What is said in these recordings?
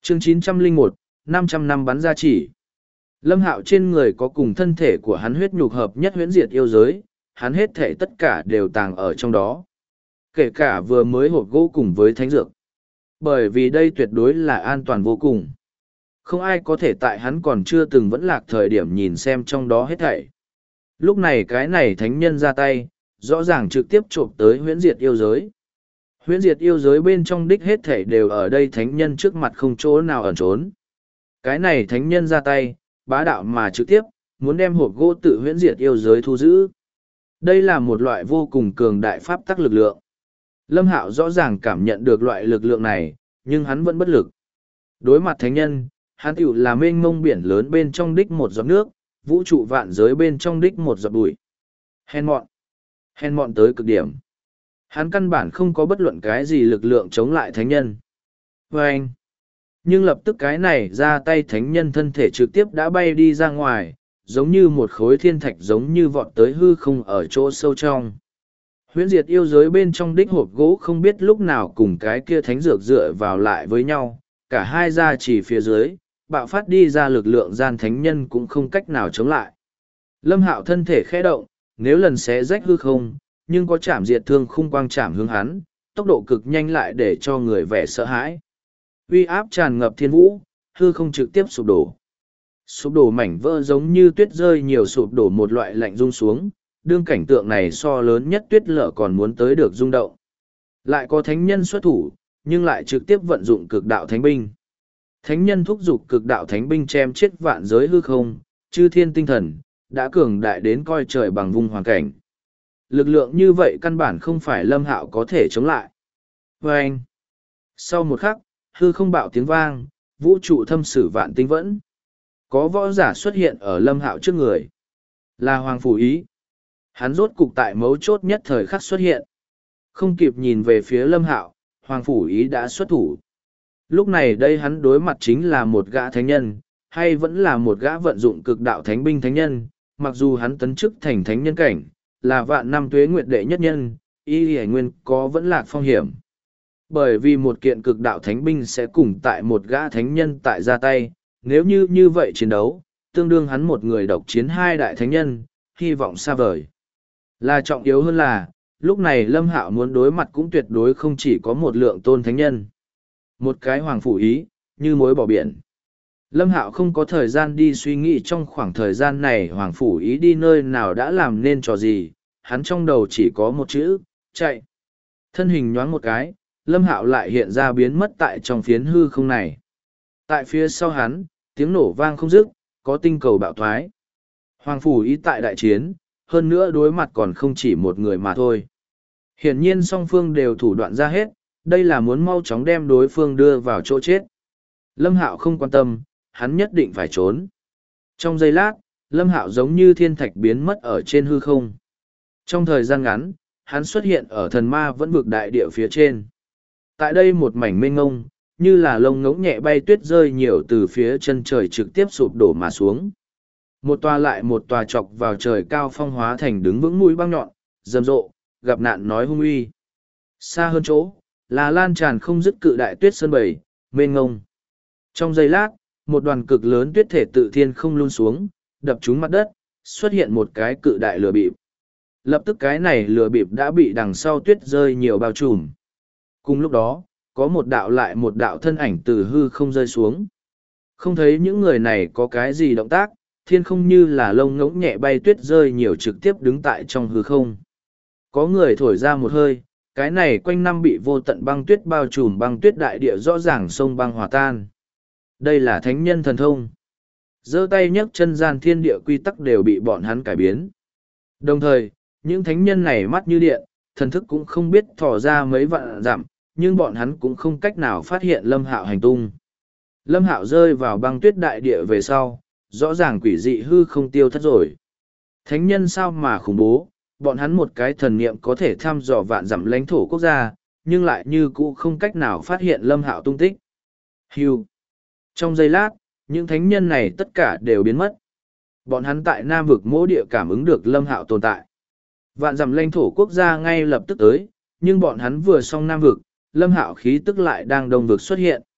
Chương 901, 500 năm bắn ra chỉ. Lâm Hạo trên người có cùng thân thể của hắn huyết nhục hợp nhất huyễn diệt yêu giới, hắn hết thể tất cả đều tàng ở trong đó. Kể cả vừa mới hộp gỗ cùng với thánh dược. Bởi vì đây tuyệt đối là an toàn vô cùng. Không ai có thể tại hắn còn chưa từng vẫn lạc thời điểm nhìn xem trong đó hết thảy. Lúc này cái này thánh nhân ra tay, rõ ràng trực tiếp trộm tới huyễn diệt yêu giới. Huyễn diệt yêu giới bên trong đích hết thảy đều ở đây thánh nhân trước mặt không chỗ nào ẩn trốn. Cái này thánh nhân ra tay, bá đạo mà trực tiếp, muốn đem hộp gỗ tự huyễn diệt yêu giới thu giữ. Đây là một loại vô cùng cường đại pháp tắc lực lượng. Lâm Hạo rõ ràng cảm nhận được loại lực lượng này, nhưng hắn vẫn bất lực. Đối mặt thánh nhân, hắn tiểu là mênh mông biển lớn bên trong đích một giọt nước, vũ trụ vạn giới bên trong đích một giọt bụi. Hèn mọn tới cực điểm. Hắn căn bản không có bất luận cái gì lực lượng chống lại thánh nhân. Và anh. Nhưng lập tức cái này ra tay thánh nhân thân thể trực tiếp đã bay đi ra ngoài, giống như một khối thiên thạch giống như vọt tới hư không ở chỗ sâu trong. Huyễn diệt yêu giới bên trong đích hộp gỗ không biết lúc nào cùng cái kia thánh dược dựa vào lại với nhau, cả hai ra chỉ phía dưới, bạo phát đi ra lực lượng gian thánh nhân cũng không cách nào chống lại. Lâm Hạo thân thể khẽ động, nếu lần xé rách hư không, nhưng có chạm diệt thương khung quang chạm hướng hắn, tốc độ cực nhanh lại để cho người vẻ sợ hãi. Uy áp tràn ngập thiên vũ, hư không trực tiếp sụp đổ. Sụp đổ mảnh vỡ giống như tuyết rơi nhiều sụp đổ một loại lạnh rung xuống, đương cảnh tượng này so lớn nhất tuyết lở còn muốn tới được rung động. Lại có thánh nhân xuất thủ, nhưng lại trực tiếp vận dụng cực đạo thánh binh. Thánh nhân thúc giục cực đạo thánh binh chém chết vạn giới hư không, chư thiên tinh thần, đã cường đại đến coi trời bằng vùng hoàn cảnh. Lực lượng như vậy căn bản không phải Lâm Hạo có thể chống lại. Và anh, sau một khắc, hư không bạo tiếng vang, vũ trụ thâm sử vạn tinh vẫn. Có võ giả xuất hiện ở Lâm Hạo trước người. Là Hoàng Phủ Ý. Hắn rốt cục tại mấu chốt nhất thời khắc xuất hiện. Không kịp nhìn về phía Lâm Hạo, Hoàng Phủ Ý đã xuất thủ. Lúc này đây hắn đối mặt chính là một gã thánh nhân, hay vẫn là một gã vận dụng cực đạo thánh binh thánh nhân, mặc dù hắn tấn chức thành thánh nhân cảnh, là vạn năm tuế nguyệt đệ nhất nhân, y hải nguyên có vẫn lạc phong hiểm. Bởi vì một kiện cực đạo thánh binh sẽ cùng tại một gã thánh nhân tại ra tay, nếu như vậy chiến đấu, tương đương hắn một người độc chiến hai đại thánh nhân, hy vọng xa vời. Là trọng yếu hơn là, lúc này Lâm Hạo muốn đối mặt cũng tuyệt đối không chỉ có một lượng tôn thánh nhân. Một cái Hoàng Phủ Ý, như mối bỏ biển. Lâm Hạo không có thời gian đi suy nghĩ trong khoảng thời gian này Hoàng Phủ Ý đi nơi nào đã làm nên trò gì, hắn trong đầu chỉ có một chữ, chạy. Thân hình nhoáng một cái, Lâm Hạo lại hiện ra biến mất tại trong phiến hư không này. Tại phía sau hắn, tiếng nổ vang không dứt, có tinh cầu bạo thoái. Hoàng Phủ Ý tại đại chiến, hơn nữa đối mặt còn không chỉ một người mà thôi. Hiển nhiên song phương đều thủ đoạn ra hết, đây là muốn mau chóng đem đối phương đưa vào chỗ chết. Lâm Hạo không quan tâm, hắn nhất định phải trốn. Trong giây lát, Lâm Hạo giống như thiên thạch biến mất ở trên hư không. Trong thời gian ngắn, hắn xuất hiện ở thần ma vẫn vực đại địa phía trên. Tại đây một mảnh mênh ngông, như là lông ngỗng nhẹ bay tuyết rơi nhiều từ phía chân trời trực tiếp sụp đổ mà xuống. Một tòa lại một tòa chọc vào trời cao phong hóa thành đứng vững mũi băng nhọn, rầm rộ, gặp nạn nói hung uy. Xa hơn chỗ, là lan tràn không dứt cự đại tuyết sơn bầy, mênh ngông. Trong giây lát, một đoàn cực lớn tuyết thể tự thiên không luôn xuống, đập trúng mặt đất, xuất hiện một cái cự đại lửa bịp. Lập tức cái này lửa bịp đã bị đằng sau tuyết rơi nhiều bao trùm. Cùng lúc đó, có một đạo lại một đạo thân ảnh từ hư không rơi xuống. Không thấy những người này có cái gì động tác, thiên không như là lông ngỗng nhẹ bay tuyết rơi nhiều trực tiếp đứng tại trong hư không. Có người thổi ra một hơi, cái này quanh năm bị vô tận băng tuyết bao trùm băng tuyết đại địa rõ ràng sông băng hòa tan. Đây là thánh nhân thần thông. Giơ tay nhấc chân gian thiên địa quy tắc đều bị bọn hắn cải biến. Đồng thời, những thánh nhân này mắt như điện, thần thức cũng không biết thỏ ra mấy vạn dặm, nhưng bọn hắn cũng không cách nào phát hiện Lâm Hạo hành tung. Lâm Hạo rơi vào băng tuyết đại địa về sau, rõ ràng quỷ dị hư không tiêu thất rồi. Thánh nhân sao mà khủng bố, bọn hắn một cái thần niệm có thể thăm dò vạn dặm lãnh thổ quốc gia, nhưng lại như cũ không cách nào phát hiện Lâm Hạo tung tích. Hưu. Trong giây lát, những thánh nhân này tất cả đều biến mất. Bọn hắn tại Nam vực mỗ địa cảm ứng được Lâm Hạo tồn tại. Vạn dặm lãnh thổ quốc gia ngay lập tức tới, nhưng bọn hắn vừa xong Nam vực, Lâm Hạo khí tức lại đang Đông vực xuất hiện.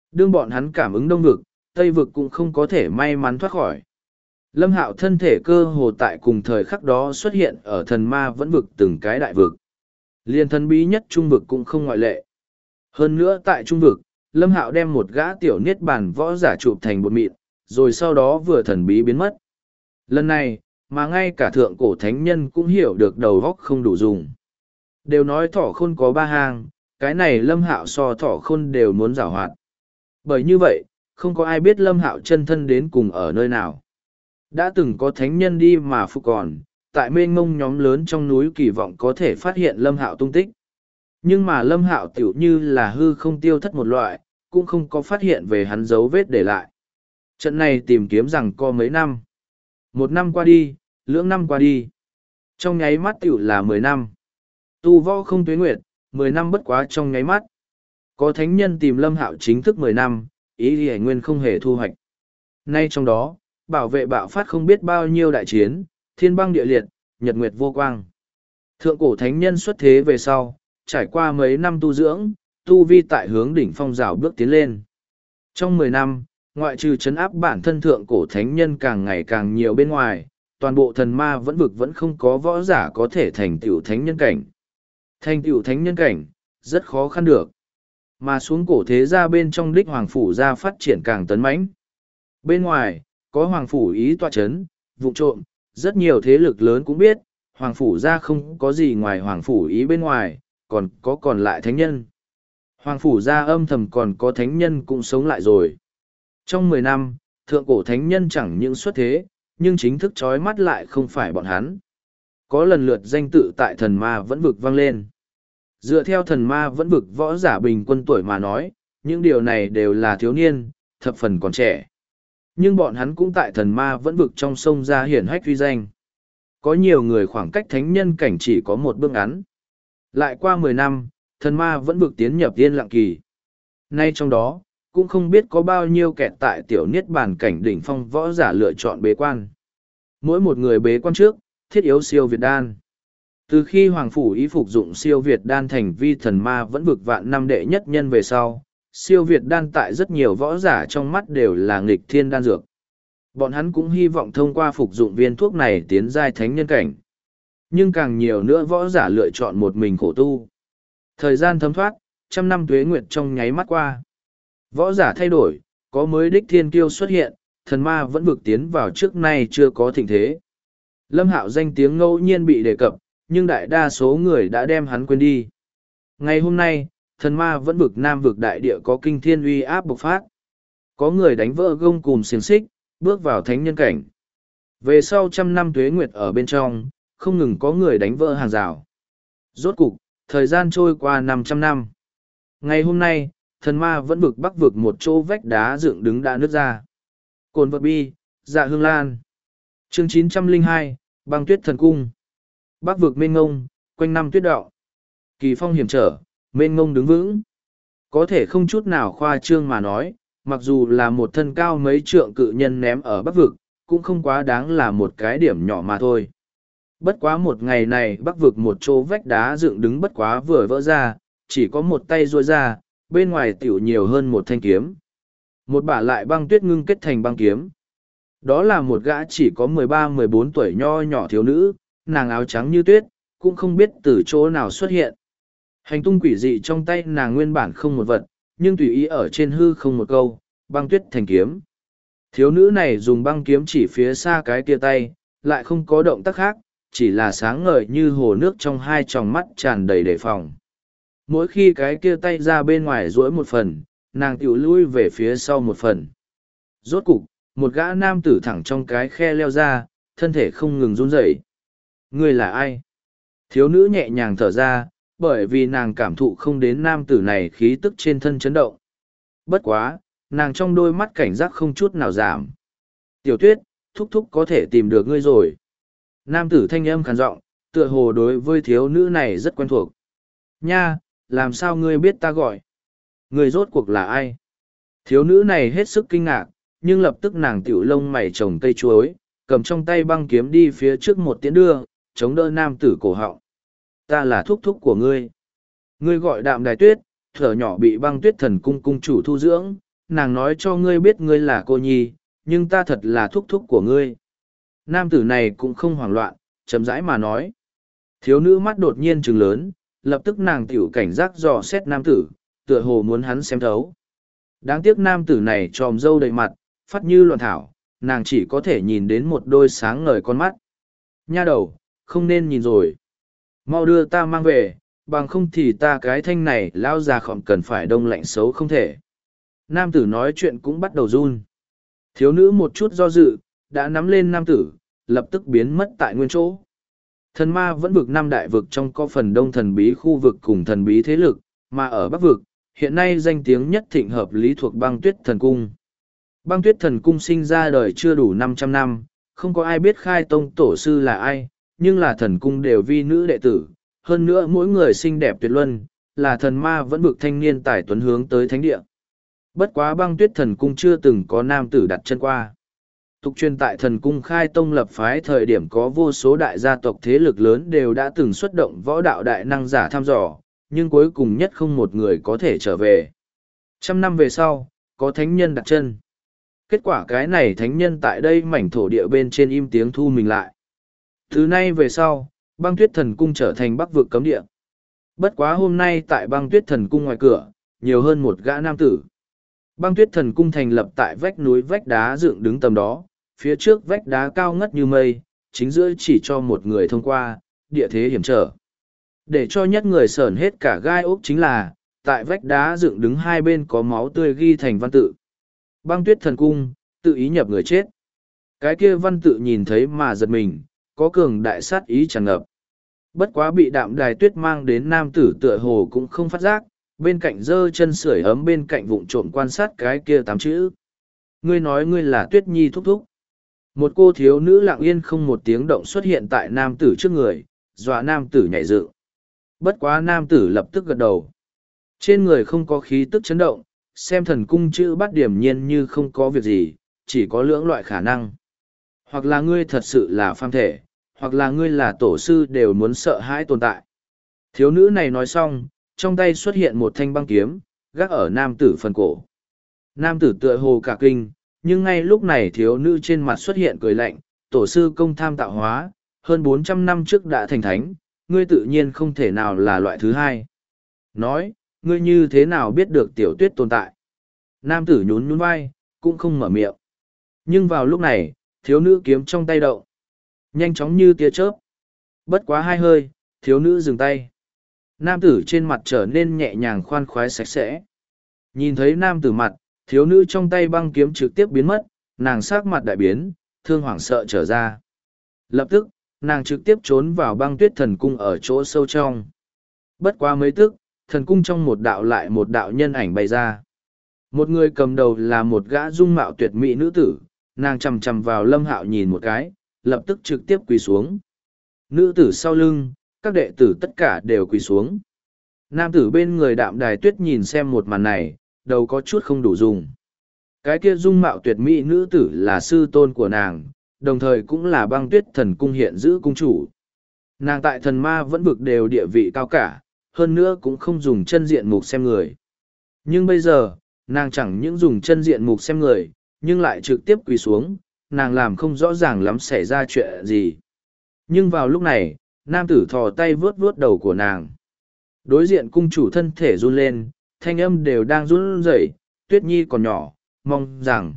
Đương bọn hắn cảm ứng đông vực, tây vực cũng không có thể may mắn thoát khỏi. Lâm Hạo thân thể cơ hồ tại cùng thời khắc đó xuất hiện ở thần ma vẫn vực từng cái đại vực. Liên thần bí nhất trung vực cũng không ngoại lệ. Hơn nữa tại trung vực, Lâm Hạo đem một gã tiểu niết bàn võ giả chụp thành bột mịn, rồi sau đó vừa thần bí biến mất. Lần này, mà ngay cả thượng cổ thánh nhân cũng hiểu được đầu góc không đủ dùng. Đều nói thỏ khôn có ba hang, cái này Lâm Hạo so thỏ khôn đều muốn giảo hoạt. Bởi như vậy, không có ai biết Lâm Hạo chân thân đến cùng ở nơi nào. Đã từng có thánh nhân đi mà phục còn, tại mênh mông nhóm lớn trong núi kỳ vọng có thể phát hiện Lâm Hạo tung tích. Nhưng mà Lâm Hạo tiểu như là hư không tiêu thất một loại, cũng không có phát hiện về hắn dấu vết để lại. Trận này tìm kiếm rằng có mấy năm. 1 năm qua đi, lưỡng năm qua đi. Trong nháy mắt tiểu là 10 năm. Tu võ không tuế nguyệt, 10 năm bất quá trong nháy mắt. Có thánh nhân tìm Lâm Hạo chính thức 10 năm, ý thì nguyên không hề thu hoạch. Nay trong đó, bảo vệ bạo phát không biết bao nhiêu đại chiến, thiên băng địa liệt, nhật nguyệt vô quang. Thượng cổ thánh nhân xuất thế về sau, trải qua mấy năm tu dưỡng, tu vi tại hướng đỉnh phong rào bước tiến lên. Trong 10 năm, ngoại trừ chấn áp bản thân thượng cổ thánh nhân càng ngày càng nhiều bên ngoài, toàn bộ thần ma vẫn vực vẫn không có võ giả có thể thành tựu thánh nhân cảnh. Thành tựu thánh nhân cảnh, rất khó khăn được. Mà xuống cổ thế gia bên trong đích hoàng phủ gia phát triển càng tấn mãnh. Bên ngoài, có hoàng phủ ý tọa chấn, vụ trộm, rất nhiều thế lực lớn cũng biết, hoàng phủ gia không có gì ngoài hoàng phủ ý bên ngoài, còn lại thánh nhân. Hoàng phủ gia âm thầm còn có thánh nhân cũng sống lại rồi. Trong 10 năm, thượng cổ thánh nhân chẳng những xuất thế, nhưng chính thức trói mắt lại không phải bọn hắn. Có lần lượt danh tự tại thần ma vẫn vực vang lên. Dựa theo thần ma vẫn vực võ giả bình quân tuổi mà nói, những điều này đều là thiếu niên, thập phần còn trẻ. Nhưng bọn hắn cũng tại thần ma vẫn vực trong sông ra hiển hách uy danh. Có nhiều người khoảng cách thánh nhân cảnh chỉ có một bước ngắn. Lại qua 10 năm, thần ma vẫn vực tiến nhập yên lặng kỳ. Nay trong đó, cũng không biết có bao nhiêu kẹt tại tiểu niết bàn cảnh đỉnh phong võ giả lựa chọn bế quan. Mỗi một người bế quan trước, thiết yếu siêu Việt đan. Từ khi Hoàng Phủ ý phục dụng siêu Việt đan thành vi thần ma vẫn vực vạn năm đệ nhất nhân về sau, siêu Việt đan tại rất nhiều võ giả trong mắt đều là nghịch thiên đan dược. Bọn hắn cũng hy vọng thông qua phục dụng viên thuốc này tiến giai thánh nhân cảnh. Nhưng càng nhiều nữa võ giả lựa chọn một mình khổ tu. Thời gian thấm thoát, 100 năm tuế nguyệt trong nháy mắt qua. Võ giả thay đổi, có mới đích thiên kiêu xuất hiện, thần ma vẫn vực tiến vào trước nay chưa có thịnh thế. Lâm Hạo danh tiếng ngẫu nhiên bị đề cập, nhưng đại đa số người đã đem hắn quên đi. Ngày hôm nay, thần ma vẫn vực nam vực đại địa có kinh thiên uy áp bộc phát. Có người đánh vỡ gông cùm xiềng xích, bước vào thánh nhân cảnh. Về sau 100 năm tuế nguyệt ở bên trong, không ngừng có người đánh vỡ hàng rào. Rốt cục, thời gian trôi qua 500 năm. Ngày hôm nay, thần ma vẫn vực bắc vực một chỗ vách đá dựng đứng đã nứt ra. Cồn vật bi, dạ hương lan. Chương 902, băng tuyết thần cung. Bắc vực mênh ngông, quanh năm tuyết đạo. Kỳ phong hiểm trở, mênh ngông đứng vững. Có thể không chút nào khoa trương mà nói, mặc dù là một thân cao mấy trượng cự nhân ném ở bắc vực, cũng không quá đáng là một cái điểm nhỏ mà thôi. Bất quá một ngày này bắc vực một chỗ vách đá dựng đứng bất quá vừa vỡ ra, chỉ có một tay ruôi ra, bên ngoài tiểu nhiều hơn một thanh kiếm. Một bả lại băng tuyết ngưng kết thành băng kiếm. Đó là một gã chỉ có 13-14 tuổi nho nhỏ thiếu nữ, nàng áo trắng như tuyết, cũng không biết từ chỗ nào xuất hiện. Hành tung quỷ dị trong tay nàng nguyên bản không một vật, nhưng tùy ý ở trên hư không một câu, băng tuyết thành kiếm. Thiếu nữ này dùng băng kiếm chỉ phía xa cái kia tay, lại không có động tác khác, chỉ là sáng ngời như hồ nước trong hai tròng mắt tràn đầy đề phòng. Mỗi khi cái kia tay ra bên ngoài duỗi một phần, nàng tiểu lui về phía sau một phần. Rốt cục, một gã nam tử thẳng trong cái khe leo ra, thân thể không ngừng run rẩy. Ngươi là ai? Thiếu nữ nhẹ nhàng thở ra, bởi vì nàng cảm thụ không đến nam tử này khí tức trên thân chấn động. Bất quá, nàng trong đôi mắt cảnh giác không chút nào giảm. Tiểu tuyết, thúc thúc có thể tìm được ngươi rồi. Nam tử thanh âm khàn giọng, tựa hồ đối với thiếu nữ này rất quen thuộc. Nha, làm sao ngươi biết ta gọi? Ngươi rốt cuộc là ai? Thiếu nữ này hết sức kinh ngạc, nhưng lập tức nàng tiểu lông mày trồng cây chuối, cầm trong tay băng kiếm đi phía trước một tiến đưa, chống đỡ nam tử cổ họng. Ta là thúc thúc của ngươi. Ngươi gọi Đạm Đài Tuyết, thở nhỏ bị băng tuyết thần cung cung chủ thu dưỡng, nàng nói cho ngươi biết ngươi là cô nhi, nhưng ta thật là thúc thúc của ngươi. Nam tử này cũng không hoảng loạn, chậm rãi mà nói. Thiếu nữ mắt đột nhiên trừng lớn, lập tức nàng tiểu cảnh giác dò xét nam tử, tựa hồ muốn hắn xem thấu. Đáng tiếc nam tử này tròm râu đầy mặt, phát như loạn thảo, nàng chỉ có thể nhìn đến một đôi sáng ngời con mắt. Nha đầu, không nên nhìn rồi. Mau đưa ta mang về, bằng không thì ta cái thanh này lao già khỏm cần phải đông lạnh xấu không thể. Nam tử nói chuyện cũng bắt đầu run. Thiếu nữ một chút do dự, đã nắm lên nam tử, lập tức biến mất tại nguyên chỗ. Thần ma vẫn vực năm đại vực trong có phần đông thần bí khu vực cùng thần bí thế lực, mà ở bắc vực, hiện nay danh tiếng nhất thịnh hợp lý thuộc băng tuyết thần cung. Băng tuyết thần cung sinh ra đời chưa đủ 500 năm, không có ai biết khai tông tổ sư là ai, nhưng là thần cung đều vi nữ đệ tử, hơn nữa mỗi người xinh đẹp tuyệt luân, là thần ma vẫn vực thanh niên tài tuấn hướng tới thánh địa. Bất quá băng tuyết thần cung chưa từng có nam tử đặt chân qua. Tục truyền tại thần cung khai tông lập phái thời điểm có vô số đại gia tộc thế lực lớn đều đã từng xuất động võ đạo đại năng giả thăm dò, nhưng cuối cùng nhất không một người có thể trở về. 100 năm về sau, có thánh nhân đặt chân. Kết quả cái này thánh nhân tại đây mảnh thổ địa bên trên im tiếng thu mình lại. Thứ nay về sau, băng tuyết thần cung trở thành bắc vực cấm địa. Bất quá hôm nay tại băng tuyết thần cung ngoài cửa, nhiều hơn một gã nam tử. Băng tuyết thần cung thành lập tại vách núi vách đá dựng đứng tầm đó, phía trước vách đá cao ngất như mây, chính giữa chỉ cho một người thông qua, địa thế hiểm trở. Để cho nhất người sởn hết cả gai ốc chính là, tại vách đá dựng đứng hai bên có máu tươi ghi thành văn tự. Băng tuyết thần cung, tự ý nhập người chết. Cái kia văn tự nhìn thấy mà giật mình, có cường đại sát ý tràn ngập. Bất quá bị đạm đài tuyết mang đến nam tử tựa hồ cũng không phát giác, bên cạnh giơ chân sưởi ấm bên cạnh vụng trộm quan sát cái kia 8 chữ. Ngươi nói ngươi là Tuyết Nhi thúc thúc. Một cô thiếu nữ lặng yên không một tiếng động xuất hiện tại nam tử trước người, dọa nam tử nhảy dựng. Bất quá nam tử lập tức gật đầu. Trên người không có khí tức chấn động, xem thần cung chữ bắt điểm nhiên như không có việc gì, chỉ có lưỡng loại khả năng. Hoặc là ngươi thật sự là phàm thể, hoặc là ngươi là tổ sư đều muốn sợ hãi tồn tại. Thiếu nữ này nói xong, trong tay xuất hiện một thanh băng kiếm, gác ở nam tử phần cổ. Nam tử tựa hồ cả kinh, nhưng ngay lúc này thiếu nữ trên mặt xuất hiện cười lạnh, tổ sư công tham tạo hóa, hơn 400 năm trước đã thành thánh, ngươi tự nhiên không thể nào là loại thứ hai. Nói, ngươi như thế nào biết được tiểu tuyết tồn tại? Nam tử nhún nhún vai, cũng không mở miệng. Nhưng vào lúc này, thiếu nữ kiếm trong tay động. Nhanh chóng như tia chớp. Bất quá hai hơi, thiếu nữ dừng tay. Nam tử trên mặt trở nên nhẹ nhàng khoan khoái sạch sẽ. Nhìn thấy nam tử mặt, thiếu nữ trong tay băng kiếm trực tiếp biến mất, nàng sắc mặt đại biến, thương hoảng sợ trở ra. Lập tức, nàng trực tiếp trốn vào băng tuyết thần cung ở chỗ sâu trong. Bất quá mấy tức, thần cung trong một đạo lại một đạo nhân ảnh bay ra. Một người cầm đầu là một gã dung mạo tuyệt mỹ nữ tử, nàng chằm chằm vào Lâm Hạo nhìn một cái, lập tức trực tiếp quỳ xuống. Nữ tử sau lưng, các đệ tử tất cả đều quỳ xuống. Nam tử bên người đạm đài tuyết nhìn xem một màn này, đầu có chút không đủ dùng. Cái kia dung mạo tuyệt mỹ nữ tử là sư tôn của nàng, đồng thời cũng là băng tuyết thần cung hiện giữ cung chủ. Nàng tại thần ma vẫn vực đều địa vị cao cả, hơn nữa cũng không dùng chân diện mục xem người. Nhưng bây giờ, nàng chẳng những dùng chân diện mục xem người, nhưng lại trực tiếp quỳ xuống, nàng làm không rõ ràng lắm xảy ra chuyện gì. Nhưng vào lúc này, nam tử thò tay vuốt vuốt đầu của nàng. Đối diện cung chủ thân thể run lên, thanh âm đều đang run rẩy, Tuyết Nhi còn nhỏ, mong rằng.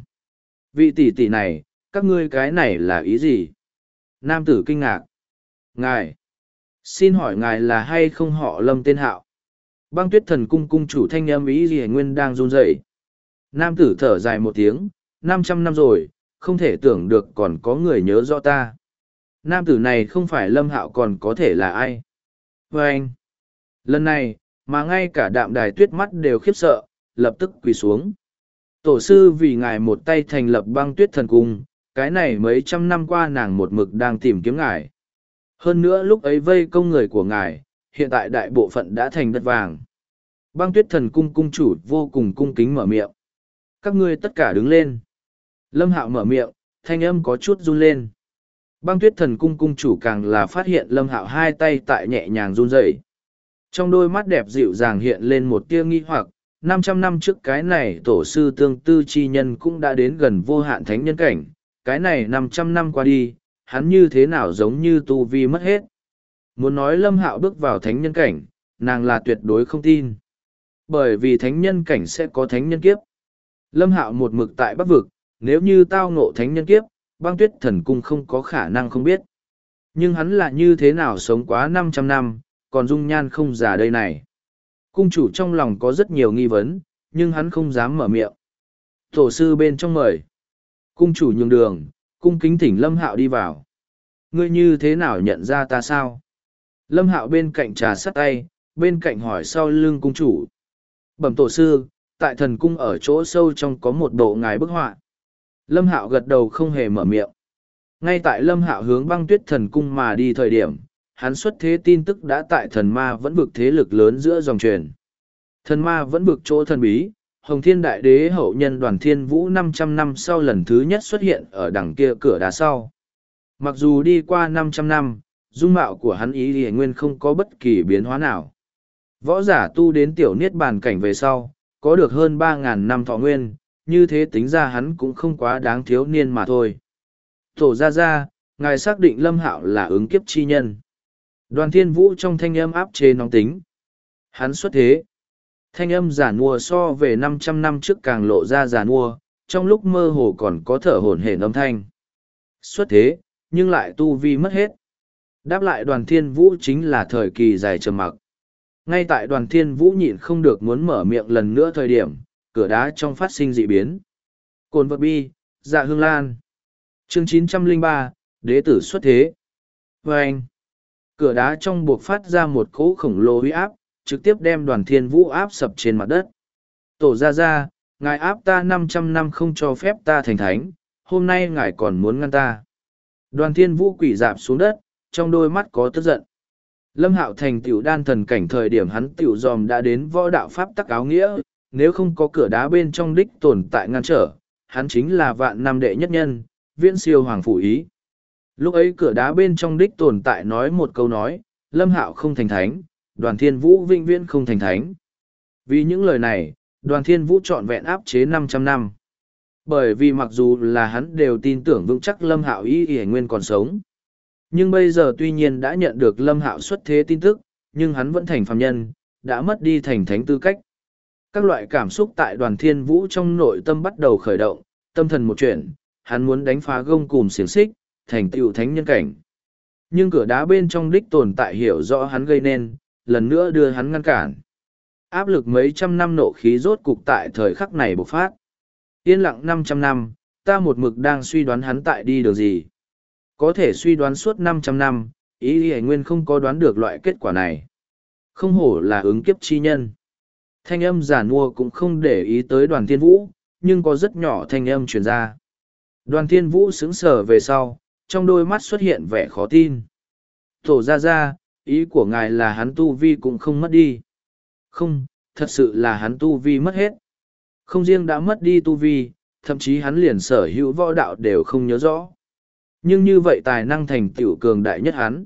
Vị tỷ tỷ này, các ngươi cái này là ý gì? Nam tử kinh ngạc. Ngài, xin hỏi ngài là hay không họ Lâm tên Hạo? Băng tuyết thần cung cung chủ thanh âm ý gì nguyên đang run rẩy. Nam tử thở dài một tiếng, 500 năm rồi, không thể tưởng được còn có người nhớ rõ ta. Nam tử này không phải Lâm Hạo còn có thể là ai? Và anh, lần này, mà ngay cả đạm đài tuyết mắt đều khiếp sợ, lập tức quỳ xuống. Tổ sư vì ngài một tay thành lập băng tuyết thần cung, cái này mấy trăm năm qua nàng một mực đang tìm kiếm ngài. Hơn nữa lúc ấy vây công người của ngài, hiện tại đại bộ phận đã thành đất vàng. Băng tuyết thần cung cung chủ vô cùng cung kính mở miệng. Các ngươi tất cả đứng lên. Lâm Hạo mở miệng, thanh âm có chút run lên. Băng tuyết thần cung cung chủ càng là phát hiện Lâm Hạo hai tay tại nhẹ nhàng run rẩy. Trong đôi mắt đẹp dịu dàng hiện lên một tia nghi hoặc, 500 năm trước cái này tổ sư tương tư chi nhân cũng đã đến gần vô hạn thánh nhân cảnh, cái này 500 năm qua đi, hắn như thế nào giống như tu vi mất hết. Muốn nói Lâm Hạo bước vào thánh nhân cảnh, nàng là tuyệt đối không tin. Bởi vì thánh nhân cảnh sẽ có thánh nhân kiếp. Lâm Hạo một mực tại Bắc vực, nếu như tao ngộ thánh nhân kiếp, Băng Tuyết Thần Cung không có khả năng không biết. Nhưng hắn là như thế nào sống quá 500 năm, còn dung nhan không già đây này. Cung chủ trong lòng có rất nhiều nghi vấn, nhưng hắn không dám mở miệng. Tổ sư bên trong mời. Cung chủ nhường đường, cung kính thỉnh Lâm Hạo đi vào. Ngươi như thế nào nhận ra ta sao? Lâm Hạo bên cạnh trà sắt tay, bên cạnh hỏi sau lưng cung chủ. Bẩm tổ sư, tại thần cung ở chỗ sâu trong có một bộ ngài bức họa. Lâm Hạo gật đầu không hề mở miệng. Ngay tại Lâm Hạo hướng Băng Tuyết Thần Cung mà đi thời điểm, hắn xuất thế tin tức đã tại thần ma vẫn vực thế lực lớn giữa dòng truyền. Thần ma vẫn vực chỗ thần bí, Hồng Thiên Đại Đế hậu nhân Đoàn Thiên Vũ 500 năm sau lần thứ nhất xuất hiện ở đằng kia cửa đá sau. Mặc dù đi qua 500 năm, dung mạo của hắn ý thì nguyên không có bất kỳ biến hóa nào. Võ giả tu đến tiểu niết bàn cảnh về sau, có được hơn 3.000 năm thọ nguyên, như thế tính ra hắn cũng không quá đáng thiếu niên mà thôi. Tổ ra, ngài xác định Lâm Hạo là ứng kiếp chi nhân. Đoàn Thiên Vũ trong thanh âm áp chế nóng tính. Hắn xuất thế. Thanh âm giả nua so về 500 năm trước càng lộ ra giả nua, trong lúc mơ hồ còn có thở hổn hển âm thanh. Xuất thế, nhưng lại tu vi mất hết. Đáp lại Đoàn Thiên Vũ chính là thời kỳ dài trầm mặc. Ngay tại Đoàn Thiên Vũ nhịn không được muốn mở miệng lần nữa thời điểm, cửa đá trong phát sinh dị biến. Cồn vật bi, dạ hương lan. Chương 903, Đế tử xuất thế. Và anh, cửa đá trong buộc phát ra một cỗ khổng lồ uy áp, trực tiếp đem Đoàn Thiên Vũ áp sập trên mặt đất. Tổ ra, ngài áp ta 500 năm không cho phép ta thành thánh, hôm nay ngài còn muốn ngăn ta. Đoàn Thiên Vũ quỳ dạp xuống đất, trong đôi mắt có tức giận. Lâm Hạo thành tiểu đan thần cảnh thời điểm hắn tiểu dòm đã đến võ đạo pháp tắc áo nghĩa, nếu không có cửa đá bên trong đích tồn tại ngăn trở, hắn chính là vạn năm đệ nhất nhân, viễn siêu hoàng phủ ý. Lúc ấy cửa đá bên trong đích tồn tại nói một câu nói, Lâm Hạo không thành thánh, Đoàn Thiên Vũ vĩnh viễn không thành thánh. Vì những lời này, Đoàn Thiên Vũ trọn vẹn áp chế 500 năm. Bởi vì mặc dù là hắn đều tin tưởng vững chắc Lâm Hạo y nguyên còn sống. Nhưng bây giờ tuy nhiên đã nhận được Lâm Hạo xuất thế tin tức, nhưng hắn vẫn thành phàm nhân, đã mất đi thành thánh tư cách. Các loại cảm xúc tại Đoàn Thiên Vũ trong nội tâm bắt đầu khởi động, tâm thần một chuyện, hắn muốn đánh phá gông cùm xiềng xích, thành tựu thánh nhân cảnh. Nhưng cửa đá bên trong đích tồn tại hiểu rõ hắn gây nên, lần nữa đưa hắn ngăn cản. Áp lực mấy trăm năm nộ khí rốt cục tại thời khắc này bộc phát. Yên lặng 500 năm, ta một mực đang suy đoán hắn tại đi đường gì. Có thể suy đoán suốt 500 năm, ý y nguyên không có đoán được loại kết quả này. Không hổ là ứng kiếp chi nhân. Thanh âm giả nua cũng không để ý tới Đoàn Thiên Vũ, nhưng có rất nhỏ thanh âm truyền ra. Đoàn Thiên Vũ sững sờ về sau, trong đôi mắt xuất hiện vẻ khó tin. Tổ ra, ý của ngài là hắn tu vi cũng không mất đi. Không, thật sự là hắn tu vi mất hết. Không riêng đã mất đi tu vi, thậm chí hắn liền sở hữu võ đạo đều không nhớ rõ. Nhưng như vậy tài năng thành tựu cường đại nhất hắn.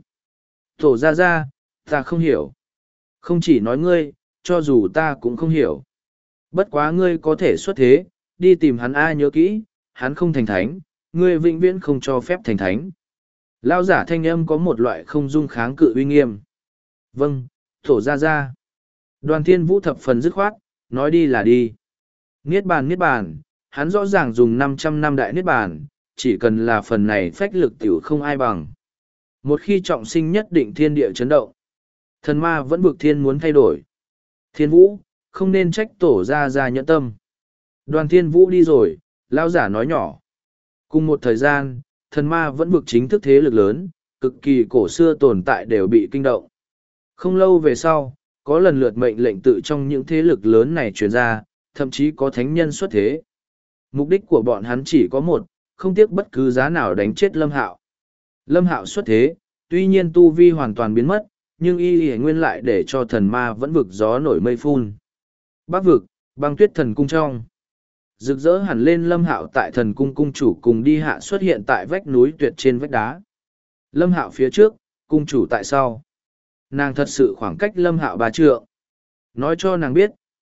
Tổ ra, ta không hiểu. Không chỉ nói ngươi, cho dù ta cũng không hiểu. Bất quá ngươi có thể xuất thế, đi tìm hắn ai nhớ kỹ, hắn không thành thánh, ngươi vĩnh viễn không cho phép thành thánh. Lao giả thanh âm có một loại không dung kháng cự uy nghiêm. Vâng, tổ ra. Đoàn Thiên Vũ thập phần dứt khoát, nói đi là đi. Niết bàn, hắn rõ ràng dùng 500 năm đại niết bàn, chỉ cần là phần này phách lực tiểu không ai bằng. Một khi trọng sinh nhất định thiên địa chấn động. Thần ma vẫn bực thiên muốn thay đổi. Thiên Vũ, không nên trách tổ ra nhẫn tâm. Đoàn Thiên Vũ đi rồi, lao giả nói nhỏ. Cùng một thời gian, thần ma vẫn bực chính thức thế lực lớn, cực kỳ cổ xưa tồn tại đều bị kinh động. Không lâu về sau, có lần lượt mệnh lệnh tự trong những thế lực lớn này truyền ra, thậm chí có thánh nhân xuất thế. Mục đích của bọn hắn chỉ có một, không tiếc bất cứ giá nào đánh chết Lâm Hạo. Lâm Hạo xuất thế, tuy nhiên tu vi hoàn toàn biến mất, nhưng y nguyên lại để cho thần ma vẫn vực gió nổi mây phun. Bắc vực, Băng Tuyết Thần Cung trong. Rực rỡ hẳn lên Lâm Hạo tại thần cung cung chủ cùng đi hạ xuất hiện tại vách núi tuyệt trên vách đá. Lâm Hạo phía trước, cung chủ tại sau. Nàng thật sự khoảng cách Lâm Hạo 3 trượng. Nói cho nàng biết,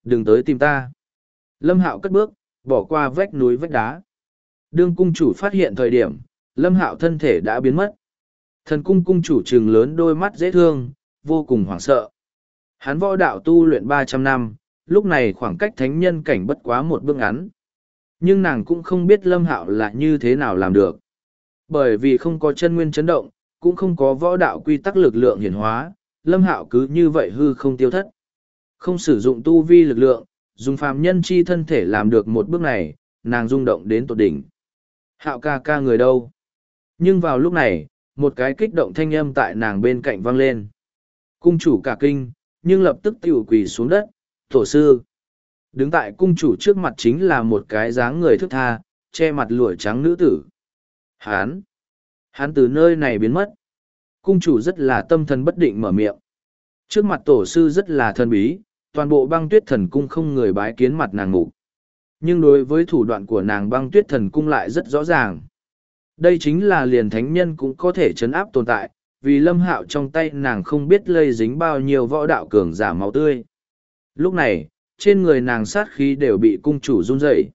Đừng tới tìm ta. Lâm Hạo cất bước, bỏ qua vách núi vách đá. Đương cung chủ phát hiện thời điểm, Lâm Hạo thân thể đã biến mất. Thần cung cung chủ trừng lớn đôi mắt dễ thương, vô cùng hoảng sợ. Hắn võ đạo tu luyện 300 năm, lúc này khoảng cách thánh nhân cảnh bất quá một bước ngắn. Nhưng nàng cũng không biết Lâm Hạo là như thế nào làm được. Bởi vì không có chân nguyên chấn động, cũng không có võ đạo quy tắc lực lượng hiển hóa, Lâm Hạo cứ như vậy hư không tiêu thất. Không sử dụng tu vi lực lượng, dùng phàm nhân chi thân thể làm được một bước này, nàng rung động đến tột đỉnh. Hạo ca ca người đâu? Nhưng vào lúc này, một cái kích động thanh âm tại nàng bên cạnh vang lên. Cung chủ cả kinh, nhưng lập tức tiểu quỳ xuống đất, tổ sư. Đứng tại cung chủ trước mặt chính là một cái dáng người thước tha, che mặt lụa trắng nữ tử. Hắn từ nơi này biến mất. Cung chủ rất là tâm thần bất định mở miệng. Trước mặt tổ sư rất là thần bí, toàn bộ băng tuyết thần cung không người bái kiến mặt nàng ngủ. Nhưng đối với thủ đoạn của nàng băng tuyết thần cung lại rất rõ ràng. Đây chính là liền thánh nhân cũng có thể chấn áp tồn tại, vì Lâm Hạo trong tay nàng không biết lây dính bao nhiêu võ đạo cường giả máu tươi. Lúc này, trên người nàng sát khí đều bị cung chủ run rẩy.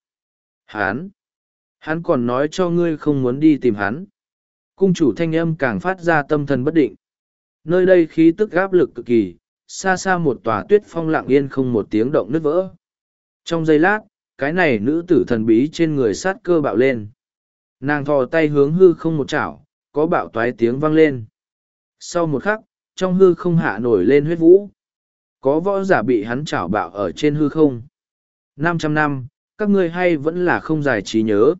Hắn còn nói cho ngươi không muốn đi tìm hắn. Cung chủ thanh âm càng phát ra tâm thần bất định. Nơi đây khí tức áp lực cực kỳ, xa xa một tòa tuyết phong lặng yên không một tiếng động nứt vỡ. Trong giây lát, cái này nữ tử thần bí trên người sát cơ bạo lên. Nàng thò tay hướng hư không một chảo, có bạo toái tiếng vang lên. Sau một khắc, trong hư không hạ nổi lên huyết vũ. Có võ giả bị hắn chảo bạo ở trên hư không. 500 năm, các ngươi hay vẫn là không giải trí nhớ.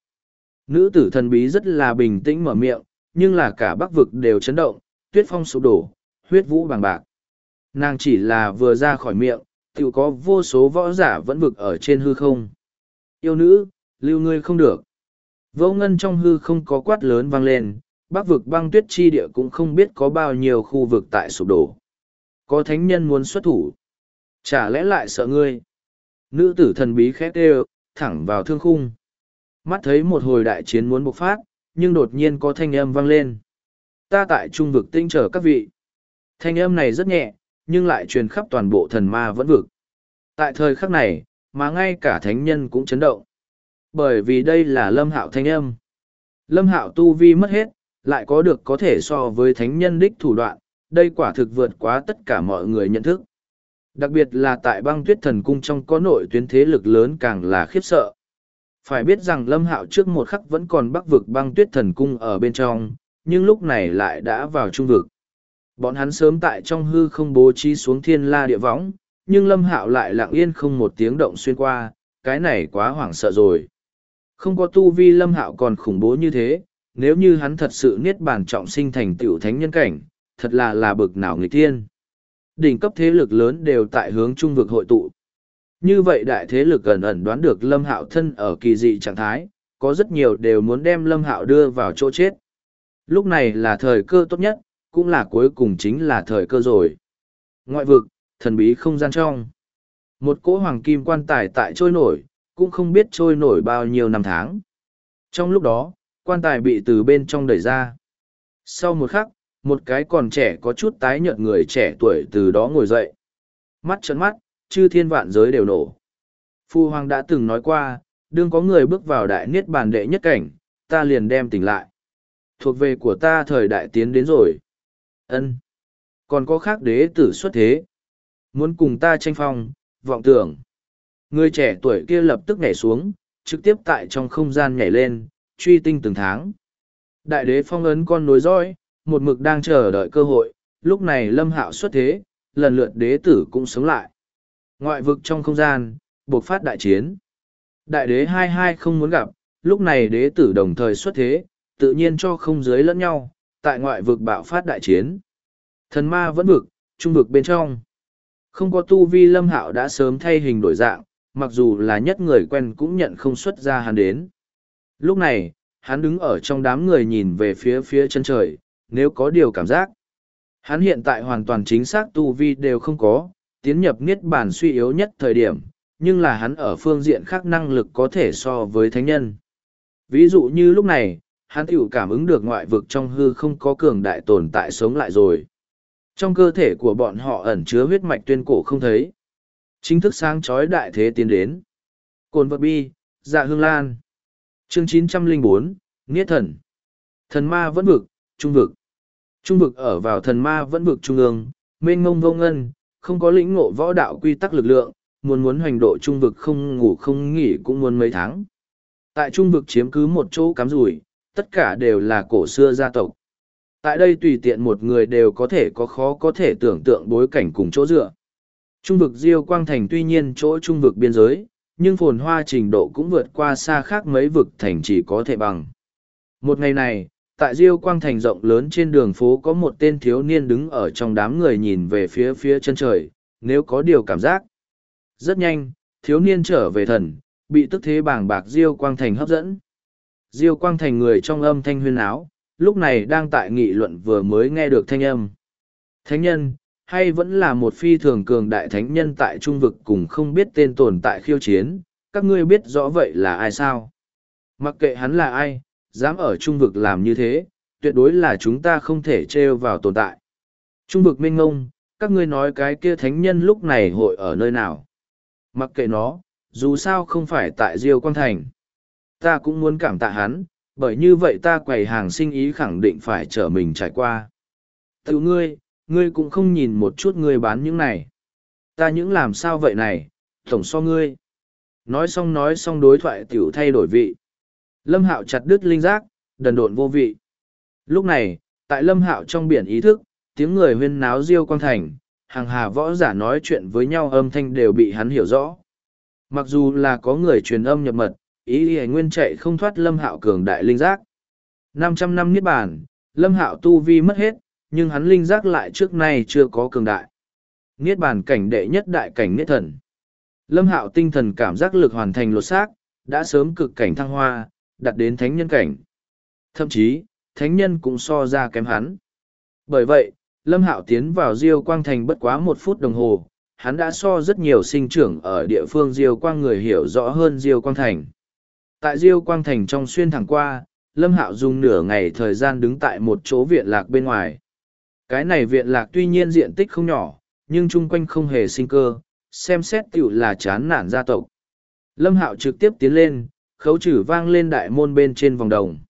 Nữ tử thần bí rất là bình tĩnh mở miệng, nhưng là cả bắc vực đều chấn động, tuyết phong sụp đổ, huyết vũ bàng bạc. Nàng chỉ là vừa ra khỏi miệng, tự có vô số võ giả vẫn vực ở trên hư không. Yêu nữ, lưu ngươi không được. Vô ngân trong hư không có quát lớn vang lên, bắc vực băng tuyết chi địa cũng không biết có bao nhiêu khu vực tại sụp đổ. Có thánh nhân muốn xuất thủ. Chả lẽ lại sợ ngươi? Nữ tử thần bí khét đều, thẳng vào thương khung. Mắt thấy một hồi đại chiến muốn bộc phát, nhưng đột nhiên có thanh âm vang lên. Ta tại trung vực tinh trở các vị. Thanh âm này rất nhẹ, nhưng lại truyền khắp toàn bộ thần ma vẫn vực. Tại thời khắc này, mà ngay cả thánh nhân cũng chấn động. Bởi vì đây là Lâm Hạo thanh âm. Lâm Hạo tu vi mất hết, lại có được có thể so với thánh nhân đích thủ đoạn, đây quả thực vượt quá tất cả mọi người nhận thức. Đặc biệt là tại băng tuyết thần cung trong có nội tuyến thế lực lớn càng là khiếp sợ. Phải biết rằng Lâm Hạo trước một khắc vẫn còn bắc vực băng tuyết thần cung ở bên trong, nhưng lúc này lại đã vào trung vực. Bọn hắn sớm tại trong hư không bố trí xuống thiên la địa võng, nhưng Lâm Hạo lại lặng yên không một tiếng động xuyên qua, cái này quá hoảng sợ rồi. Không có tu vi Lâm Hạo còn khủng bố như thế, nếu như hắn thật sự niết bàn trọng sinh thành tựu thánh nhân cảnh, thật là bực nào nghịch thiên. Đỉnh cấp thế lực lớn đều tại hướng trung vực hội tụ. Như vậy đại thế lực ẩn ẩn đoán được Lâm Hạo thân ở kỳ dị trạng thái, có rất nhiều đều muốn đem Lâm Hạo đưa vào chỗ chết. Lúc này là thời cơ tốt nhất, cũng là cuối cùng chính là thời cơ rồi. Ngoại vực, thần bí không gian trong. Một cỗ hoàng kim quan tài tại trôi nổi, cũng không biết trôi nổi bao nhiêu năm tháng. Trong lúc đó, quan tài bị từ bên trong đẩy ra. Sau một khắc, một cái còn trẻ có chút tái nhợt người trẻ tuổi từ đó ngồi dậy. Mắt trợn mắt, chư thiên vạn giới đều nổ. Phu Hoàng đã từng nói qua, đương có người bước vào đại niết bàn đệ nhất cảnh, ta liền đem tỉnh lại. Thuộc về của ta thời đại tiến đến rồi. Ân, còn có khác đế tử xuất thế. Muốn cùng ta tranh phong, vọng tưởng. Người trẻ tuổi kia lập tức nhảy xuống, trực tiếp tại trong không gian nhảy lên, truy tinh từng tháng. Đại đế phong ấn con nối dõi, một mực đang chờ đợi cơ hội, lúc này Lâm Hạo xuất thế, lần lượt đế tử cũng sống lại. Ngoại vực trong không gian, buộc phát đại chiến. Đại đế hai không muốn gặp, lúc này đế tử đồng thời xuất thế, tự nhiên cho không giới lẫn nhau, tại ngoại vực bạo phát đại chiến. Thần ma vẫn vực, trung vực bên trong. Không có tu vi Lâm Hạo đã sớm thay hình đổi dạng, mặc dù là nhất người quen cũng nhận không xuất ra hắn đến. Lúc này, hắn đứng ở trong đám người nhìn về phía chân trời, nếu có điều cảm giác. Hắn hiện tại hoàn toàn chính xác tu vi đều không có, tiến nhập niết bàn suy yếu nhất thời điểm, nhưng là hắn ở phương diện khác năng lực có thể so với thánh nhân. Ví dụ như lúc này, hắn tiểu cảm ứng được ngoại vực trong hư không có cường đại tồn tại sống lại rồi. Trong cơ thể của bọn họ ẩn chứa huyết mạch tuyên cổ không thấy. Chính thức sáng chói đại thế tiến đến. Cồn vật bi, dạ hương lan. Chương 904, Nghĩa thần. Thần ma vẫn vực, trung vực. Trung vực ở vào thần ma vẫn vực trung ương, mênh mông vô ngân, không có lĩnh ngộ võ đạo quy tắc lực lượng, muốn hoành độ trung vực không ngủ không nghỉ cũng muốn mấy tháng. Tại trung vực chiếm cứ một chỗ cắm rủi, tất cả đều là cổ xưa gia tộc. Tại đây tùy tiện một người đều có thể có khó có thể tưởng tượng bối cảnh cùng chỗ dựa. Trung vực Diêu Quang Thành tuy nhiên chỗ trung vực biên giới, nhưng phồn hoa trình độ cũng vượt qua xa khác mấy vực thành chỉ có thể bằng. Một ngày này, tại Diêu Quang Thành rộng lớn trên đường phố có một tên thiếu niên đứng ở trong đám người nhìn về phía chân trời, nếu có điều cảm giác. Rất nhanh, thiếu niên trở về thần, bị tức thế bàng bạc Diêu Quang Thành hấp dẫn. Diêu Quang Thành người trong âm thanh huyên áo, lúc này đang tại nghị luận vừa mới nghe được thanh âm. Thánh nhân, hay vẫn là một phi thường cường đại thánh nhân tại trung vực cùng không biết tên tồn tại khiêu chiến, các ngươi biết rõ vậy là ai sao? Mặc kệ hắn là ai, dám ở trung vực làm như thế, tuyệt đối là chúng ta không thể trêu vào tồn tại. Trung vực mênh ngông, các ngươi nói cái kia thánh nhân lúc này hội ở nơi nào? Mặc kệ nó, dù sao không phải tại Diêu Quang Thành. Ta cũng muốn cảm tạ hắn, bởi như vậy ta quầy hàng sinh ý khẳng định phải trở mình trải qua. Tự ngươi cũng không nhìn một chút ngươi bán những này. Ta những làm sao vậy này, tổng so ngươi. Nói xong đối thoại tiểu thay đổi vị. Lâm Hạo chặt đứt linh giác, đần độn vô vị. Lúc này, tại Lâm Hạo trong biển ý thức, tiếng người huyên náo Diêu Quang Thành, hàng hà võ giả nói chuyện với nhau âm thanh đều bị hắn hiểu rõ. Mặc dù là có người truyền âm nhập mật, ý nguyên chạy không thoát Lâm Hạo cường đại linh giác. 500 năm niết bàn, Lâm Hạo tu vi mất hết, nhưng hắn linh giác lại trước nay chưa có cường đại. Niết bàn cảnh đệ nhất đại cảnh niết thần. Lâm Hạo tinh thần cảm giác lực hoàn thành lột xác, đã sớm cực cảnh thăng hoa, đạt đến thánh nhân cảnh. Thậm chí, thánh nhân cũng so ra kém hắn. Bởi vậy, Lâm Hạo tiến vào Diêu Quang Thành bất quá 1 phút đồng hồ, hắn đã so rất nhiều sinh trưởng ở địa phương Diêu Quang người hiểu rõ hơn Diêu Quang Thành. Tại Diêu Quang Thành trong xuyên thẳng qua, Lâm Hạo dùng nửa ngày thời gian đứng tại một chỗ viện lạc bên ngoài. Cái này viện lạc tuy nhiên diện tích không nhỏ, nhưng chung quanh không hề sinh cơ, xem xét tiểu là chán nản gia tộc. Lâm Hạo trực tiếp tiến lên, khấu trừ vang lên đại môn bên trên vòng đồng.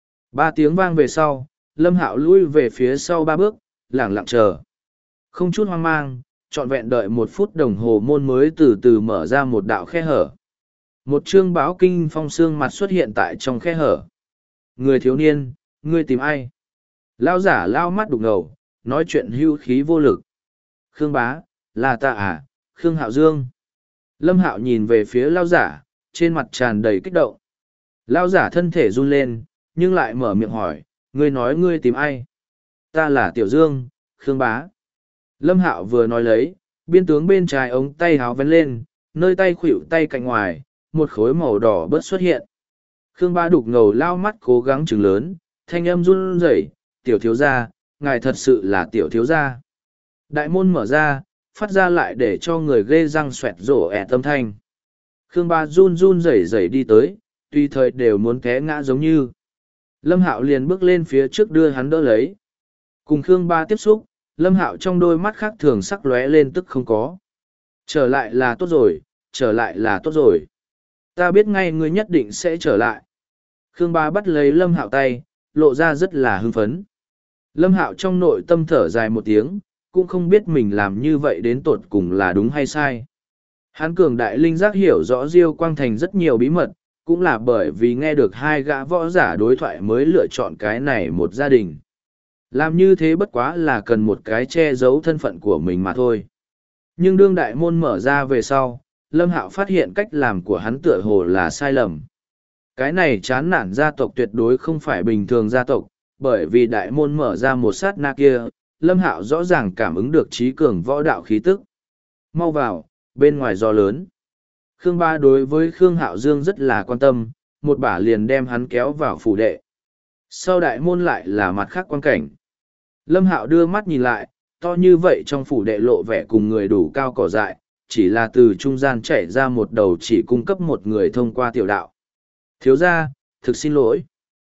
3 tiếng vang về sau, Lâm Hạo lui về phía sau 3 bước, lẳng lặng chờ. Không chút hoang mang, trọn vẹn đợi 1 phút đồng hồ môn mới từ từ mở ra một đạo khe hở. Một chương báo kinh phong xương mặt xuất hiện tại trong khe hở. Người thiếu niên, ngươi tìm ai? Lao giả lao mắt đục ngầu, nói chuyện hưu khí vô lực. Khương bá, là ta à, Khương Hạo Dương. Lâm Hạo nhìn về phía lao giả, trên mặt tràn đầy kích động. Lao giả thân thể run lên, nhưng lại mở miệng hỏi, ngươi nói ngươi tìm ai? Ta là Tiểu Dương, Khương bá. Lâm Hạo vừa nói lấy, biên tướng bên trái ống tay háo vén lên, nơi tay khuỷu tay cạnh ngoài, một khối màu đỏ bớt xuất hiện. Khương bá đục ngầu lao mắt cố gắng trừng lớn, thanh âm run rẩy, tiểu thiếu gia, ngài thật sự là tiểu thiếu gia. Đại môn mở ra, phát ra lại để cho người ghê răng xoẹt rổ ẻ tâm thanh. Khương bá run run rẩy rẩy đi tới, tùy thời đều muốn té ngã giống như. Lâm Hạo liền bước lên phía trước đưa hắn đỡ lấy. Cùng Khương bá tiếp xúc, Lâm Hạo trong đôi mắt khác thường sắc lóe lên tức không có. Trở lại là tốt rồi, trở lại là tốt rồi. Ta biết ngay ngươi nhất định sẽ trở lại. Khương bá bắt lấy Lâm Hạo tay, lộ ra rất là hưng phấn. Lâm Hạo trong nội tâm thở dài một tiếng, cũng không biết mình làm như vậy đến tột cùng là đúng hay sai. Hắn cường đại linh giác hiểu rõ Diêu Quang Thành rất nhiều bí mật, cũng là bởi vì nghe được 2 gã võ giả đối thoại mới lựa chọn cái này một gia đình. Làm như thế bất quá là cần một cái che giấu thân phận của mình mà thôi. Nhưng đương đại môn mở ra về sau, Lâm Hạo phát hiện cách làm của hắn tựa hồ là sai lầm. Cái này chán nản gia tộc tuyệt đối không phải bình thường gia tộc, bởi vì đại môn mở ra một sát na kia, Lâm Hạo rõ ràng cảm ứng được trí cường võ đạo khí tức. Mau vào, bên ngoài gió lớn. Khương Ba đối với Khương Hạo Dương rất là quan tâm, một bả liền đem hắn kéo vào phủ đệ. Sau đại môn lại là mặt khác quan cảnh. Lâm Hạo đưa mắt nhìn lại, to như vậy trong phủ đệ lộ vẻ cùng người đủ cao cỏ dại, chỉ là từ trung gian chảy ra một đầu chỉ cung cấp một người thông qua tiểu đạo. Thiếu gia, thực xin lỗi.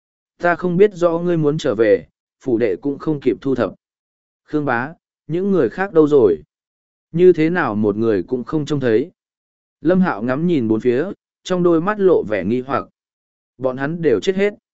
Ta không biết rõ ngươi muốn trở về, phủ đệ cũng không kịp thu thập. Khương Bá, những người khác đâu rồi? Như thế nào một người cũng không trông thấy. Lâm Hạo ngắm nhìn bốn phía, trong đôi mắt lộ vẻ nghi hoặc. Bọn hắn đều chết hết.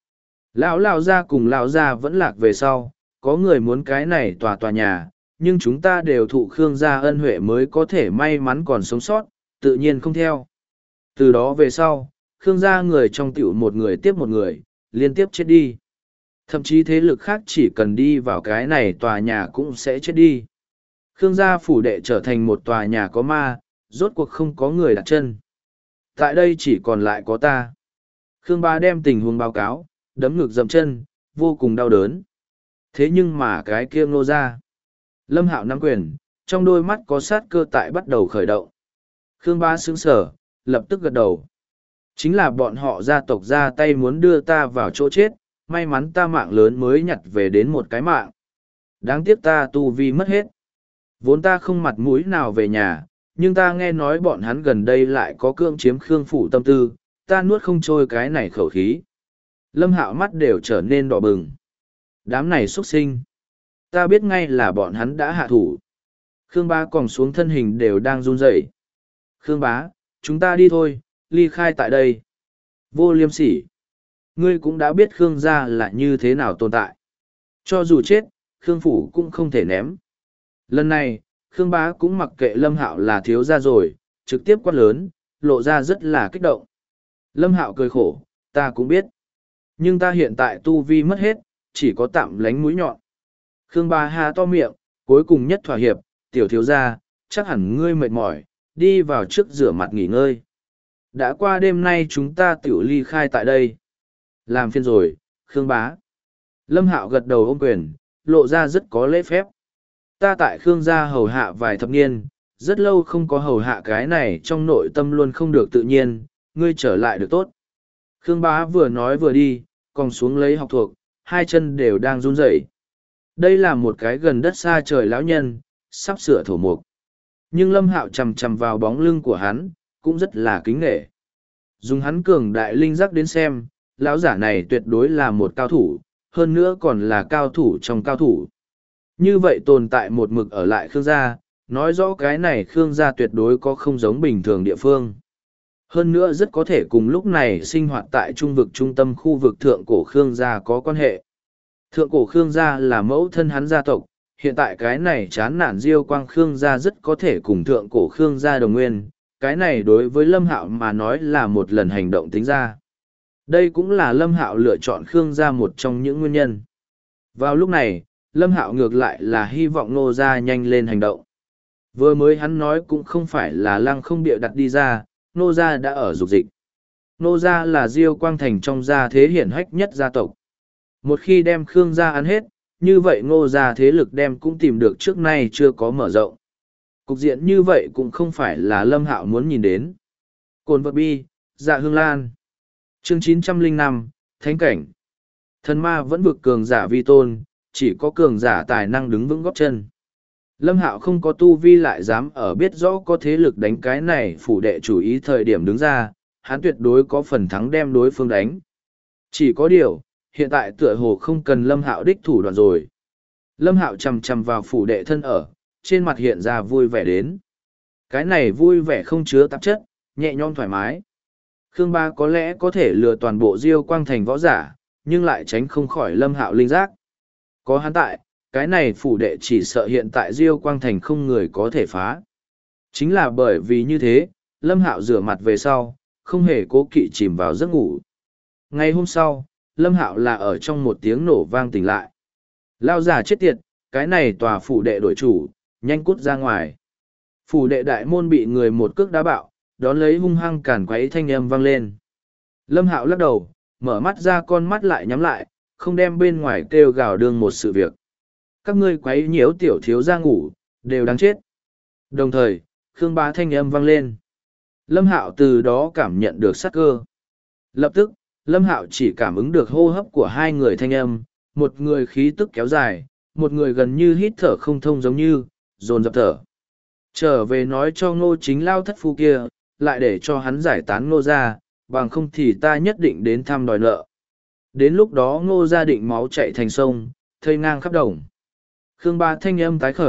Lão gia cùng lão gia vẫn lạc về sau, có người muốn cái này tòa nhà, nhưng chúng ta đều thụ Khương gia ân huệ mới có thể may mắn còn sống sót, tự nhiên không theo. Từ đó về sau, Khương gia người trong tiểu một người tiếp một người, liên tiếp chết đi. Thậm chí thế lực khác chỉ cần đi vào cái này tòa nhà cũng sẽ chết đi. Khương gia phủ đệ trở thành một tòa nhà có ma, rốt cuộc không có người đặt chân. Tại đây chỉ còn lại có ta. Khương Bá đem tình huống báo cáo, đấm ngực dậm chân, vô cùng đau đớn. Thế nhưng mà cái kia Ngô gia. Lâm Hạo nắm quyền, trong đôi mắt có sát cơ tại bắt đầu khởi động. Khương Bá sững sờ, lập tức gật đầu. Chính là bọn họ gia tộc ra tay muốn đưa ta vào chỗ chết, may mắn ta mạng lớn mới nhặt về đến một cái mạng. Đáng tiếc ta tu vi mất hết. Vốn ta không mặt mũi nào về nhà, nhưng ta nghe nói bọn hắn gần đây lại có cưỡng chiếm Khương phủ tâm tư, ta nuốt không trôi cái này khẩu khí. Lâm Hạo mắt đều trở nên đỏ bừng. Đám này xuất sinh. Ta biết ngay là bọn hắn đã hạ thủ. Khương Bá còn xuống thân hình đều đang run rẩy. Khương Bá, chúng ta đi thôi, ly khai tại đây. Vô liêm sỉ. Ngươi cũng đã biết Khương gia là như thế nào tồn tại. Cho dù chết, Khương phủ cũng không thể ném. Lần này, Khương Bá cũng mặc kệ Lâm Hạo là thiếu gia rồi, trực tiếp quát lớn, lộ ra rất là kích động. Lâm Hạo cười khổ, ta cũng biết. Nhưng ta hiện tại tu vi mất hết, chỉ có tạm lánh mũi nhọn. Khương Bá há to miệng, cuối cùng nhất thỏa hiệp, tiểu thiếu gia, chắc hẳn ngươi mệt mỏi, đi vào trước rửa mặt nghỉ ngơi. Đã qua đêm nay chúng ta tiểu ly khai tại đây. Làm phiền rồi, Khương Bá. Lâm Hạo gật đầu ôm quyền, lộ ra rất có lễ phép. Ta tại Khương gia hầu hạ vài thập niên, rất lâu không có hầu hạ cái này trong nội tâm luôn không được tự nhiên, ngươi trở lại được tốt. Khương Bá vừa nói vừa đi, còn xuống lấy học thuộc, hai chân đều đang run rẩy. Đây là một cái gần đất xa trời lão nhân, sắp sửa thổ mục. Nhưng Lâm Hạo chằm chằm vào bóng lưng của hắn, cũng rất là kính nể. Dùng hắn cường đại linh giác đến xem, lão giả này tuyệt đối là một cao thủ, hơn nữa còn là cao thủ trong cao thủ. Như vậy tồn tại một mực ở lại Khương gia, nói rõ cái này Khương gia tuyệt đối có không giống bình thường địa phương. Hơn nữa rất có thể cùng lúc này sinh hoạt tại trung vực trung tâm khu vực thượng cổ Khương gia có quan hệ. Thượng cổ Khương gia là mẫu thân hắn gia tộc, hiện tại cái này chán nản diêu quang Khương gia rất có thể cùng thượng cổ Khương gia đồng nguyên, cái này đối với Lâm Hạo mà nói là một lần hành động tính ra. Đây cũng là Lâm Hạo lựa chọn Khương gia một trong những nguyên nhân. Vào lúc này, Lâm Hạo ngược lại là hy vọng Nô gia nhanh lên hành động. Vừa mới hắn nói cũng không phải là lăng không bịa đặt đi ra, Nô gia đã ở dục dịch. Nô gia là Diêu Quang Thành trong gia thế hiển hách nhất gia tộc. Một khi đem Khương gia ăn hết, như vậy Ngô gia thế lực đem cũng tìm được trước nay chưa có mở rộng. Cục diện như vậy cũng không phải là Lâm Hạo muốn nhìn đến. Cồn vật bi, dạ hương lan. Chương 905, Thánh cảnh. Thần ma vẫn vực cường giả vi tôn, chỉ có cường giả tài năng đứng vững góp chân. Lâm Hạo không có tu vi lại dám ở biết rõ có thế lực đánh cái này phủ đệ chủ ý thời điểm đứng ra, hắn tuyệt đối có phần thắng đem đối phương đánh. Chỉ có điều, hiện tại tựa hồ không cần Lâm Hạo đích thủ đoạn rồi. Lâm Hạo chầm chầm vào phủ đệ thân ở, trên mặt hiện ra vui vẻ đến. Cái này vui vẻ không chứa tạp chất, nhẹ nhõm thoải mái. Khương Ba có lẽ có thể lừa toàn bộ Diêu Quang Thành võ giả, nhưng lại tránh không khỏi Lâm Hạo linh giác. Có hắn tại, cái này phủ đệ chỉ sợ hiện tại Diêu Quang Thành không người có thể phá. Chính là bởi vì như thế, Lâm Hạo rửa mặt về sau, không hề cố kỵ chìm vào giấc ngủ. Ngày hôm sau, Lâm Hạo là ở trong một tiếng nổ vang tỉnh lại. Lao giả chết tiệt, cái này tòa phủ đệ đổi chủ, nhanh cút ra ngoài. Phủ đệ đại môn bị người một cước đá bạo, đón lấy hung hăng cản quấy thanh âm vang lên. Lâm Hạo lắc đầu, mở mắt ra con mắt lại nhắm lại, không đem bên ngoài kêu gào đương một sự việc. Các ngươi quấy nhiễu tiểu thiếu ra ngủ, đều đáng chết. Đồng thời, Khương Bá thanh âm vang lên. Lâm Hạo từ đó cảm nhận được sát cơ. Lập tức, Lâm Hạo chỉ cảm ứng được hô hấp của hai người thanh âm, một người khí tức kéo dài, một người gần như hít thở không thông giống như, dồn dập thở. Trở về nói cho Ngô Chính Lao thất phu kia, lại để cho hắn giải tán Ngô ra, bằng không thì ta nhất định đến thăm đòi nợ. Đến lúc đó Ngô gia định máu chạy thành sông, thây ngang khắp đồng. Khương Ba thanh âm tái khởi,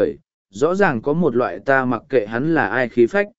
rõ ràng có một loại ta mặc kệ hắn là ai khí phách.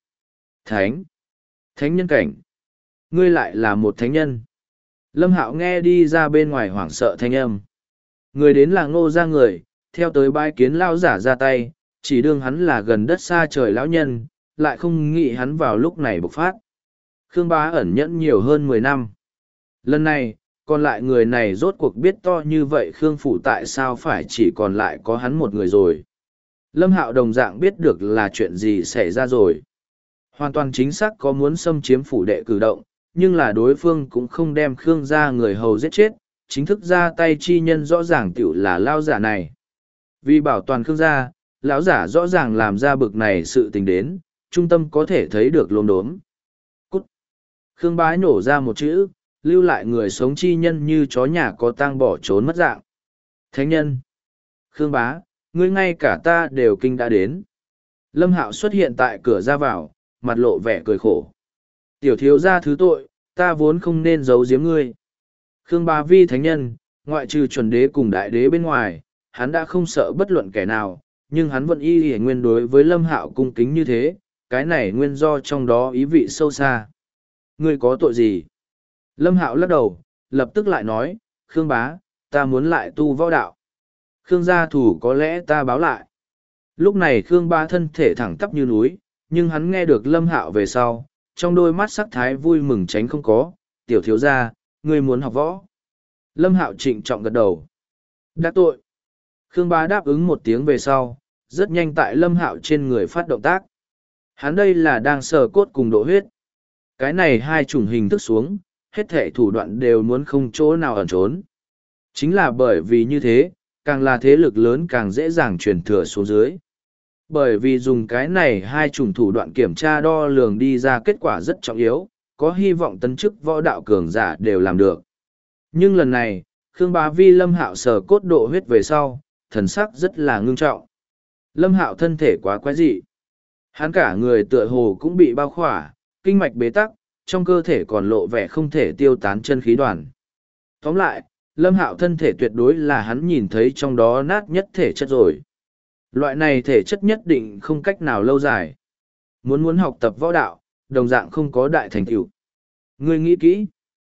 Thánh nhân cảnh. Ngươi lại là một thánh nhân. Lâm Hạo nghe đi ra bên ngoài hoảng sợ thanh âm. Người đến là Ngô gia người, theo tới bái kiến lão giả ra tay, chỉ đương hắn là gần đất xa trời lão nhân, lại không nghĩ hắn vào lúc này bộc phát. Khương Bá ẩn nhẫn nhiều hơn 10 năm. Lần này, còn lại người này rốt cuộc biết to như vậy Khương Phủ tại sao phải chỉ còn lại có hắn một người rồi. Lâm Hạo đồng dạng biết được là chuyện gì xảy ra rồi. Hoàn toàn chính xác có muốn xâm chiếm phủ đệ cử động, nhưng là đối phương cũng không đem Khương gia người hầu giết chết, chính thức ra tay chi nhân rõ ràng tiểu là lão giả này. Vì bảo toàn Khương gia, lão giả rõ ràng làm ra bực này sự tình đến, trung tâm có thể thấy được lốm đốm. Cút! Khương Bá nổ ra một chữ, lưu lại người sống chi nhân như chó nhà có tang bỏ trốn mất dạng. Thánh nhân! Khương Bá, ngươi ngay cả ta đều kinh đã đến. Lâm Hạo xuất hiện tại cửa ra vào, mặt lộ vẻ cười khổ. Tiểu thiếu gia thứ tội, ta vốn không nên giấu giếm ngươi. Khương Bá vi thánh nhân, ngoại trừ chuẩn đế cùng đại đế bên ngoài, hắn đã không sợ bất luận kẻ nào, nhưng hắn vẫn y nguyên đối với Lâm Hạo cung kính như thế, cái này nguyên do trong đó ý vị sâu xa. Ngươi có tội gì? Lâm Hạo lắc đầu, lập tức lại nói, Khương Bá, ta muốn lại tu võ đạo. Khương gia thủ có lẽ ta báo lại. Lúc này Khương Bá thân thể thẳng tắp như núi, nhưng hắn nghe được Lâm Hạo về sau, trong đôi mắt sắc thái vui mừng tránh không có, tiểu thiếu gia, ngươi muốn học võ. Lâm Hạo trịnh trọng gật đầu. Đã tội. Khương Bá đáp ứng một tiếng về sau, rất nhanh tại Lâm Hạo trên người phát động tác. Hắn đây là đang sờ cốt cùng độ huyết. Cái này hai chủng hình thức xuống, hết thể thủ đoạn đều muốn không chỗ nào ẩn trốn. Chính là bởi vì như thế, càng là thế lực lớn càng dễ dàng truyền thừa xuống dưới. Bởi vì dùng cái này hai chủng thủ đoạn kiểm tra đo lường đi ra kết quả rất trọng yếu, có hy vọng tấn chức võ đạo cường giả đều làm được. Nhưng lần này, Khương Bá vi Lâm Hạo sờ cốt độ huyết về sau, thần sắc rất là ngưng trọng. Lâm Hạo thân thể quá quái dị. Hắn cả người tựa hồ cũng bị bao khỏa, kinh mạch bế tắc, trong cơ thể còn lộ vẻ không thể tiêu tán chân khí đoàn. Tóm lại, Lâm Hạo thân thể tuyệt đối là hắn nhìn thấy trong đó nát nhất thể chất rồi. Loại này thể chất nhất định không cách nào lâu dài. Muốn học tập võ đạo, đồng dạng không có đại thành tựu. Ngươi nghĩ kỹ.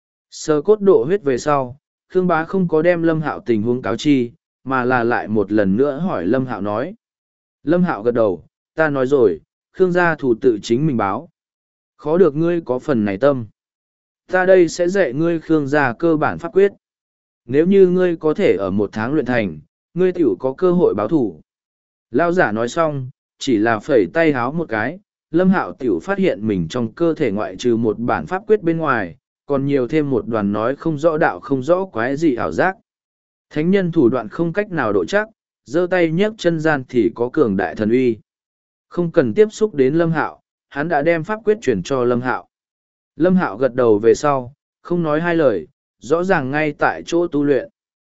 Sờ cốt độ huyết về sau, Khương Bá không có đem Lâm Hạo tình huống cáo chi, mà là lại một lần nữa hỏi Lâm Hạo nói. Lâm Hạo gật đầu, ta nói rồi, Khương gia thủ tự chính mình báo. Khó được ngươi có phần này tâm. Ta đây sẽ dạy ngươi Khương gia cơ bản pháp quyết. Nếu như ngươi có thể ở 1 tháng luyện thành, ngươi tiểu có cơ hội báo thủ. Lao giả nói xong, chỉ là phẩy tay háo một cái, Lâm Hạo tiểu phát hiện mình trong cơ thể ngoại trừ một bản pháp quyết bên ngoài, còn nhiều thêm một đoàn nói không rõ đạo không rõ quái gì ảo giác. Thánh nhân thủ đoạn không cách nào độ chắc, giơ tay nhấc chân gian thì có cường đại thần uy. Không cần tiếp xúc đến Lâm Hạo, hắn đã đem pháp quyết chuyển cho Lâm Hạo. Lâm Hạo gật đầu về sau, không nói hai lời, rõ ràng ngay tại chỗ tu luyện.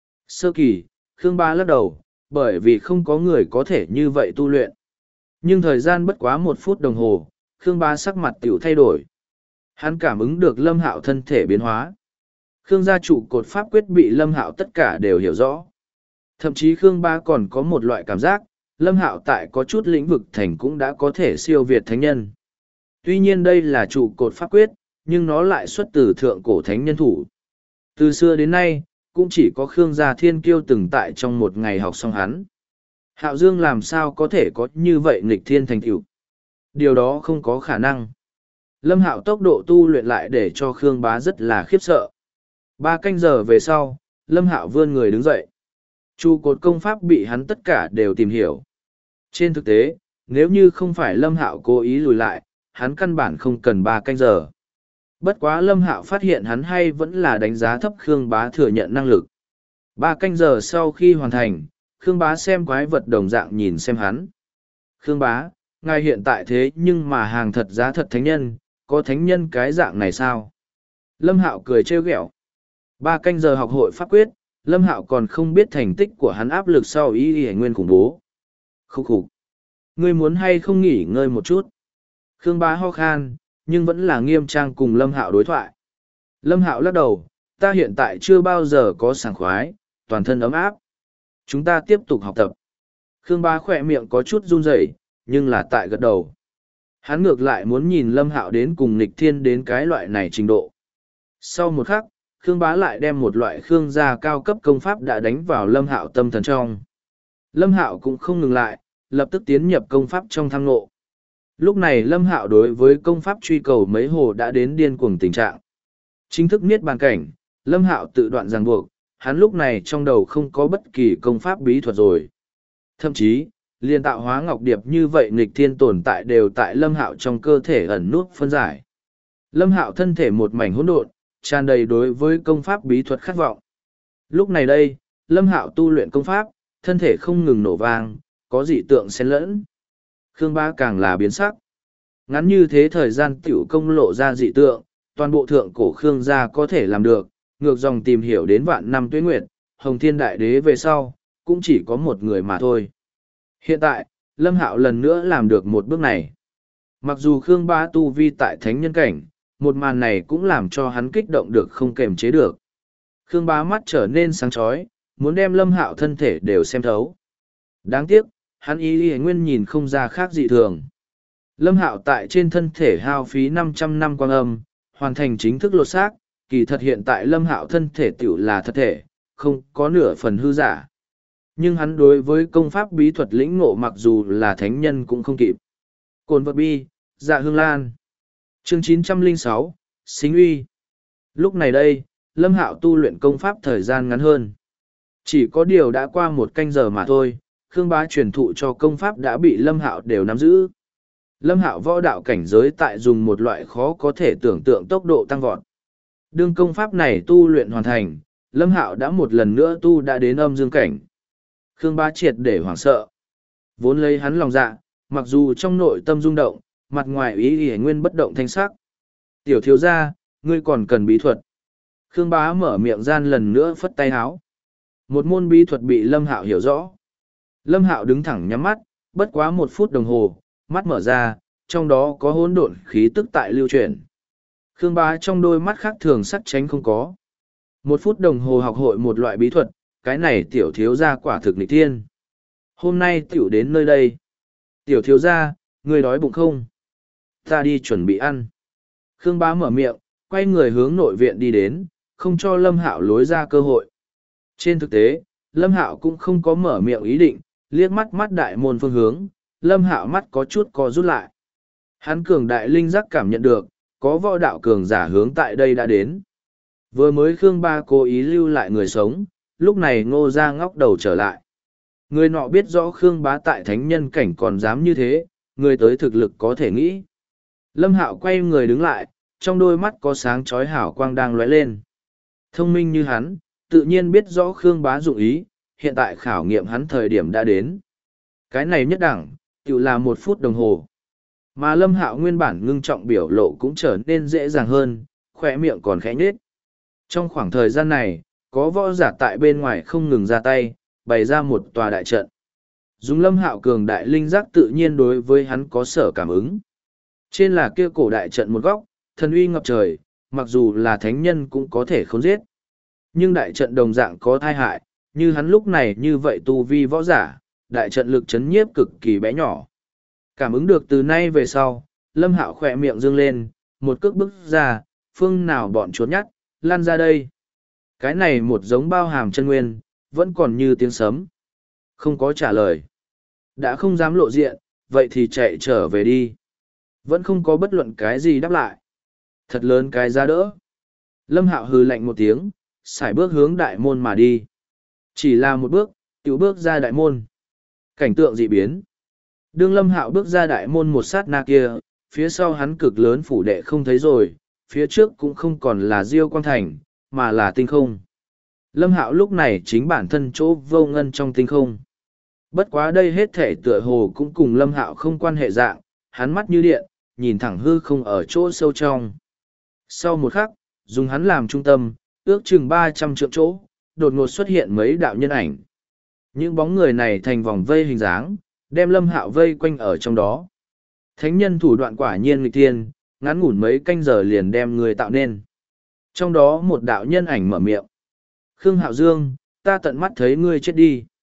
Sơ kỳ, Khương Bá lắc đầu, bởi vì không có người có thể như vậy tu luyện. Nhưng thời gian bất quá 1 phút đồng hồ, Khương Bá sắc mặt tiểu thay đổi. Hắn cảm ứng được Lâm Hạo thân thể biến hóa. Khương gia trụ cột pháp quyết bị Lâm Hạo tất cả đều hiểu rõ. Thậm chí Khương Bá còn có một loại cảm giác, Lâm Hạo tại có chút lĩnh vực thành cũng đã có thể siêu việt thánh nhân. Tuy nhiên đây là trụ cột pháp quyết, nhưng nó lại xuất từ thượng cổ thánh nhân thủ. Từ xưa đến nay, cũng chỉ có Khương gia thiên kiêu từng tại trong một ngày học xong hắn. Hạo Dương làm sao có thể có như vậy nghịch thiên thành tựu? Điều đó không có khả năng. Lâm Hạo tốc độ tu luyện lại để cho Khương Bá rất là khiếp sợ. 3 canh giờ về sau, Lâm Hạo vươn người đứng dậy. Trụ cột công pháp bị hắn tất cả đều tìm hiểu. Trên thực tế, nếu như không phải Lâm Hạo cố ý lùi lại, hắn căn bản không cần 3 canh giờ. Bất quá Lâm Hạo phát hiện hắn hay vẫn là đánh giá thấp Khương Bá thừa nhận năng lực. 3 canh giờ sau khi hoàn thành, Khương Bá xem quái vật đồng dạng nhìn xem hắn. Khương Bá, ngài hiện tại thế nhưng mà hàng thật giá thật thánh nhân, có thánh nhân cái dạng này sao? Lâm Hạo cười trêu ghẹo. 3 canh giờ học hội pháp quyết, Lâm Hạo còn không biết thành tích của hắn áp lực sau y nguyên khủng bố. Khúc khục. Ngươi muốn hay không nghỉ ngơi một chút? Khương Bá ho khan, nhưng vẫn là nghiêm trang cùng Lâm Hạo đối thoại. Lâm Hạo lắc đầu, ta hiện tại chưa bao giờ có sảng khoái, toàn thân ấm áp. Chúng ta tiếp tục học tập. Khương Bá khỏe miệng có chút run rẩy, nhưng là tại gật đầu. Hắn ngược lại muốn nhìn Lâm Hạo đến cùng nghịch thiên đến cái loại này trình độ. Sau một khắc, Khương Bá lại đem một loại Khương gia cao cấp công pháp đã đánh vào Lâm Hạo tâm thần trong. Lâm Hạo cũng không ngừng lại, lập tức tiến nhập công pháp trong tham ngộ. Lúc này Lâm Hạo đối với công pháp truy cầu mấy hồ đã đến điên cuồng tình trạng. Chính thức niết bàn cảnh, Lâm Hạo tự đoạn ràng buộc, hắn lúc này trong đầu không có bất kỳ công pháp bí thuật rồi. Thậm chí, liên tạo hóa ngọc điệp như vậy nghịch thiên tồn tại đều tại Lâm Hạo trong cơ thể ẩn nút phân giải. Lâm Hạo thân thể một mảnh hỗn độn, tràn đầy đối với công pháp bí thuật khát vọng. Lúc này đây, Lâm Hạo tu luyện công pháp, thân thể không ngừng nổ vang, có dị tượng xen lẫn. Khương Bá càng là biến sắc. Ngắn như thế thời gian tiểu công lộ ra dị tượng, toàn bộ thượng cổ Khương gia có thể làm được, ngược dòng tìm hiểu đến vạn năm tuế nguyệt, Hồng Thiên Đại Đế về sau, cũng chỉ có một người mà thôi. Hiện tại, Lâm Hạo lần nữa làm được một bước này. Mặc dù Khương Bá tu vi tại thánh nhân cảnh, một màn này cũng làm cho hắn kích động được không kềm chế được. Khương Bá mắt trở nên sáng chói, muốn đem Lâm Hạo thân thể đều xem thấu. Đáng tiếc, hắn ý nguyên nhìn không ra khác dị thường. Lâm Hạo tại trên thân thể hao phí 500 năm quang âm, hoàn thành chính thức lột xác, kỳ thật hiện tại Lâm Hạo thân thể tiểu là thật thể, không có nửa phần hư giả. Nhưng hắn đối với công pháp bí thuật lĩnh ngộ mặc dù là thánh nhân cũng không kịp. Cồn vật bi, dạ hương lan. Chương 906, Xính uy. Lúc này đây, Lâm Hạo tu luyện công pháp thời gian ngắn hơn. Chỉ có điều đã qua 1 canh giờ mà thôi, Khương Bá truyền thụ cho công pháp đã bị Lâm Hạo đều nắm giữ. Lâm Hạo võ đạo cảnh giới tại dùng một loại khó có thể tưởng tượng tốc độ tăng vọt. Đương công pháp này tu luyện hoàn thành, Lâm Hạo đã một lần nữa tu đã đến âm dương cảnh. Khương Bá triệt để hoảng sợ. Vốn lấy hắn lòng dạ, mặc dù trong nội tâm rung động, mặt ngoài ý nguyên bất động thanh sắc. Tiểu thiếu gia, ngươi còn cần bí thuật. Khương Bá mở miệng gian lần nữa phất tay háo. Một môn bí thuật bị Lâm Hạo hiểu rõ. Lâm Hạo đứng thẳng nhắm mắt, bất quá 1 phút đồng hồ, mắt mở ra, trong đó có hỗn độn khí tức tại lưu chuyển. Khương Bá trong đôi mắt khác thường sắc tránh không có. 1 phút đồng hồ học hội một loại bí thuật, cái này tiểu thiếu gia quả thực nghịch thiên. Hôm nay tiểu đến nơi đây. Tiểu thiếu gia, ngươi đói bụng không? Ta đi chuẩn bị ăn. Khương Bá mở miệng, quay người hướng nội viện đi đến, không cho Lâm Hạo lối ra cơ hội. Trên thực tế, Lâm Hạo cũng không có mở miệng ý định, liếc mắt mắt đại môn phương hướng, Lâm Hạo mắt có chút co rút lại. Hắn cường đại linh giác cảm nhận được, có võ đạo cường giả hướng tại đây đã đến. Vừa mới Khương Bá cố ý lưu lại người sống, lúc này Ngô Gia ngóc đầu trở lại. Người nọ biết rõ Khương Bá tại thánh nhân cảnh còn dám như thế, người tới thực lực có thể nghĩ. Lâm Hạo quay người đứng lại, trong đôi mắt có sáng chói hảo quang đang lóe lên. Thông minh như hắn, tự nhiên biết rõ Khương Bá dụng ý, hiện tại khảo nghiệm hắn thời điểm đã đến. Cái này nhất đẳng, tự là 1 phút đồng hồ. Mà Lâm Hạo nguyên bản ngưng trọng biểu lộ cũng trở nên dễ dàng hơn, khỏe miệng còn khẽ nhếch. Trong khoảng thời gian này, có võ giả tại bên ngoài không ngừng ra tay, bày ra một tòa đại trận. Dùng Lâm Hạo cường đại linh giác tự nhiên đối với hắn có sở cảm ứng. Trên là kia cổ đại trận một góc, thần uy ngập trời, mặc dù là thánh nhân cũng có thể khống giết. Nhưng đại trận đồng dạng có thai hại, như hắn lúc này như vậy tu vi võ giả, đại trận lực chấn nhiếp cực kỳ bé nhỏ. Cảm ứng được từ nay về sau, Lâm Hạo khỏe miệng dương lên, một cước bước ra, phương nào bọn trốn nhắt, lan ra đây. Cái này một giống bao hàm chân nguyên, vẫn còn như tiếng sấm. Không có trả lời. Đã không dám lộ diện, vậy thì chạy trở về đi. Vẫn không có bất luận cái gì đáp lại. Thật lớn cái giá đỡ. Lâm Hạo hừ lạnh một tiếng, sải bước hướng đại môn mà đi. Chỉ là một bước, tiểu bước ra đại môn. Cảnh tượng dị biến. Đương Lâm Hạo bước ra đại môn một sát na kia, phía sau hắn cực lớn phủ đệ không thấy rồi, phía trước cũng không còn là Diêu Quang Thành, mà là tinh không. Lâm Hạo lúc này chính bản thân chỗ vô ngân trong tinh không. Bất quá đây hết thể tựa hồ cũng cùng Lâm Hạo không quan hệ dạng, hắn mắt như điện, nhìn thẳng hư không ở chỗ sâu trong. Sau một khắc, dùng hắn làm trung tâm, ước chừng 300 trượng chỗ, đột ngột xuất hiện mấy đạo nhân ảnh. Những bóng người này thành vòng vây hình dáng, đem Lâm Hạo vây quanh ở trong đó. Thánh nhân thủ đoạn quả nhiên nghịch thiên, ngắn ngủn mấy canh giờ liền đem người tạo nên. Trong đó một đạo nhân ảnh mở miệng. Khương Hạo Dương, ta tận mắt thấy ngươi chết đi.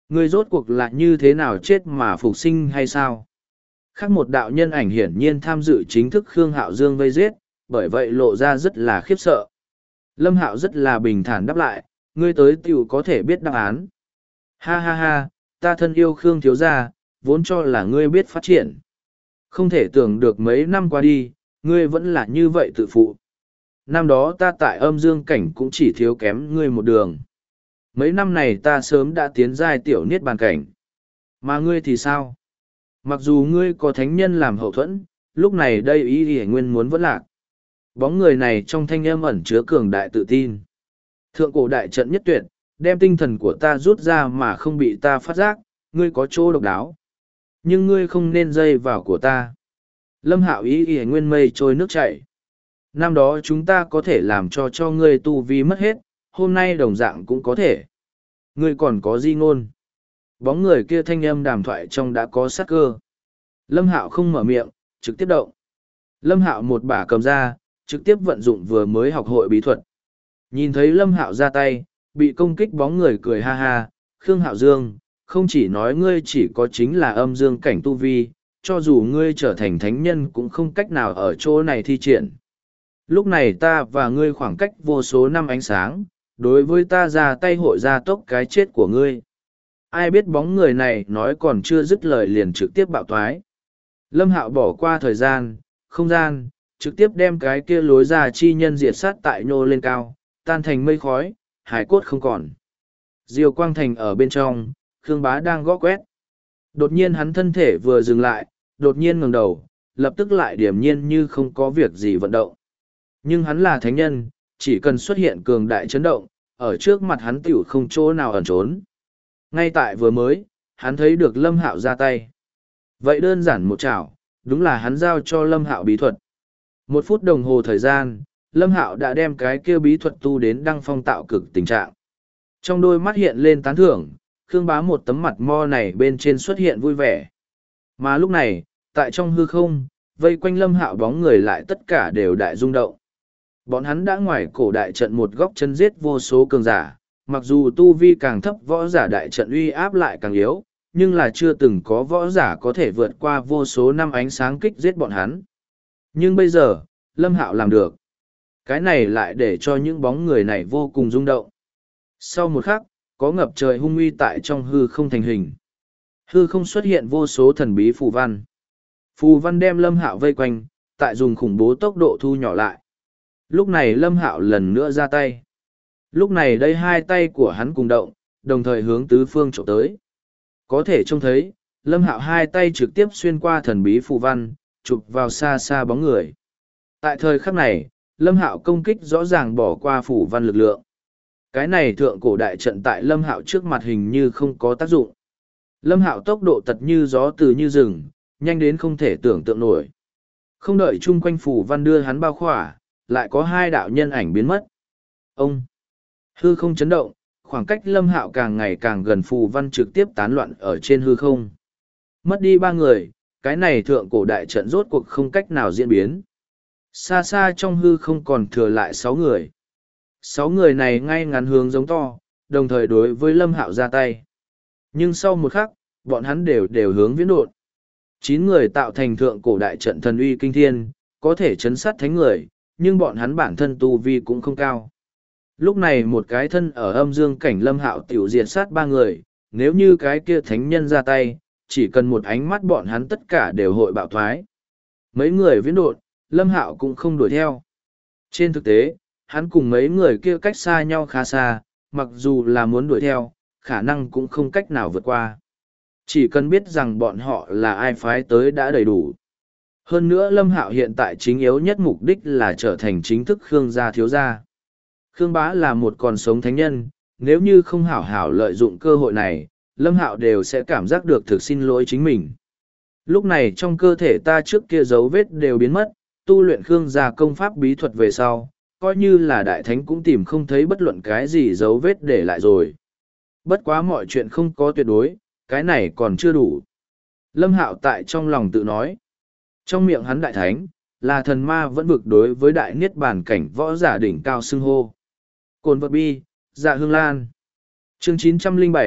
Ngươi rốt cuộc là như thế nào chết mà phục sinh hay sao? Khác một đạo nhân ảnh hiển nhiên tham dự chính thức Khương Hạo Dương vây giết, bởi vậy lộ ra rất là khiếp sợ. Lâm Hạo rất là bình thản đáp lại, ngươi tới tiểu có thể biết đáp án. Ha ha ha, ta thân yêu Khương thiếu gia, vốn cho là ngươi biết phát triển. Không thể tưởng được mấy năm qua đi, ngươi vẫn là như vậy tự phụ. Năm đó ta tại âm dương cảnh cũng chỉ thiếu kém ngươi một đường. Mấy năm này ta sớm đã tiến giai tiểu niết bàn cảnh. Mà ngươi thì sao? Mặc dù ngươi có thánh nhân làm hậu thuẫn, lúc này đây ý hề nguyên muốn vẫn lạc. Bóng người này trong thanh âm ẩn chứa cường đại tự tin. Thượng cổ đại trận nhất tuyệt, đem tinh thần của ta rút ra mà không bị ta phát giác, ngươi có chỗ độc đáo. Nhưng ngươi không nên dây vào của ta. Lâm Hạo ý hề nguyên mây trôi nước chảy. Năm đó chúng ta có thể làm cho ngươi tu vi mất hết, hôm nay đồng dạng cũng có thể. Ngươi còn có di ngôn. Bóng người kia thanh âm đàm thoại trong đã có sát cơ. Lâm Hạo không mở miệng, trực tiếp động. Lâm Hạo một bả cầm ra, trực tiếp vận dụng vừa mới học hội bí thuật. Nhìn thấy Lâm Hạo ra tay, bị công kích bóng người cười ha ha, Khương Hạo Dương, không chỉ nói ngươi chỉ có chính là âm dương cảnh tu vi, cho dù ngươi trở thành thánh nhân cũng không cách nào ở chỗ này thi triển. Lúc này ta và ngươi khoảng cách vô số năm ánh sáng, đối với ta ra tay hội ra tốc cái chết của ngươi. Ai biết bóng người này nói còn chưa dứt lời liền trực tiếp bạo thoái. Lâm Hạo bỏ qua thời gian, không gian, trực tiếp đem cái kia lối ra chi nhân diệt sát tại nhô lên cao, tan thành mây khói, hải cốt không còn. Diều Quang Thành ở bên trong, Khương Bá đang gõ quét. Đột nhiên hắn thân thể vừa dừng lại, đột nhiên ngẩng đầu, lập tức lại điềm nhiên như không có việc gì vận động. Nhưng hắn là thánh nhân, chỉ cần xuất hiện cường đại chấn động, ở trước mặt hắn tiểu không chỗ nào ẩn trốn. Ngay tại vừa mới, hắn thấy được Lâm Hạo ra tay. Vậy đơn giản một chảo, đúng là hắn giao cho Lâm Hạo bí thuật. 1 phút đồng hồ thời gian, Lâm Hạo đã đem cái kia bí thuật tu đến đăng phong tạo cực tình trạng. Trong đôi mắt hiện lên tán thưởng, Khương Bá một tấm mặt mo này bên trên xuất hiện vui vẻ. Mà lúc này, tại trong hư không, vây quanh Lâm Hạo bóng người lại tất cả đều đại rung động. Bọn hắn đã ngoài cổ đại trận một góc chân giết vô số cường giả, mặc dù tu vi càng thấp võ giả đại trận uy áp lại càng yếu, nhưng là chưa từng có võ giả có thể vượt qua vô số năm ánh sáng kích giết bọn hắn. Nhưng bây giờ, Lâm Hạo làm được. Cái này lại để cho những bóng người này vô cùng rung động. Sau một khắc, có ngập trời hung uy tại trong hư không thành hình. Hư không xuất hiện vô số thần bí phù văn. Phù văn đem Lâm Hạo vây quanh, tại dùng khủng bố tốc độ thu nhỏ lại. Lúc này Lâm Hạo lần nữa ra tay. Lúc này đây hai tay của hắn cùng động, đồng thời hướng tứ phương trộm tới. Có thể trông thấy, Lâm Hạo hai tay trực tiếp xuyên qua thần bí phù văn, chụp vào xa xa bóng người. Tại thời khắc này, Lâm Hạo công kích rõ ràng bỏ qua phù văn lực lượng. Cái này thượng cổ đại trận tại Lâm Hạo trước mặt hình như không có tác dụng. Lâm Hạo tốc độ tật như gió từ như rừng, nhanh đến không thể tưởng tượng nổi. Không đợi chung quanh phù văn đưa hắn bao khỏa, lại có hai đạo nhân ảnh biến mất. Ông! Hư không chấn động, khoảng cách Lâm Hạo càng ngày càng gần phù văn trực tiếp tán loạn ở trên hư không. Mất đi 3 người, cái này thượng cổ đại trận rốt cuộc không cách nào diễn biến. Xa xa trong hư không còn thừa lại 6 người. 6 người này ngay ngắn hướng giống to, đồng thời đối với Lâm Hạo ra tay. Nhưng sau một khắc, bọn hắn đều hướng viễn đột. 9 người tạo thành thượng cổ đại trận thần uy kinh thiên, có thể chấn sát thánh người, nhưng bọn hắn bản thân tu vi cũng không cao. Lúc này một cái thân ở âm dương cảnh Lâm Hạo tiểu diệt sát 3 người, nếu như cái kia thánh nhân ra tay, chỉ cần một ánh mắt bọn hắn tất cả đều hội bạo thoái. Mấy người viễn đột, Lâm Hạo cũng không đuổi theo. Trên thực tế, hắn cùng mấy người kia cách xa nhau khá xa, mặc dù là muốn đuổi theo, khả năng cũng không cách nào vượt qua. Chỉ cần biết rằng bọn họ là ai phái tới đã đầy đủ. Hơn nữa Lâm Hạo hiện tại chính yếu nhất mục đích là trở thành chính thức Khương gia thiếu gia. Khương Bá là một còn sống thánh nhân, nếu như không hảo hảo lợi dụng cơ hội này, Lâm Hạo đều sẽ cảm giác được thực xin lỗi chính mình. Lúc này trong cơ thể ta trước kia dấu vết đều biến mất, tu luyện Khương gia công pháp bí thuật về sau, coi như là đại thánh cũng tìm không thấy bất luận cái gì dấu vết để lại rồi. Bất quá mọi chuyện không có tuyệt đối, cái này còn chưa đủ. Lâm Hạo tại trong lòng tự nói. Trong miệng hắn đại thánh, là thần ma vẫn vực đối với đại niết bàn cảnh võ giả đỉnh cao xưng hô. Cồn vật bi, dạ hương lan. Chương 907,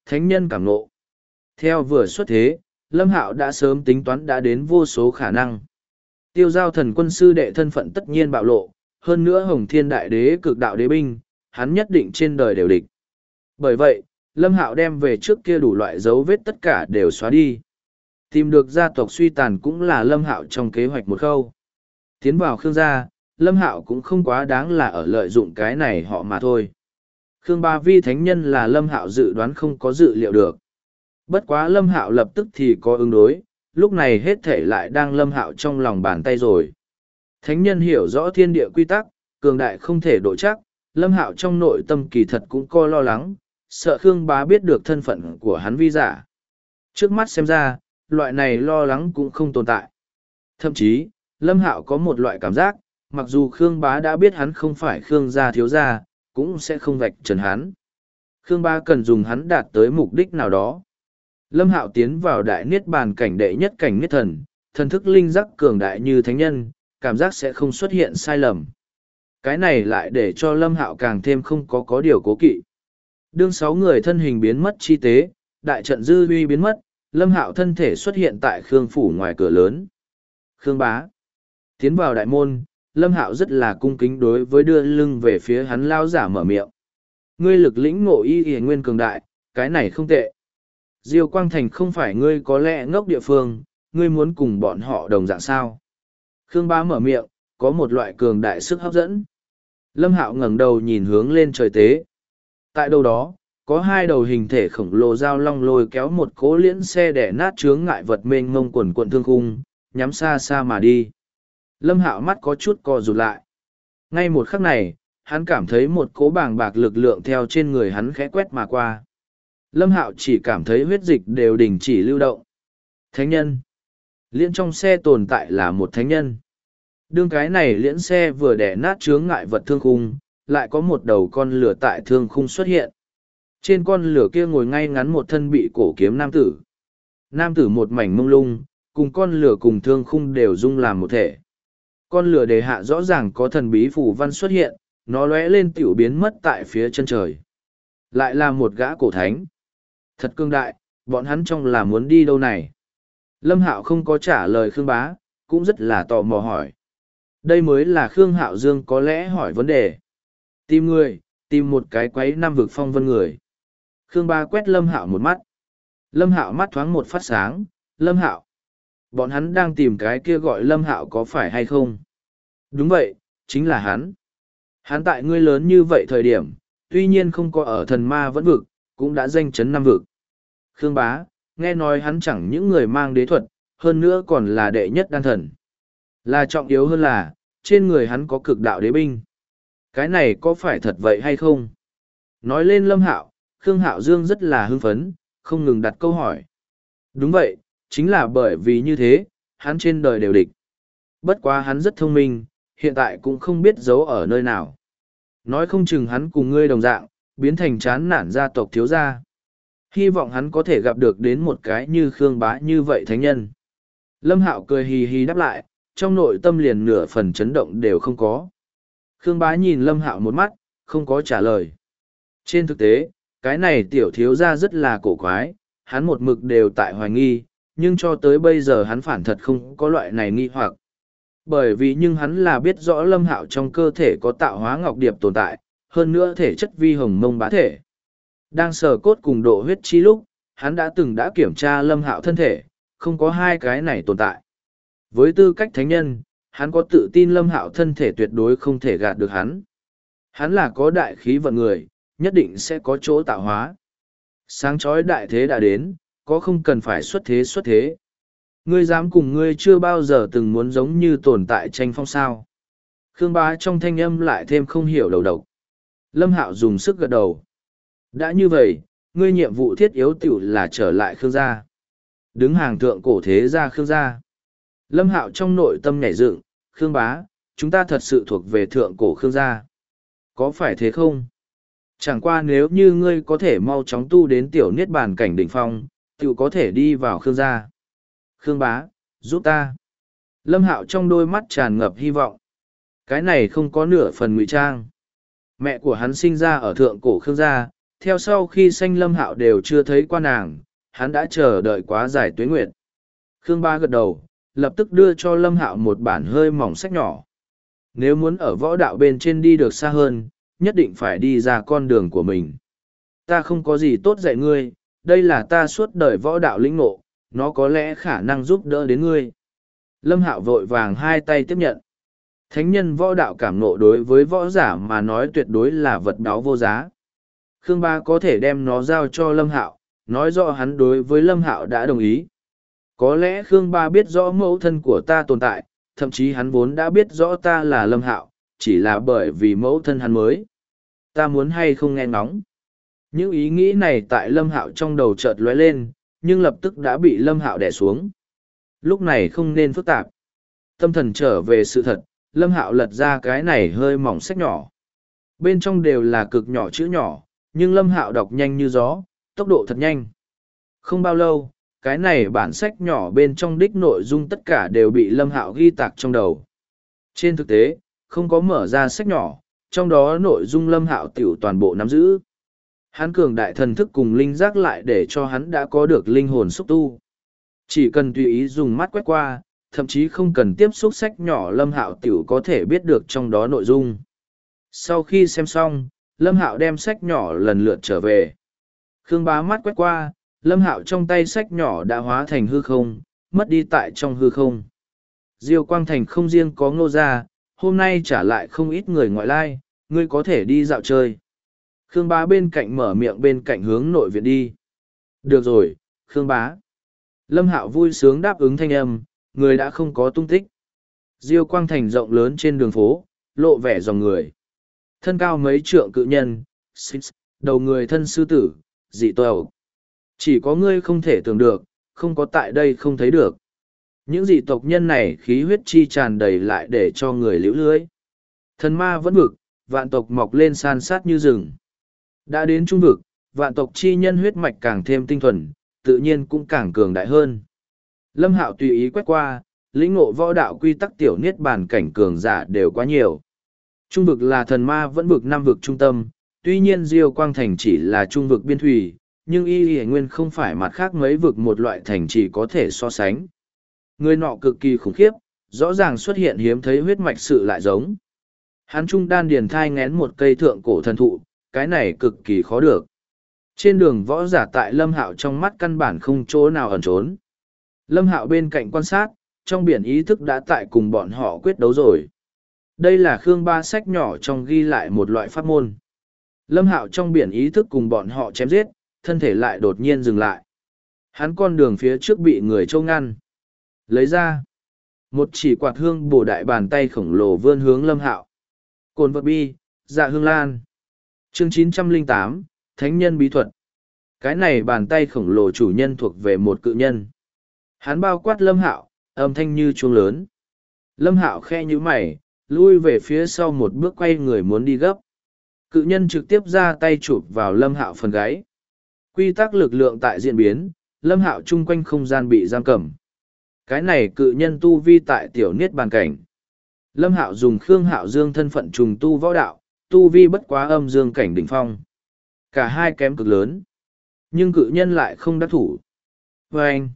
thánh nhân cảm ngộ. Theo vừa xuất thế, Lâm Hạo đã sớm tính toán đã đến vô số khả năng. Tiêu giao thần quân sư đệ thân phận tất nhiên bạo lộ, hơn nữa Hồng Thiên Đại Đế cực đạo đế binh, hắn nhất định trên đời đều địch. Bởi vậy, Lâm Hạo đem về trước kia đủ loại dấu vết tất cả đều xóa đi. Tìm được gia tộc suy tàn cũng là Lâm Hạo trong kế hoạch một khâu. Tiến vào Khương gia, Lâm Hạo cũng không quá đáng là ở lợi dụng cái này họ mà thôi. Khương Ba Vi thánh nhân là Lâm Hạo dự đoán không có dự liệu được. Bất quá Lâm Hạo lập tức thì có ứng đối, lúc này hết thể lại đang Lâm Hạo trong lòng bàn tay rồi. Thánh nhân hiểu rõ thiên địa quy tắc, cường đại không thể độ chắc, Lâm Hạo trong nội tâm kỳ thật cũng co lo lắng, sợ Khương Bá biết được thân phận của hắn vi giả. Trước mắt xem ra, loại này lo lắng cũng không tồn tại. Thậm chí, Lâm Hạo có một loại cảm giác, mặc dù Khương Bá đã biết hắn không phải Khương gia thiếu gia, cũng sẽ không vạch trần hắn. Khương Bá cần dùng hắn đạt tới mục đích nào đó. Lâm Hạo tiến vào đại niết bàn cảnh đệ nhất cảnh niết thần, thần thức linh giác cường đại như thánh nhân, cảm giác sẽ không xuất hiện sai lầm. Cái này lại để cho Lâm Hạo càng thêm không có điều cố kỵ. Đương 6 người thân hình biến mất chi tế, đại trận dư uy biến mất, Lâm Hạo thân thể xuất hiện tại Khương phủ ngoài cửa lớn. Khương Bá tiến vào đại môn, Lâm Hạo rất là cung kính đối với đưa lưng về phía hắn lao giả mở miệng. Ngươi lực lĩnh ngộ y y nguyên cường đại, cái này không tệ. Diêu Quang Thành không phải ngươi có lẽ ngốc địa phương, ngươi muốn cùng bọn họ đồng dạng sao. Khương Bá mở miệng, có một loại cường đại sức hấp dẫn. Lâm Hạo ngẩng đầu nhìn hướng lên trời tế. Tại đâu đó, có 2 đầu hình thể khổng lồ dao long lôi kéo một cỗ liễn xe đẻ nát chướng ngại vật mênh mông quần quận thương khung, nhắm xa xa mà đi. Lâm Hạo mắt có chút co rụt lại. Ngay một khắc này, hắn cảm thấy một cỗ bàng bạc lực lượng theo trên người hắn khẽ quét mà qua. Lâm Hạo chỉ cảm thấy huyết dịch đều đình chỉ lưu động. Thánh nhân. Liễn trong xe tồn tại là một thánh nhân. Đương cái này liễn xe vừa đẻ nát chướng ngại vật thương khung, lại có một đầu con lửa tại thương khung xuất hiện. Trên con lửa kia ngồi ngay ngắn một thân bị cổ kiếm nam tử. Nam tử một mảnh mông lung, cùng con lửa cùng thương khung đều dung làm một thể. Con lửa đề hạ rõ ràng có thần bí phù văn xuất hiện, nó lóe lên tiểu biến mất tại phía chân trời. Lại là một gã cổ thánh. Thật cương đại, bọn hắn trong là muốn đi đâu này? Lâm Hạo không có trả lời Khương Bá, cũng rất là tò mò hỏi. Đây mới là Khương Hạo Dương có lẽ hỏi vấn đề. Tìm người, tìm một cái quấy năm vực phong vân người. Khương Bá quét Lâm Hạo một mắt. Lâm Hạo mắt thoáng một phát sáng, Lâm Hạo. Bọn hắn đang tìm cái kia gọi Lâm Hạo có phải hay không? Đúng vậy, chính là hắn. Hắn tại ngươi lớn như vậy thời điểm, tuy nhiên không có ở thần ma vẫn vực, cũng đã danh chấn năm vực. Khương Bá, nghe nói hắn chẳng những người mang đế thuật, hơn nữa còn là đệ nhất đan thần. Là trọng yếu hơn là, trên người hắn có cực đạo đế binh. Cái này có phải thật vậy hay không? Nói lên Lâm Hạo, Khương Hạo Dương rất là hưng phấn, không ngừng đặt câu hỏi. Đúng vậy, chính là bởi vì như thế, hắn trên đời đều địch. Bất quá hắn rất thông minh, hiện tại cũng không biết giấu ở nơi nào. Nói không chừng hắn cùng ngươi đồng dạng, biến thành chán nản gia tộc thiếu gia. Hy vọng hắn có thể gặp được đến một cái như Khương Bá như vậy thánh nhân. Lâm Hạo cười hì hì đáp lại, trong nội tâm liền nửa phần chấn động đều không có. Khương Bá nhìn Lâm Hạo một mắt, không có trả lời. Trên thực tế, cái này tiểu thiếu gia rất là cổ quái, hắn một mực đều tại hoài nghi, nhưng cho tới bây giờ hắn phản thật không có loại này nghi hoặc. Bởi vì nhưng hắn là biết rõ Lâm Hạo trong cơ thể có tạo hóa ngọc điệp tồn tại, hơn nữa thể chất vi hồng mông bá thể. Đang sờ cốt cùng độ huyết chi lúc, hắn đã kiểm tra Lâm Hạo thân thể, không có 2 cái này tồn tại. Với tư cách thánh nhân, hắn có tự tin Lâm Hạo thân thể tuyệt đối không thể gạt được hắn. Hắn là có đại khí vận người, nhất định sẽ có chỗ tạo hóa. Sáng chói đại thế đã đến, có không cần phải xuất thế. Ngươi dám cùng ngươi chưa bao giờ từng muốn giống như tồn tại tranh phong sao. Khương Bá trong thanh âm lại thêm không hiểu đầu độc. Lâm Hạo dùng sức gật đầu. Đã như vậy, ngươi nhiệm vụ thiết yếu tiểu là trở lại Khương gia. Đứng hàng thượng cổ thế gia Khương gia. Lâm Hạo trong nội tâm nhảy dựng, Khương Bá, chúng ta thật sự thuộc về thượng cổ Khương gia. Có phải thế không? Chẳng qua nếu như ngươi có thể mau chóng tu đến tiểu niết bàn cảnh đỉnh phong, tiểu có thể đi vào Khương gia. Khương Bá, giúp ta. Lâm Hạo trong đôi mắt tràn ngập hy vọng. Cái này không có nửa phần ngụy trang. Mẹ của hắn sinh ra ở thượng cổ Khương gia, theo sau khi sanh Lâm Hạo đều chưa thấy qua nàng, hắn đã chờ đợi quá dài tuế nguyệt. Khương Ba gật đầu, lập tức đưa cho Lâm Hạo một bản hơi mỏng sách nhỏ. Nếu muốn ở võ đạo bên trên đi được xa hơn, nhất định phải đi ra con đường của mình. Ta không có gì tốt dạy ngươi, đây là ta suốt đời võ đạo lĩnh ngộ, nó có lẽ khả năng giúp đỡ đến ngươi. Lâm Hạo vội vàng hai tay tiếp nhận. Thánh nhân võ đạo cảm ngộ đối với võ giả mà nói tuyệt đối là vật báu vô giá. Khương Ba có thể đem nó giao cho Lâm Hạo, nói rõ hắn đối với Lâm Hạo đã đồng ý. Có lẽ Khương Ba biết rõ mẫu thân của ta tồn tại, thậm chí hắn vốn đã biết rõ ta là Lâm Hạo, chỉ là bởi vì mẫu thân hắn mới. Ta muốn hay không nghe ngóng. Những ý nghĩ này tại Lâm Hạo trong đầu chợt lóe lên, nhưng lập tức đã bị Lâm Hạo đè xuống. Lúc này không nên phức tạp. Tâm thần trở về sự thật, Lâm Hạo lật ra cái này hơi mỏng sách nhỏ. Bên trong đều là cực nhỏ chữ nhỏ, nhưng Lâm Hạo đọc nhanh như gió, tốc độ thật nhanh. Không bao lâu, cái này bản sách nhỏ bên trong đích nội dung tất cả đều bị Lâm Hạo ghi tạc trong đầu. Trên thực tế, không có mở ra sách nhỏ, trong đó nội dung Lâm Hạo tiểu toàn bộ nắm giữ. Hắn cường đại thần thức cùng linh giác lại để cho hắn đã có được linh hồn xúc tu. Chỉ cần tùy ý dùng mắt quét qua, thậm chí không cần tiếp xúc sách nhỏ Lâm Hạo tiểu có thể biết được trong đó nội dung. Sau khi xem xong, Lâm Hạo đem sách nhỏ lần lượt trở về. Khương Bá mắt quét qua, Lâm Hạo trong tay sách nhỏ đã hóa thành hư không, mất đi tại trong hư không. Diêu Quang Thành không riêng có Ngô gia, hôm nay trả lại không ít người ngoại lai, ngươi có thể đi dạo chơi. Khương Bá bên cạnh mở miệng bên cạnh hướng nội viện đi. Được rồi, Khương Bá. Lâm Hạo vui sướng đáp ứng thanh âm, người đã không có tung tích. Diêu Quang Thành rộng lớn trên đường phố, lộ vẻ dòng người. Thân cao mấy trượng cự nhân, đầu người thân sư tử, dị tộc. Chỉ có ngươi không thể tưởng được, không có tại đây không thấy được. Những dị tộc nhân này khí huyết chi tràn đầy lại để cho người liễu lưới. Thần ma vẫn vực, vạn tộc mọc lên san sát như rừng. Đã đến trung vực, vạn tộc chi nhân huyết mạch càng thêm tinh thuần, tự nhiên cũng càng cường đại hơn. Lâm Hạo tùy ý quét qua, lĩnh ngộ võ đạo quy tắc tiểu niết bàn cảnh cường giả đều quá nhiều. Trung vực là thần ma vẫn vực năm vực trung tâm, tuy nhiên Diêu Quang Thành chỉ là trung vực biên thủy, nhưng y nguyên không phải mặt khác mấy vực một loại thành chỉ có thể so sánh. Người nọ cực kỳ khủng khiếp, rõ ràng xuất hiện hiếm thấy huyết mạch sự lại giống. Hắn trung đan điền thai ngén một cây thượng cổ thần thụ, cái này cực kỳ khó được. Trên đường võ giả tại Lâm Hạo trong mắt căn bản không chỗ nào ẩn trốn. Lâm Hạo bên cạnh quan sát, trong biển ý thức đã tại cùng bọn họ quyết đấu rồi. Đây là Khương Ba sách nhỏ trong ghi lại một loại pháp môn. Lâm Hạo trong biển ý thức cùng bọn họ chém giết, thân thể lại đột nhiên dừng lại. Hắn con đường phía trước bị người trông ngăn. Lấy ra. Một chỉ quạt hương bổ đại bàn tay khổng lồ vươn hướng Lâm Hạo. Cồn vật bi, dạ hương lan. Chương 908, Thánh nhân bí thuật. Cái này bàn tay khổng lồ chủ nhân thuộc về một cự nhân. Hắn bao quát Lâm Hạo, âm thanh như chuông lớn. Lâm Hạo khe như mày, lui về phía sau một bước quay người muốn đi gấp. Cự nhân trực tiếp ra tay chụp vào Lâm Hạo phần gáy. Quy tắc lực lượng tại diễn biến, Lâm Hạo chung quanh không gian bị giam cầm. Cái này cự nhân tu vi tại tiểu niết bàn cảnh. Lâm Hạo dùng Khương Hạo Dương thân phận trùng tu võ đạo, tu vi bất quá âm dương cảnh đỉnh phong. Cả hai kém cực lớn. Nhưng cự nhân lại không đắc thủ. Và anh,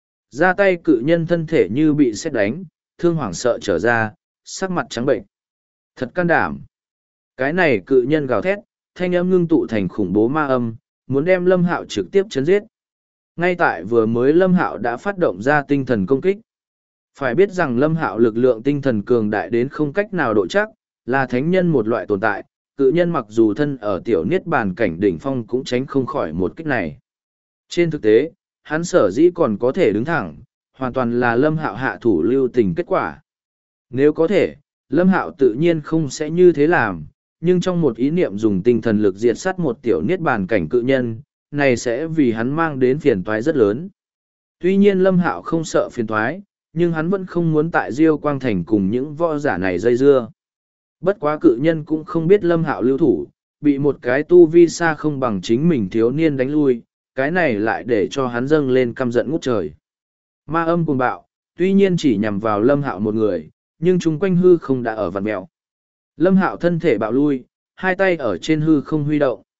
ra tay cự nhân thân thể như bị sét đánh, thương hoảng sợ trở ra, sắc mặt trắng bệnh. Thật can đảm. Cái này cự nhân gào thét, thanh âm ngưng tụ thành khủng bố ma âm, muốn đem Lâm Hạo trực tiếp chấn giết. Ngay tại vừa mới Lâm Hạo đã phát động ra tinh thần công kích. Phải biết rằng Lâm Hạo lực lượng tinh thần cường đại đến không cách nào độ chắc, là thánh nhân một loại tồn tại, cự nhân mặc dù thân ở tiểu niết bàn cảnh đỉnh phong cũng tránh không khỏi một kích này. Trên thực tế, hắn sở dĩ còn có thể đứng thẳng, hoàn toàn là Lâm Hạo hạ thủ lưu tình kết quả. Nếu có thể, Lâm Hạo tự nhiên không sẽ như thế làm, nhưng trong một ý niệm dùng tinh thần lực diệt sát một tiểu niết bàn cảnh cự nhân, này sẽ vì hắn mang đến phiền toái rất lớn. Tuy nhiên Lâm Hạo không sợ phiền toái, nhưng hắn vẫn không muốn tại Diêu Quang Thành cùng những võ giả này dây dưa. Bất quá cự nhân cũng không biết Lâm Hạo lưu thủ, bị một cái tu vi xa không bằng chính mình thiếu niên đánh lui, cái này lại để cho hắn dâng lên căm giận ngút trời. Ma âm cuồng bạo, tuy nhiên chỉ nhằm vào Lâm Hạo một người, nhưng chung quanh hư không đã ở vằn mèo. Lâm Hạo thân thể bạo lui, hai tay ở trên hư không huy động.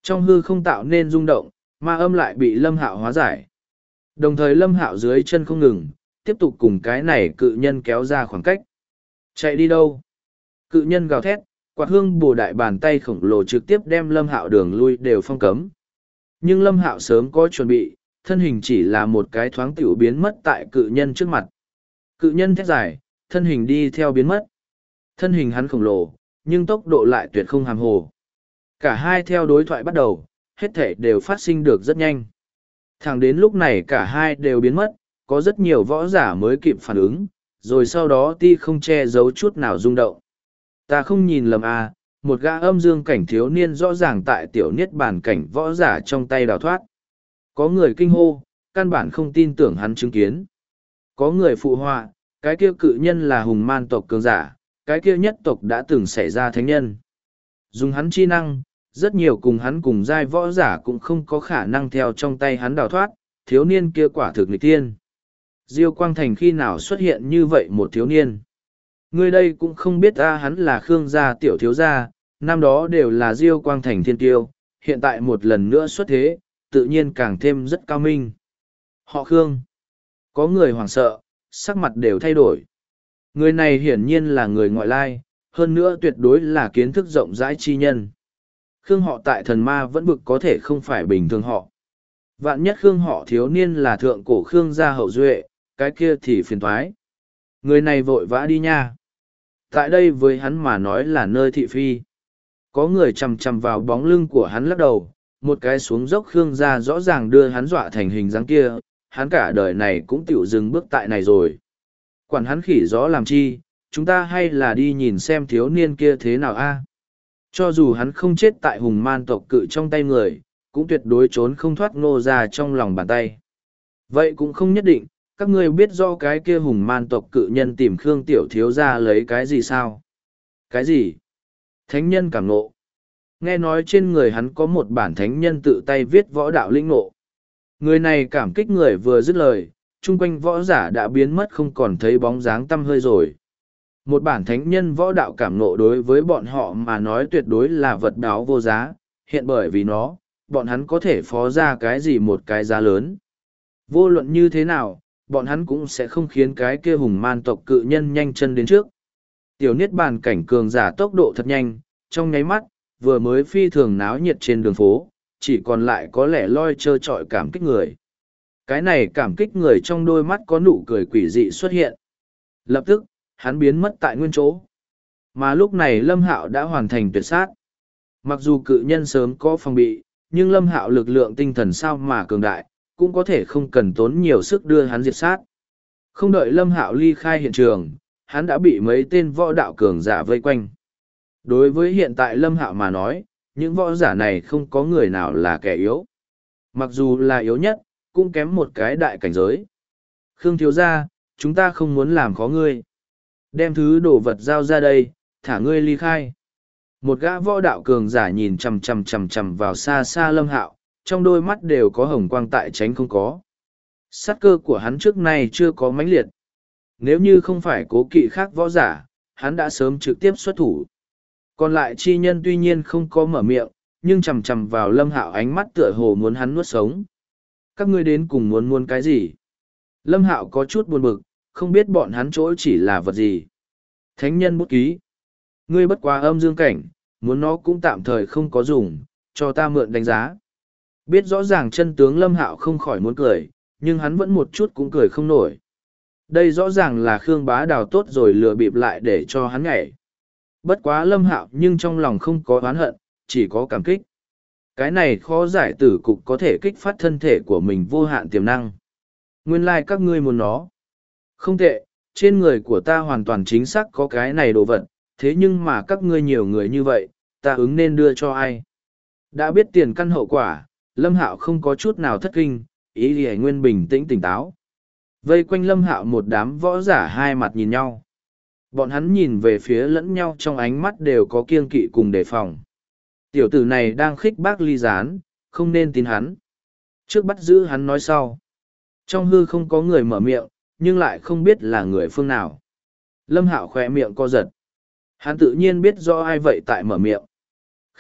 Trong hư không tạo nên rung động, ma âm lại bị Lâm Hạo hóa giải. Đồng thời Lâm Hạo dưới chân không ngừng, tiếp tục cùng cái này cự nhân kéo ra khoảng cách. Chạy đi đâu? Cự nhân gào thét, quạt hương bồ đại bàn tay khổng lồ trực tiếp đem Lâm Hạo đường lui đều phong cấm. Nhưng Lâm Hạo sớm có chuẩn bị, thân hình chỉ là một cái thoáng tiểu biến mất tại cự nhân trước mặt. Cự nhân thét dài, thân hình đi theo biến mất. Thân hình hắn khổng lồ, nhưng tốc độ lại tuyệt không hàm hồ. Cả hai theo đối thoại bắt đầu, hết thể đều phát sinh được rất nhanh. Thẳng đến lúc này cả hai đều biến mất, có rất nhiều võ giả mới kịp phản ứng, rồi sau đó ti không che giấu chút nào rung động. Ta không nhìn lầm à, một gã âm dương cảnh thiếu niên rõ ràng tại tiểu niết bàn cảnh võ giả trong tay đào thoát. Có người kinh hô, căn bản không tin tưởng hắn chứng kiến. Có người phụ họa, cái kia cự nhân là hùng man tộc cường giả, cái kia nhất tộc đã từng xảy ra thánh nhân. Dùng hắn chi năng, rất nhiều cùng hắn cùng giai võ giả cũng không có khả năng theo trong tay hắn đào thoát, thiếu niên kia quả thực nghịch tiên. Diêu Quang Thành khi nào xuất hiện như vậy một thiếu niên? Người đây cũng không biết hắn là Khương gia tiểu thiếu gia, năm đó đều là Diêu Quang Thành thiên tiêu, hiện tại một lần nữa xuất thế, tự nhiên càng thêm rất cao minh. Họ Khương. Có người hoảng sợ, sắc mặt đều thay đổi. Người này hiển nhiên là người ngoại lai, hơn nữa tuyệt đối là kiến thức rộng rãi chi nhân. Khương họ tại thần ma vẫn bực có thể không phải bình thường họ. Vạn nhất Khương họ thiếu niên là thượng cổ Khương gia hậu duệ, cái kia thì phiền thoái. Người này vội vã đi nha. Tại đây với hắn mà nói là nơi thị phi. Có người chằm chằm vào bóng lưng của hắn lắc đầu, một cái xuống dốc Khương gia rõ ràng đưa hắn dọa thành hình dáng kia, hắn cả đời này cũng tiểu dừng bước tại này rồi. Quản hắn khỉ gió làm chi, chúng ta hay là đi nhìn xem thiếu niên kia thế nào a? Cho dù hắn không chết tại hùng man tộc cự trong tay người, cũng tuyệt đối trốn không thoát Ngô ra trong lòng bàn tay. Vậy cũng không nhất định, các ngươi biết do cái kia hùng man tộc cự nhân tìm Khương tiểu thiếu ra lấy cái gì sao? Cái gì? Thánh nhân cảm ngộ. Nghe nói trên người hắn có một bản thánh nhân tự tay viết võ đạo linh ngộ. Người này cảm kích người vừa dứt lời, chung quanh võ giả đã biến mất không còn thấy bóng dáng tăm hơi rồi. Một bản thánh nhân võ đạo cảm ngộ đối với bọn họ mà nói tuyệt đối là vật báo vô giá, hiện bởi vì nó, bọn hắn có thể phó ra cái gì một cái giá lớn. Vô luận như thế nào, bọn hắn cũng sẽ không khiến cái kia hùng man tộc cự nhân nhanh chân đến trước. Tiểu niết bàn cảnh cường giả tốc độ thật nhanh, trong nháy mắt, vừa mới phi thường náo nhiệt trên đường phố, chỉ còn lại có lẽ loi trơ trọi cảm kích người. Cái này cảm kích người trong đôi mắt có nụ cười quỷ dị xuất hiện. Lập tức, hắn biến mất tại nguyên chỗ. Mà lúc này Lâm Hạo đã hoàn thành tuyệt sát. Mặc dù cự nhân sớm có phòng bị, nhưng Lâm Hạo lực lượng tinh thần sao mà cường đại, cũng có thể không cần tốn nhiều sức đưa hắn diệt sát. Không đợi Lâm Hạo ly khai hiện trường, hắn đã bị mấy tên võ đạo cường giả vây quanh. Đối với hiện tại Lâm Hạo mà nói, những võ giả này không có người nào là kẻ yếu. Mặc dù là yếu nhất, cũng kém một cái đại cảnh giới. Khương thiếu gia, chúng ta không muốn làm khó ngươi. Đem thứ đồ vật giao ra đây, thả ngươi ly khai. Một gã võ đạo cường giả nhìn chằm vào xa xa Lâm Hạo, trong đôi mắt đều có hồng quang tại tránh không có. Sát cơ của hắn trước nay chưa có mãnh liệt. Nếu như không phải cố kỵ khác võ giả, hắn đã sớm trực tiếp xuất thủ. Còn lại chi nhân tuy nhiên không có mở miệng, nhưng chằm vào Lâm Hạo ánh mắt tựa hồ muốn hắn nuốt sống. Các ngươi đến cùng muốn cái gì? Lâm Hạo có chút buồn bực, không biết bọn hắn chỗ chỉ là vật gì. Thánh nhân bút ký. Ngươi bất quá âm dương cảnh, muốn nó cũng tạm thời không có dùng, cho ta mượn đánh giá. Biết rõ ràng chân tướng Lâm Hạo không khỏi muốn cười, nhưng hắn vẫn một chút cũng cười không nổi. Đây rõ ràng là Khương Bá Đào tốt rồi lừa bịp lại để cho hắn nhảy. Bất quá Lâm Hạo nhưng trong lòng không có oán hận, chỉ có cảm kích. Cái này khó giải tử cục có thể kích phát thân thể của mình vô hạn tiềm năng. Nguyên lai các ngươi muốn nó. Không tệ, trên người của ta hoàn toàn chính xác có cái này đồ vật, thế nhưng mà các ngươi nhiều người như vậy, ta ứng nên đưa cho ai? Đã biết tiền căn hậu quả, Lâm Hạo không có chút nào thất kinh, ý Lý Nguyên bình tĩnh tỉnh táo. Vây quanh Lâm Hạo một đám võ giả hai mặt nhìn nhau. Bọn hắn nhìn về phía lẫn nhau trong ánh mắt đều có kiêng kỵ cùng đề phòng. Tiểu tử này đang khích bác Ly Gián, không nên tin hắn. Trước bắt giữ hắn nói sau. Trong hư không có người mở miệng, nhưng lại không biết là người phương nào. Lâm Hạo khỏe miệng co giật. Hắn tự nhiên biết rõ ai vậy tại mở miệng.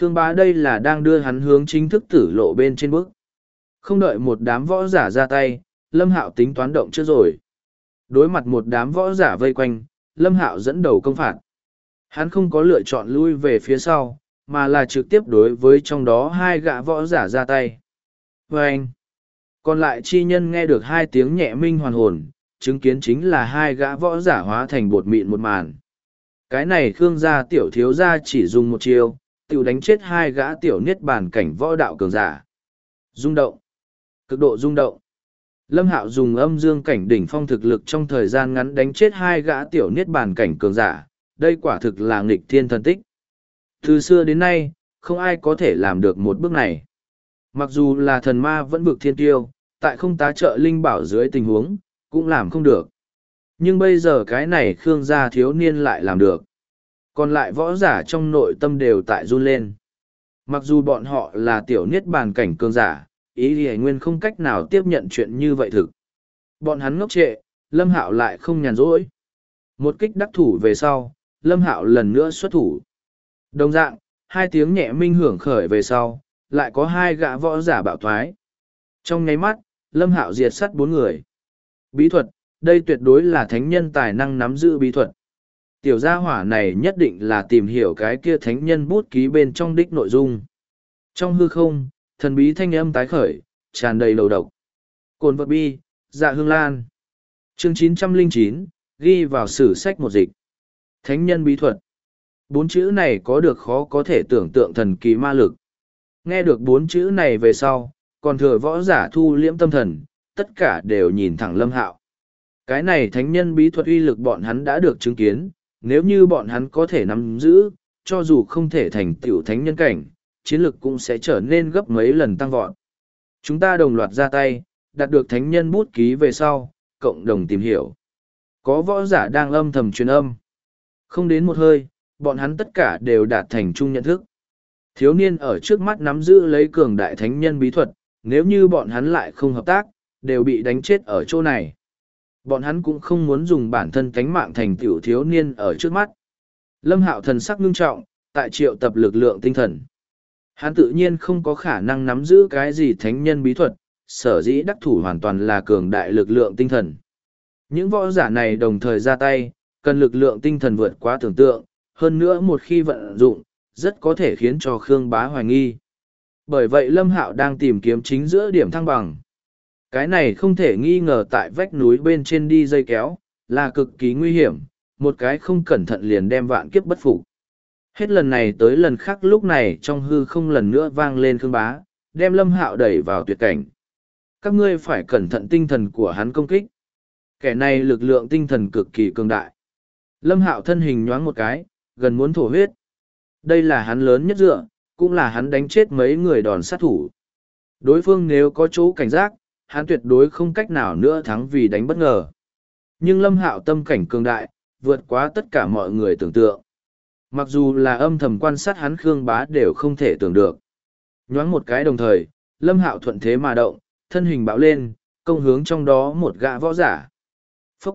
Khương Bá đây là đang đưa hắn hướng chính thức tử lộ bên trên bước. Không đợi một đám võ giả ra tay, Lâm Hạo tính toán động trước rồi. Đối mặt một đám võ giả vây quanh, Lâm Hạo dẫn đầu công phạt. Hắn không có lựa chọn lui về phía sau, mà là trực tiếp đối với trong đó hai gã võ giả ra tay. Và anh, còn lại chi nhân nghe được hai tiếng nhẹ minh hoàn hồn, chứng kiến chính là hai gã võ giả hóa thành bột mịn một màn. Cái này Khương gia tiểu thiếu gia chỉ dùng một chiêu, tiểu đánh chết hai gã tiểu niết bàn cảnh võ đạo cường giả. Rung động. Cực độ rung động. Lâm Hạo dùng âm dương cảnh đỉnh phong thực lực trong thời gian ngắn đánh chết hai gã tiểu niết bàn cảnh cường giả, đây quả thực là nghịch thiên thần tích. Từ xưa đến nay, không ai có thể làm được một bước này. Mặc dù là thần ma vẫn vực thiên tiêu, tại không tá trợ linh bảo dưới tình huống, cũng làm không được. Nhưng bây giờ cái này Khương gia thiếu niên lại làm được. Còn lại võ giả trong nội tâm đều tại run lên. Mặc dù bọn họ là tiểu niết bàn cảnh cường giả, ý thì nguyên không cách nào tiếp nhận chuyện như vậy thực. Bọn hắn ngốc trệ, Lâm Hạo lại không nhàn rỗi. Một kích đắc thủ về sau, Lâm Hạo lần nữa xuất thủ. Đồng dạng, hai tiếng nhẹ minh hưởng khởi về sau, lại có hai gã võ giả bạo thoái. Trong nháy mắt, Lâm Hạo diệt sắt 4 người. Bí thuật, đây tuyệt đối là thánh nhân tài năng nắm giữ bí thuật. Tiểu gia hỏa này nhất định là tìm hiểu cái kia thánh nhân bút ký bên trong đích nội dung. Trong hư không, thần bí thanh âm tái khởi, tràn đầy đầu độc. Cồn vật bi, dạ hương lan. Chương 909, ghi vào sử sách một dịch. Thánh nhân bí thuật. 4 chữ này có được khó có thể tưởng tượng thần kỳ ma lực. Nghe được 4 chữ này về sau, còn thừa võ giả thu liễm tâm thần, tất cả đều nhìn thẳng Lâm Hạo. Cái này thánh nhân bí thuật uy lực bọn hắn đã được chứng kiến, nếu như bọn hắn có thể nắm giữ, cho dù không thể thành tiểu thánh nhân cảnh, chiến lực cũng sẽ trở nên gấp mấy lần tăng vọt. Chúng ta đồng loạt ra tay, đạt được thánh nhân bút ký về sau, cộng đồng tìm hiểu. Có võ giả đang âm thầm truyền âm. Không đến một hơi, bọn hắn tất cả đều đạt thành chung nhận thức. Thiếu niên ở trước mắt nắm giữ lấy cường đại thánh nhân bí thuật, nếu như bọn hắn lại không hợp tác, đều bị đánh chết ở chỗ này. Bọn hắn cũng không muốn dùng bản thân tánh mạng thành tiểu thiếu niên ở trước mắt. Lâm Hạo thần sắc ngưng trọng, tại triệu tập lực lượng tinh thần. Hắn tự nhiên không có khả năng nắm giữ cái gì thánh nhân bí thuật, sở dĩ đắc thủ hoàn toàn là cường đại lực lượng tinh thần. Những võ giả này đồng thời ra tay, cần lực lượng tinh thần vượt quá tưởng tượng, hơn nữa một khi vận dụng, rất có thể khiến cho Khương Bá hoài nghi. Bởi vậy Lâm Hạo đang tìm kiếm chính giữa điểm thăng bằng. Cái này không thể nghi ngờ tại vách núi bên trên đi dây kéo, là cực kỳ nguy hiểm, một cái không cẩn thận liền đem vạn kiếp bất phục. Hết lần này tới lần khác lúc này trong hư không lần nữa vang lên Khương Bá, đem Lâm Hạo đẩy vào tuyệt cảnh. Các ngươi phải cẩn thận tinh thần của hắn công kích. Kẻ này lực lượng tinh thần cực kỳ cường đại. Lâm Hạo thân hình nhoáng một cái, gần muốn thổ huyết. Đây là hắn lớn nhất dựa, cũng là hắn đánh chết mấy người đòn sát thủ. Đối phương nếu có chỗ cảnh giác, hắn tuyệt đối không cách nào nữa thắng vì đánh bất ngờ. Nhưng Lâm Hạo tâm cảnh cường đại, vượt quá tất cả mọi người tưởng tượng. Mặc dù là âm thầm quan sát hắn Khương Bá đều không thể tưởng được. Nhoáng một cái đồng thời, Lâm Hạo thuận thế mà động, thân hình bạo lên, công hướng trong đó một gã võ giả. Phúc!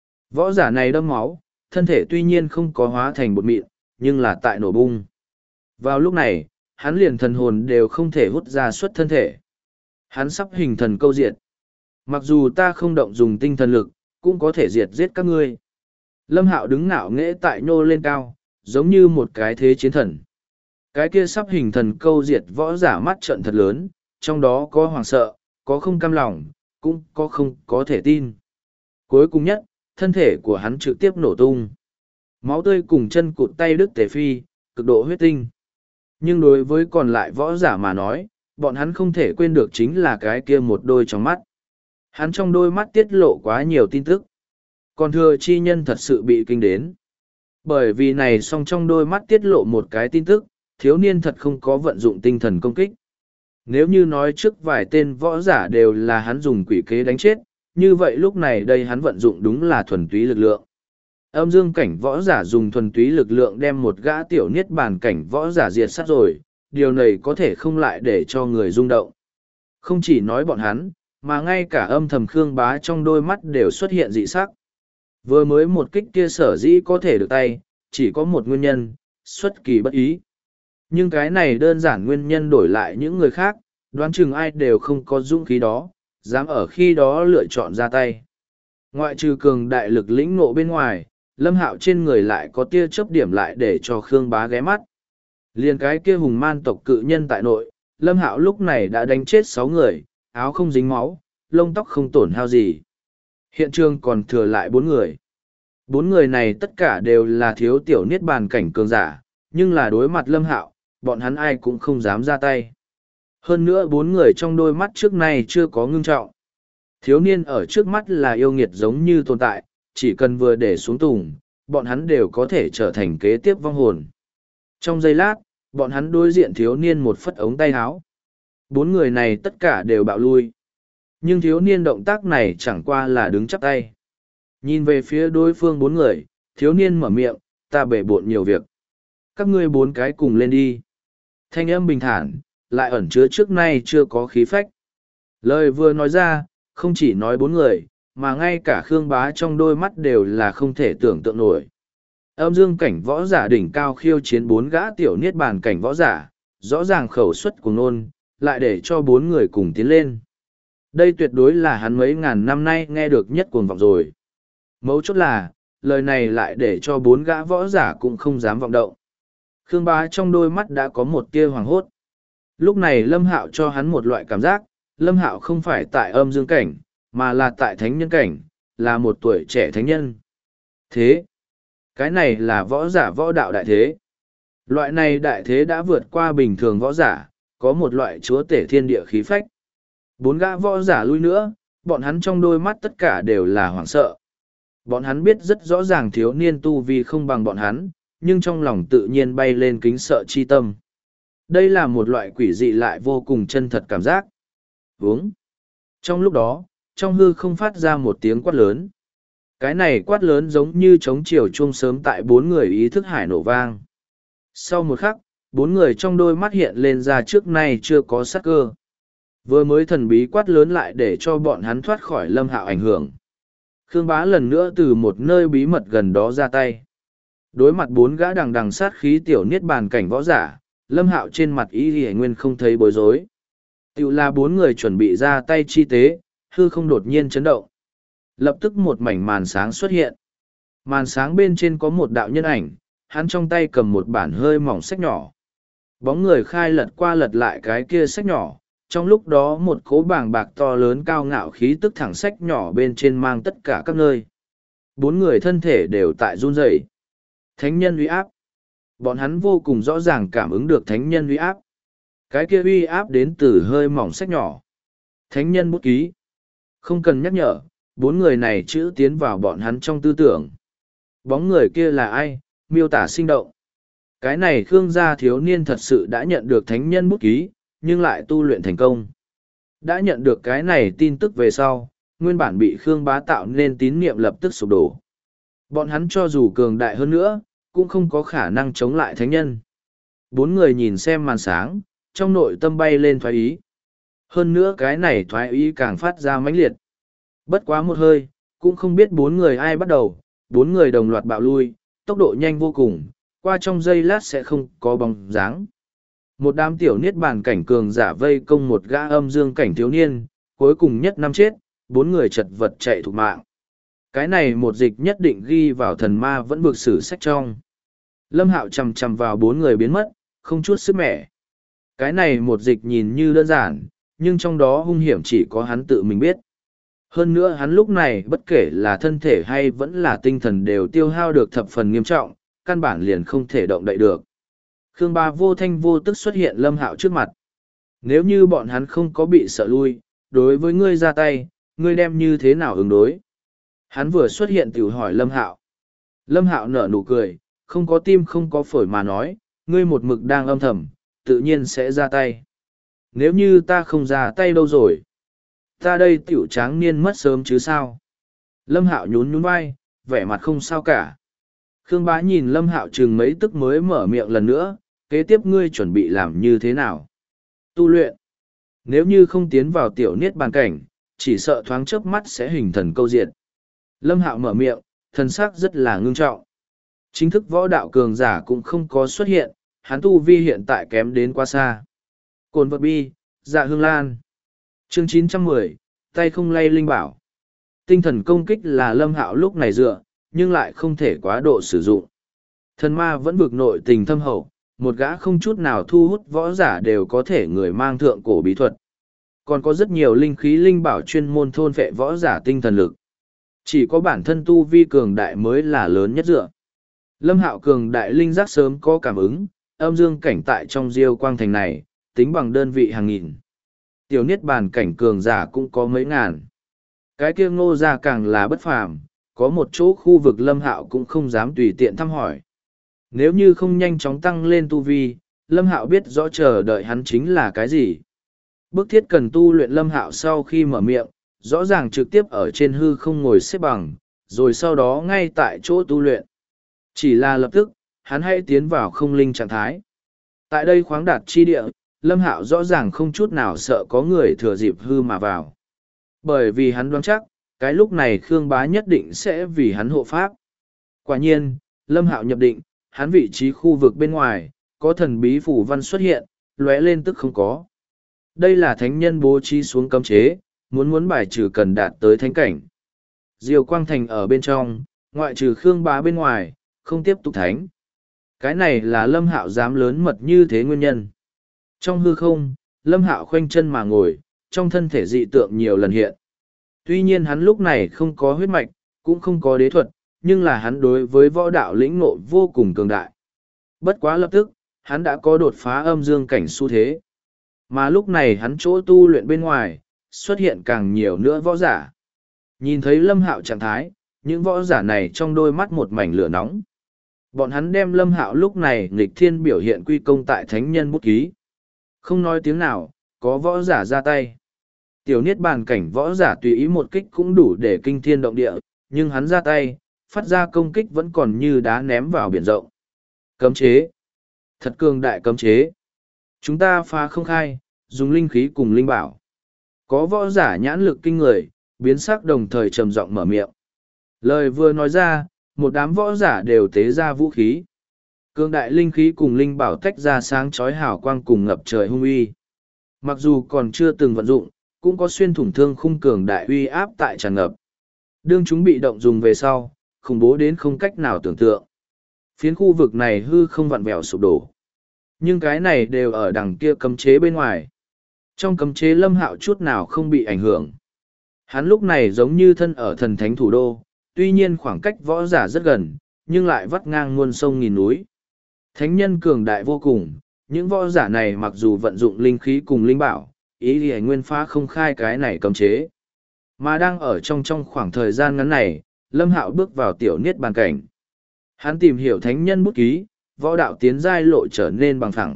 Võ giả này đâm máu, thân thể tuy nhiên không có hóa thành bột mịn, nhưng là tại nổ bung. Vào lúc này, hắn liền thần hồn đều không thể hút ra xuất thân thể. Hắn sắp hình thần câu diệt. Mặc dù ta không động dùng tinh thần lực, cũng có thể diệt giết các ngươi. Lâm Hạo đứng ngạo nghễ tại nhô lên cao, giống như một cái thế chiến thần. Cái kia sắp hình thần câu diệt võ giả mắt trận thật lớn, trong đó có hoàng sợ, có không cam lòng, cũng có không có thể tin. Cuối cùng nhất, thân thể của hắn trực tiếp nổ tung. Máu tươi cùng chân cụt tay đứt tề phi, cực độ huyết tinh. Nhưng đối với còn lại võ giả mà nói, bọn hắn không thể quên được chính là cái kia một đôi trong mắt. Hắn trong đôi mắt tiết lộ quá nhiều tin tức. Còn thừa chi nhân thật sự bị kinh đến. Bởi vì này song trong đôi mắt tiết lộ một cái tin tức, thiếu niên thật không có vận dụng tinh thần công kích. Nếu như nói trước vài tên võ giả đều là hắn dùng quỷ kế đánh chết, như vậy lúc này đây hắn vận dụng đúng là thuần túy lực lượng. Âm dương cảnh võ giả dùng thuần túy lực lượng đem một gã tiểu niết bàn cảnh võ giả diệt sát rồi, điều này có thể không lại để cho người rung động. Không chỉ nói bọn hắn, mà ngay cả âm thầm Khương Bá trong đôi mắt đều xuất hiện dị sắc. Vừa mới một kích kia sở dĩ có thể được tay, chỉ có một nguyên nhân, xuất kỳ bất ý. Nhưng cái này đơn giản nguyên nhân đổi lại những người khác, đoán chừng ai đều không có dũng khí đó, dám ở khi đó lựa chọn ra tay. Ngoại trừ cường đại lực lĩnh ngộ bên ngoài, Lâm Hạo trên người lại có tia chớp điểm lại để cho Khương Bá ghé mắt. Liền cái kia hùng man tộc cự nhân tại nội, Lâm Hạo lúc này đã đánh chết 6 người, áo không dính máu, lông tóc không tổn hao gì. Hiện trường còn thừa lại 4 người. 4 người này tất cả đều là thiếu tiểu niết bàn cảnh cường giả, nhưng là đối mặt Lâm Hạo, bọn hắn ai cũng không dám ra tay. Hơn nữa 4 người trong đôi mắt trước nay chưa có ngưng trọng. Thiếu niên ở trước mắt là yêu nghiệt giống như tồn tại, chỉ cần vừa để xuống tùng, bọn hắn đều có thể trở thành kế tiếp vong hồn. Trong giây lát, bọn hắn đối diện thiếu niên một phất ống tay áo. 4 người này tất cả đều bạo lui. Nhưng thiếu niên động tác này chẳng qua là đứng chắp tay. Nhìn về phía đối phương 4 người, thiếu niên mở miệng, ta bể bộn nhiều việc. Các ngươi 4 cái cùng lên đi. Thanh âm bình thản, lại ẩn chứa trước nay chưa có khí phách. Lời vừa nói ra, không chỉ nói 4 người, mà ngay cả Khương Bá trong đôi mắt đều là không thể tưởng tượng nổi. Âm dương cảnh võ giả đỉnh cao khiêu chiến 4 gã tiểu niết bàn cảnh võ giả, rõ ràng khẩu suất của nôn, lại để cho 4 người cùng tiến lên. Đây tuyệt đối là hắn mấy ngàn năm nay nghe được nhất cuồng vọng rồi. Mấu chốt là, lời này lại để cho 4 gã võ giả cũng không dám vọng động. Khương Bá trong đôi mắt đã có một tia hoàng hốt. Lúc này Lâm Hạo cho hắn một loại cảm giác, Lâm Hạo không phải tại âm dương cảnh, mà là tại thánh nhân cảnh, là một tuổi trẻ thánh nhân. Thế, cái này là võ giả võ đạo đại thế. Loại này đại thế đã vượt qua bình thường võ giả, có một loại chúa tể thiên địa khí phách. 4 gã võ giả lui nữa, bọn hắn trong đôi mắt tất cả đều là hoảng sợ. Bọn hắn biết rất rõ ràng thiếu niên tu vi không bằng bọn hắn, nhưng trong lòng tự nhiên bay lên kính sợ chi tâm. Đây là một loại quỷ dị lại vô cùng chân thật cảm giác. Vướng. Trong lúc đó, trong hư không phát ra một tiếng quát lớn. Cái này quát lớn giống như trống chiều chuông sớm tại 4 người ý thức hải nổ vang. Sau một khắc, 4 người trong đôi mắt hiện lên ra trước nay chưa có sát cơ. Vừa mới thần bí quát lớn lại để cho bọn hắn thoát khỏi Lâm Hạo ảnh hưởng. Khương Bá lần nữa từ một nơi bí mật gần đó ra tay. Đối mặt 4 gã đằng đằng sát khí tiểu niết bàn cảnh võ giả, Lâm Hạo trên mặt ý hề nguyên không thấy bối rối. Tiểu là 4 người chuẩn bị ra tay chi tế, hư không đột nhiên chấn động. Lập tức một mảnh màn sáng xuất hiện. Màn sáng bên trên có một đạo nhân ảnh, hắn trong tay cầm một bản hơi mỏng sách nhỏ. Bóng người khai lật qua lật lại cái kia sách nhỏ, trong lúc đó một cỗ bảng bạc to lớn cao ngạo khí tức thẳng sách nhỏ bên trên mang tất cả các nơi. 4 người thân thể đều tại run rẩy. Thánh nhân uy áp. Bọn hắn vô cùng rõ ràng cảm ứng được thánh nhân uy áp. Cái kia uy áp đến từ hơi mỏng sách nhỏ. Thánh nhân bút ký. Không cần nhắc nhở, 4 người này chữ tiến vào bọn hắn trong tư tưởng. Bóng người kia là ai, miêu tả sinh động. Cái này Khương gia thiếu niên thật sự đã nhận được thánh nhân bút ký, nhưng lại tu luyện thành công. Đã nhận được cái này tin tức về sau, nguyên bản bị Khương Bá tạo nên tín niệm lập tức sụp đổ. Bọn hắn cho dù cường đại hơn nữa, cũng không có khả năng chống lại thánh nhân. 4 người nhìn xem màn sáng, trong nội tâm bay lên thoái ý. Hơn nữa cái này thoái ý càng phát ra mãnh liệt. Bất quá một hơi, cũng không biết 4 người ai bắt đầu, 4 người đồng loạt bạo lui, tốc độ nhanh vô cùng, qua trong giây lát sẽ không có bóng dáng. Một đám tiểu niết bàn cảnh cường giả vây công một gã âm dương cảnh thiếu niên, cuối cùng nhất năm chết, 4 người chật vật chạy thục mạng. Cái này một dịch nhất định ghi vào thần ma vẫn vực sử sách trong. Lâm Hạo chầm chầm vào 4 người biến mất, không chút sức mẻ. Cái này một dịch nhìn như đơn giản, nhưng trong đó hung hiểm chỉ có hắn tự mình biết. Hơn nữa hắn lúc này bất kể là thân thể hay vẫn là tinh thần đều tiêu hao được thập phần nghiêm trọng, căn bản liền không thể động đậy được. Khương Bá vô thanh vô tức xuất hiện Lâm Hạo trước mặt. Nếu như bọn hắn không có bị sợ lui, đối với ngươi ra tay, ngươi đem như thế nào ứng đối? Hắn vừa xuất hiện tiểu hỏi Lâm Hạo. Lâm Hạo nở nụ cười, không có tim không có phổi mà nói, ngươi một mực đang âm thầm, tự nhiên sẽ ra tay. Nếu như ta không ra tay đâu rồi? Ta đây tiểu tráng niên mất sớm chứ sao? Lâm Hạo nhún nhún vai, vẻ mặt không sao cả. Khương Bá nhìn Lâm Hạo chừng mấy tức mới mở miệng lần nữa, kế tiếp ngươi chuẩn bị làm như thế nào? Tu luyện. Nếu như không tiến vào tiểu niết bàn cảnh, chỉ sợ thoáng chớp mắt sẽ hình thần câu diệt. Lâm Hạo mở miệng, thần sắc rất là ngưng trọng. Chính thức võ đạo cường giả cũng không có xuất hiện, hắn tu vi hiện tại kém đến quá xa. Cồn vật bi, dạ hương lan. Chương 910, tay không lay linh bảo. Tinh thần công kích là Lâm Hạo lúc này dựa, nhưng lại không thể quá độ sử dụng. Thần ma vẫn vực nội tình thâm hậu, một gã không chút nào thu hút võ giả đều có thể người mang thượng cổ bí thuật. Còn có rất nhiều linh khí linh bảo chuyên môn thôn phệ võ giả tinh thần lực. Chỉ có bản thân tu vi cường đại mới là lớn nhất dựa. Lâm Hạo cường đại linh giác sớm có cảm ứng, âm dương cảnh tại trong Diêu Quang Thành này, tính bằng đơn vị hàng nghìn. Tiểu niết bàn cảnh cường giả cũng có mấy ngàn. Cái kia Ngô gia càng là bất phàm, có một chỗ khu vực Lâm Hạo cũng không dám tùy tiện thăm hỏi. Nếu như không nhanh chóng tăng lên tu vi, Lâm Hạo biết rõ chờ đợi hắn chính là cái gì. Bức thiết cần tu luyện Lâm Hạo sau khi mở miệng, rõ ràng trực tiếp ở trên hư không ngồi xếp bằng, rồi sau đó ngay tại chỗ tu luyện. Chỉ là lập tức, hắn hãy tiến vào không linh trạng thái. Tại đây khoáng đạt chi địa, Lâm Hạo rõ ràng không chút nào sợ có người thừa dịp hư mà vào. Bởi vì hắn đoán chắc, cái lúc này Khương Bá nhất định sẽ vì hắn hộ pháp. Quả nhiên, Lâm Hạo nhập định, hắn vị trí khu vực bên ngoài, có thần bí phủ văn xuất hiện, lóe lên tức không có. Đây là thánh nhân bố trí xuống cấm chế, muốn bài trừ cần đạt tới thánh cảnh. Diêu Quang Thành ở bên trong, ngoại trừ Khương Bá bên ngoài, không tiếp tục thánh. Cái này là Lâm Hạo dám lớn mật như thế nguyên nhân. Trong hư không, Lâm Hạo khoanh chân mà ngồi, trong thân thể dị tượng nhiều lần hiện. Tuy nhiên hắn lúc này không có huyết mạch, cũng không có đế thuật, nhưng là hắn đối với võ đạo lĩnh ngộ vô cùng cường đại. Bất quá lập tức, hắn đã có đột phá âm dương cảnh xu thế. Mà lúc này hắn chỗ tu luyện bên ngoài, xuất hiện càng nhiều nữa võ giả. Nhìn thấy Lâm Hạo trạng thái, những võ giả này trong đôi mắt một mảnh lửa nóng. Bọn hắn đem Lâm Hạo lúc này nghịch thiên biểu hiện quy công tại thánh nhân bút ký. Không nói tiếng nào, có võ giả ra tay. Tiểu niết bàn cảnh võ giả tùy ý một kích cũng đủ để kinh thiên động địa, nhưng hắn ra tay, phát ra công kích vẫn còn như đá ném vào biển rộng. Cấm chế. Thật cường đại cấm chế. Chúng ta phá không khai, dùng linh khí cùng linh bảo. Có võ giả nhãn lực kinh người, biến sắc đồng thời trầm giọng mở miệng. Lời vừa nói ra, một đám võ giả đều tế ra vũ khí. Cường đại linh khí cùng linh bảo tách ra sáng chói hào quang cùng ngập trời hung uy. Mặc dù còn chưa từng vận dụng, cũng có xuyên thủng thương khung cường đại uy áp tại tràn ngập. Đương chúng bị động dùng về sau, khủng bố đến không cách nào tưởng tượng. Phiến khu vực này hư không vặn vẹo sụp đổ. Nhưng cái này đều ở đằng kia cấm chế bên ngoài. Trong cấm chế Lâm Hạo chút nào không bị ảnh hưởng. Hắn lúc này giống như thân ở thần thánh thủ đô, tuy nhiên khoảng cách võ giả rất gần, nhưng lại vắt ngang muôn sông nghìn núi. Thánh nhân cường đại vô cùng, những võ giả này mặc dù vận dụng linh khí cùng linh bảo, ý thì nguyên phá không khai cái này cấm chế. Mà đang ở trong khoảng thời gian ngắn này, Lâm Hạo bước vào tiểu niết bàn cảnh. Hắn tìm hiểu thánh nhân bút ký, võ đạo tiến giai lộ trở nên bằng phẳng.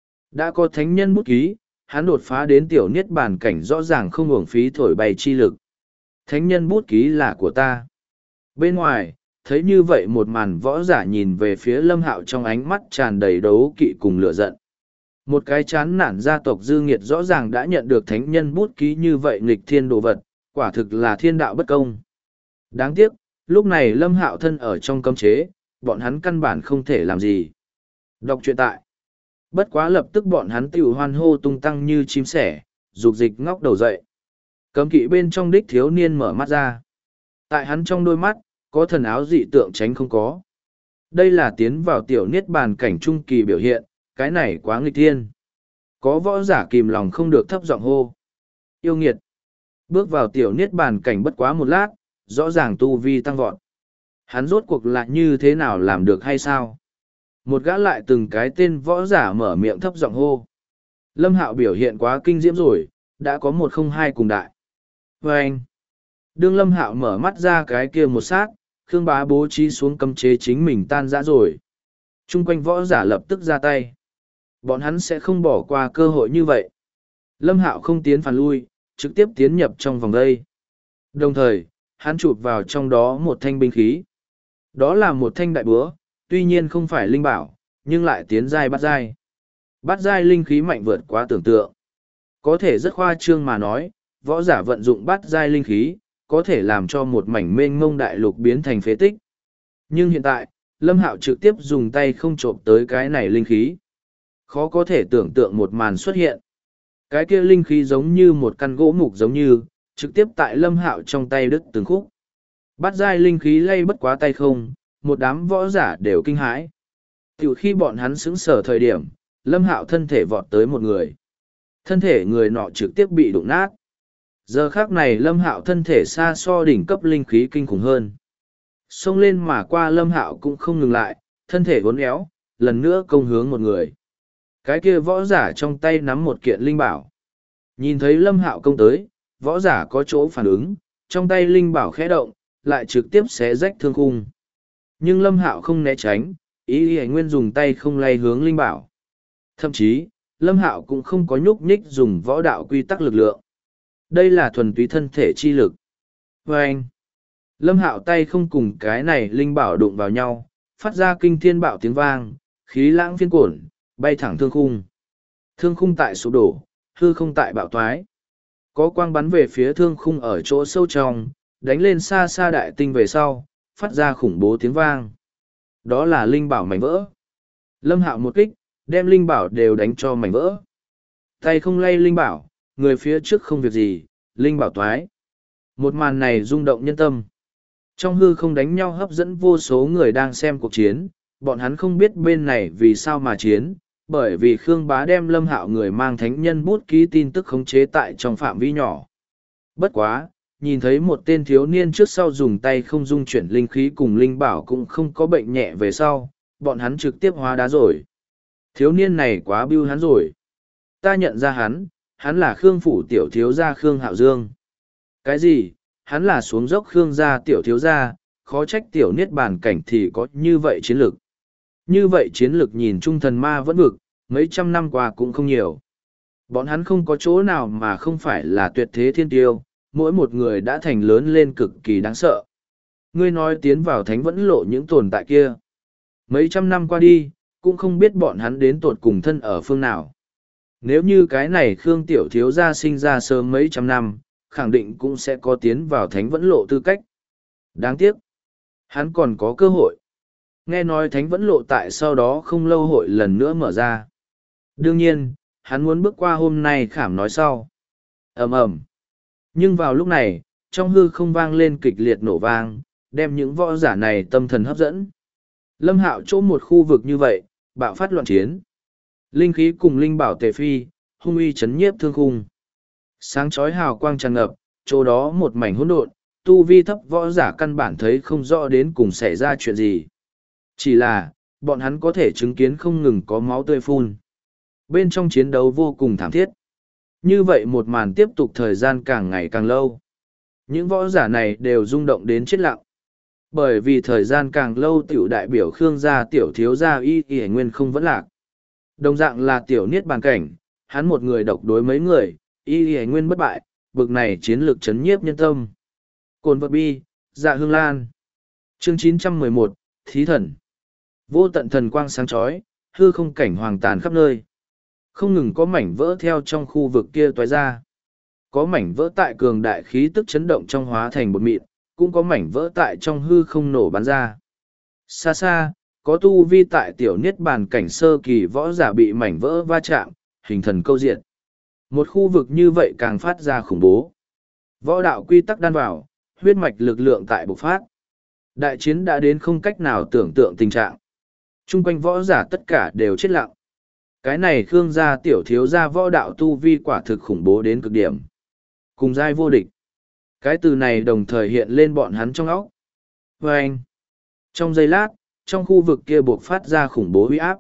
Đã có thánh nhân bút ký, hắn đột phá đến tiểu niết bàn cảnh rõ ràng không uổng phí thổi bay chi lực. Thánh nhân bút ký là của ta. Bên ngoài, thấy như vậy một màn võ giả nhìn về phía Lâm Hạo trong ánh mắt tràn đầy đấu kỵ cùng lửa giận. Một cái chán nản gia tộc dư nghiệt rõ ràng đã nhận được thánh nhân bút ký như vậy nghịch thiên đồ vật, quả thực là thiên đạo bất công. Đáng tiếc, lúc này Lâm Hạo thân ở trong cấm chế, bọn hắn căn bản không thể làm gì. Đọc truyện tại. Bất quá lập tức bọn hắn tiểu hoan hô tung tăng như chim sẻ, dục dịch ngóc đầu dậy. Cấm kỵ bên trong đích thiếu niên mở mắt ra. Tại hắn trong đôi mắt, có thần áo dị tượng tránh không có. Đây là tiến vào tiểu niết bàn cảnh trung kỳ biểu hiện, cái này quá nghịch thiên. Có võ giả kìm lòng không được thấp giọng hô. Yêu nghiệt. Bước vào tiểu niết bàn cảnh bất quá một lát, rõ ràng tu vi tăng vọt. Hắn rốt cuộc lại như thế nào làm được hay sao? Một gã lại từng cái tên võ giả mở miệng thấp giọng hô. Lâm Hạo biểu hiện quá kinh diễm rồi, đã có 102 cùng đại. Và anh, đương Lâm Hạo mở mắt ra cái kia một sát, Khương Bá bố trí xuống cấm chế chính mình tan rã rồi. Trung quanh võ giả lập tức ra tay. Bọn hắn sẽ không bỏ qua cơ hội như vậy. Lâm Hạo không tiến phản lui, trực tiếp tiến nhập trong vòng đây. Đồng thời, hắn chụp vào trong đó một thanh binh khí. Đó là một thanh đại búa, tuy nhiên không phải linh bảo, nhưng lại tiến giai bát giai. Bát giai linh khí mạnh vượt quá tưởng tượng. Có thể rất khoa trương mà nói, võ giả vận dụng bát giai linh khí, có thể làm cho một mảnh mênh mông đại lục biến thành phế tích. Nhưng hiện tại, Lâm Hạo trực tiếp dùng tay không trộm tới cái này linh khí. Khó có thể tưởng tượng một màn xuất hiện. Cái kia linh khí giống như một căn gỗ mục giống như, trực tiếp tại Lâm Hạo trong tay đứt từng khúc. Bát giai linh khí lay bất quá tay không, một đám võ giả đều kinh hãi. Tiểu khi bọn hắn sững sờ thời điểm, Lâm Hạo thân thể vọt tới một người. Thân thể người nọ trực tiếp bị đụng nát. Giờ khác này Lâm Hạo thân thể xa so đỉnh cấp linh khí kinh khủng hơn. Xông lên mà qua Lâm Hạo cũng không ngừng lại, thân thể vốn éo, lần nữa công hướng một người. Cái kia võ giả trong tay nắm một kiện linh bảo. Nhìn thấy Lâm Hạo công tới, võ giả có chỗ phản ứng, trong tay linh bảo khẽ động, lại trực tiếp xé rách thương khung. Nhưng Lâm Hạo không né tránh, ý ý nguyên dùng tay không lay hướng linh bảo. Thậm chí, Lâm Hạo cũng không có nhúc nhích dùng võ đạo quy tắc lực lượng. Đây là thuần túy thân thể chi lực. Và anh, Lâm Hạo tay không cùng cái này linh bảo đụng vào nhau, phát ra kinh thiên bạo tiếng vang, khí lãng phiên cuộn, bay thẳng thương khung. Thương khung tại sụp đổ, hư không tại bạo toái. Có quang bắn về phía thương khung ở chỗ sâu trong, đánh lên xa xa đại tinh về sau, phát ra khủng bố tiếng vang. Đó là linh bảo mảnh vỡ. Lâm Hạo một kích, đem linh bảo đều đánh cho mảnh vỡ. Tay không lay linh bảo, người phía trước không việc gì, linh bảo toái. Một màn này rung động nhân tâm. Trong hư không đánh nhau hấp dẫn vô số người đang xem cuộc chiến, bọn hắn không biết bên này vì sao mà chiến, bởi vì Khương Bá đem Lâm Hạo người mang thánh nhân bút ký tin tức khống chế tại trong phạm vi nhỏ. Bất quá, nhìn thấy một tên thiếu niên trước sau dùng tay không dung chuyển linh khí cùng linh bảo cũng không có bệnh nhẹ về sau, bọn hắn trực tiếp hóa đá rồi. Thiếu niên này quá bưu hắn rồi. Ta nhận ra hắn là Khương phủ tiểu thiếu gia Khương Hạo Dương. Cái gì? Hắn là xuống dốc Khương gia tiểu thiếu gia, khó trách tiểu niết bàn cảnh thì có như vậy chiến lược. Như vậy chiến lược nhìn trung thần ma vẫn vực, mấy trăm năm qua cũng không nhiều. Bọn hắn không có chỗ nào mà không phải là tuyệt thế thiên tiêu, mỗi một người đã thành lớn lên cực kỳ đáng sợ. Ngươi nói tiến vào thánh vẫn lộ những tồn tại kia. Mấy trăm năm qua đi, cũng không biết bọn hắn đến tột cùng thân ở phương nào. Nếu như cái này Khương tiểu thiếu gia sinh ra sớm mấy trăm năm, khẳng định cũng sẽ có tiến vào thánh vẫn lộ tư cách. Đáng tiếc, hắn còn có cơ hội. Nghe nói thánh vẫn lộ tại sau đó không lâu hội lần nữa mở ra. Đương nhiên, hắn muốn bước qua hôm nay khảm nói sau. Ầm ầm. Nhưng vào lúc này, trong hư không vang lên kịch liệt nổ vang, đem những võ giả này tâm thần hấp dẫn. Lâm Hạo chỗ một khu vực như vậy, bạo phát loạn chiến. Linh khí cùng linh bảo tề phi, hung uy chấn nhiếp thương khung. Sáng chói hào quang tràn ngập, chỗ đó một mảnh hỗn độn, tu vi thấp võ giả căn bản thấy không rõ đến cùng xảy ra chuyện gì. Chỉ là, bọn hắn có thể chứng kiến không ngừng có máu tươi phun. Bên trong chiến đấu vô cùng thảm thiết. Như vậy một màn tiếp tục thời gian càng ngày càng lâu. Những võ giả này đều rung động đến chết lặng. Bởi vì thời gian càng lâu tiểu đại biểu Khương gia tiểu thiếu gia y y nguyên không vẫn lạc. Đồng dạng là tiểu niết bàn cảnh, hắn một người độc đối mấy người, y y nguyên bất bại, bực này chiến lược chấn nhiếp nhân tâm. Cồn vật bi, dạ hương lan. Chương 911, Thí thần. Vô tận thần quang sáng chói, hư không cảnh hoàng tàn khắp nơi. Không ngừng có mảnh vỡ theo trong khu vực kia toái ra. Có mảnh vỡ tại cường đại khí tức chấn động trong hóa thành bột mịn, cũng có mảnh vỡ tại trong hư không nổ bắn ra. Xa xa, có tu vi tại tiểu niết bàn cảnh sơ kỳ võ giả bị mảnh vỡ va chạm, hình thần câu diện. Một khu vực như vậy càng phát ra khủng bố. Võ đạo quy tắc đan vào, huyết mạch lực lượng tại bộc phát. Đại chiến đã đến không cách nào tưởng tượng tình trạng. Trung quanh võ giả tất cả đều chết lặng. Cái này Khương gia tiểu thiếu gia võ đạo tu vi quả thực khủng bố đến cực điểm. Cùng giai vô địch. Cái từ này đồng thời hiện lên bọn hắn trong óc. Và anh. Trong giây lát, trong khu vực kia buộc phát ra khủng bố uy áp.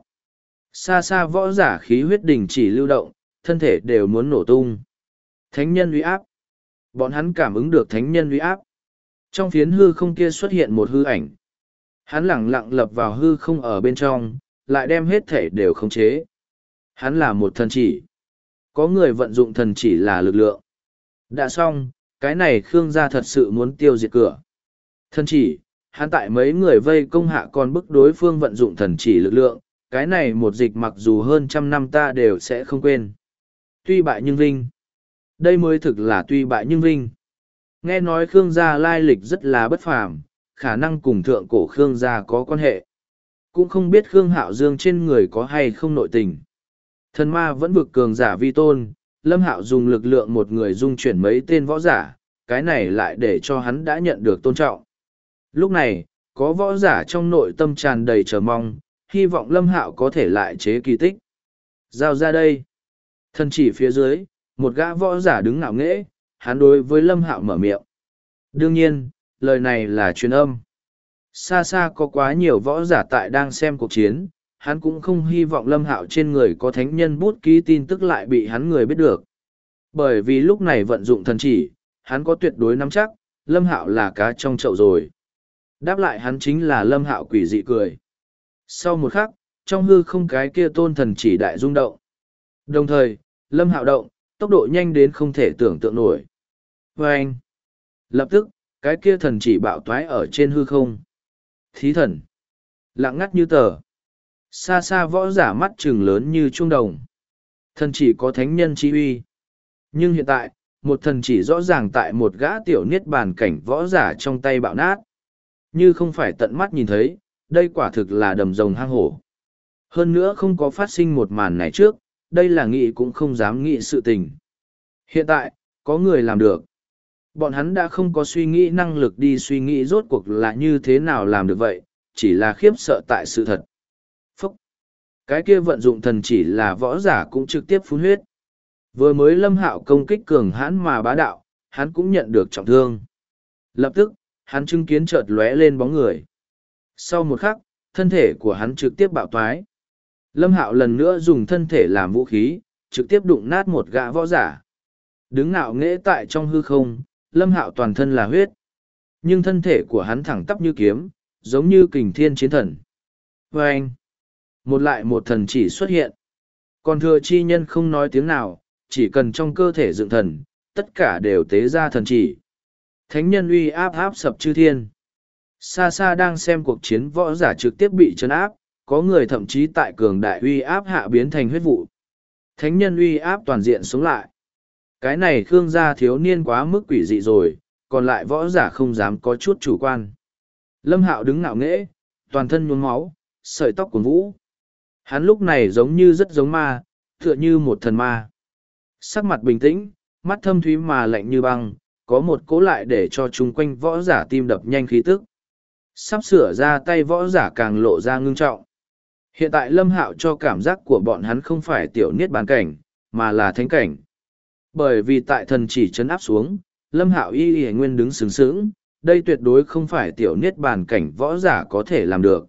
Xa xa võ giả khí huyết đình chỉ lưu động, thân thể đều muốn nổ tung. Thánh nhân uy áp. Bọn hắn cảm ứng được thánh nhân uy áp. Trong phiến hư không kia xuất hiện một hư ảnh. Hắn lẳng lặng lập vào hư không ở bên trong, lại đem hết thể đều khống chế. Hắn là một thần chỉ. Có người vận dụng thần chỉ là lực lượng. Đã xong, cái này Khương gia thật sự muốn tiêu diệt cửa. Thần chỉ, hắn tại mấy người vây công hạ còn bức đối phương vận dụng thần chỉ lực lượng, cái này một dịch mặc dù hơn trăm năm ta đều sẽ không quên. Tuy bại nhưng vinh. Đây mới thực là tuy bại nhưng vinh. Nghe nói Khương gia lai lịch rất là bất phàm, khả năng cùng thượng cổ Khương gia có quan hệ. Cũng không biết Khương Hạo Dương trên người có hay không nội tình. Thần ma vẫn vực cường giả vi tôn, Lâm Hạo dùng lực lượng một người dung chuyển mấy tên võ giả, cái này lại để cho hắn đã nhận được tôn trọng. Lúc này, có võ giả trong nội tâm tràn đầy chờ mong, hy vọng Lâm Hạo có thể lại chế kỳ tích. Giao ra đây. Thần chỉ phía dưới, một gã võ giả đứng ngạo nghễ, hắn đối với Lâm Hạo mở miệng. Đương nhiên, lời này là truyền âm. Xa xa có quá nhiều võ giả tại đang xem cuộc chiến, hắn cũng không hy vọng Lâm Hạo trên người có thánh nhân bút ký tin tức lại bị hắn người biết được. Bởi vì lúc này vận dụng thần chỉ, hắn có tuyệt đối nắm chắc, Lâm Hạo là cá trong chậu rồi. Đáp lại hắn chính là Lâm Hạo quỷ dị cười. Sau một khắc, trong hư không cái kia tôn thần chỉ đại rung động. Đồng thời, Lâm Hạo động, tốc độ nhanh đến không thể tưởng tượng nổi. Và anh, lập tức, cái kia thần chỉ bạo toái ở trên hư không. Thí thần, lặng ngắt như tờ. Xa xa võ giả mắt trừng lớn như trung đồng. Thần chỉ có thánh nhân chi uy. Nhưng hiện tại, một thần chỉ rõ ràng tại một gã tiểu niết bàn cảnh võ giả trong tay bạo nát. Như không phải tận mắt nhìn thấy, đây quả thực là đầm rồng hang hổ. Hơn nữa không có phát sinh một màn này trước, đây là nghĩ cũng không dám nghĩ sự tình. Hiện tại, có người làm được. Bọn hắn đã không có suy nghĩ năng lực đi suy nghĩ rốt cuộc là như thế nào làm được vậy, chỉ là khiếp sợ tại sự thật. Phúc! Cái kia vận dụng thần chỉ là võ giả cũng trực tiếp phun huyết. Vừa mới Lâm Hạo công kích cường hãn mà bá đạo, hắn cũng nhận được trọng thương. Lập tức, hắn chứng kiến chợt lóe lên bóng người. Sau một khắc, thân thể của hắn trực tiếp bạo toái. Lâm Hạo lần nữa dùng thân thể làm vũ khí, trực tiếp đụng nát một gã võ giả. Đứng ngạo nghễ tại trong hư không, Lâm Hạo toàn thân là huyết. Nhưng thân thể của hắn thẳng tắp như kiếm, giống như kình thiên chiến thần. Và anh, một lại một thần chỉ xuất hiện. Còn thừa chi nhân không nói tiếng nào, chỉ cần trong cơ thể dựng thần, tất cả đều tế ra thần chỉ. Thánh nhân uy áp áp sập chư thiên. Xa xa đang xem cuộc chiến võ giả trực tiếp bị trấn áp, có người thậm chí tại cường đại uy áp hạ biến thành huyết vụ. Thánh nhân uy áp toàn diện xuống lại. Cái này Khương gia thiếu niên quá mức quỷ dị rồi, còn lại võ giả không dám có chút chủ quan. Lâm Hạo đứng ngạo nghễ, toàn thân nhuốm máu, sợi tóc của vũ. Hắn lúc này giống như rất giống ma, tựa như một thần ma. Sắc mặt bình tĩnh, mắt thâm thúy mà lạnh như băng, có một cố lại để cho chung quanh võ giả tim đập nhanh khí tức. Sắp sửa ra tay võ giả càng lộ ra ngưng trọng. Hiện tại Lâm Hạo cho cảm giác của bọn hắn không phải tiểu niết bàn cảnh, mà là thánh cảnh. Bởi vì tại thần chỉ trấn áp xuống, Lâm Hạo y nguyên đứng sướng sướng, đây tuyệt đối không phải tiểu niết bàn cảnh võ giả có thể làm được.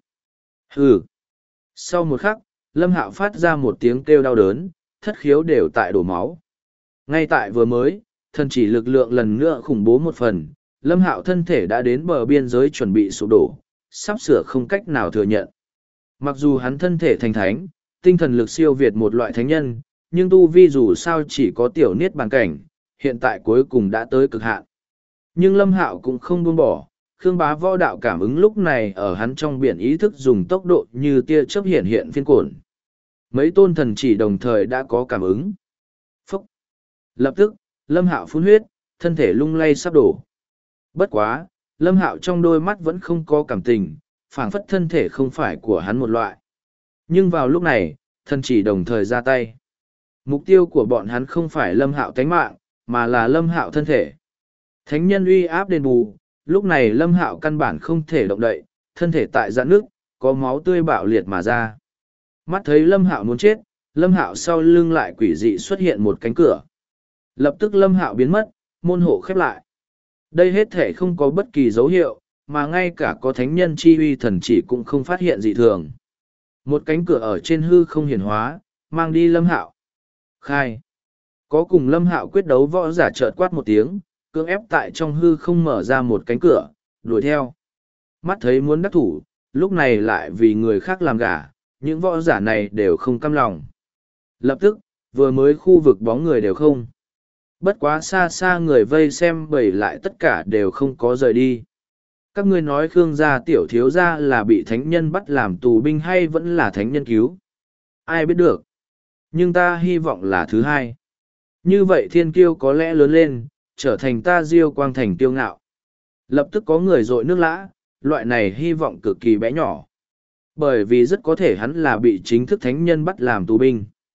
Hừ. Sau một khắc, Lâm Hạo phát ra một tiếng kêu đau đớn, thất khiếu đều tại đổ máu. Ngay tại vừa mới, thần chỉ lực lượng lần nữa khủng bố một phần, Lâm Hạo thân thể đã đến bờ biên giới chuẩn bị sụp đổ, sắp sửa không cách nào thừa nhận. Mặc dù hắn thân thể thành thánh, tinh thần lực siêu việt một loại thánh nhân, nhưng tu vi dù sao chỉ có tiểu niết bàn cảnh, hiện tại cuối cùng đã tới cực hạn. Nhưng Lâm Hạo cũng không buông bỏ, Khương Bá võ đạo cảm ứng lúc này ở hắn trong biển ý thức dùng tốc độ như tia chớp hiện hiện phiên cổn. Mấy tôn thần chỉ đồng thời đã có cảm ứng. Phúc! Lập tức, Lâm Hạo phun huyết, thân thể lung lay sắp đổ. Bất quá, Lâm Hạo trong đôi mắt vẫn không có cảm tình, phảng phất thân thể không phải của hắn một loại. Nhưng vào lúc này, thần chỉ đồng thời ra tay. Mục tiêu của bọn hắn không phải Lâm Hạo tánh mạng, mà là Lâm Hạo thân thể. Thánh nhân uy áp đền bù, lúc này Lâm Hạo căn bản không thể động đậy, thân thể tại giãn nước, có máu tươi bạo liệt mà ra. Mắt thấy Lâm Hạo muốn chết, Lâm Hạo sau lưng lại quỷ dị xuất hiện một cánh cửa. Lập tức Lâm Hạo biến mất, môn hộ khép lại. Đây hết thể không có bất kỳ dấu hiệu, mà ngay cả có thánh nhân chi uy thần chỉ cũng không phát hiện dị thường. Một cánh cửa ở trên hư không hiển hóa, mang đi Lâm Hạo. Khai. Có cùng Lâm Hạo quyết đấu võ giả chợt quát một tiếng, cưỡng ép tại trong hư không mở ra một cánh cửa, đuổi theo. Mắt thấy muốn đắc thủ, lúc này lại vì người khác làm gả, những võ giả này đều không cam lòng. Lập tức, vừa mới khu vực bóng người đều không. Bất quá xa xa người vây xem bầy lại tất cả đều không có rời đi. Các ngươi nói Khương gia tiểu thiếu gia là bị thánh nhân bắt làm tù binh hay vẫn là thánh nhân cứu? Ai biết được. Nhưng ta hy vọng là thứ hai. Như vậy thiên kiêu có lẽ lớn lên, trở thành ta Diêu Quang Thành kiêu ngạo. Lập tức có người dội nước lã, loại này hy vọng cực kỳ bé nhỏ. Bởi vì rất có thể hắn là bị chính thức thánh nhân bắt làm tù binh.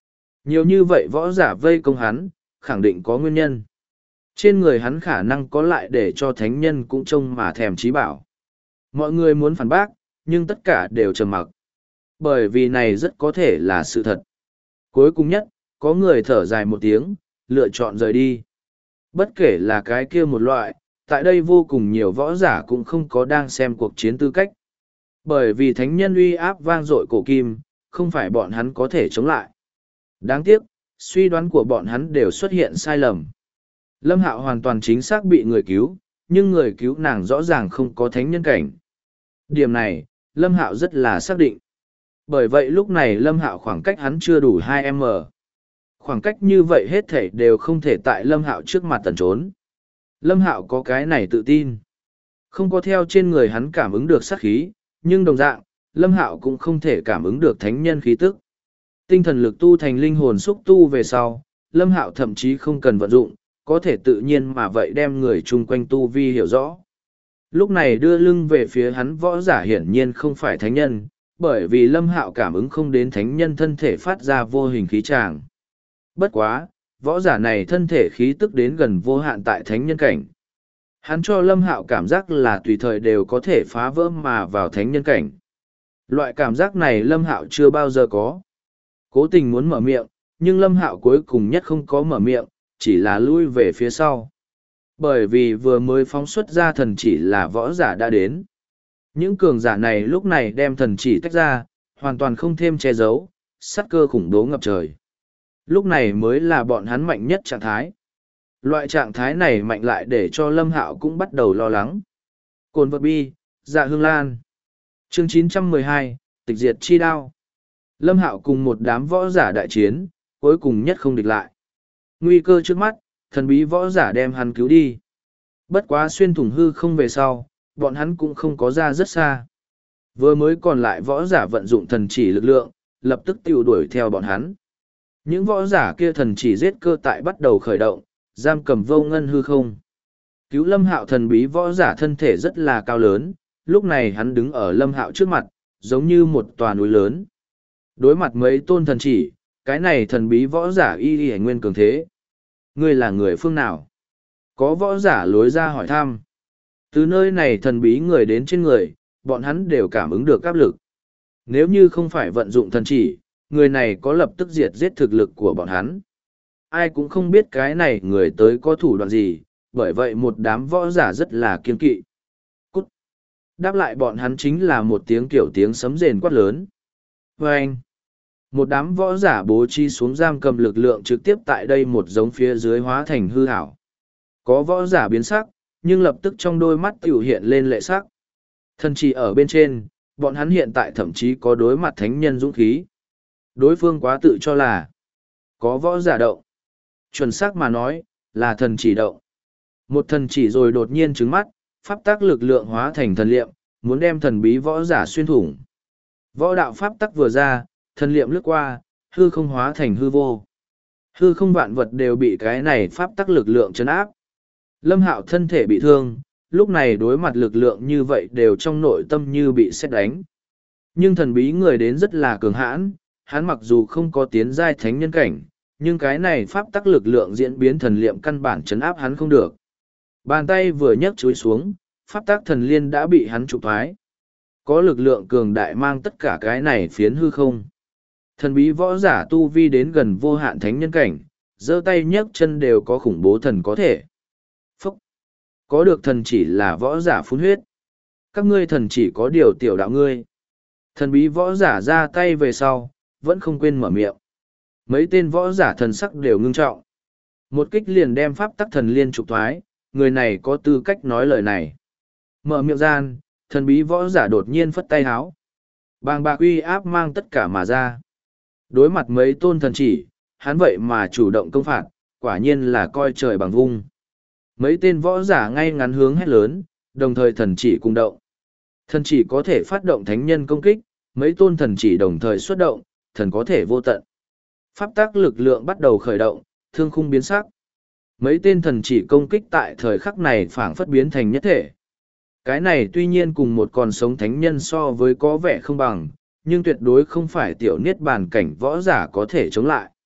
Nhiều như vậy võ giả vây công hắn, khẳng định có nguyên nhân. Trên người hắn khả năng có lại để cho thánh nhân cũng trông mà thèm trí bảo. Mọi người muốn phản bác, nhưng tất cả đều trầm mặc. Bởi vì này rất có thể là sự thật. Cuối cùng nhất, có người thở dài một tiếng, lựa chọn rời đi. Bất kể là cái kia một loại, tại đây vô cùng nhiều võ giả cũng không có đang xem cuộc chiến tư cách. Bởi vì thánh nhân uy áp vang dội cổ kim, không phải bọn hắn có thể chống lại. Đáng tiếc, suy đoán của bọn hắn đều xuất hiện sai lầm. Lâm Hạo hoàn toàn chính xác bị người cứu, nhưng người cứu nàng rõ ràng không có thánh nhân cảnh. Điểm này, Lâm Hạo rất là xác định. Bởi vậy lúc này Lâm Hạo khoảng cách hắn chưa đủ 2m. Khoảng cách như vậy hết thể đều không thể tại Lâm Hạo trước mặt tần trốn. Lâm Hạo có cái này tự tin. Không có theo trên người hắn cảm ứng được sát khí, nhưng đồng dạng, Lâm Hạo cũng không thể cảm ứng được thánh nhân khí tức. Tinh thần lực tu thành linh hồn xúc tu về sau, Lâm Hạo thậm chí không cần vận dụng, có thể tự nhiên mà vậy đem người chung quanh tu vi hiểu rõ. Lúc này đưa lưng về phía hắn võ giả hiển nhiên không phải thánh nhân, bởi vì Lâm Hạo cảm ứng không đến thánh nhân thân thể phát ra vô hình khí tràng. Bất quá, võ giả này thân thể khí tức đến gần vô hạn tại thánh nhân cảnh. Hắn cho Lâm Hạo cảm giác là tùy thời đều có thể phá vỡ mà vào thánh nhân cảnh. Loại cảm giác này Lâm Hạo chưa bao giờ có. Cố tình muốn mở miệng, nhưng Lâm Hạo cuối cùng nhất không có mở miệng, chỉ là lui về phía sau. Bởi vì vừa mới phóng xuất ra thần chỉ là võ giả đã đến. Những cường giả này lúc này đem thần chỉ tách ra, hoàn toàn không thêm che giấu, sát cơ khủng bố ngập trời. Lúc này mới là bọn hắn mạnh nhất trạng thái. Loại trạng thái này mạnh lại để cho Lâm Hạo cũng bắt đầu lo lắng. Cồn vật bi, dạ hương lan. Chương 912, tịch diệt chi đao. Lâm Hạo cùng một đám võ giả đại chiến, cuối cùng nhất không địch lại. Nguy cơ trước mắt, thần bí võ giả đem hắn cứu đi. Bất quá xuyên thủng hư không về sau, bọn hắn cũng không có ra rất xa. Vừa mới còn lại võ giả vận dụng thần chỉ lực lượng, lập tức tiêu đuổi theo bọn hắn. Những võ giả kia thần chỉ giết cơ tại bắt đầu khởi động, giam cầm vô ngân hư không. Cứu Lâm Hạo thần bí võ giả thân thể rất là cao lớn, lúc này hắn đứng ở Lâm Hạo trước mặt, giống như một tòa núi lớn. Đối mặt mấy tôn thần chỉ, cái này thần bí võ giả y y nguyên cường thế. Ngươi là người phương nào? Có võ giả lối ra hỏi thăm. Từ nơi này thần bí người đến trên người, bọn hắn đều cảm ứng được áp lực. Nếu như không phải vận dụng thần chỉ, người này có lập tức diệt giết thực lực của bọn hắn. Ai cũng không biết cái này người tới có thủ đoạn gì, bởi vậy một đám võ giả rất là kiên kỵ. Cút! Đáp lại bọn hắn chính là một tiếng kiểu tiếng sấm rền quát lớn. Và anh! Một đám võ giả bố trí xuống giam cầm lực lượng trực tiếp tại đây một giống phía dưới hóa thành hư hảo. Có võ giả biến sắc, nhưng lập tức trong đôi mắt tiểu hiện lên lệ sắc. Thần chỉ ở bên trên, bọn hắn hiện tại thậm chí có đối mặt thánh nhân dũng khí. Đối phương quá tự cho là có võ giả động. Chuẩn xác mà nói, là thần chỉ động. Một thần chỉ rồi đột nhiên trứng mắt, pháp tắc lực lượng hóa thành thần liệm, muốn đem thần bí võ giả xuyên thủng. Võ đạo pháp tắc vừa ra, thần liệm lướt qua, hư không hóa thành hư vô. Hư không vạn vật đều bị cái này pháp tắc lực lượng chấn áp. Lâm Hạo thân thể bị thương, lúc này đối mặt lực lượng như vậy đều trong nội tâm như bị sét đánh. Nhưng thần bí người đến rất là cường hãn, hắn mặc dù không có tiến giai thánh nhân cảnh, nhưng cái này pháp tắc lực lượng diễn biến thần liệm căn bản chấn áp hắn không được. Bàn tay vừa nhấc chuối xuống, pháp tắc thần liên đã bị hắn trục thoái. Có lực lượng cường đại mang tất cả cái này phiến hư không. Thần bí võ giả tu vi đến gần vô hạn thánh nhân cảnh, giơ tay nhấc chân đều có khủng bố thần có thể. Phúc! Có được thần chỉ là võ giả phun huyết. Các ngươi thần chỉ có điều tiểu đạo ngươi. Thần bí võ giả ra tay về sau, vẫn không quên mở miệng. Mấy tên võ giả thần sắc đều ngưng trọng. Một kích liền đem pháp tắc thần liên trục thoái, người này có tư cách nói lời này. Mở miệng gian, thần bí võ giả đột nhiên phất tay háo. Bàng bạc uy áp mang tất cả mà ra. Đối mặt mấy tôn thần chỉ, hắn vậy mà chủ động công phạt, quả nhiên là coi trời bằng vung. Mấy tên võ giả ngay ngắn hướng hét lớn, đồng thời thần chỉ cùng động. Thần chỉ có thể phát động thánh nhân công kích, mấy tôn thần chỉ đồng thời xuất động, thần có thể vô tận. Pháp tắc lực lượng bắt đầu khởi động, thương khung biến sắc. Mấy tên thần chỉ công kích tại thời khắc này phảng phất biến thành nhất thể. Cái này tuy nhiên cùng một con sống thánh nhân so với có vẻ không bằng, nhưng tuyệt đối không phải tiểu niết bàn cảnh võ giả có thể chống lại.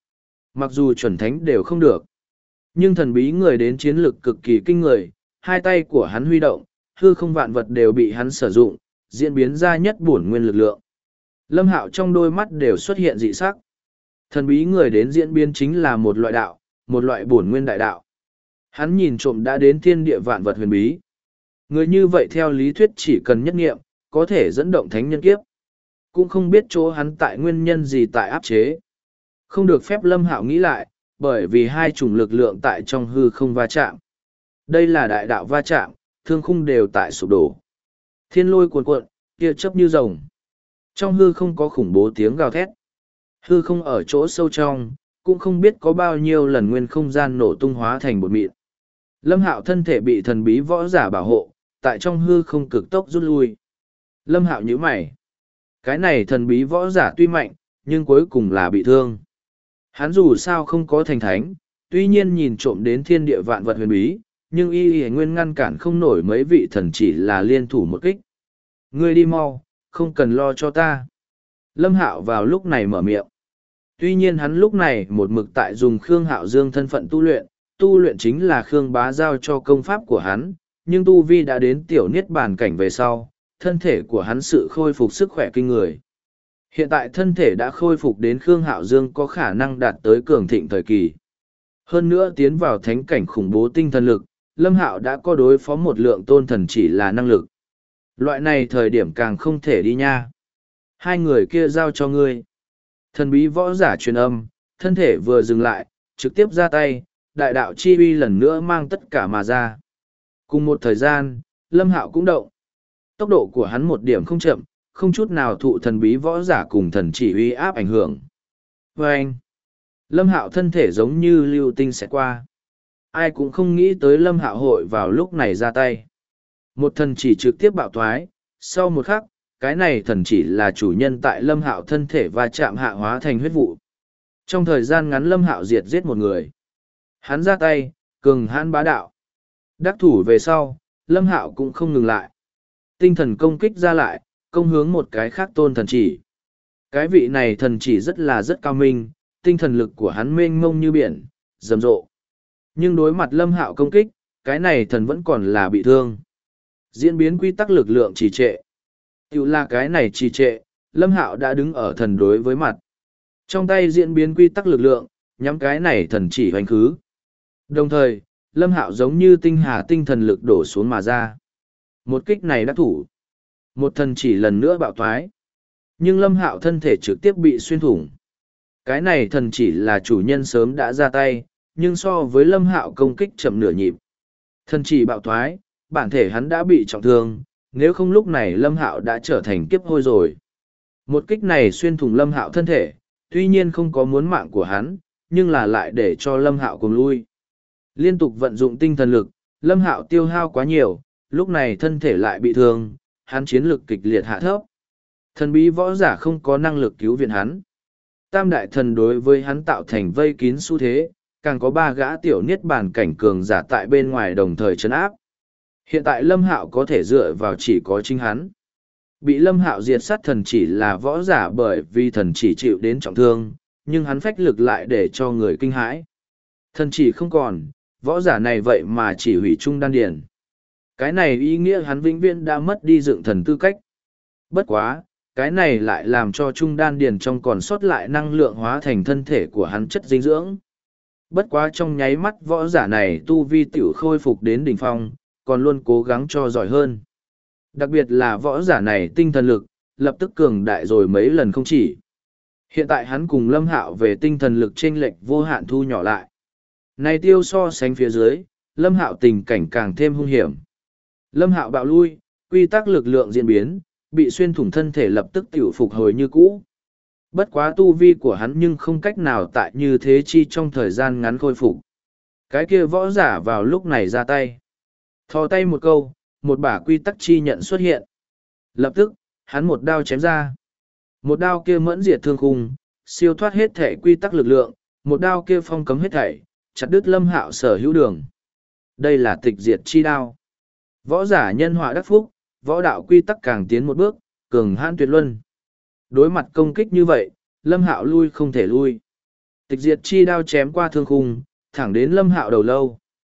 Mặc dù chuẩn thánh đều không được. Nhưng thần bí người đến chiến lực cực kỳ kinh người, hai tay của hắn huy động, hư không vạn vật đều bị hắn sử dụng, diễn biến ra nhất bổn nguyên lực lượng. Lâm Hạo trong đôi mắt đều xuất hiện dị sắc. Thần bí người đến diễn biến chính là một loại đạo, một loại bổn nguyên đại đạo. Hắn nhìn trộm đã đến thiên địa vạn vật huyền bí. Người như vậy theo lý thuyết chỉ cần nhất nghiệm, có thể dẫn động thánh nhân kiếp. Cũng không biết chỗ hắn tại nguyên nhân gì tại áp chế. Không được phép Lâm Hạo nghĩ lại, bởi vì hai chủng lực lượng tại trong hư không va chạm. Đây là đại đạo va chạm, thương khung đều tại sụp đổ. Thiên lôi cuồn cuộn, tia chớp như rồng. Trong hư không có khủng bố tiếng gào thét. Hư không ở chỗ sâu trong, cũng không biết có bao nhiêu lần nguyên không gian nổ tung hóa thành bột mịn. Lâm Hạo thân thể bị thần bí võ giả bảo hộ, tại trong hư không cực tốc rút lui. Lâm Hạo nhíu mày. Cái này thần bí võ giả tuy mạnh, nhưng cuối cùng là bị thương. Hắn dù sao không có thành thánh, tuy nhiên nhìn trộm đến thiên địa vạn vật huyền bí, nhưng y nguyên ngăn cản không nổi mấy vị thần chỉ là liên thủ một kích. Ngươi đi mau, không cần lo cho ta. Lâm Hạo vào lúc này mở miệng. Tuy nhiên hắn lúc này một mực tại dùng Khương Hạo Dương thân phận tu luyện chính là Khương Bá giao cho công pháp của hắn, nhưng tu vi đã đến tiểu niết bàn cảnh về sau, thân thể của hắn sự khôi phục sức khỏe kinh người. Hiện tại thân thể đã khôi phục đến Khương Hạo Dương có khả năng đạt tới cường thịnh thời kỳ. Hơn nữa tiến vào thánh cảnh khủng bố tinh thần lực, Lâm Hạo đã có đối phó một lượng tôn thần chỉ là năng lực. Loại này thời điểm càng không thể đi nha. Hai người kia giao cho ngươi. Thần bí võ giả truyền âm, thân thể vừa dừng lại, trực tiếp ra tay, đại đạo chi uy lần nữa mang tất cả mà ra. Cùng một thời gian, Lâm Hạo cũng động. Tốc độ của hắn một điểm không chậm, không chút nào thụ thần bí võ giả cùng thần chỉ uy áp ảnh hưởng. Và anh, Lâm Hạo thân thể giống như lưu tinh sẽ qua. Ai cũng không nghĩ tới Lâm Hạo hội vào lúc này ra tay. Một thần chỉ trực tiếp bạo thoái, sau một khắc, cái này thần chỉ là chủ nhân tại Lâm Hạo thân thể và chạm hạ hóa thành huyết vụ. Trong thời gian ngắn Lâm Hạo diệt giết một người. Hắn ra tay, cường hãn bá đạo. Đắc thủ về sau, Lâm Hạo cũng không ngừng lại. Tinh thần công kích ra lại, công hướng một cái khác tôn thần chỉ. Cái vị này thần chỉ rất cao minh, tinh thần lực của hắn mênh mông như biển, rầm rộ. Nhưng đối mặt Lâm Hạo công kích, cái này thần vẫn còn là bị thương. Diễn biến quy tắc lực lượng trì trệ. Tiểu là cái này trì trệ, Lâm Hạo đã đứng ở thần đối với mặt. Trong tay diễn biến quy tắc lực lượng, nhắm cái này thần chỉ hoành khứ. Đồng thời, Lâm Hạo giống như tinh hà tinh thần lực đổ xuống mà ra. Một kích này đã thủ. Một thần chỉ lần nữa bạo thoái. Nhưng Lâm Hạo thân thể trực tiếp bị xuyên thủng. Cái này thần chỉ là chủ nhân sớm đã ra tay, nhưng so với Lâm Hạo công kích chậm nửa nhịp. Thần chỉ bạo thoái, bản thể hắn đã bị trọng thương, nếu không lúc này Lâm Hạo đã trở thành kiếp hôi rồi. Một kích này xuyên thủng Lâm Hạo thân thể, tuy nhiên không có muốn mạng của hắn, nhưng là lại để cho Lâm Hạo cùng lui. Liên tục vận dụng tinh thần lực, Lâm Hạo tiêu hao quá nhiều, lúc này thân thể lại bị thương, hắn chiến lực kịch liệt hạ thấp. Thần bí võ giả không có năng lực cứu viện hắn. Tam đại thần đối với hắn tạo thành vây kín xu thế, càng có ba gã tiểu niết bàn cảnh cường giả tại bên ngoài đồng thời trấn áp. Hiện tại Lâm Hạo có thể dựa vào chỉ có chính hắn. Bị Lâm Hạo diệt sát thần chỉ là võ giả bởi vì thần chỉ chịu đến trọng thương, nhưng hắn phách lực lại để cho người kinh hãi. Thần chỉ không còn, võ giả này vậy mà chỉ hủy trung đan điền. Cái này ý nghĩa hắn vĩnh viễn đã mất đi dựng thần tư cách. Bất quá, cái này lại làm cho trung đan điền trong còn sót lại năng lượng hóa thành thân thể của hắn chất dinh dưỡng. Bất quá trong nháy mắt võ giả này tu vi tiểu khôi phục đến đỉnh phong, còn luôn cố gắng cho giỏi hơn. Đặc biệt là võ giả này tinh thần lực, lập tức cường đại rồi mấy lần không chỉ. Hiện tại hắn cùng Lâm Hạo về tinh thần lực chênh lệch vô hạn thu nhỏ lại. Này tiêu so sánh phía dưới, Lâm Hạo tình cảnh càng thêm hung hiểm. Lâm Hạo bạo lui, quy tắc lực lượng diễn biến, bị xuyên thủng thân thể lập tức tiểu phục hồi như cũ. Bất quá tu vi của hắn nhưng không cách nào tại như thế chi trong thời gian ngắn khôi phục. Cái kia võ giả vào lúc này ra tay. Thò tay một câu, một bả quy tắc chi nhận xuất hiện. Lập tức, hắn một đao chém ra. Một đao kia mẫn diệt thương khung, siêu thoát hết thể quy tắc lực lượng, một đao kia phong cấm hết thảy, chặt đứt Lâm Hạo sở hữu đường. Đây là tịch diệt chi đao. Võ giả nhân họa đắc phúc, võ đạo quy tắc càng tiến một bước, cường hãn tuyệt luân. Đối mặt công kích như vậy, Lâm Hạo lui không thể lui. Tịch diệt chi đao chém qua thương khung, thẳng đến Lâm Hạo đầu lâu.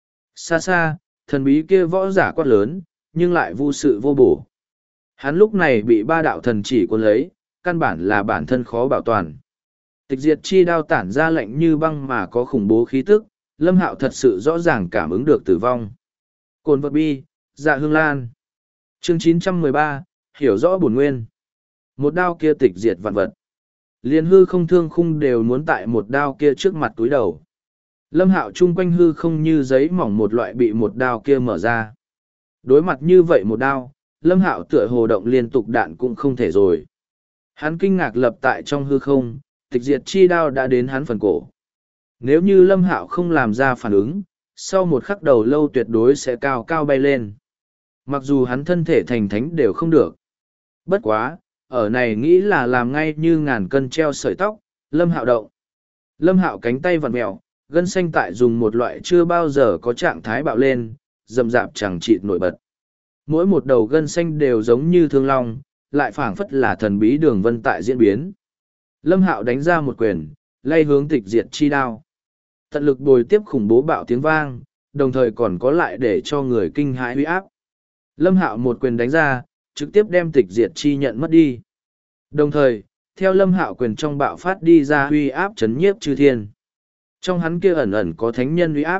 Xa xa, thần bí kia võ giả quát lớn, nhưng lại vô sự vô bổ. Hắn lúc này bị ba đạo thần chỉ cuốn lấy, căn bản là bản thân khó bảo toàn. Tịch diệt chi đao tản ra lạnh như băng mà có khủng bố khí tức, Lâm Hạo thật sự rõ ràng cảm ứng được tử vong. Cồn vật bi, dạ hương lan. Chương 913, hiểu rõ bổn nguyên. Một đao kia tịch diệt vạn vật. Liên hư không thương khung đều muốn tại một đao kia trước mặt túi đầu. Lâm Hạo chung quanh hư không như giấy mỏng một loại bị một đao kia mở ra. Đối mặt như vậy một đao, Lâm Hạo tựa hồ động liên tục đạn cũng không thể rồi. Hắn kinh ngạc lập tại trong hư không, tịch diệt chi đao đã đến hắn phần cổ. Nếu như Lâm Hạo không làm ra phản ứng, sau một khắc đầu lâu tuyệt đối sẽ cao cao bay lên. Mặc dù hắn thân thể thành thánh đều không được. Bất quá, ở này nghĩ là làm ngay như ngàn cân treo sợi tóc, Lâm Hạo động. Lâm Hạo cánh tay vặn mèo, gân xanh tại dùng một loại chưa bao giờ có trạng thái bạo lên, rậm rạp chẳng chịt nổi bật. Mỗi một đầu gân xanh đều giống như thương long, lại phảng phất là thần bí đường vân tại diễn biến. Lâm Hạo đánh ra một quyền, lay hướng tịch diệt chi đao. Tận lực bồi tiếp khủng bố bạo tiếng vang, đồng thời còn có lại để cho người kinh hãi uy áp. Lâm Hạo một quyền đánh ra, trực tiếp đem tịch diệt chi nhận mất đi. Đồng thời, theo Lâm Hạo quyền trong bạo phát đi ra uy áp chấn nhiếp chư thiên. Trong hắn kia ẩn ẩn có thánh nhân uy áp.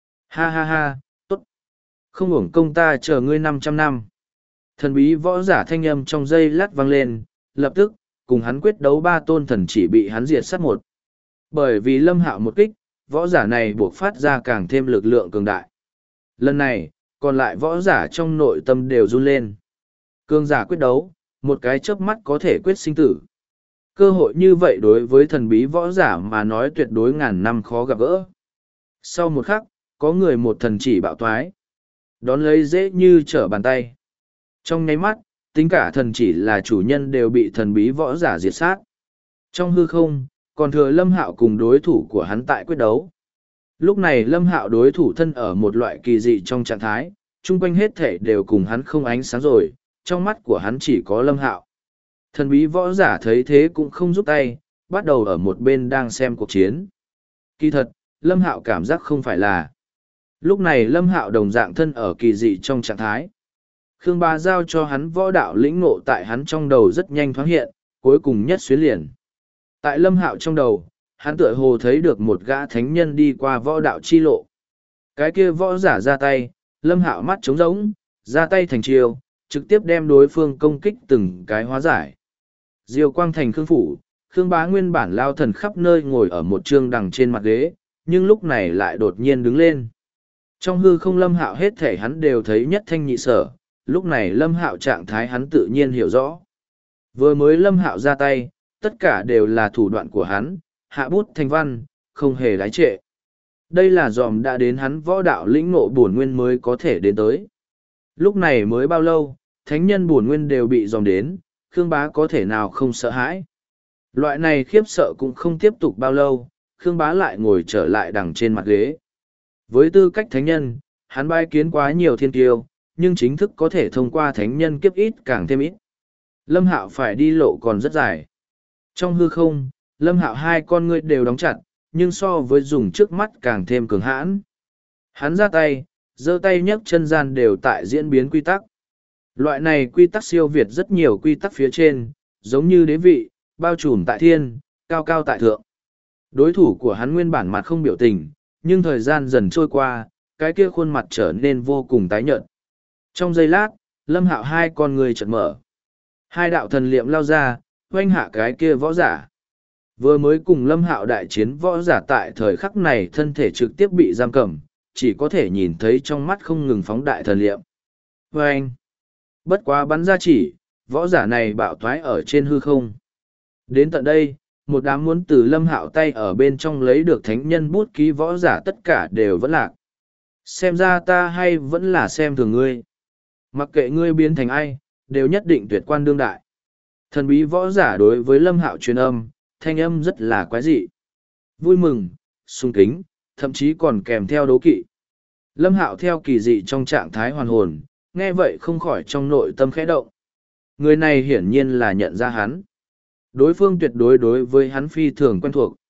Ha ha ha, tốt. Không uổng công ta chờ ngươi 500 năm. Thần bí võ giả thanh âm trong giây lát vang lên, lập tức, cùng hắn quyết đấu ba tôn thần chỉ bị hắn diệt sát một. Bởi vì Lâm Hạo một kích, võ giả này buộc phát ra càng thêm lực lượng cường đại. Lần này, còn lại võ giả trong nội tâm đều run lên. Cường giả quyết đấu, một cái chớp mắt có thể quyết sinh tử. Cơ hội như vậy đối với thần bí võ giả mà nói tuyệt đối ngàn năm khó gặp gỡ. Sau một khắc, có người một thần chỉ bạo thoái. Đón lấy dễ như trở bàn tay. Trong nháy mắt, tính cả thần chỉ là chủ nhân đều bị thần bí võ giả diệt sát. Trong hư không, còn thừa Lâm Hạo cùng đối thủ của hắn tại quyết đấu. Lúc này Lâm Hạo đối thủ thân ở một loại kỳ dị trong trạng thái, chung quanh hết thể đều cùng hắn không ánh sáng rồi, trong mắt của hắn chỉ có Lâm Hạo. Thần bí võ giả thấy thế cũng không giúp tay, bắt đầu ở một bên đang xem cuộc chiến. Kỳ thật, Lâm Hạo cảm giác không phải là. Lúc này Lâm Hạo đồng dạng thân ở kỳ dị trong trạng thái. Khương Bá giao cho hắn võ đạo lĩnh ngộ tại hắn trong đầu rất nhanh thoáng hiện, cuối cùng nhất xuyến liền. Tại Lâm Hạo trong đầu, hắn tựa hồ thấy được một gã thánh nhân đi qua võ đạo chi lộ. Cái kia võ giả ra tay, Lâm Hạo mắt trống rỗng, ra tay thành chiêu, trực tiếp đem đối phương công kích từng cái hóa giải. Diêu quang thành Khương phủ, Khương Bá nguyên bản lao thần khắp nơi ngồi ở một trương đằng trên mặt ghế, nhưng lúc này lại đột nhiên đứng lên. Trong hư không Lâm Hạo hết thể hắn đều thấy nhất thanh nhị sở, lúc này Lâm Hạo trạng thái hắn tự nhiên hiểu rõ. Vừa mới Lâm Hạo ra tay, tất cả đều là thủ đoạn của hắn, hạ bút thành văn, không hề lái trệ. Đây là dòm đã đến hắn võ đạo lĩnh ngộ bổn nguyên mới có thể đến tới. Lúc này mới bao lâu, thánh nhân bổn nguyên đều bị dòm đến, Khương Bá có thể nào không sợ hãi. Loại này khiếp sợ cũng không tiếp tục bao lâu, Khương Bá lại ngồi trở lại đằng trên mặt ghế. Với tư cách thánh nhân, hắn bái kiến quá nhiều thiên tiêu, nhưng chính thức có thể thông qua thánh nhân kiếp ít càng thêm ít. Lâm Hạo phải đi lộ còn rất dài. Trong hư không, Lâm Hạo hai con ngươi đều đóng chặt, nhưng so với dùng trước mắt càng thêm cường hãn. Hắn ra tay, giơ tay nhấc chân gian đều tại diễn biến quy tắc. Loại này quy tắc siêu việt rất nhiều quy tắc phía trên, giống như đế vị, bao trùm tại thiên, cao cao tại thượng. Đối thủ của hắn nguyên bản mặt không biểu tình, nhưng thời gian dần trôi qua, cái kia khuôn mặt trở nên vô cùng tái nhợt. Trong giây lát, Lâm Hạo hai con người chợt mở. Hai đạo thần liệm lao ra, oanh hạ cái kia võ giả. Vừa mới cùng Lâm Hạo đại chiến võ giả tại thời khắc này thân thể trực tiếp bị giam cầm, chỉ có thể nhìn thấy trong mắt không ngừng phóng đại thần liệm. Oanh! Bất quá bắn ra chỉ, võ giả này bạo thoái ở trên hư không. Đến tận đây, một đám muốn từ Lâm Hạo tay ở bên trong lấy được thánh nhân bút ký võ giả tất cả đều vẫn lạc. Xem ra ta hay vẫn là xem thường ngươi. Mặc kệ ngươi biến thành ai, đều nhất định tuyệt quan đương đại. Thần bí võ giả đối với Lâm Hạo truyền âm, thanh âm rất là quái dị. Vui mừng, sung kính, thậm chí còn kèm theo đố kỵ. Lâm Hạo theo kỳ dị trong trạng thái hoàn hồn, nghe vậy không khỏi trong nội tâm khẽ động. Người này hiển nhiên là nhận ra hắn. Đối phương tuyệt đối đối với hắn phi thường quen thuộc.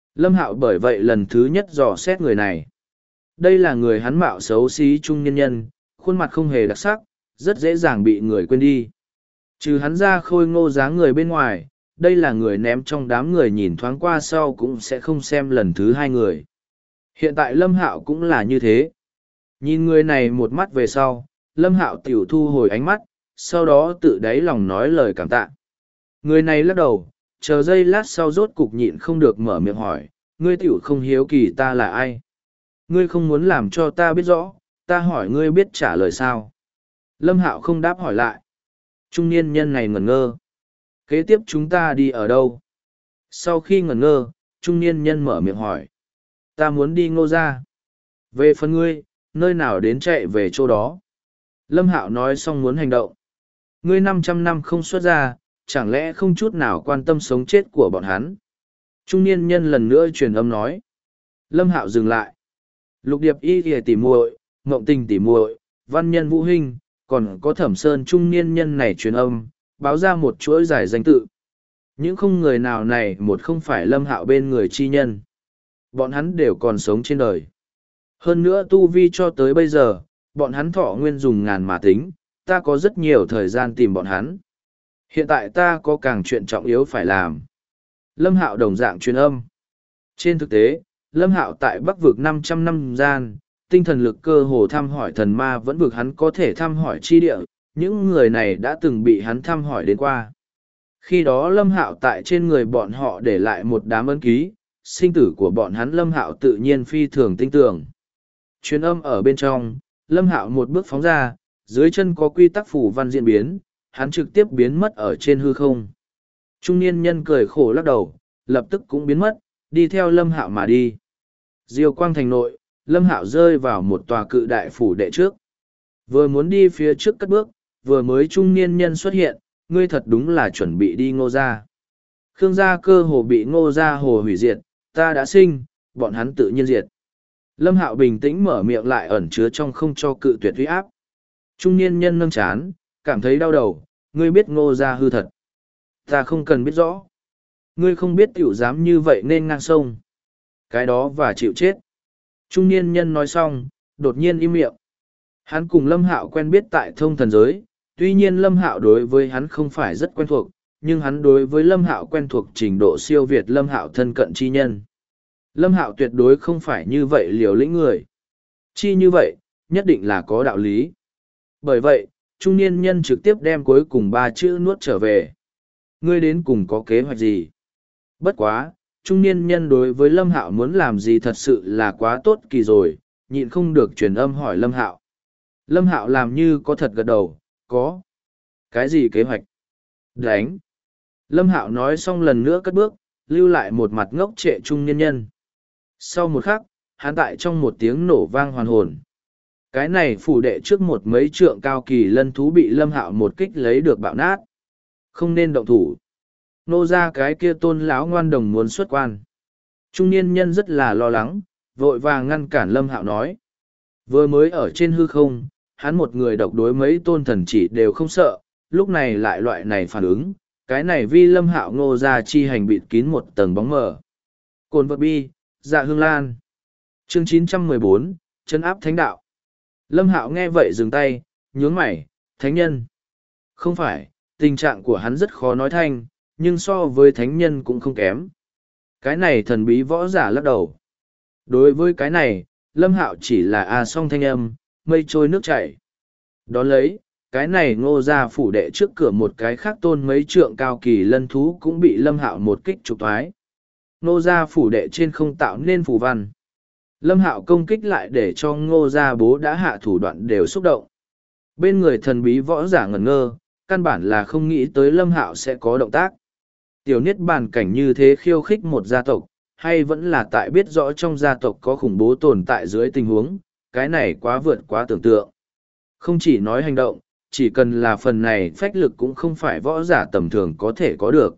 Lâm Hạo bởi vậy lần thứ nhất dò xét người này. Đây là người hắn mạo xấu xí trung niên nhân, khuôn mặt không hề đặc sắc, rất dễ dàng bị người quên đi. Trừ hắn ra khôi ngô dáng người bên ngoài, đây là người ném trong đám người nhìn thoáng qua sau cũng sẽ không xem lần thứ hai người. Hiện tại Lâm Hạo cũng là như thế. Nhìn người này một mắt về sau, Lâm Hạo tiểu thu hồi ánh mắt, sau đó tự đáy lòng nói lời cảm tạ. Người này lắc đầu, chờ giây lát sau rốt cục nhịn không được mở miệng hỏi, ngươi tiểu không hiếu kỳ ta là ai? Ngươi không muốn làm cho ta biết rõ, ta hỏi ngươi biết trả lời sao? Lâm Hạo không đáp hỏi lại. Trung niên nhân này ngẩn ngơ. Kế tiếp chúng ta đi ở đâu? Sau khi ngẩn ngơ, trung niên nhân mở miệng hỏi. Ta muốn đi Ngô gia. Về phần ngươi, nơi nào đến chạy về chỗ đó? Lâm Hạo nói xong muốn hành động. Ngươi 500 năm không xuất ra, chẳng lẽ không chút nào quan tâm sống chết của bọn hắn? Trung niên nhân lần nữa truyền âm nói. Lâm Hạo dừng lại. Lục Điệp Y kìa tỉ muội, Ngộng Tình tỉ muội, Văn Nhân Vũ Hinh, còn có Thẩm Sơn trung niên nhân này truyền âm, báo ra một chuỗi giải danh tự. Những không người nào này một không phải Lâm Hạo bên người chi nhân. Bọn hắn đều còn sống trên đời. Hơn nữa tu vi cho tới bây giờ, bọn hắn thọ nguyên dùng ngàn mà tính, ta có rất nhiều thời gian tìm bọn hắn. Hiện tại ta có càng chuyện trọng yếu phải làm. Lâm Hạo đồng dạng truyền âm. Trên thực tế, Lâm Hạo tại Bắc vực 500 năm gian, tinh thần lực cơ hồ thăm hỏi thần ma vẫn vực hắn có thể thăm hỏi chi địa, những người này đã từng bị hắn thăm hỏi đến qua. Khi đó Lâm Hạo tại trên người bọn họ để lại một đám ấn ký, sinh tử của bọn hắn Lâm Hạo tự nhiên phi thường tinh tường. Truyền âm ở bên trong, Lâm Hạo một bước phóng ra, dưới chân có quy tắc phủ văn diễn biến, hắn trực tiếp biến mất ở trên hư không. Trung niên nhân cười khổ lắc đầu, lập tức cũng biến mất, đi theo Lâm Hạo mà đi. Diêu Quang thành nội, Lâm Hạo rơi vào một tòa cự đại phủ đệ trước. Vừa muốn đi phía trước cất bước, vừa mới trung niên nhân xuất hiện, ngươi thật đúng là chuẩn bị đi Ngô gia. Khương gia cơ hồ bị Ngô gia hồ hủy diệt, ta đã sinh, bọn hắn tự nhiên diệt. Lâm Hạo bình tĩnh mở miệng lại ẩn chứa trong không cho cự tuyệt uy áp. Trung niên nhân nâng chán, cảm thấy đau đầu, ngươi biết Ngô gia hư thật. Ta không cần biết rõ. Ngươi không biết tiểu dám như vậy nên ngang sông. Cái đó và chịu chết. Trung niên nhân nói xong, đột nhiên im miệng. Hắn cùng Lâm Hạo quen biết tại thông thần giới, tuy nhiên Lâm Hạo đối với hắn không phải rất quen thuộc, nhưng hắn đối với Lâm Hạo quen thuộc trình độ siêu việt Lâm Hạo thân cận chi nhân. Lâm Hạo tuyệt đối không phải như vậy liều lĩnh người. Chi như vậy, nhất định là có đạo lý. Bởi vậy, trung niên nhân trực tiếp đem cuối cùng 3 chữ nuốt trở về. Ngươi đến cùng có kế hoạch gì? Bất quá, trung niên nhân đối với Lâm Hạo muốn làm gì thật sự là quá tốt kỳ rồi, nhịn không được truyền âm hỏi Lâm Hạo. Lâm Hạo làm như có thật gật đầu, có. Cái gì kế hoạch? Đánh. Lâm Hạo nói xong lần nữa cất bước, lưu lại một mặt ngốc trệ trung niên nhân. Sau một khắc, hắn tại trong một tiếng nổ vang hoàn hồn. Cái này phủ đệ trước một mấy trượng cao kỳ lân thú bị Lâm Hạo một kích lấy được bạo nát. Không nên động thủ. Nô ra cái kia tôn lão ngoan đồng muốn xuất quan. Trung niên nhân rất là lo lắng, vội vàng ngăn cản Lâm Hạo nói. Vừa mới ở trên hư không, hắn một người độc đối mấy tôn thần chỉ đều không sợ, lúc này lại loại này phản ứng, cái này vi Lâm Hạo Ngô ra chi hành bịt kín một tầng bóng mờ. Cồn vật bi, dạ hương lan. Chương 914, chân áp thánh đạo. Lâm Hạo nghe vậy dừng tay, nhướng mày, thánh nhân. Không phải, tình trạng của hắn rất khó nói thanh, nhưng so với thánh nhân cũng không kém. Cái này thần bí võ giả lắc đầu. Đối với cái này, Lâm Hạo chỉ là song thanh âm, mây trôi nước chảy. Đón lấy, cái này Ngô ra phủ đệ trước cửa một cái khác tôn mấy trượng cao kỳ lân thú cũng bị Lâm Hạo một kích trục thoái. Ngô ra phủ đệ trên không tạo nên phù văn. Lâm Hạo công kích lại để cho Ngô gia bố đã hạ thủ đoạn đều xúc động. Bên người thần bí võ giả ngẩn ngơ, căn bản là không nghĩ tới Lâm Hạo sẽ có động tác. Tiểu niết bàn cảnh như thế khiêu khích một gia tộc, hay vẫn là tại biết rõ trong gia tộc có khủng bố tồn tại dưới tình huống, cái này quá vượt quá tưởng tượng. Không chỉ nói hành động, chỉ cần là phần này phách lực cũng không phải võ giả tầm thường có thể có được.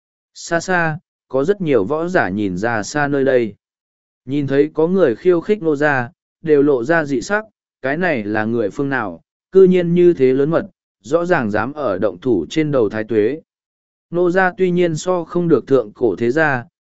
Xa xa, có rất nhiều võ giả nhìn ra xa nơi đây. Nhìn thấy có người khiêu khích Ngô gia, đều lộ ra dị sắc, cái này là người phương nào, cư nhiên như thế lớn mật, rõ ràng dám ở động thủ trên đầu thái tuế. Ngô gia tuy nhiên so không được thượng cổ thế gia,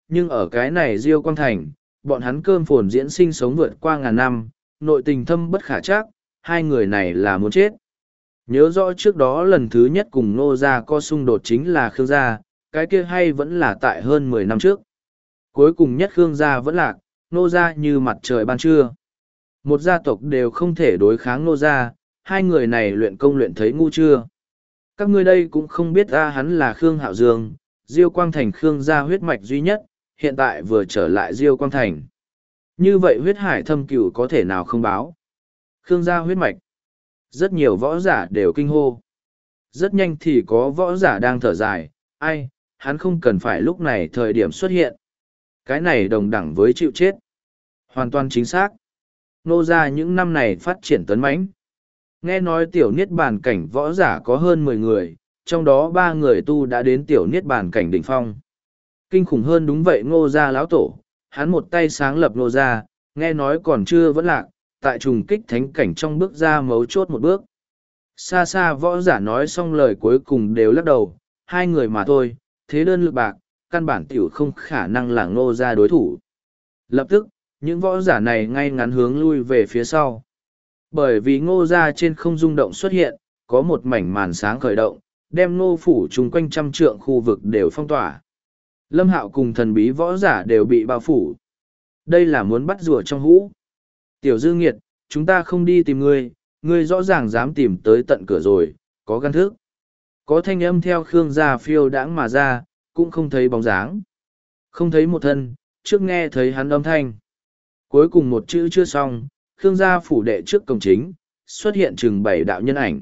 nhưng ở cái này Diêu Quang Thành, bọn hắn cơm phồn diễn sinh sống vượt qua ngàn năm, nội tình thâm bất khả trắc, hai người này là muốn chết. Nhớ rõ trước đó lần thứ nhất cùng Ngô gia có xung đột chính là Khương gia, cái kia hay vẫn là tại hơn 10 năm trước. Cuối cùng nhất Khương gia vẫn lạc, Ngô gia như mặt trời ban trưa. Một gia tộc đều không thể đối kháng Ngô gia, hai người này luyện công luyện thấy ngu chưa. Các ngươi đây cũng không biết hắn là Khương Hạo Dương, Diêu Quang Thành Khương gia huyết mạch duy nhất, hiện tại vừa trở lại Diêu Quang Thành. Như vậy huyết hải thâm cửu có thể nào không báo. Khương gia huyết mạch. Rất nhiều võ giả đều kinh hô. Rất nhanh thì có võ giả đang thở dài, ai, hắn không cần phải lúc này thời điểm xuất hiện. Cái này đồng đẳng với chịu chết. Hoàn toàn chính xác. Nô gia những năm này phát triển tấn mãnh. Nghe nói tiểu niết bàn cảnh võ giả có hơn 10 người, trong đó 3 người tu đã đến tiểu niết bàn cảnh đỉnh phong. Kinh khủng hơn đúng vậy Ngô gia lão tổ, hắn một tay sáng lập Ngô gia, nghe nói còn chưa vẫn lạc, tại trùng kích thánh cảnh trong bước ra mấu chốt một bước. Xa xa võ giả nói xong lời cuối cùng đều lắc đầu, hai người mà thôi, thế đơn lực bạc, căn bản tiểu không khả năng là Ngô gia đối thủ. Lập tức, những võ giả này ngay ngắn hướng lui về phía sau. Bởi vì Ngô gia trên không rung động xuất hiện, có một mảnh màn sáng khởi động, đem Ngô phủ chung quanh trăm trượng khu vực đều phong tỏa. Lâm Hạo cùng thần bí võ giả đều bị bao phủ. Đây là muốn bắt rùa trong hũ. Tiểu Dư Nghiệt, chúng ta không đi tìm ngươi, ngươi rõ ràng dám tìm tới tận cửa rồi, có gan thức. Có thanh âm theo Khương gia phiêu đãng mà ra, cũng không thấy bóng dáng. Không thấy một thân, trước nghe thấy hắn âm thanh. Cuối cùng một chữ chưa xong, Khương gia phủ đệ trước cổng chính, xuất hiện chừng 7 đạo nhân ảnh.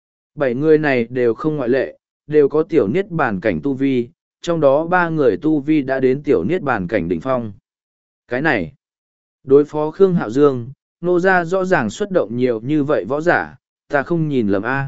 7 người này đều không ngoại lệ, đều có tiểu niết bàn cảnh tu vi, trong đó 3 người tu vi đã đến tiểu niết bàn cảnh đỉnh phong. Cái này, đối phó Khương Hạo Dương, Nô gia rõ ràng xuất động nhiều như vậy võ giả, ta không nhìn lầm a.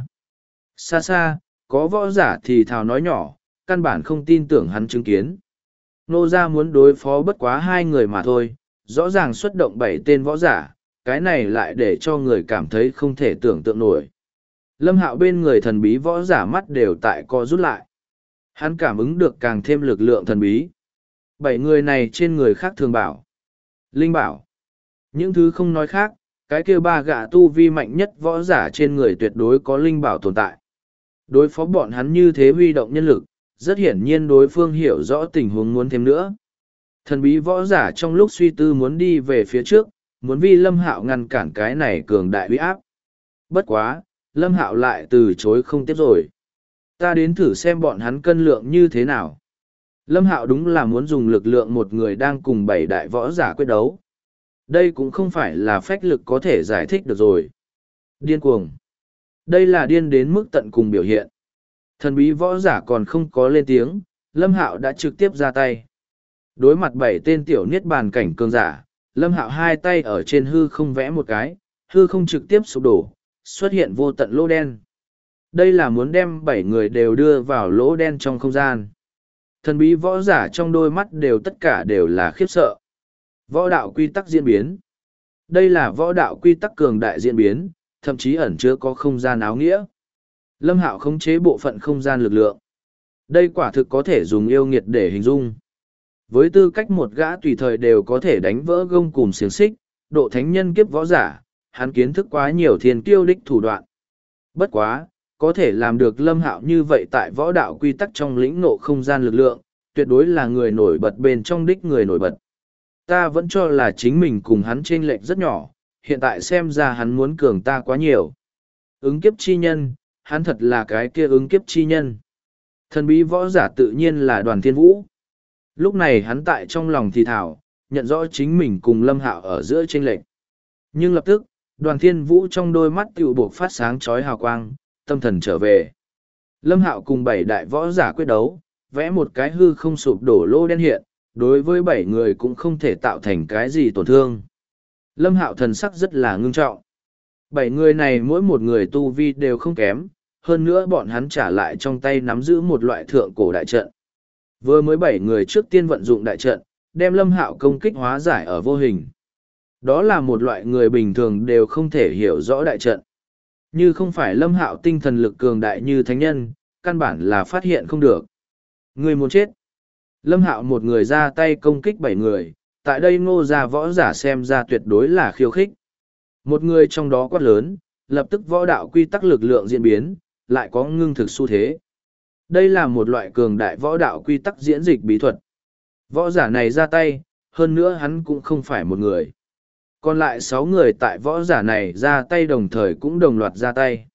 Xa xa, có võ giả thì thào nói nhỏ, căn bản không tin tưởng hắn chứng kiến. Nô gia muốn đối phó bất quá 2 người mà thôi, rõ ràng xuất động 7 tên võ giả, cái này lại để cho người cảm thấy không thể tưởng tượng nổi. Lâm Hạo bên người thần bí võ giả mắt đều tại co rút lại. Hắn cảm ứng được càng thêm lực lượng thần bí. 7 người này trên người khác thường bảo. Linh bảo. Những thứ không nói khác, cái kia 3 gã tu vi mạnh nhất võ giả trên người tuyệt đối có linh bảo tồn tại. Đối phó bọn hắn như thế huy động nhân lực, rất hiển nhiên đối phương hiểu rõ tình huống muốn thêm nữa. Thần bí võ giả trong lúc suy tư muốn đi về phía trước, muốn vì Lâm Hạo ngăn cản cái này cường đại uy áp. Bất quá, Lâm Hạo lại từ chối không tiếp rồi. Ta đến thử xem bọn hắn cân lượng như thế nào. Lâm Hạo đúng là muốn dùng lực lượng một người đang cùng 7 đại võ giả quyết đấu. Đây cũng không phải là phách lực có thể giải thích được rồi. Điên cuồng. Đây là điên đến mức tận cùng biểu hiện. Thần bí võ giả còn không có lên tiếng, Lâm Hạo đã trực tiếp ra tay. Đối mặt 7 tên tiểu niết bàn cảnh cường giả, Lâm Hạo hai tay ở trên hư không vẽ một cái, hư không trực tiếp sụp đổ, xuất hiện vô tận lỗ đen. Đây là muốn đem 7 người đều đưa vào lỗ đen trong không gian. Thần bí võ giả trong đôi mắt đều tất cả đều là khiếp sợ. Võ đạo quy tắc diễn biến. Đây là võ đạo quy tắc cường đại diễn biến, thậm chí ẩn chứa có không gian áo nghĩa. Lâm Hạo khống chế bộ phận không gian lực lượng. Đây quả thực có thể dùng yêu nghiệt để hình dung. Với tư cách một gã tùy thời đều có thể đánh vỡ gông cùm xiềng xích, độ thánh nhân kiếp võ giả, hắn kiến thức quá nhiều thiên kiêu đích thủ đoạn. Bất quá, có thể làm được Lâm Hạo như vậy tại võ đạo quy tắc trong lĩnh ngộ không gian lực lượng, tuyệt đối là người nổi bật bên trong đích người nổi bật. Ta vẫn cho là chính mình cùng hắn chênh lệch rất nhỏ, hiện tại xem ra hắn muốn cường ta quá nhiều. Ứng kiếp chi nhân, hắn thật là cái kia ứng kiếp chi nhân. Thần bí võ giả tự nhiên là Đoàn Thiên Vũ. Lúc này hắn tại trong lòng thì thảo, nhận rõ chính mình cùng Lâm Hạo ở giữa chênh lệch. Nhưng lập tức, Đoàn Thiên Vũ trong đôi mắt tiểu buộc phát sáng chói hào quang, tâm thần trở về. Lâm Hạo cùng 7 đại võ giả quyết đấu, vẽ một cái hư không sụp đổ lô đen hiện, đối với 7 người cũng không thể tạo thành cái gì tổn thương. Lâm Hạo thần sắc rất là ngưng trọng. 7 người này mỗi một người tu vi đều không kém, hơn nữa bọn hắn trả lại trong tay nắm giữ một loại thượng cổ đại trận. Vừa mới 7 người trước tiên vận dụng đại trận, đem Lâm Hạo công kích hóa giải ở vô hình. Đó là một loại người bình thường đều không thể hiểu rõ đại trận. Như không phải Lâm Hạo tinh thần lực cường đại như thánh nhân, căn bản là phát hiện không được. Người muốn chết. Lâm Hạo một người ra tay công kích 7 người, tại đây Ngô gia võ giả xem ra tuyệt đối là khiêu khích. Một người trong đó quát lớn, lập tức võ đạo quy tắc lực lượng diễn biến, lại có ngưng thực xu thế. Đây là một loại cường đại võ đạo quy tắc diễn dịch bí thuật. Võ giả này ra tay, hơn nữa hắn cũng không phải một người. Còn lại 6 người tại võ giả này ra tay đồng thời cũng đồng loạt ra tay.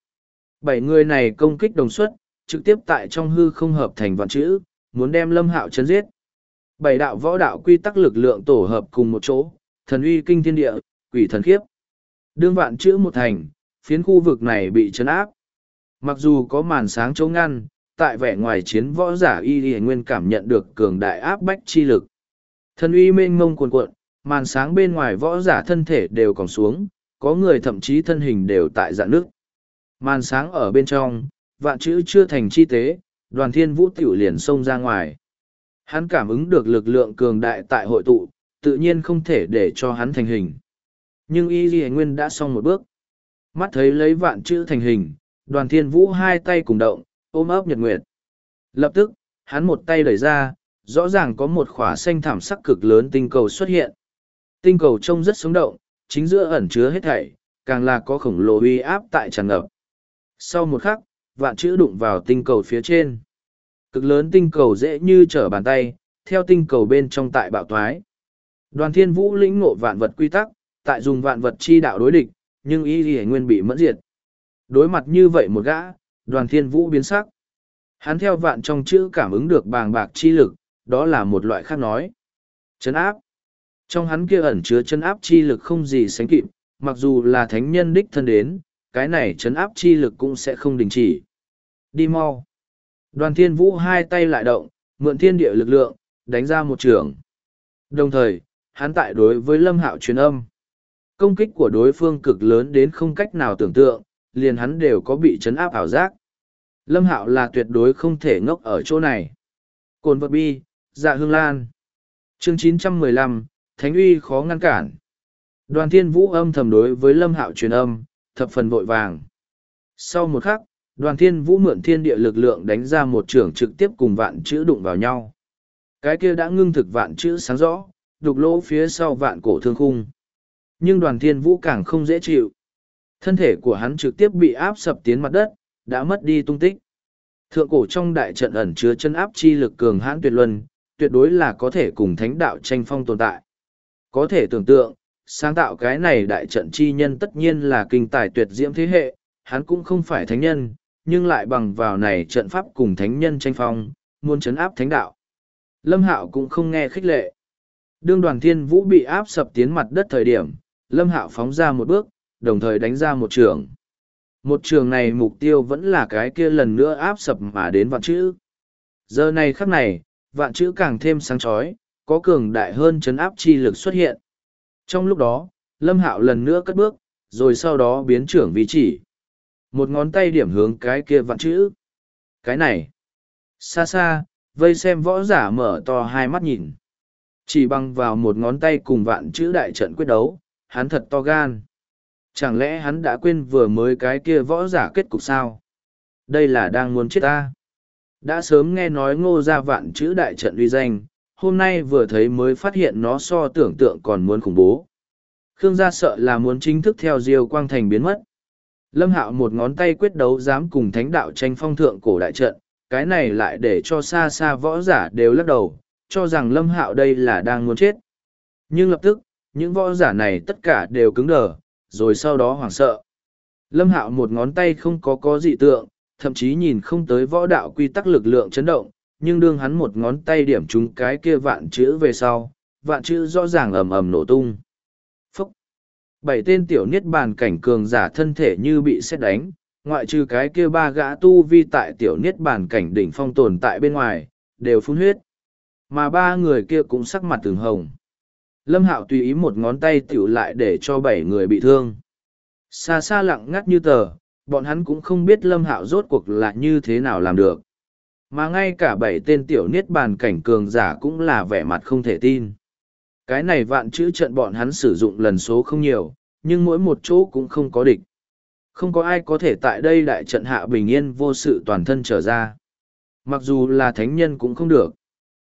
7 người này công kích đồng suất, trực tiếp tại trong hư không hợp thành vạn chữ, muốn đem Lâm Hạo chấn giết. 7 đạo võ đạo quy tắc lực lượng tổ hợp cùng một chỗ, thần uy kinh thiên địa, quỷ thần khiếp. Đương vạn chữ một thành, phiến khu vực này bị chấn áp. Mặc dù có màn sáng chống ngăn, tại vẻ ngoài chiến võ giả y nguyên cảm nhận được cường đại áp bách chi lực. Thần uy mênh mông cuồn cuộn, màn sáng bên ngoài võ giả thân thể đều còn xuống, có người thậm chí thân hình đều tại dạn nước. Màn sáng ở bên trong, vạn chữ chưa thành chi tế, Đoàn Thiên Vũ tiểu liền xông ra ngoài. Hắn cảm ứng được lực lượng cường đại tại hội tụ, tự nhiên không thể để cho hắn thành hình. Nhưng Y Ghi Nguyên đã xong một bước. Mắt thấy lấy vạn chữ thành hình, Đoàn Thiên Vũ hai tay cùng động, ôm ấp nhật nguyệt. Lập tức, hắn một tay đẩy ra, rõ ràng có một khỏa xanh thảm sắc cực lớn tinh cầu xuất hiện. Tinh cầu trông rất sống động, chính giữa ẩn chứa hết thảy, càng là có khổng lồ uy áp tại tràn ngập. Sau một khắc, vạn chữ đụng vào tinh cầu phía trên. Cực lớn tinh cầu dễ như trở bàn tay, theo tinh cầu bên trong tại bạo toái. Đoàn Thiên Vũ lĩnh ngộ vạn vật quy tắc, tại dùng vạn vật chi đạo đối địch, nhưng Y Ghi Nguyên bị mẫn diệt. Đối mặt như vậy một gã, Đoàn Thiên Vũ biến sắc. Hắn theo vạn trong chữ cảm ứng được bàng bạc chi lực, đó là một loại khác nói. Chấn áp. Trong hắn kia ẩn chứa chấn áp chi lực không gì sánh kịp, mặc dù là thánh nhân đích thân đến, cái này chấn áp chi lực cũng sẽ không đình chỉ. Đi mau. Đoàn Thiên Vũ hai tay lại động, mượn thiên địa lực lượng, đánh ra một trường. Đồng thời, hắn tại đối với Lâm Hạo truyền âm. Công kích của đối phương cực lớn đến không cách nào tưởng tượng, liền hắn đều có bị chấn áp ảo giác. Lâm Hạo là tuyệt đối không thể ngốc ở chỗ này. Cồn vật bi, dạ hương lan. Chương 915, Thánh uy khó ngăn cản. Đoàn Thiên Vũ âm thầm đối với Lâm Hạo truyền âm, thập phần vội vàng. Sau một khắc, Đoàn Thiên Vũ mượn thiên địa lực lượng đánh ra một trường trực tiếp cùng vạn chữ đụng vào nhau. Cái kia đã ngưng thực vạn chữ sáng rõ, đục lỗ phía sau vạn cổ thương khung. Nhưng Đoàn Thiên Vũ càng không dễ chịu. Thân thể của hắn trực tiếp bị áp sập tiến mặt đất, đã mất đi tung tích. Thượng cổ trong đại trận ẩn chứa chân áp chi lực cường hãn tuyệt luân, tuyệt đối là có thể cùng thánh đạo tranh phong tồn tại. Có thể tưởng tượng, sáng tạo cái này đại trận chi nhân tất nhiên là kinh tài tuyệt diễm thế hệ, hắn cũng không phải thánh nhân, nhưng lại bằng vào này trận pháp cùng thánh nhân tranh phong, muốn chấn áp thánh đạo. Lâm Hạo cũng không nghe khích lệ. Đương Đoàn Thiên Vũ bị áp sập tiến mặt đất thời điểm, Lâm Hạo phóng ra một bước, đồng thời đánh ra một trường. Một trường này mục tiêu vẫn là cái kia lần nữa áp sập mà đến vạn chữ. Giờ này khắc này, vạn chữ càng thêm sáng chói, có cường đại hơn chấn áp chi lực xuất hiện. Trong lúc đó, Lâm Hạo lần nữa cất bước, rồi sau đó biến trưởng vị chỉ. Một ngón tay điểm hướng cái kia vạn chữ. Cái này. Xa xa, vây xem võ giả mở to hai mắt nhìn. Chỉ bằng vào một ngón tay cùng vạn chữ đại trận quyết đấu, hắn thật to gan. Chẳng lẽ hắn đã quên vừa mới cái kia võ giả kết cục sao? Đây là đang muốn chết ta. Đã sớm nghe nói Ngô gia vạn chữ đại trận uy danh, hôm nay vừa thấy mới phát hiện nó so tưởng tượng còn muốn khủng bố. Khương gia sợ là muốn chính thức theo Diêu Quang Thành biến mất. Lâm Hạo một ngón tay quyết đấu dám cùng thánh đạo tranh phong thượng cổ đại trận, cái này lại để cho xa xa võ giả đều lắc đầu, cho rằng Lâm Hạo đây là đang muốn chết. Nhưng lập tức, những võ giả này tất cả đều cứng đờ, rồi sau đó hoảng sợ. Lâm Hạo một ngón tay không có dị tượng, thậm chí nhìn không tới võ đạo quy tắc lực lượng chấn động, nhưng đương hắn một ngón tay điểm trúng cái kia vạn chữ về sau, vạn chữ rõ ràng ầm ầm nổ tung. Phúc! 7 tên tiểu niết bàn cảnh cường giả thân thể như bị sét đánh, ngoại trừ cái kia 3 gã tu vi tại tiểu niết bàn cảnh đỉnh phong tồn tại bên ngoài, đều phun huyết. Mà 3 người kia cũng sắc mặt từng hồng. Lâm Hạo tùy ý một ngón tay tiểu lại để cho 7 người bị thương. Xa xa lặng ngắt như tờ, bọn hắn cũng không biết Lâm Hạo rốt cuộc là như thế nào làm được. Mà ngay cả 7 tên tiểu niết bàn cảnh cường giả cũng là vẻ mặt không thể tin. Cái này vạn chữ trận bọn hắn sử dụng lần số không nhiều, nhưng mỗi một chỗ cũng không có địch. Không có ai có thể tại đây đại trận hạ bình yên vô sự toàn thân trở ra. Mặc dù là thánh nhân cũng không được.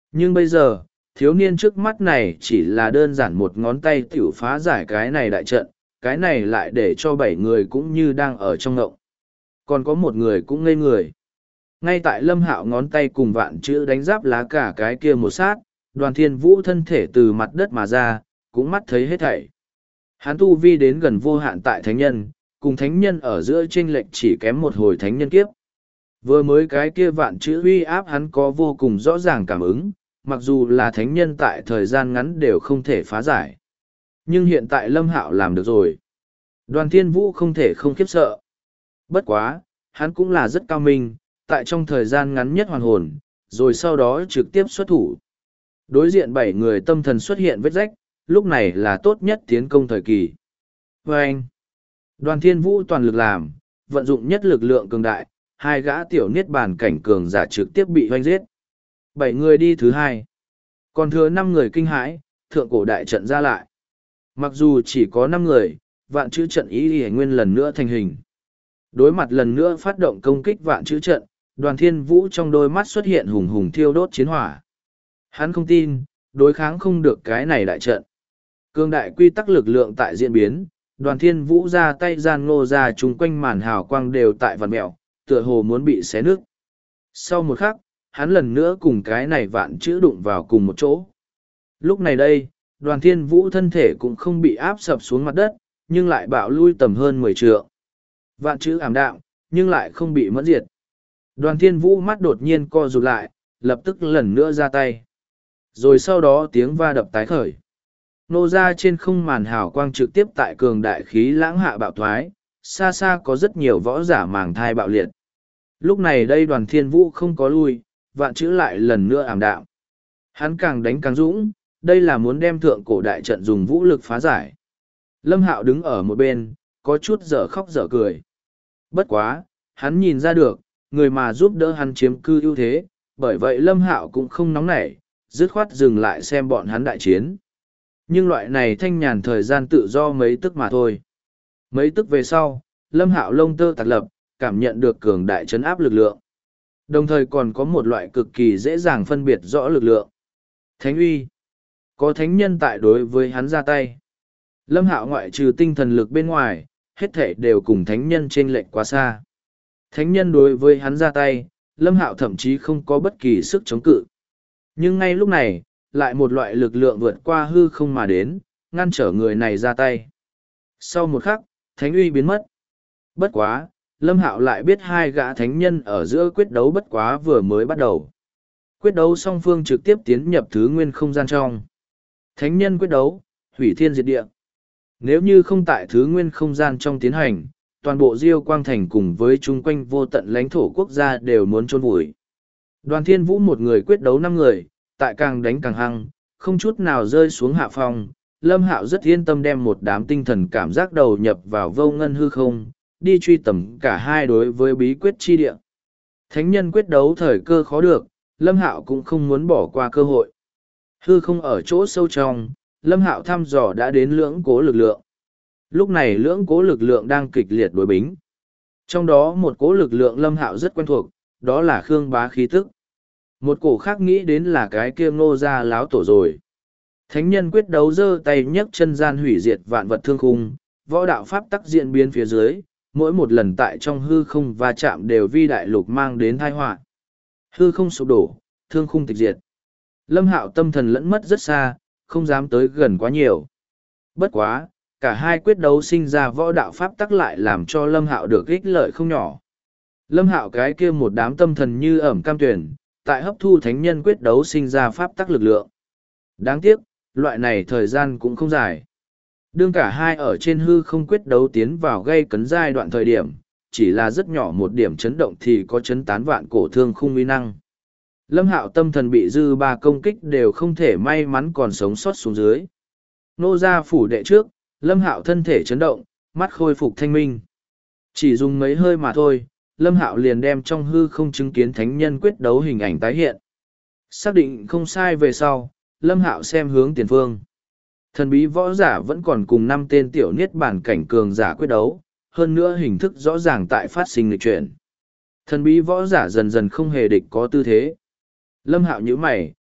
Nhưng bây giờ, thiếu niên trước mắt này chỉ là đơn giản một ngón tay tiểu phá giải cái này đại trận, cái này lại để cho 7 người cũng như đang ở trong ngộng. Còn có một người cũng ngây người. Ngay tại Lâm Hạo ngón tay cùng vạn chữ đánh giáp lá cả cái kia một sát, Đoàn Thiên Vũ thân thể từ mặt đất mà ra, cũng mắt thấy hết thảy. Hắn tu vi đến gần vô hạn tại thánh nhân, cùng thánh nhân ở giữa chênh lệch chỉ kém một hồi thánh nhân kiếp. Vừa mới cái kia vạn chữ uy áp hắn có vô cùng rõ ràng cảm ứng, mặc dù là thánh nhân tại thời gian ngắn đều không thể phá giải. Nhưng hiện tại Lâm Hạo làm được rồi. Đoàn Thiên Vũ không thể không khiếp sợ. Bất quá, hắn cũng là rất cao minh, tại trong thời gian ngắn nhất hoàn hồn, rồi sau đó trực tiếp xuất thủ. Đối diện 7 người tâm thần xuất hiện vết rách, lúc này là tốt nhất tiến công thời kỳ. Và anh, Đoàn Thiên Vũ toàn lực làm, vận dụng nhất lực lượng cường đại, 2 gã tiểu niết bàn cảnh cường giả trực tiếp bị hoanh giết. 7 người đi thứ 2. Còn thừa 5 người kinh hãi, thượng cổ đại trận ra lại. Mặc dù chỉ có 5 người, vạn chữ trận ý y nguyên lần nữa thành hình. Đối mặt lần nữa phát động công kích vạn chữ trận, Đoàn Thiên Vũ trong đôi mắt xuất hiện hùng hùng thiêu đốt chiến hỏa. Hắn không tin, đối kháng không được cái này đại trận. Cương đại quy tắc lực lượng tại diễn biến, Đoàn Thiên Vũ ra tay gian ngô ra chung quanh màn hào quang đều tại vằn mẹo, tựa hồ muốn bị xé nước. Sau một khắc, hắn lần nữa cùng cái này vạn chữ đụng vào cùng một chỗ. Lúc này đây, Đoàn Thiên Vũ thân thể cũng không bị áp sập xuống mặt đất, nhưng lại bạo lui tầm hơn 10 trượng. Vạn chữ ảm đạm, nhưng lại không bị mẫn diệt. Đoàn Thiên Vũ mắt đột nhiên co rụt lại, lập tức lần nữa ra tay. Rồi sau đó tiếng va đập tái khởi. Nô ra trên không màn hào quang trực tiếp tại cường đại khí lãng hạ bạo thoái, xa xa có rất nhiều võ giả màng thai bạo liệt. Lúc này đây Đoàn Thiên Vũ không có lui, vạn chữ lại lần nữa ảm đạm. Hắn càng đánh càng dũng, đây là muốn đem thượng cổ đại trận dùng vũ lực phá giải. Lâm Hạo đứng ở một bên, có chút dở khóc dở cười. Bất quá, hắn nhìn ra được, người mà giúp đỡ hắn chiếm cư ưu thế, bởi vậy Lâm Hạo cũng không nóng nảy, dứt khoát dừng lại xem bọn hắn đại chiến. Nhưng loại này thanh nhàn thời gian tự do mấy tức mà thôi. Mấy tức về sau, Lâm Hạo lông tơ tạc lập, cảm nhận được cường đại trấn áp lực lượng. Đồng thời còn có một loại cực kỳ dễ dàng phân biệt rõ lực lượng. Thánh uy. Có thánh nhân tại đối với hắn ra tay. Lâm Hạo ngoại trừ tinh thần lực bên ngoài, hết thể đều cùng thánh nhân chênh lệch quá xa. Thánh nhân đối với hắn ra tay, Lâm Hạo thậm chí không có bất kỳ sức chống cự. Nhưng ngay lúc này, lại một loại lực lượng vượt qua hư không mà đến, ngăn trở người này ra tay. Sau một khắc, thánh uy biến mất. Bất quá, Lâm Hạo lại biết 2 gã thánh nhân ở giữa quyết đấu bất quá vừa mới bắt đầu. Quyết đấu song phương trực tiếp tiến nhập thứ nguyên không gian trong. Thánh nhân quyết đấu, hủy thiên diệt địa. Nếu như không tại thứ nguyên không gian trong tiến hành, toàn bộ Diêu Quang Thành cùng với chung quanh vô tận lãnh thổ quốc gia đều muốn chôn vùi. Đoàn Thiên Vũ một người quyết đấu 5 người, tại càng đánh càng hăng, không chút nào rơi xuống hạ phong. Lâm Hạo rất yên tâm đem một đám tinh thần cảm giác đầu nhập vào vô ngân hư không, đi truy tầm cả hai đối với bí quyết chi địa. Thánh nhân quyết đấu thời cơ khó được, Lâm Hạo cũng không muốn bỏ qua cơ hội. Hư không ở chỗ sâu trong, Lâm Hạo thăm dò đã đến lưỡng cố lực lượng. Lúc này lưỡng cố lực lượng đang kịch liệt đối bính. Trong đó một cố lực lượng Lâm Hạo rất quen thuộc, đó là Khương Bá khí tức. Một cổ khác nghĩ đến là cái kia Ngô gia láo tổ rồi. Thánh nhân quyết đấu giơ tay nhấc chân gian hủy diệt vạn vật thương khung, võ đạo pháp tắc diễn biến phía dưới, mỗi một lần tại trong hư không va chạm đều vi đại lục mang đến tai họa. Hư không sụp đổ, thương khung tịch diệt. Lâm Hạo tâm thần lẫn mất rất xa, không dám tới gần quá nhiều. Bất quá, cả hai quyết đấu sinh ra võ đạo pháp tắc lại làm cho Lâm Hạo được ích lợi không nhỏ. Lâm Hạo cái kia một đám tâm thần như ẩm cam tuyển, tại hấp thu thánh nhân quyết đấu sinh ra pháp tắc lực lượng. Đáng tiếc, loại này thời gian cũng không dài. Đương cả hai ở trên hư không quyết đấu tiến vào gây cấn giai đoạn thời điểm, chỉ là rất nhỏ một điểm chấn động thì có chấn tán vạn cổ thương khung uy năng. Lâm Hạo tâm thần bị dư ba công kích đều không thể may mắn còn sống sót xuống dưới. Nô ra phủ đệ trước, Lâm Hạo thân thể chấn động, mắt khôi phục thanh minh. Chỉ dùng mấy hơi mà thôi, Lâm Hạo liền đem trong hư không chứng kiến thánh nhân quyết đấu hình ảnh tái hiện. Xác định không sai về sau, Lâm Hạo xem hướng tiền phương. Thần bí võ giả vẫn còn cùng 5 tên tiểu niết bản cảnh cường giả quyết đấu, hơn nữa hình thức rõ ràng tại phát sinh lịch chuyển. Thần bí võ giả dần dần không hề địch có tư thế. Lâm Hạo nhíu mày,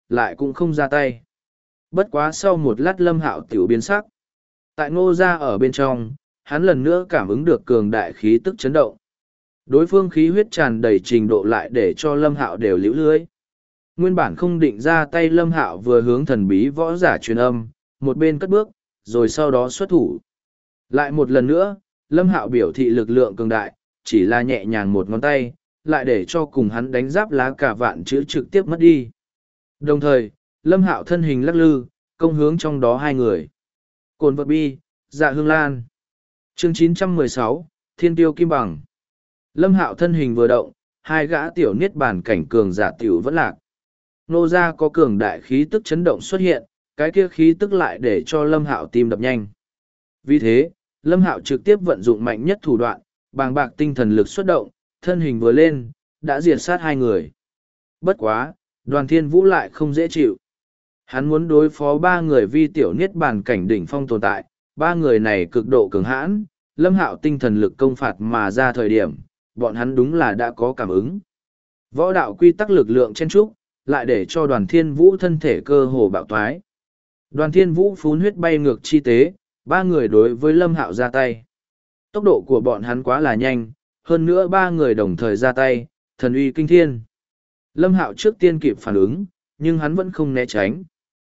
lại cũng không ra tay. Bất quá sau một lát Lâm Hạo tiểu biến sắc. Tại Ngô gia ở bên trong, hắn lần nữa cảm ứng được cường đại khí tức chấn động. Đối phương khí huyết tràn đầy trình độ lại để cho Lâm Hạo đều liễu lưới. Nguyên bản không định ra tay Lâm Hạo vừa hướng thần bí võ giả truyền âm, một bên cất bước, rồi sau đó xuất thủ. Lại một lần nữa, Lâm Hạo biểu thị lực lượng cường đại, chỉ là nhẹ nhàng một ngón tay, lại để cho cùng hắn đánh giáp lá cả vạn chữ trực tiếp mất đi. Đồng thời, Lâm Hạo thân hình lắc lư, công hướng trong đó hai người. Cồn vật bi, Dạ Hương Lan. Chương 916, Thiên Tiêu Kim Bằng. Lâm Hạo thân hình vừa động, hai gã tiểu niết bàn cảnh cường giả tiểu vẫn lạc. Nô gia có cường đại khí tức chấn động xuất hiện, cái kia khí tức lại để cho Lâm Hạo tim đập nhanh. Vì thế, Lâm Hạo trực tiếp vận dụng mạnh nhất thủ đoạn, bàng bạc tinh thần lực xuất động, thân hình vừa lên, đã diệt sát hai người. Bất quá, Đoàn Thiên Vũ lại không dễ chịu. Hắn muốn đối phó ba người vi tiểu niết bàn cảnh đỉnh phong tồn tại, ba người này cực độ cường hãn, Lâm Hạo tinh thần lực công phạt mà ra thời điểm, bọn hắn đúng là đã có cảm ứng. Võ đạo quy tắc lực lượng chen trúc, lại để cho Đoàn Thiên Vũ thân thể cơ hồ bạo toái. Đoàn Thiên Vũ phun huyết bay ngược chi tế, ba người đối với Lâm Hạo ra tay. Tốc độ của bọn hắn quá là nhanh, hơn nữa ba người đồng thời ra tay, thần uy kinh thiên. Lâm Hạo trước tiên kịp phản ứng, nhưng hắn vẫn không né tránh.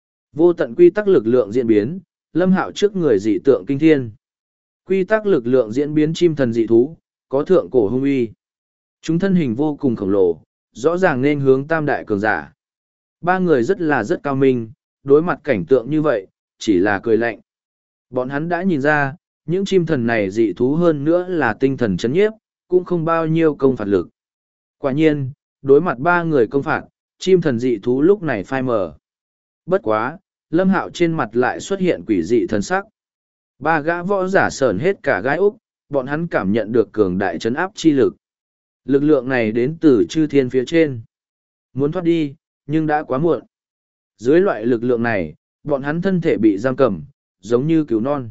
Vô tận quy tắc lực lượng diễn biến, Lâm Hạo trước người dị tượng kinh thiên. Quy tắc lực lượng diễn biến chim thần dị thú, có thượng cổ hung uy. Chúng thân hình vô cùng khổng lồ, rõ ràng nên hướng tam đại cường giả. Ba người rất cao minh, đối mặt cảnh tượng như vậy, chỉ là cười lạnh. Bọn hắn đã nhìn ra, những chim thần này dị thú hơn nữa là tinh thần chấn nhiếp, cũng không bao nhiêu công phạt lực. Quả nhiên, đối mặt ba người công phạt, chim thần dị thú lúc này phai mờ. Bất quá, Lâm Hạo trên mặt lại xuất hiện quỷ dị thần sắc. Ba gã võ giả sởn hết cả gai úc, bọn hắn cảm nhận được cường đại chấn áp chi lực. Lực lượng này đến từ chư thiên phía trên. Muốn thoát đi, nhưng đã quá muộn. Dưới loại lực lượng này, bọn hắn thân thể bị giam cầm, giống như cứu non.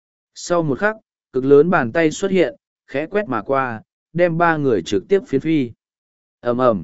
Sau một khắc, cực lớn bàn tay xuất hiện, khẽ quét mà qua, đem ba người trực tiếp phiến phi. Ầm ầm,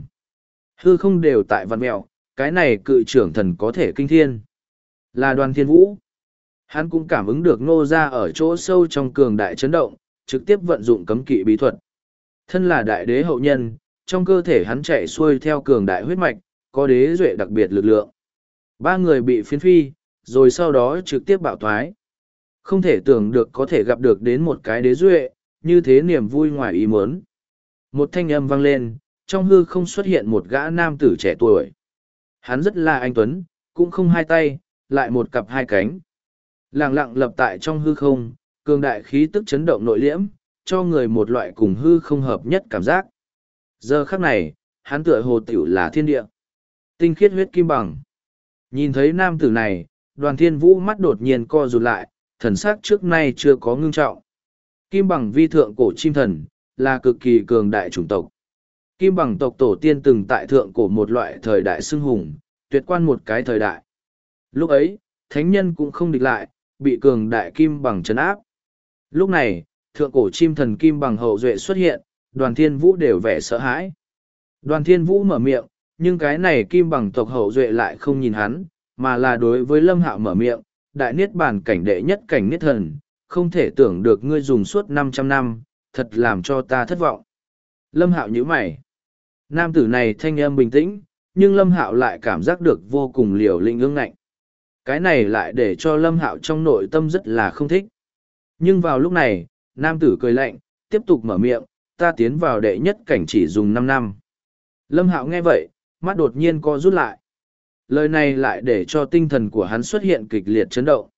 hư không đều tại văn mẹo, cái này cự trưởng thần có thể kinh thiên. Là Đoàn Thiên Vũ. Hắn cũng cảm ứng được Ngô gia ở chỗ sâu trong cường đại chấn động, trực tiếp vận dụng cấm kỵ bí thuật. Thân là đại đế hậu nhân, trong cơ thể hắn chạy xuôi theo cường đại huyết mạch, có đế duệ đặc biệt lực lượng. Ba người bị phiến phi, rồi sau đó trực tiếp bạo thoái. Không thể tưởng được có thể gặp được đến một cái đế duệ, như thế niềm vui ngoài ý muốn. Một thanh âm vang lên, trong hư không xuất hiện một gã nam tử trẻ tuổi. Hắn rất là anh tuấn, cũng không hai tay, lại một cặp hai cánh. Lặng lặng lập tại trong hư không, cường đại khí tức chấn động nội liễm, cho người một loại cùng hư không hợp nhất cảm giác. Giờ khắc này, hắn tựa hồ tiểu là thiên địa. Tinh khiết huyết kim bằng. Nhìn thấy nam tử này, Đoàn Thiên Vũ mắt đột nhiên co rụt lại, thần sắc trước nay chưa có ngưng trọng. Kim bằng vi thượng cổ chim thần, là cực kỳ cường đại chủng tộc. Kim bằng tộc tổ tiên từng tại thượng cổ một loại thời đại xưng hùng, tuyệt quan một cái thời đại. Lúc ấy, thánh nhân cũng không địch lại, bị cường đại kim bằng trấn áp. Lúc này, thượng cổ chim thần kim bằng hậu duệ xuất hiện, Đoàn Thiên Vũ đều vẻ sợ hãi. Đoàn Thiên Vũ mở miệng, nhưng cái này kim bằng tộc hậu duệ lại không nhìn hắn, mà là đối với Lâm Hạo mở miệng, đại niết bàn cảnh đệ nhất cảnh niết thần, không thể tưởng được ngươi dùng suốt 500 năm, thật làm cho ta thất vọng. Lâm Hạo nhíu mày. Nam tử này thanh âm bình tĩnh, nhưng Lâm Hạo lại cảm giác được vô cùng liều lĩnh ương ngạnh. Cái này lại để cho Lâm Hạo trong nội tâm rất là không thích. Nhưng vào lúc này, nam tử cười lạnh, tiếp tục mở miệng, ta tiến vào đệ nhất cảnh chỉ dùng 5 năm. Lâm Hạo nghe vậy, mắt đột nhiên co rút lại. Lời này lại để cho tinh thần của hắn xuất hiện kịch liệt chấn động.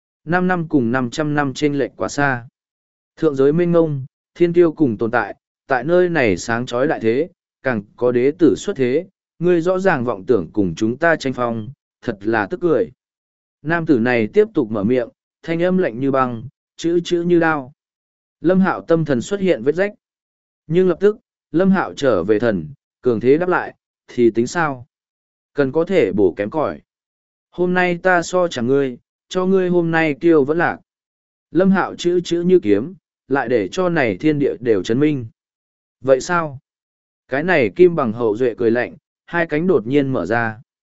5 năm cùng 500 năm chênh lệch quá xa. Thượng giới mênh ngông, thiên tiêu cùng tồn tại, tại nơi này sáng chói đại thế, càng có đế tử xuất thế, ngươi rõ ràng vọng tưởng cùng chúng ta tranh phong, thật là tức cười. Nam tử này tiếp tục mở miệng, thanh âm lạnh như băng, chữ như đao. Lâm Hạo tâm thần xuất hiện vết rách. Nhưng lập tức, Lâm Hạo trở về thần, cường thế đáp lại, thì tính sao? Cần có thể bổ kém cỏi. Hôm nay ta so chẳng ngươi, cho ngươi hôm nay kiêu vẫn lạc. Lâm Hạo chữ như kiếm, lại để cho này thiên địa đều chấn minh. Vậy sao? Cái này kim bằng hậu duệ cười lạnh, hai cánh đột nhiên mở ra.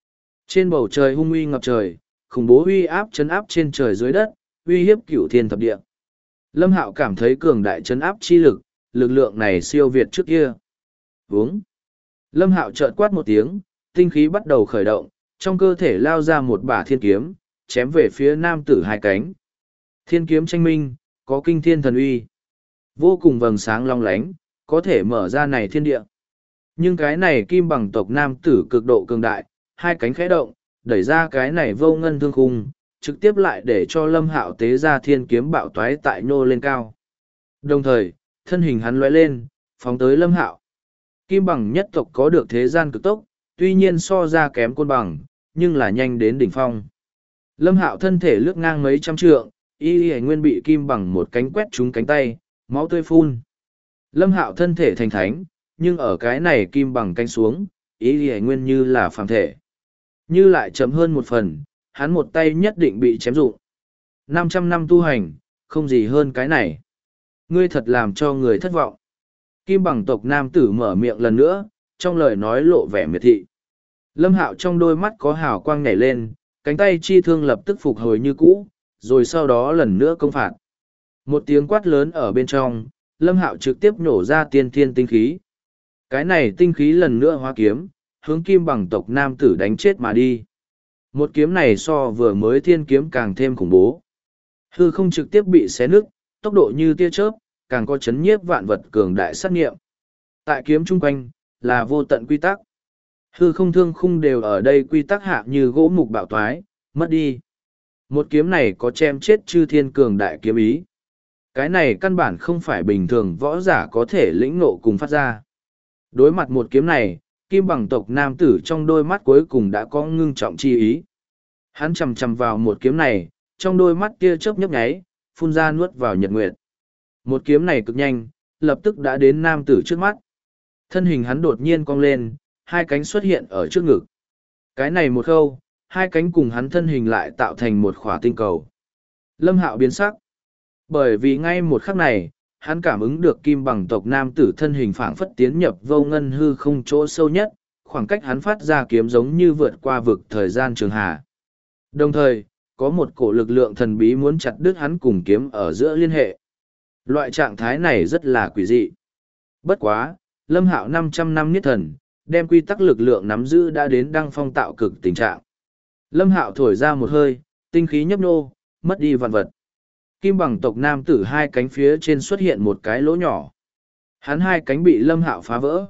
Trên bầu trời hung uy ngập trời, khủng bố uy áp chấn áp trên trời dưới đất, uy hiếp cửu thiên thập địa. Lâm Hạo cảm thấy cường đại chấn áp chi lực, lực lượng này siêu việt trước kia. Vướng. Lâm Hạo chợt quát một tiếng, tinh khí bắt đầu khởi động, trong cơ thể lao ra một bả thiên kiếm, chém về phía nam tử hai cánh. Thiên kiếm tranh minh, có kinh thiên thần uy. Vô cùng vầng sáng long lánh, có thể mở ra này thiên địa. Nhưng cái này kim bằng tộc nam tử cực độ cường đại, hai cánh khẽ động, đẩy ra cái này vô ngân thương khung, trực tiếp lại để cho Lâm Hạo tế ra thiên kiếm bạo toái tại nhô lên cao. Đồng thời, thân hình hắn lóe lên, phóng tới Lâm Hạo. Kim bằng nhất tộc có được thế gian cực tốc, tuy nhiên so ra kém côn bằng, nhưng là nhanh đến đỉnh phong. Lâm Hạo thân thể lướt ngang mấy trăm trượng, y nguyên bị kim bằng một cánh quét trúng cánh tay, máu tươi phun. Lâm Hạo thân thể thành thánh, nhưng ở cái này kim bằng cánh xuống, y nguyên như là phàm thể. Như lại chấm hơn một phần, hắn một tay nhất định bị chém rụng. 500 năm tu hành, không gì hơn cái này. Ngươi thật làm cho người thất vọng. Kim bằng tộc nam tử mở miệng lần nữa, trong lời nói lộ vẻ miệt thị. Lâm Hạo trong đôi mắt có hào quang nhảy lên, cánh tay chi thương lập tức phục hồi như cũ, rồi sau đó lần nữa công phạt. Một tiếng quát lớn ở bên trong, Lâm Hạo trực tiếp nổ ra tiên thiên tinh khí. Cái này tinh khí lần nữa hóa kiếm, hướng kim bằng tộc nam tử đánh chết mà đi. Một kiếm này so vừa mới thiên kiếm càng thêm khủng bố. Hư không trực tiếp bị xé nứt, tốc độ như tia chớp, càng có chấn nhiếp vạn vật cường đại sát nghiệm. Tại kiếm chung quanh, là vô tận quy tắc. Hư không thương khung đều ở đây quy tắc hạ như gỗ mục bạo toái, mất đi. Một kiếm này có chém chết chư thiên cường đại kiếm ý. Cái này căn bản không phải bình thường võ giả có thể lĩnh ngộ cùng phát ra. Đối mặt một kiếm này, kim bằng tộc nam tử trong đôi mắt cuối cùng đã có ngưng trọng chi ý. Hắn chầm chầm vào một kiếm này, trong đôi mắt kia chớp nhấp nháy, phun ra nuốt vào nhật nguyệt. Một kiếm này cực nhanh, lập tức đã đến nam tử trước mắt. Thân hình hắn đột nhiên cong lên, hai cánh xuất hiện ở trước ngực. Cái này một khâu, hai cánh cùng hắn thân hình lại tạo thành một khỏa tinh cầu. Lâm Hạo biến sắc. Bởi vì ngay một khắc này, hắn cảm ứng được kim bằng tộc nam tử thân hình phảng phất tiến nhập vô ngân hư không chỗ sâu nhất, khoảng cách hắn phát ra kiếm giống như vượt qua vực thời gian trường hà. Đồng thời, có một cổ lực lượng thần bí muốn chặt đứt hắn cùng kiếm ở giữa liên hệ. Loại trạng thái này rất là quỷ dị. Bất quá, Lâm Hạo 500 năm niết thần, đem quy tắc lực lượng nắm giữ đã đến đăng phong tạo cực tình trạng. Lâm Hạo thổi ra một hơi, tinh khí nhấp nô, mất đi vạn vật. Kim bằng tộc nam tử hai cánh phía trên xuất hiện một cái lỗ nhỏ. Hắn hai cánh bị Lâm Hạo phá vỡ.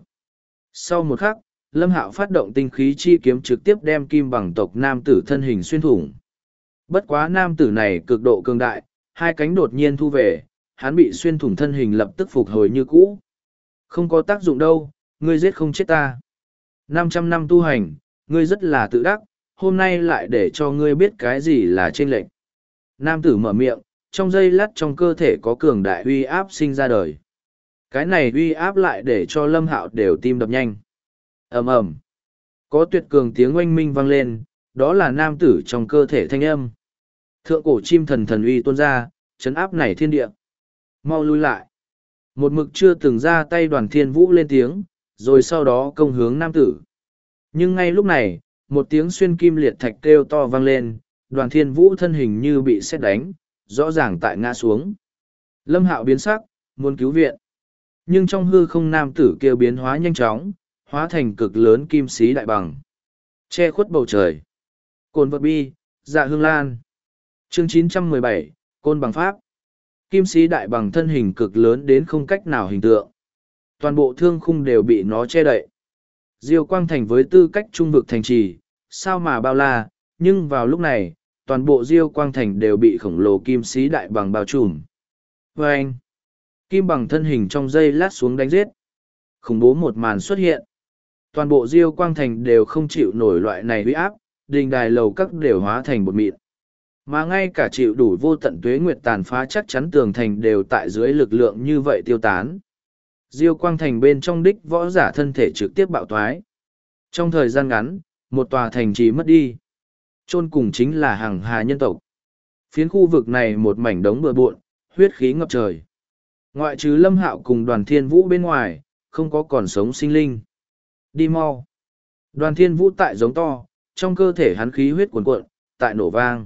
Sau một khắc, Lâm Hạo phát động tinh khí chi kiếm trực tiếp đem kim bằng tộc nam tử thân hình xuyên thủng. Bất quá nam tử này cực độ cường đại, hai cánh đột nhiên thu về, hắn bị xuyên thủng thân hình lập tức phục hồi như cũ. Không có tác dụng đâu, ngươi giết không chết ta. 500 năm tu hành, ngươi rất là tự đắc, hôm nay lại để cho ngươi biết cái gì là chênh lệch. Nam tử mở miệng, trong giây lát trong cơ thể có cường đại uy áp sinh ra đời. Cái này uy áp lại để cho Lâm Hạo đều tim đập nhanh. Ầm ầm. Có tuyệt cường tiếng oanh minh vang lên, đó là nam tử trong cơ thể thanh âm. Thượng cổ chim thần thần uy tuôn ra, chấn áp này thiên địa. Mau lui lại. Một mực chưa từng ra tay Đoàn Thiên Vũ lên tiếng, rồi sau đó công hướng nam tử. Nhưng ngay lúc này, một tiếng xuyên kim liệt thạch kêu to vang lên, Đoàn Thiên Vũ thân hình như bị sét đánh, rõ ràng tại ngã xuống. Lâm Hạo biến sắc, muốn cứu viện. Nhưng trong hư không nam tử kêu biến hóa nhanh chóng, hóa thành cực lớn kim sĩ đại bằng. Che khuất bầu trời. Cồn vật bi, dạ hương lan. Chương 917, Côn bằng pháp. Kim sĩ đại bằng thân hình cực lớn đến không cách nào hình tượng. Toàn bộ thương khung đều bị nó che đậy. Diêu Quang Thành với tư cách trung vực thành trì, sao mà bao la, nhưng vào lúc này, toàn bộ Diêu Quang Thành đều bị khổng lồ kim sĩ đại bằng bao trùm. Và anh, kim bằng thân hình trong giây lát xuống đánh giết. Khủng bố một màn xuất hiện. Toàn bộ Diêu Quang Thành đều không chịu nổi loại này uy áp, đình đài lầu các đều hóa thành bột mịn. Mà ngay cả chịu đủ vô tận tuế nguyệt tàn phá chắc chắn tường thành đều tại dưới lực lượng như vậy tiêu tán. Diêu Quang Thành bên trong đích võ giả thân thể trực tiếp bạo toái. Trong thời gian ngắn, một tòa thành trì mất đi. Chôn cùng chính là hàng hà nhân tộc. Phiến khu vực này một mảnh đống bừa bộn, huyết khí ngập trời. Ngoại trừ Lâm Hạo cùng Đoàn Thiên Vũ bên ngoài, không có còn sống sinh linh. Đi mau. Đoàn Thiên Vũ tại giống to, trong cơ thể hắn khí huyết cuồn cuộn, tại nổ vang.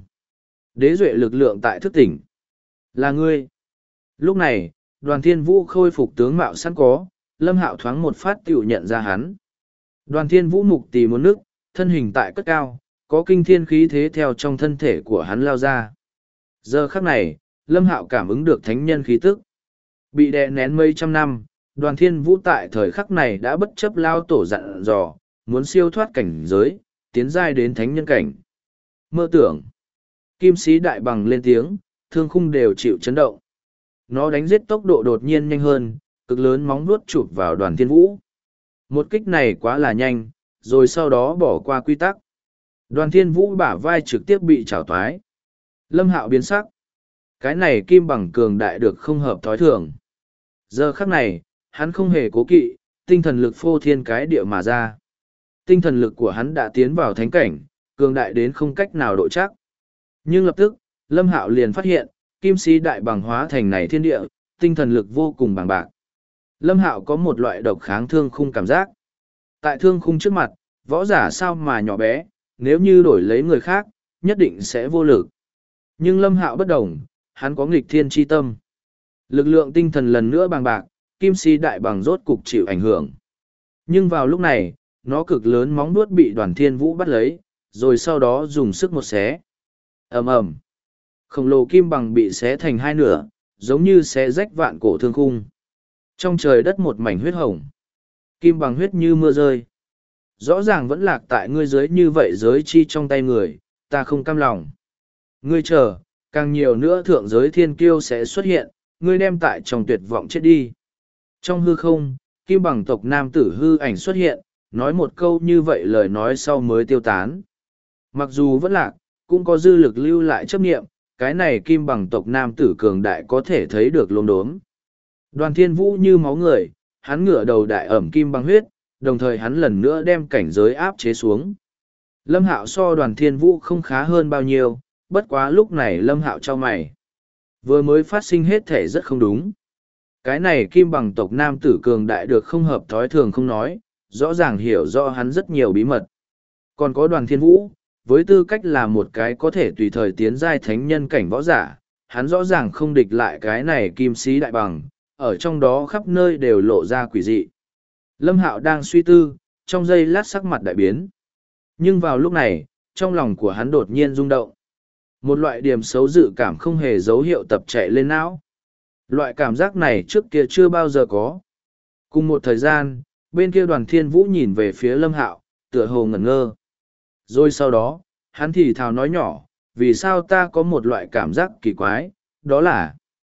Đế duệ lực lượng tại thức tỉnh. Là ngươi. Lúc này, Đoàn Thiên Vũ khôi phục tướng mạo sẵn có, Lâm Hạo thoáng một phát tiểu nhận ra hắn. Đoàn Thiên Vũ mục tì một nước, thân hình tại cất cao, có kinh thiên khí thế theo trong thân thể của hắn lao ra. Giờ khắc này, Lâm Hạo cảm ứng được thánh nhân khí tức. Bị đè nén mấy trăm năm, Đoàn Thiên Vũ tại thời khắc này đã bất chấp lao tổ dặn dò, muốn siêu thoát cảnh giới, tiến giai đến thánh nhân cảnh. Mơ tưởng. Kim sĩ đại bằng lên tiếng, thương khung đều chịu chấn động. Nó đánh giết tốc độ đột nhiên nhanh hơn, cực lớn móng vuốt chụp vào Đoàn Thiên Vũ. Một kích này quá là nhanh, rồi sau đó bỏ qua quy tắc. Đoàn Thiên Vũ bả vai trực tiếp bị chảo toái. Lâm Hạo biến sắc. Cái này kim bằng cường đại được không hợp thói thường. Giờ khắc này, hắn không hề cố kỵ, tinh thần lực phô thiên cái địa mà ra. Tinh thần lực của hắn đã tiến vào thánh cảnh, cường đại đến không cách nào độ chắc. Nhưng lập tức, Lâm Hạo liền phát hiện, kim sĩ đại bằng hóa thành này thiên địa, tinh thần lực vô cùng bằng bạc. Lâm Hạo có một loại độc kháng thương khung cảm giác. Tại thương khung trước mặt, võ giả sao mà nhỏ bé, nếu như đổi lấy người khác, nhất định sẽ vô lực. Nhưng Lâm Hạo bất đồng, hắn có nghịch thiên chi tâm. Lực lượng tinh thần lần nữa bằng bạc, kim si đại bằng rốt cục chịu ảnh hưởng. Nhưng vào lúc này, nó cực lớn móng nuốt bị Đoàn Thiên Vũ bắt lấy, rồi sau đó dùng sức một xé. Ầm ầm. Khổng lồ kim bằng bị xé thành hai nửa, giống như xé rách vạn cổ thương khung. Trong trời đất một mảnh huyết hồng. Kim bằng huyết như mưa rơi. Rõ ràng vẫn lạc tại ngươi dưới như vậy giới chi trong tay người, ta không cam lòng. Ngươi chờ, càng nhiều nữa thượng giới thiên kiêu sẽ xuất hiện, ngươi đem tại trong tuyệt vọng chết đi. Trong hư không, kim bằng tộc nam tử hư ảnh xuất hiện, nói một câu như vậy lời nói sau mới tiêu tán. Mặc dù vẫn lạc, cũng có dư lực lưu lại chấp nghiệm, cái này kim bằng tộc nam tử cường đại có thể thấy được lốm đốm. Đoàn Thiên Vũ như máu người, hắn ngửa đầu đại ẩm kim bằng huyết, đồng thời hắn lần nữa đem cảnh giới áp chế xuống. Lâm Hạo so Đoàn Thiên Vũ không khá hơn bao nhiêu, bất quá lúc này Lâm Hạo cho mày. Vừa mới phát sinh hết thể rất không đúng. Cái này kim bằng tộc nam tử cường đại được không hợp thói thường không nói, rõ ràng hiểu rõ hắn rất nhiều bí mật. Còn có Đoàn Thiên Vũ, với tư cách là một cái có thể tùy thời tiến giai thánh nhân cảnh võ giả, hắn rõ ràng không địch lại cái này kim sĩ đại bằng, ở trong đó khắp nơi đều lộ ra quỷ dị. Lâm Hạo đang suy tư, trong giây lát sắc mặt đại biến. Nhưng vào lúc này, trong lòng của hắn đột nhiên rung động. Một loại điểm xấu dự cảm không hề dấu hiệu tập chạy lên não. Loại cảm giác này trước kia chưa bao giờ có. Cùng một thời gian, bên kia Đoàn Thiên Vũ nhìn về phía Lâm Hạo, tựa hồ ngẩn ngơ. Rồi sau đó, hắn thì thào nói nhỏ, vì sao ta có một loại cảm giác kỳ quái, đó là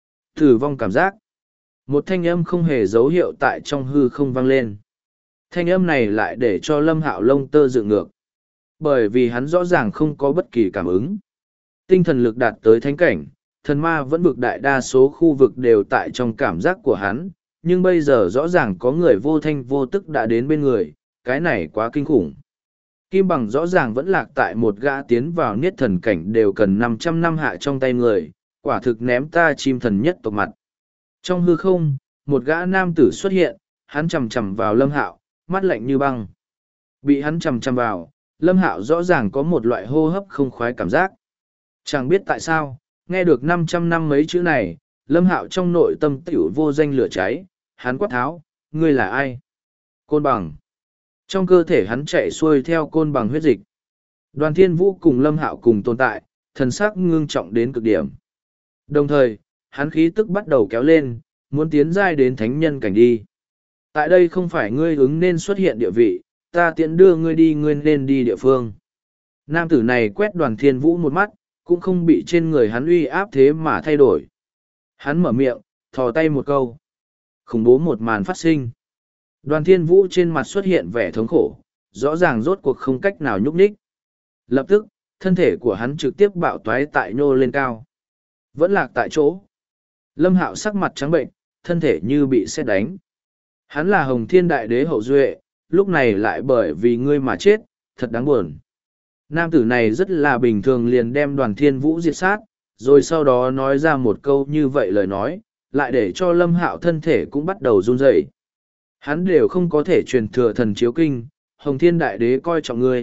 tử vong cảm giác. Một thanh âm không hề dấu hiệu tại trong hư không vang lên. Thanh âm này lại để cho Lâm Hạo lông tơ dựng ngược. Bởi vì hắn rõ ràng không có bất kỳ cảm ứng. Tinh thần lực đạt tới thánh cảnh, thần ma vẫn vực đại đa số khu vực đều tại trong cảm giác của hắn, nhưng bây giờ rõ ràng có người vô thanh vô tức đã đến bên người, cái này quá kinh khủng. Kim bằng rõ ràng vẫn lạc tại một gã tiến vào niết thần cảnh đều cần 500 năm hạ trong tay người, quả thực ném ta chim thần nhất tộc mặt. Trong hư không, một gã nam tử xuất hiện, hắn chầm chầm vào Lâm Hạo, mắt lạnh như băng. Bị hắn chầm chầm vào, Lâm Hạo rõ ràng có một loại hô hấp không khoái cảm giác. Chẳng biết tại sao, nghe được 500 năm mấy chữ này, Lâm Hạo trong nội tâm tiểu vô danh lửa cháy, hắn quát tháo, ngươi là ai? Côn bằng. Trong cơ thể hắn chạy xuôi theo côn bằng huyết dịch. Đoàn Thiên Vũ cùng Lâm Hạo cùng tồn tại, thần sắc ngưng trọng đến cực điểm. Đồng thời, hắn khí tức bắt đầu kéo lên, muốn tiến giai đến thánh nhân cảnh đi. Tại đây không phải ngươi ứng nên xuất hiện địa vị, ta tiện đưa ngươi đi, ngươi nên đi địa phương. Nam tử này quét Đoàn Thiên Vũ một mắt, cũng không bị trên người hắn uy áp thế mà thay đổi. Hắn mở miệng, thò tay một câu. Khủng bố một màn phát sinh. Đoàn Thiên Vũ trên mặt xuất hiện vẻ thống khổ, rõ ràng rốt cuộc không cách nào nhúc nhích. Lập tức, thân thể của hắn trực tiếp bạo toái tại nhô lên cao. Vẫn lạc tại chỗ. Lâm Hạo sắc mặt trắng bệnh, thân thể như bị sét đánh. Hắn là Hồng Thiên Đại Đế hậu duệ, lúc này lại bởi vì ngươi mà chết, thật đáng buồn. Nam tử này rất là bình thường liền đem Đoàn Thiên Vũ diệt sát, rồi sau đó nói ra một câu như vậy lời nói, lại để cho Lâm Hạo thân thể cũng bắt đầu run rẩy. Hắn đều không có thể truyền thừa thần chiếu kinh, Hồng Thiên Đại Đế coi trọng ngươi,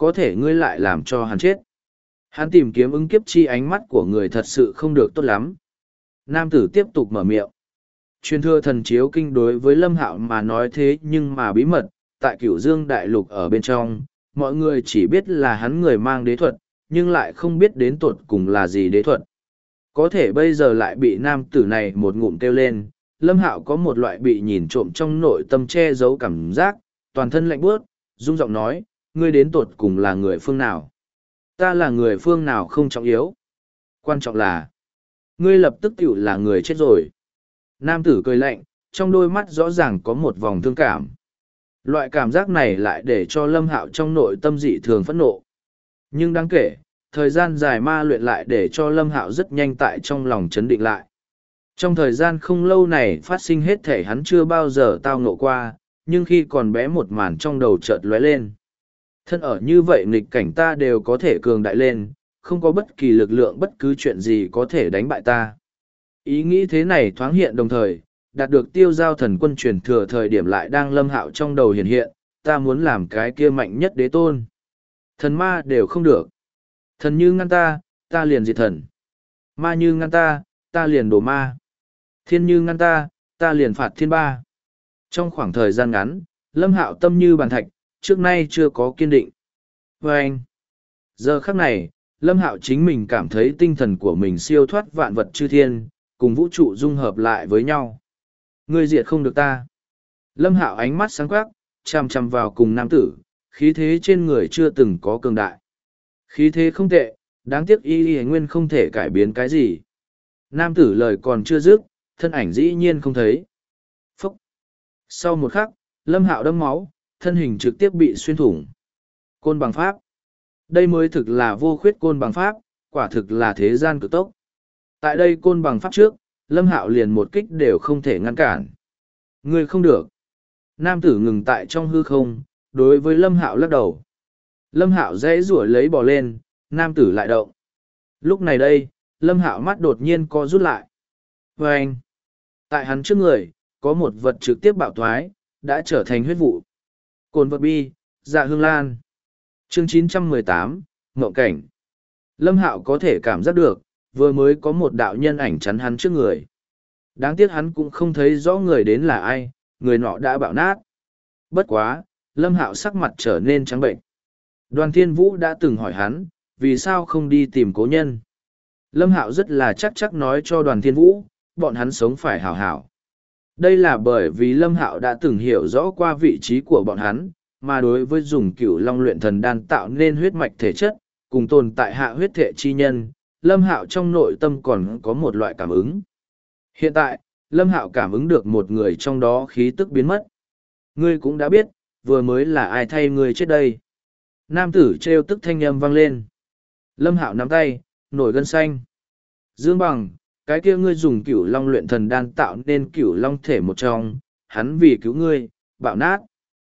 có thể ngươi lại làm cho hắn chết. Hắn tìm kiếm ứng kiếp chi, ánh mắt của người thật sự không được tốt lắm. Nam tử tiếp tục mở miệng. Truyền thừa thần chiếu kinh đối với Lâm Hạo mà nói thế nhưng mà bí mật, tại Cửu Dương đại lục ở bên trong, mọi người chỉ biết là hắn người mang đế thuật, nhưng lại không biết đến tột cùng là gì đế thuật. Có thể bây giờ lại bị nam tử này một ngụm kêu lên, Lâm Hạo có một loại bị nhìn trộm trong nội tâm che giấu cảm giác, toàn thân lạnh buốt, rung giọng nói, ngươi đến tột cùng là người phương nào? Ta là người phương nào không trọng yếu. Quan trọng là, ngươi lập tức tiểu là người chết rồi. Nam tử cười lạnh, trong đôi mắt rõ ràng có một vòng thương cảm. Loại cảm giác này lại để cho Lâm Hạo trong nội tâm dị thường phẫn nộ. Nhưng đáng kể, thời gian dài ma luyện lại để cho Lâm Hạo rất nhanh tại trong lòng chấn định lại. Trong thời gian không lâu này phát sinh hết thể hắn chưa bao giờ tao ngộ qua, nhưng khi còn bé một màn trong đầu chợt lóe lên. Thân ở như vậy nghịch cảnh ta đều có thể cường đại lên, không có bất kỳ lực lượng bất cứ chuyện gì có thể đánh bại ta. Ý nghĩ thế này thoáng hiện đồng thời, đạt được tiêu giao thần quân truyền thừa thời điểm lại đang Lâm Hạo trong đầu hiện hiện, ta muốn làm cái kia mạnh nhất đế tôn. Thần ma đều không được. Thần như ngăn ta, ta liền diệt thần. Ma như ngăn ta, ta liền đổ ma. Thiên như ngăn ta liền phạt thiên ba. Trong khoảng thời gian ngắn, Lâm Hạo tâm như bàn thạch, trước nay chưa có kiên định. Và anh, giờ khắc này, Lâm Hạo chính mình cảm thấy tinh thần của mình siêu thoát vạn vật chư thiên, cùng vũ trụ dung hợp lại với nhau. Ngươi diệt không được ta. Lâm Hạo ánh mắt sáng quắc, chằm chằm vào cùng nam tử, khí thế trên người chưa từng có cường đại. Khí thế không tệ, đáng tiếc y nguyên không thể cải biến cái gì. Nam tử lời còn chưa dứt, thân ảnh dĩ nhiên không thấy. Phúc! Sau một khắc, Lâm Hạo đâm máu, thân hình trực tiếp bị xuyên thủng. Côn bằng pháp. Đây mới thực là vô khuyết côn bằng pháp, quả thực là thế gian cực tốc. Tại đây côn bằng pháp trước, Lâm Hạo liền một kích đều không thể ngăn cản. Ngươi không được. Nam tử ngừng tại trong hư không, đối với Lâm Hạo lắc đầu. Lâm Hạo dãy rủa lấy bò lên, nam tử lại động. Lúc này đây, Lâm Hạo mắt đột nhiên co rút lại. Và anh, tại hắn trước người, có một vật trực tiếp bạo thoái, đã trở thành huyết vụ. Cồn vật bi, dạ hương lan. Chương 918, Ngộ cảnh. Lâm Hạo có thể cảm giác được, vừa mới có một đạo nhân ảnh chắn hắn trước người. Đáng tiếc hắn cũng không thấy rõ người đến là ai, người nọ đã bạo nát. Bất quá, Lâm Hạo sắc mặt trở nên trắng bệnh. Đoàn Thiên Vũ đã từng hỏi hắn, vì sao không đi tìm cố nhân. Lâm Hạo rất là chắc nói cho Đoàn Thiên Vũ, bọn hắn sống phải hảo hảo. Đây là bởi vì Lâm Hạo đã từng hiểu rõ qua vị trí của bọn hắn, mà đối với dùng Cửu Long luyện thần đan tạo nên huyết mạch thể chất, cùng tồn tại hạ huyết thể chi nhân, Lâm Hạo trong nội tâm còn có một loại cảm ứng. Hiện tại, Lâm Hạo cảm ứng được một người trong đó khí tức biến mất. Ngươi cũng đã biết, vừa mới là ai thay ngươi chết đây. Nam tử trêu tức thanh âm vang lên. Lâm Hạo nắm tay, nổi gân xanh. Dương Bằng, cái kia ngươi dùng Cửu Long luyện thần đan tạo nên Cửu Long thể một trong, hắn vì cứu ngươi, bạo nát.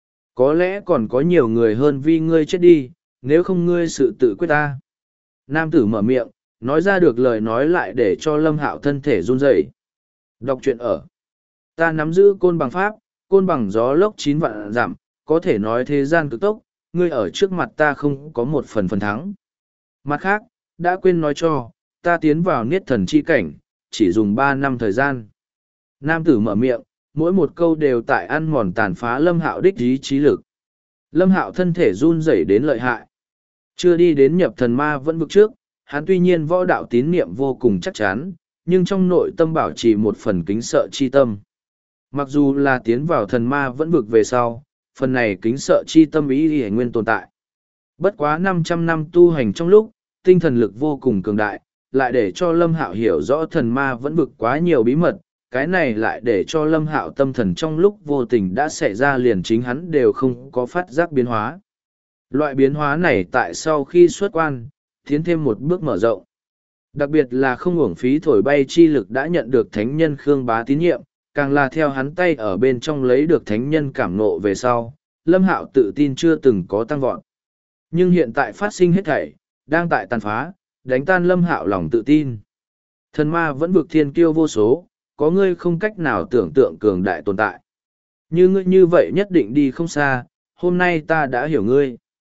Có lẽ còn có nhiều người hơn vì ngươi chết đi, nếu không ngươi sự tự quyết ta. Nam tử mở miệng, nói ra được lời nói lại để cho Lâm Hạo thân thể run rẩy. Đọc truyện ở. Ta nắm giữ côn bằng pháp, côn bằng gió lốc 9 vạn dặm, có thể nói thế gian cực tốc, ngươi ở trước mặt ta không có một phần thắng. Mặt khác, đã quên nói cho, ta tiến vào niết thần chi cảnh, chỉ dùng 3 năm thời gian. Nam tử mở miệng, mỗi một câu đều tại ăn mòn tàn phá Lâm Hạo đích ý chí lực. Lâm Hạo thân thể run rẩy đến lợi hại. Chưa đi đến nhập thần ma vẫn vực trước, hắn tuy nhiên võ đạo tín niệm vô cùng chắc chắn, nhưng trong nội tâm bảo trì một phần kính sợ chi tâm. Mặc dù là tiến vào thần ma vẫn vực về sau, phần này kính sợ chi tâm ý nguyên tồn tại. Bất quá 500 năm tu hành trong lúc, tinh thần lực vô cùng cường đại, lại để cho Lâm Hạo hiểu rõ thần ma vẫn vực quá nhiều bí mật, cái này lại để cho Lâm Hạo tâm thần trong lúc vô tình đã xảy ra liền chính hắn đều không có phát giác biến hóa. Loại biến hóa này tại sau khi xuất quan, tiến thêm một bước mở rộng. Đặc biệt là không uổng phí thổi bay chi lực đã nhận được thánh nhân Khương Bá tín nhiệm, càng là theo hắn tay ở bên trong lấy được thánh nhân cảm nộ về sau, Lâm Hạo tự tin chưa từng có tăng vọt. Nhưng hiện tại phát sinh hết thảy, đang tại tàn phá, đánh tan Lâm Hạo lòng tự tin. Thần ma vẫn vực thiên kiêu vô số, có ngươi không cách nào tưởng tượng cường đại tồn tại. Như ngươi như vậy nhất định đi không xa, hôm nay ta đã hiểu ngươi.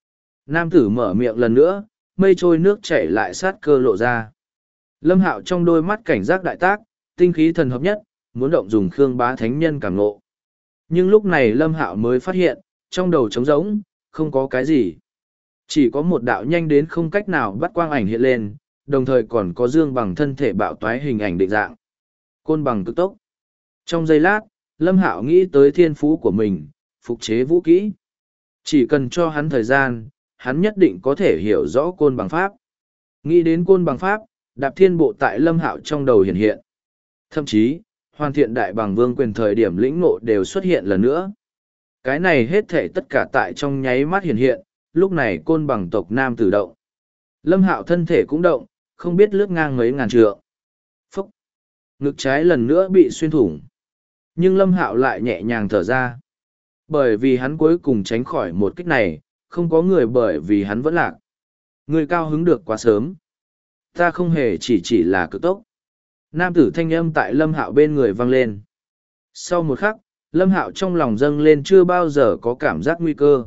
Nam tử mở miệng lần nữa, mây trôi nước chảy lại sát cơ lộ ra. Lâm Hạo trong đôi mắt cảnh giác đại tác, tinh khí thần hợp nhất, muốn động dùng Khương Bá Thánh Nhân cảm ngộ. Nhưng lúc này Lâm Hạo mới phát hiện, trong đầu trống rỗng, không có cái gì. Chỉ có một đạo nhanh đến không cách nào bắt quang ảnh hiện lên, đồng thời còn có dương bằng thân thể bạo toái hình ảnh định dạng. Côn bằng cực tốc. Trong giây lát, Lâm Hạo nghĩ tới thiên phú của mình, phục chế vũ kỹ. Chỉ cần cho hắn thời gian, hắn nhất định có thể hiểu rõ côn bằng pháp. Nghĩ đến côn bằng pháp, đạp thiên bộ tại Lâm Hạo trong đầu hiện hiện. Thậm chí, hoàn thiện đại bằng vương quyền thời điểm lĩnh ngộ đều xuất hiện lần nữa. Cái này hết thể tất cả tại trong nháy mắt hiện hiện, lúc này côn bằng tộc nam tử động. Lâm Hạo thân thể cũng động, không biết lướt ngang mấy ngàn trượng. Phúc! Ngực trái lần nữa bị xuyên thủng. Nhưng Lâm Hạo lại nhẹ nhàng thở ra. Bởi vì hắn cuối cùng tránh khỏi một kích này, không có người bởi vì hắn vẫn lạc. Người cao hứng được quá sớm. Ta không hề chỉ là cực tốc. Nam tử thanh âm tại Lâm Hạo bên người vang lên. Sau một khắc, Lâm Hạo trong lòng dâng lên chưa bao giờ có cảm giác nguy cơ.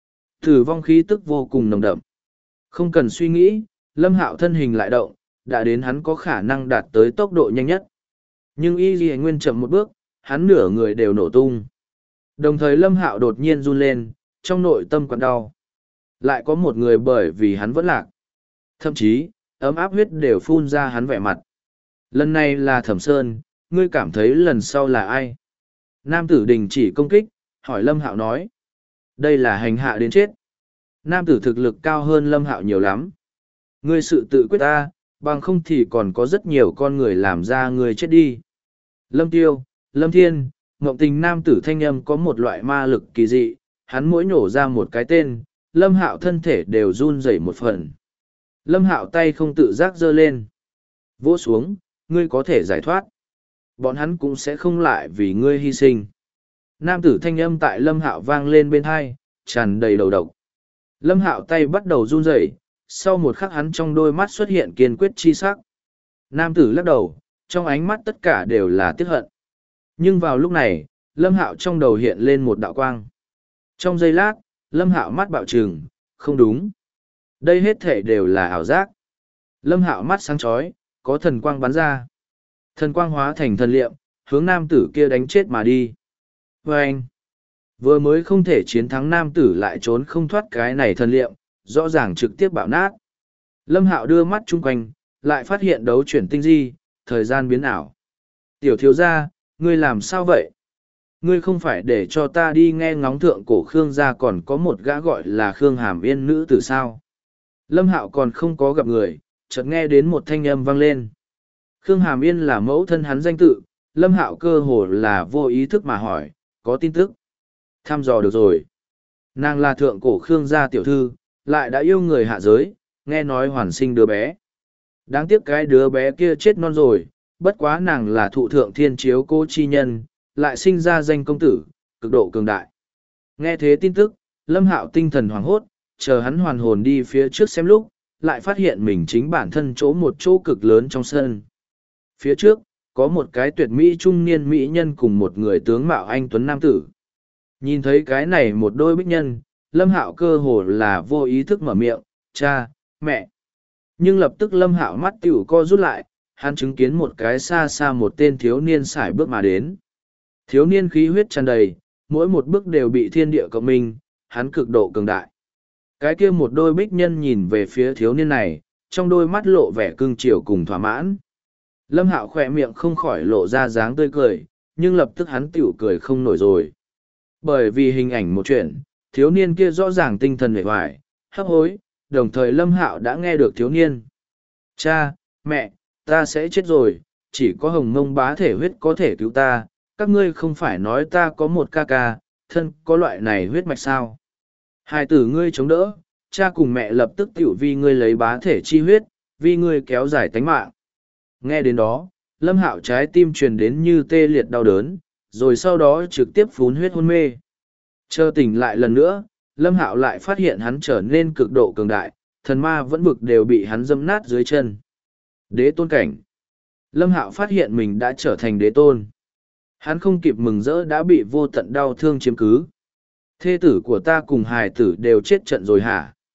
Tử vong khí tức vô cùng nồng đậm. Không cần suy nghĩ, Lâm Hạo thân hình lại động, đã đến hắn có khả năng đạt tới tốc độ nhanh nhất. Nhưng y ghi nguyên chậm một bước, hắn nửa người đều nổ tung. Đồng thời Lâm Hạo đột nhiên run lên, trong nội tâm quặn đau. Lại có một người bởi vì hắn vẫn lạc. Thậm chí, ấm áp huyết đều phun ra hắn vẻ mặt. Lần này là Thẩm Sơn, ngươi cảm thấy lần sau là ai? Nam tử đình chỉ công kích, hỏi Lâm Hạo nói. Đây là hành hạ đến chết. Nam tử thực lực cao hơn Lâm Hạo nhiều lắm. Ngươi sự tự quyết ta, bằng không thì còn có rất nhiều con người làm ra ngươi chết đi. Lâm Tiêu, Lâm Thiên, Ngộng Tình nam tử thanh âm có một loại ma lực kỳ dị, hắn mỗi nhổ ra một cái tên, Lâm Hạo thân thể đều run rẩy một phần. Lâm Hạo tay không tự giác giơ lên. Vỗ xuống, ngươi có thể giải thoát. Bọn hắn cũng sẽ không lại vì ngươi hy sinh. Nam tử thanh âm tại Lâm Hạo vang lên bên hai, tràn đầy đầu độc. Lâm Hạo tay bắt đầu run rẩy, sau một khắc hắn trong đôi mắt xuất hiện kiên quyết chi sắc. Nam tử lắc đầu, trong ánh mắt tất cả đều là tiếc hận. Nhưng vào lúc này, Lâm Hạo trong đầu hiện lên một đạo quang. Trong giây lát, Lâm Hạo mắt bạo trừng, không đúng. Đây hết thể đều là ảo giác. Lâm Hạo mắt sáng chói, có thần quang bắn ra. Thần quang hóa thành thần liệm, hướng nam tử kia đánh chết mà đi. Và anh, vừa mới không thể chiến thắng nam tử lại trốn không thoát cái này thần liệm, rõ ràng trực tiếp bạo nát. Lâm Hạo đưa mắt chung quanh, lại phát hiện đấu chuyển tinh di, thời gian biến ảo. Tiểu thiếu gia, ngươi làm sao vậy? Ngươi không phải để cho ta đi nghe ngóng thượng cổ Khương gia còn có một gã gọi là Khương Hàm Yên nữ tử sao? Lâm Hạo còn không có gặp người, chợt nghe đến một thanh âm vang lên. Khương Hàm Yên là mẫu thân hắn danh tự, Lâm Hạo cơ hồ là vô ý thức mà hỏi, có tin tức. Thăm dò được rồi. Nàng là thượng cổ Khương gia tiểu thư, lại đã yêu người hạ giới, nghe nói hoàn sinh đứa bé. Đáng tiếc cái đứa bé kia chết non rồi, bất quá nàng là thụ thượng thiên chiếu cô chi nhân, lại sinh ra danh công tử, cực độ cường đại. Nghe thế tin tức, Lâm Hạo tinh thần hoảng hốt, chờ hắn hoàn hồn đi phía trước xem lúc, lại phát hiện mình chính bản thân chỗ một chỗ cực lớn trong sân. Phía trước, có một cái tuyệt mỹ trung niên mỹ nhân cùng một người tướng mạo anh tuấn nam tử. Nhìn thấy cái này một đôi bích nhân, Lâm Hạo cơ hồ là vô ý thức mở miệng, cha, mẹ. Nhưng lập tức Lâm Hạo mắt tiểu co rút lại, hắn chứng kiến một cái xa xa một tên thiếu niên sải bước mà đến. Thiếu niên khí huyết tràn đầy, mỗi một bước đều bị thiên địa cộng minh, hắn cực độ cường đại. Cái kia một đôi bích nhân nhìn về phía thiếu niên này, trong đôi mắt lộ vẻ cưng chiều cùng thỏa mãn. Lâm Hạo khỏe miệng không khỏi lộ ra dáng tươi cười, nhưng lập tức hắn tiểu cười không nổi rồi. Bởi vì hình ảnh một chuyện, thiếu niên kia rõ ràng tinh thần hề hoài, hấp hối, đồng thời Lâm Hạo đã nghe được thiếu niên. Cha, mẹ, ta sẽ chết rồi, chỉ có hồng mông bá thể huyết có thể cứu ta, các ngươi không phải nói ta có một ca ca, thân có loại này huyết mạch sao. Hai tử ngươi chống đỡ, cha cùng mẹ lập tức tiểu vì ngươi lấy bá thể chi huyết, vì ngươi kéo dài tánh mạng. Nghe đến đó, Lâm Hạo trái tim truyền đến như tê liệt đau đớn, rồi sau đó trực tiếp phun huyết hôn mê. Chờ tỉnh lại lần nữa, Lâm Hạo lại phát hiện hắn trở nên cực độ cường đại, thần ma vẫn vực đều bị hắn dẫm nát dưới chân. Đế tôn cảnh. Lâm Hạo phát hiện mình đã trở thành đế tôn. Hắn không kịp mừng rỡ đã bị vô tận đau thương chiếm cứ. Thê tử của ta cùng hài tử đều chết trận rồi hả?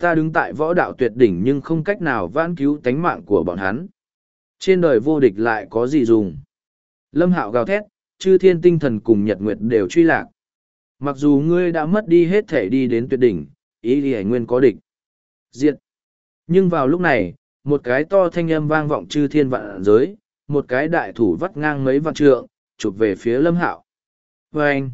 ta đứng tại võ đạo tuyệt đỉnh nhưng không cách nào vãn cứu tánh mạng của bọn hắn. Trên đời vô địch lại có gì dùng? Lâm Hạo gào thét, chư thiên tinh thần cùng nhật nguyệt đều truy lạc. Mặc dù ngươi đã mất đi hết thể đi đến tuyệt đỉnh, ý thì nguyên có địch. Diệt. Nhưng vào lúc này, một cái to thanh âm vang vọng chư thiên vạn giới, một cái đại thủ vắt ngang mấy vạn trượng, chụp về phía Lâm Hạo. Và anh,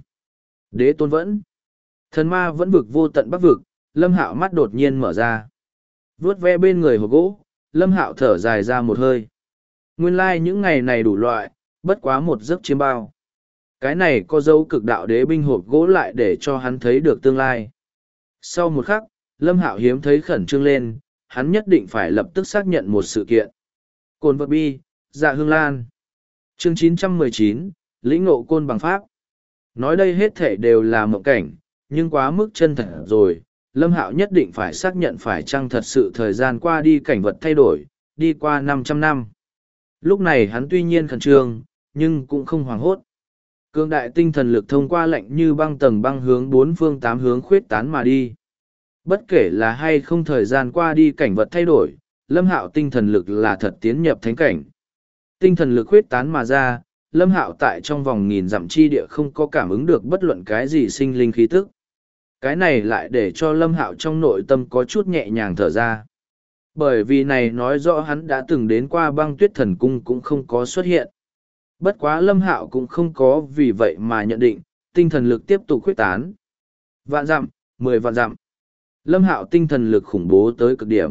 đế tôn vẫn, thần ma vẫn vực vô tận bắc vực, Lâm Hạo mắt đột nhiên mở ra. Vuốt ve bên người hộp gỗ, Lâm Hạo thở dài ra một hơi. Nguyên lai những ngày này đủ loại, bất quá một giấc chiêm bao. Cái này có dấu cực đạo đế binh hộp gỗ lại để cho hắn thấy được tương lai. Sau một khắc, Lâm Hạo hiếm thấy khẩn trương lên, hắn nhất định phải lập tức xác nhận một sự kiện. Côn vật bi, Dạ Hương Lan. Chương 919, lĩnh ngộ côn bằng pháp. Nói đây hết thể đều là mộng cảnh, nhưng quá mức chân thật rồi, Lâm Hạo nhất định phải xác nhận phải chăng thật sự thời gian qua đi cảnh vật thay đổi, đi qua 500 năm. Lúc này hắn tuy nhiên khẩn trương, nhưng cũng không hoảng hốt. Cương đại tinh thần lực thông qua lệnh như băng tầng băng hướng bốn phương tám hướng khuyết tán mà đi. Bất kể là hay không thời gian qua đi cảnh vật thay đổi, Lâm Hạo tinh thần lực là thật tiến nhập thánh cảnh. Tinh thần lực khuyết tán mà ra, Lâm Hạo tại trong vòng nghìn dặm chi địa không có cảm ứng được bất luận cái gì sinh linh khí tức. Cái này lại để cho Lâm Hạo trong nội tâm có chút nhẹ nhàng thở ra. Bởi vì này nói rõ hắn đã từng đến qua băng tuyết thần cung cũng không có xuất hiện. Bất quá Lâm Hạo cũng không có vì vậy mà nhận định, tinh thần lực tiếp tục khuyết tán. Vạn dặm, 10 vạn dặm. Lâm Hạo tinh thần lực khủng bố tới cực điểm.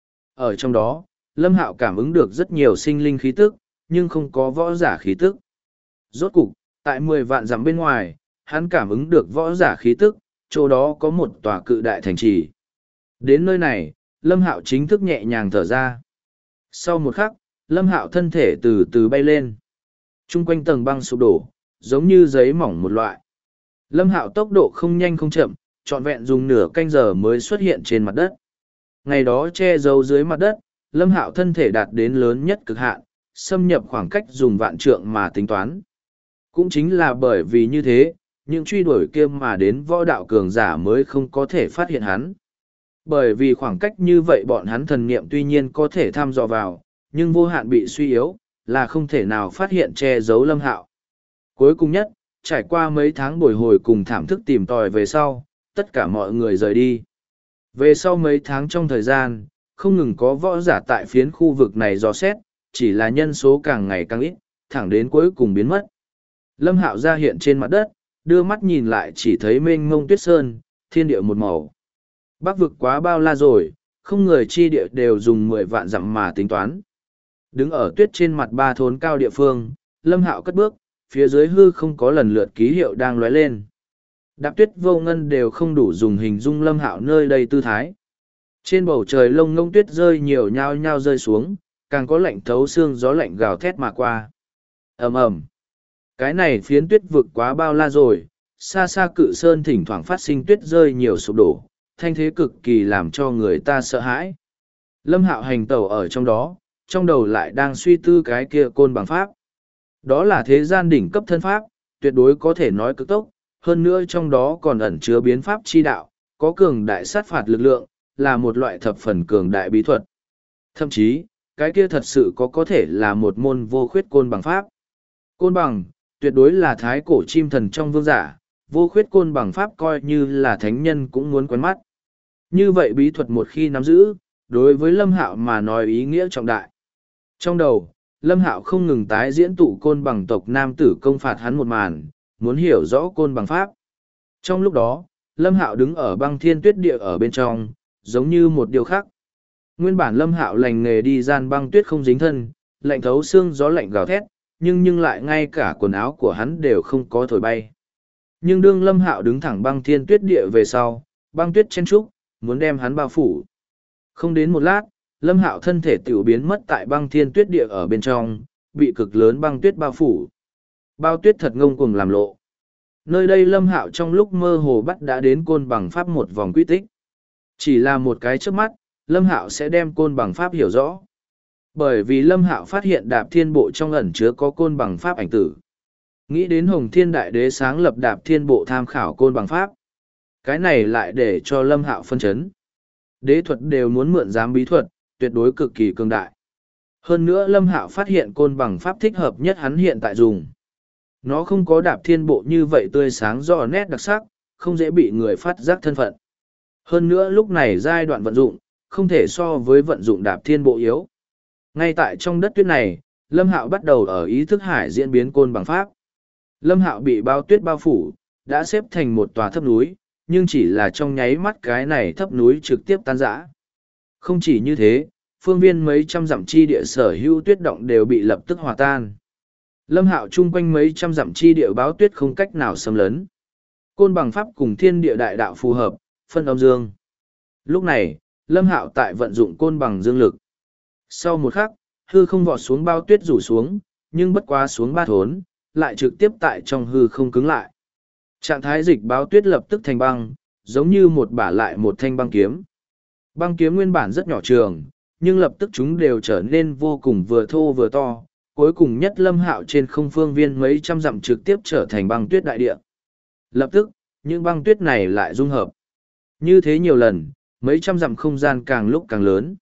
Ở trong đó, Lâm Hạo cảm ứng được rất nhiều sinh linh khí tức, nhưng không có võ giả khí tức. Rốt cục, tại 10 vạn dặm bên ngoài, hắn cảm ứng được võ giả khí tức, chỗ đó có một tòa cự đại thành trì. Đến nơi này, Lâm Hạo chính thức nhẹ nhàng thở ra. Sau một khắc, Lâm Hạo thân thể từ từ bay lên. Trung quanh tầng băng sụp đổ, giống như giấy mỏng một loại. Lâm Hạo tốc độ không nhanh không chậm, trọn vẹn dùng nửa canh giờ mới xuất hiện trên mặt đất. Ngày đó che giấu dưới mặt đất, Lâm Hạo thân thể đạt đến lớn nhất cực hạn, xâm nhập khoảng cách dùng vạn trượng mà tính toán. Cũng chính là bởi vì như thế, những truy đuổi kia mà đến võ đạo cường giả mới không có thể phát hiện hắn. Bởi vì khoảng cách như vậy bọn hắn thần niệm tuy nhiên có thể thăm dò vào, nhưng vô hạn bị suy yếu, là không thể nào phát hiện che giấu Lâm Hạo. Cuối cùng nhất, trải qua mấy tháng bồi hồi cùng thảm thức tìm tòi về sau, tất cả mọi người rời đi. Về sau mấy tháng trong thời gian, không ngừng có võ giả tại phiến khu vực này dò xét, chỉ là nhân số càng ngày càng ít, thẳng đến cuối cùng biến mất. Lâm Hạo ra hiện trên mặt đất, đưa mắt nhìn lại chỉ thấy mênh mông tuyết sơn, thiên địa một màu. Bắc vực quá bao la rồi, không người chi địa đều dùng 10 vạn dặm mà tính toán. Đứng ở tuyết trên mặt ba thốn cao địa phương, Lâm Hạo cất bước, phía dưới hư không có lần lượt ký hiệu đang lóe lên. Đạp tuyết vô ngân đều không đủ dùng hình dung Lâm Hạo nơi đây tư thái. Trên bầu trời lông ngông tuyết rơi nhiều nhao nhao rơi xuống, càng có lạnh thấu xương gió lạnh gào thét mà qua. Ầm ầm. Cái này phiến tuyết vực quá bao la rồi, xa xa cự sơn thỉnh thoảng phát sinh tuyết rơi nhiều sụp đổ, thanh thế cực kỳ làm cho người ta sợ hãi. Lâm Hạo hành tẩu ở trong đó, trong đầu lại đang suy tư cái kia côn bằng pháp. Đó là thế gian đỉnh cấp thân pháp, tuyệt đối có thể nói cực tốc, hơn nữa trong đó còn ẩn chứa biến pháp chi đạo, có cường đại sát phạt lực lượng, là một loại thập phần cường đại bí thuật. Thậm chí, cái kia thật sự có thể là một môn vô khuyết côn bằng pháp. Côn bằng, tuyệt đối là thái cổ chim thần trong vương giả, vô khuyết côn bằng pháp coi như là thánh nhân cũng muốn quen mắt. Như vậy bí thuật một khi nắm giữ, đối với Lâm Hạo mà nói ý nghĩa trọng đại. Trong đầu, Lâm Hạo không ngừng tái diễn tụ côn bằng tộc nam tử công phạt hắn một màn, muốn hiểu rõ côn bằng pháp. Trong lúc đó, Lâm Hạo đứng ở băng thiên tuyết địa ở bên trong, giống như một điều khác. Nguyên bản Lâm Hạo lành nghề đi gian băng tuyết không dính thân, lạnh thấu xương gió lạnh gào thét, nhưng lại ngay cả quần áo của hắn đều không có thổi bay. Nhưng đương Lâm Hạo đứng thẳng băng thiên tuyết địa về sau, băng tuyết chen trúc, muốn đem hắn bao phủ. Không đến một lát, Lâm Hạo thân thể tiểu biến mất tại băng thiên tuyết địa ở bên trong, bị cực lớn băng tuyết bao phủ. Bao tuyết thật ngông cuồng làm lộ. Nơi đây Lâm Hạo trong lúc mơ hồ bắt đã đến côn bằng pháp một vòng quy tích. Chỉ là một cái chớp mắt, Lâm Hạo sẽ đem côn bằng pháp hiểu rõ. Bởi vì Lâm Hạo phát hiện Đạp Thiên Bộ trong ẩn chứa có côn bằng pháp ảnh tử. Nghĩ đến Hồng Thiên Đại Đế sáng lập Đạp Thiên Bộ tham khảo côn bằng pháp. Cái này lại để cho Lâm Hạo phân chấn. Đế thuật đều muốn mượn giám bí thuật, tuyệt đối cực kỳ cường đại. Hơn nữa Lâm Hạo phát hiện côn bằng pháp thích hợp nhất hắn hiện tại dùng. Nó không có đạp thiên bộ như vậy tươi sáng rõ nét đặc sắc, không dễ bị người phát giác thân phận. Hơn nữa lúc này giai đoạn vận dụng, không thể so với vận dụng đạp thiên bộ yếu. Ngay tại trong đất tuyết này, Lâm Hạo bắt đầu ở ý thức hải diễn biến côn bằng pháp. Lâm Hạo bị bao tuyết bao phủ, đã xếp thành một tòa thấp núi, nhưng chỉ là trong nháy mắt cái này thấp núi trực tiếp tan rã. Không chỉ như thế, phương viên mấy trăm dặm chi địa sở hữu tuyết động đều bị lập tức hòa tan. Lâm Hạo chung quanh mấy trăm dặm chi địa báo tuyết không cách nào xâm lấn. Côn bằng pháp cùng thiên địa đại đạo phù hợp, phân âm dương. Lúc này, Lâm Hạo tại vận dụng côn bằng dương lực. Sau một khắc, hư không vọt xuống bao tuyết rủ xuống, nhưng bất quá xuống ba thốn, lại trực tiếp tại trong hư không cứng lại. Trạng thái dịch báo tuyết lập tức thành băng, giống như một bả lại một thanh băng kiếm. Băng kiếm nguyên bản rất nhỏ trường, nhưng lập tức chúng đều trở nên vô cùng vừa thô vừa to. Cuối cùng nhất Lâm Hạo trên không phương viên mấy trăm dặm trực tiếp trở thành băng tuyết đại địa. Lập tức, những băng tuyết này lại dung hợp. Như thế nhiều lần, mấy trăm dặm không gian càng lúc càng lớn.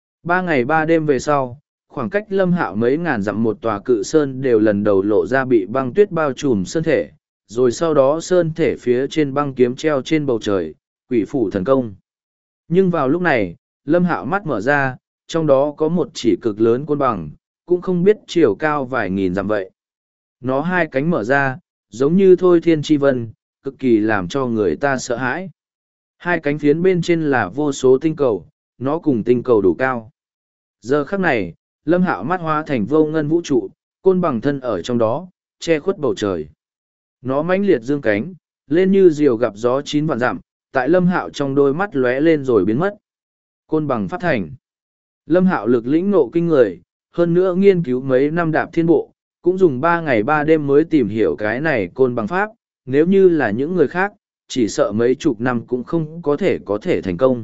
3 ngày 3 đêm về sau, khoảng cách Lâm Hạo mấy ngàn dặm một tòa cự sơn đều lần đầu lộ ra bị băng tuyết bao trùm sơn thể, rồi sau đó sơn thể phía trên băng kiếm treo trên bầu trời, quỷ phủ thần công. Nhưng vào lúc này, Lâm Hạo mắt mở ra, trong đó có một chỉ cực lớn côn bằng, cũng không biết chiều cao vài nghìn dặm vậy. Nó hai cánh mở ra, giống như thôi thiên tri vân, cực kỳ làm cho người ta sợ hãi. Hai cánh phiến bên trên là vô số tinh cầu, nó cùng tinh cầu đủ cao. Giờ khắc này, Lâm Hạo mắt hóa thành vô ngân vũ trụ, côn bằng thân ở trong đó, che khuất bầu trời. Nó mãnh liệt dương cánh, lên như diều gặp gió 9 vạn dặm, tại Lâm Hạo trong đôi mắt lóe lên rồi biến mất. Côn bằng phát thành. Lâm Hạo lực lĩnh ngộ kinh người, hơn nữa nghiên cứu mấy năm đạp thiên bộ, cũng dùng 3 ngày 3 đêm mới tìm hiểu cái này côn bằng pháp, nếu như là những người khác, chỉ sợ mấy chục năm cũng không có thể thành công.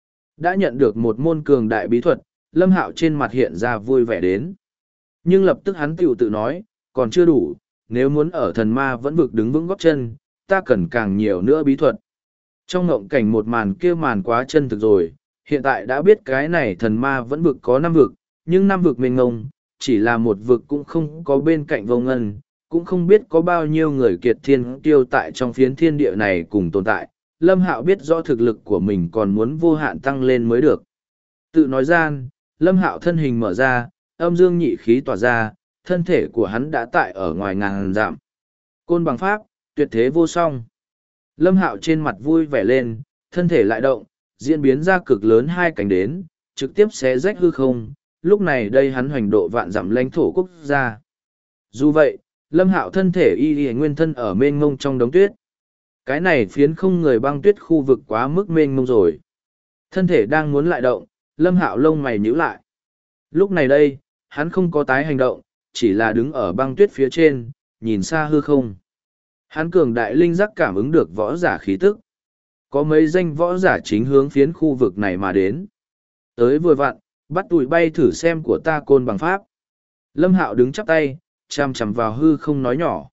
Đã nhận được một môn cường đại bí thuật, Lâm Hạo trên mặt hiện ra vui vẻ đến. Nhưng lập tức hắn tự nói, còn chưa đủ, nếu muốn ở thần ma vẫn vực đứng vững góp chân, ta cần càng nhiều nữa bí thuật. Trong ngộng cảnh một màn kia màn quá chân thực rồi, hiện tại đã biết cái này thần ma vẫn vực có 5 vực, nhưng 5 vực mênh ngông, chỉ là một vực cũng không có bên cạnh vô ngân, cũng không biết có bao nhiêu người kiệt thiên kiêu tại trong phiến thiên địa này cùng tồn tại. Lâm Hạo biết rõ thực lực của mình còn muốn vô hạn tăng lên mới được. Tự nói gian, Lâm Hạo thân hình mở ra, âm dương nhị khí tỏa ra, thân thể của hắn đã tại ở ngoài ngàn dặm. Côn bằng pháp, tuyệt thế vô song. Lâm Hạo trên mặt vui vẻ lên, thân thể lại động, diễn biến ra cực lớn hai cánh đến, trực tiếp xé rách hư không. Lúc này đây hắn hoành độ vạn dặm lãnh thổ quốc gia. Dù vậy, Lâm Hạo thân thể y nguyên thân ở mênh mông trong đống tuyết. Cái này phiến không người băng tuyết khu vực quá mức mênh mông rồi. Thân thể đang muốn lại động, Lâm Hạo lông mày nhíu lại. Lúc này đây, hắn không có tái hành động, chỉ là đứng ở băng tuyết phía trên, nhìn xa hư không. Hắn cường đại linh giác cảm ứng được võ giả khí tức. Có mấy danh võ giả chính hướng phiến khu vực này mà đến. Tới vừa vặn, bắt tụi bay thử xem của ta côn bằng pháp. Lâm Hạo đứng chắp tay, chằm chằm vào hư không nói nhỏ.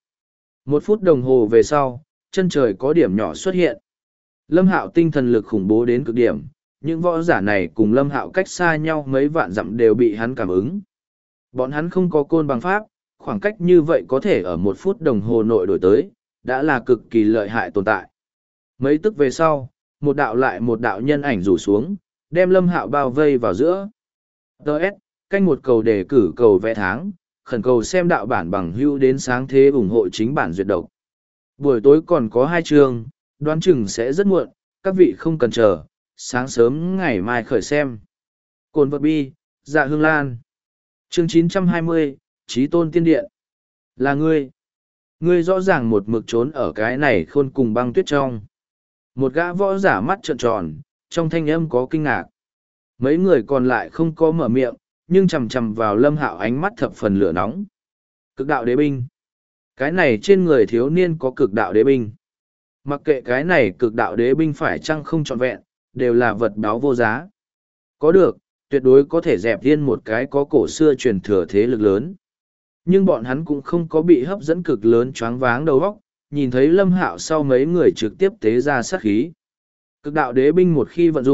1 phút đồng hồ về sau, chân trời có điểm nhỏ xuất hiện. Lâm Hạo tinh thần lực khủng bố đến cực điểm, những võ giả này cùng Lâm Hạo cách xa nhau mấy vạn dặm đều bị hắn cảm ứng. Bọn hắn không có côn bằng pháp, khoảng cách như vậy có thể ở 1 phút đồng hồ nội đổi tới, đã là cực kỳ lợi hại tồn tại. Mấy tức về sau, một đạo lại một đạo nhân ảnh rủ xuống, đem Lâm Hạo bao vây vào giữa. Đợt, canh một cầu đề cử cầu vẽ tháng, khẩn cầu xem đạo bản bằng hữu đến sáng thế ủng hộ chính bản duyệt độc. Buổi tối còn có 2 chương, đoán chừng sẽ rất muộn, các vị không cần chờ, sáng sớm ngày mai khởi xem. Cồn vật bi, dạ hương lan. Chương 920, Chí tôn tiên điện. Là ngươi. Ngươi rõ ràng một mực trốn ở cái này khôn cùng băng tuyết trong. Một gã võ giả mắt trợn tròn, trong thanh âm có kinh ngạc. Mấy người còn lại không có mở miệng, nhưng chằm chằm vào Lâm Hạo ánh mắt thập phần lửa nóng. Cực đạo đế binh. Cái này trên người thiếu niên có cực đạo đế binh. Mặc kệ cái này cực đạo đế binh phải chăng không trọn vẹn, đều là vật báo vô giá. Có được, tuyệt đối có thể dẹp yên một cái có cổ xưa truyền thừa thế lực lớn. Nhưng bọn hắn cũng không có bị hấp dẫn cực lớn choáng váng đầu óc, nhìn thấy Lâm Hạo sau mấy người trực tiếp tế ra sát khí. Cực đạo đế binh một khi vận dụng,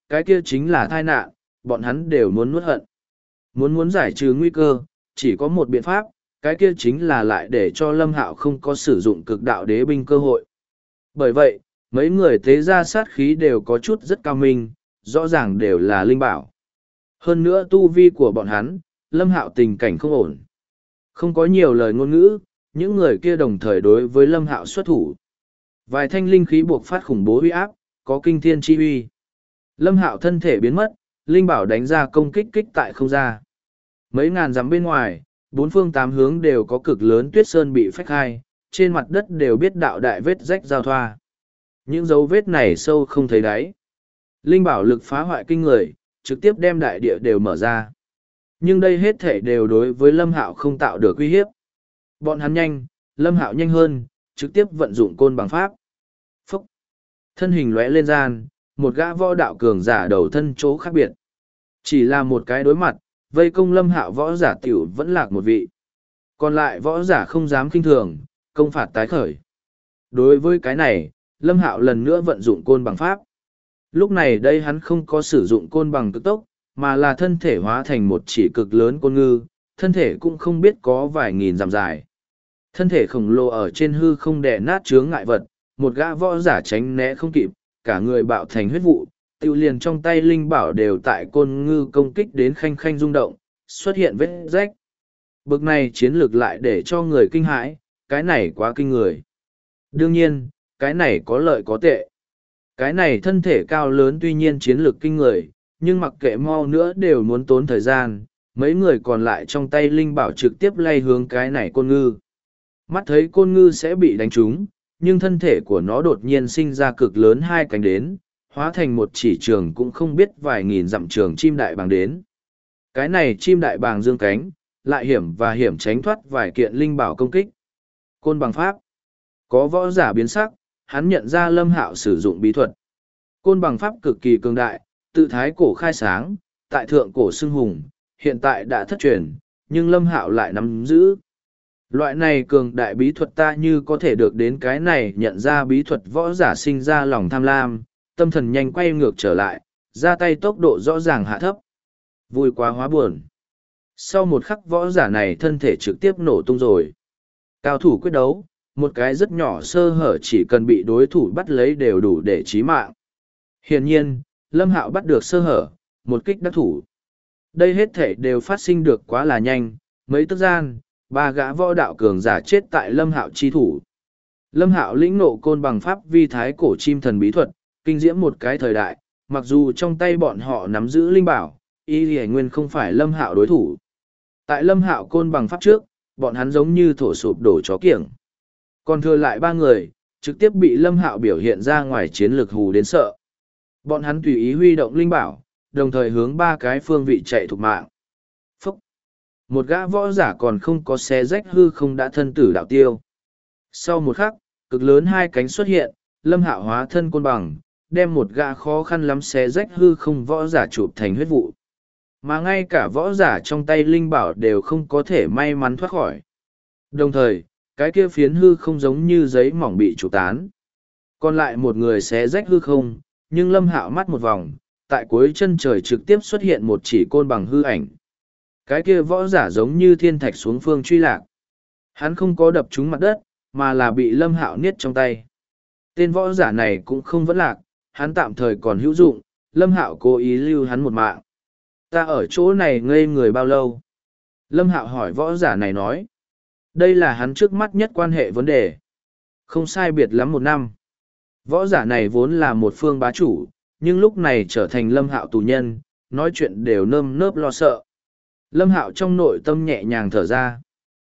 cái kia chính là tai nạn, bọn hắn đều muốn nuốt hận. Muốn giải trừ nguy cơ, chỉ có một biện pháp, cái kia chính là lại để cho Lâm Hạo không có sử dụng cực đạo đế binh cơ hội. Bởi vậy, mấy người tế ra sát khí đều có chút rất cao minh, rõ ràng đều là linh bảo. Hơn nữa tu vi của bọn hắn, Lâm Hạo tình cảnh không ổn. Không có nhiều lời ngôn ngữ, những người kia đồng thời đối với Lâm Hạo xuất thủ. Vài thanh linh khí buộc phát khủng bố uy áp, có kinh thiên chi uy. Lâm Hạo thân thể biến mất, linh bảo đánh ra công kích kích tại không ra. Mấy ngàn dặm bên ngoài, bốn phương tám hướng đều có cực lớn tuyết sơn bị phách hai, trên mặt đất đều biết đạo đại vết rách giao thoa. Những dấu vết này sâu không thấy đáy. Linh bảo lực phá hoại kinh người, trực tiếp đem đại địa đều mở ra. Nhưng đây hết thể đều đối với Lâm Hạo không tạo được uy hiếp. Bọn hắn nhanh, Lâm Hạo nhanh hơn, trực tiếp vận dụng côn bằng pháp. Phúc! Thân hình lóe lên gian, một gã võ đạo cường giả đầu thân chỗ khác biệt. Chỉ là một cái đối mặt, vây công Lâm Hạo võ giả tiểu vẫn lạc một vị. Còn lại võ giả không dám kinh thường, công phạt tái khởi. Đối với cái này, Lâm Hạo lần nữa vận dụng côn bằng pháp. Lúc này đây hắn không có sử dụng côn bằng cực tốc, mà là thân thể hóa thành một chỉ cực lớn côn ngư, thân thể cũng không biết có vài nghìn dặm dài. Thân thể khổng lồ ở trên hư không đè nát chướng ngại vật, một gã võ giả tránh né không kịp, cả người bạo thành huyết vụ, tiêu liền trong tay linh bảo đều tại côn ngư công kích đến khanh khanh rung động, xuất hiện vết rách. Bực này chiến lược lại để cho người kinh hãi, cái này quá kinh người. Đương nhiên, cái này có lợi có tệ. Cái này thân thể cao lớn tuy nhiên chiến lược kinh người, nhưng mặc kệ mau nữa đều muốn tốn thời gian, mấy người còn lại trong tay linh bảo trực tiếp lay hướng cái này côn ngư. Mắt thấy côn ngư sẽ bị đánh trúng, nhưng thân thể của nó đột nhiên sinh ra cực lớn hai cánh đến, hóa thành một chỉ trường cũng không biết vài nghìn dặm trường chim đại bàng đến. Cái này chim đại bàng dương cánh, lại hiểm và hiểm tránh thoát vài kiện linh bảo công kích. Côn bằng pháp. Có võ giả biến sắc, hắn nhận ra Lâm Hạo sử dụng bí thuật. Côn bằng pháp cực kỳ cường đại, tự thái cổ khai sáng, tại thượng cổ xưng hùng, hiện tại đã thất truyền, nhưng Lâm Hạo lại nắm giữ. Loại này cường đại bí thuật ta như có thể được đến cái này, nhận ra bí thuật võ giả sinh ra lòng tham lam, tâm thần nhanh quay ngược trở lại, ra tay tốc độ rõ ràng hạ thấp. Vui quá hóa buồn. Sau một khắc võ giả này thân thể trực tiếp nổ tung rồi. Cao thủ quyết đấu, một cái rất nhỏ sơ hở chỉ cần bị đối thủ bắt lấy đều đủ để chí mạng. Hiển nhiên, Lâm Hạo bắt được sơ hở, một kích đắc thủ. Đây hết thể đều phát sinh được quá là nhanh, mấy tức gian, ba gã võ đạo cường giả chết tại Lâm Hạo chi thủ. Lâm Hạo lĩnh nộ côn bằng pháp vi thái cổ chim thần bí thuật, kinh diễm một cái thời đại, mặc dù trong tay bọn họ nắm giữ linh bảo, y lì nguyên không phải Lâm Hạo đối thủ. Tại Lâm Hạo côn bằng pháp trước, bọn hắn giống như thổ sụp đổ chó kiểng. Còn thừa lại ba người, trực tiếp bị Lâm Hạo biểu hiện ra ngoài chiến lược hù đến sợ. Bọn hắn tùy ý huy động linh bảo, đồng thời hướng ba cái phương vị chạy thục mạng. Phúc! Một gã võ giả còn không có xé rách hư không đã thân tử đạo tiêu. Sau một khắc, cực lớn hai cánh xuất hiện, Lâm Hạo hóa thân côn bằng, đem một gã khó khăn lắm xé rách hư không võ giả chụp thành huyết vụ. Mà ngay cả võ giả trong tay linh bảo đều không có thể may mắn thoát khỏi. Đồng thời, cái kia phiến hư không giống như giấy mỏng bị chụp tán. Còn lại một người xé rách hư không, nhưng Lâm Hạo mắt một vòng, tại cuối chân trời trực tiếp xuất hiện một chỉ côn bằng hư ảnh. Cái kia võ giả giống như thiên thạch xuống phương truy lạc. Hắn không có đập trúng mặt đất, mà là bị Lâm Hạo niết trong tay. Tên võ giả này cũng không vẫn lạc, hắn tạm thời còn hữu dụng, Lâm Hạo cố ý lưu hắn một mạng. Ta ở chỗ này ngây người bao lâu? Lâm Hạo hỏi võ giả này nói. Đây là hắn trước mắt nhất quan hệ vấn đề. Không sai biệt lắm 1 năm. Võ giả này vốn là một phương bá chủ, nhưng lúc này trở thành Lâm Hạo tù nhân, nói chuyện đều nơm nớp lo sợ. Lâm Hạo trong nội tâm nhẹ nhàng thở ra.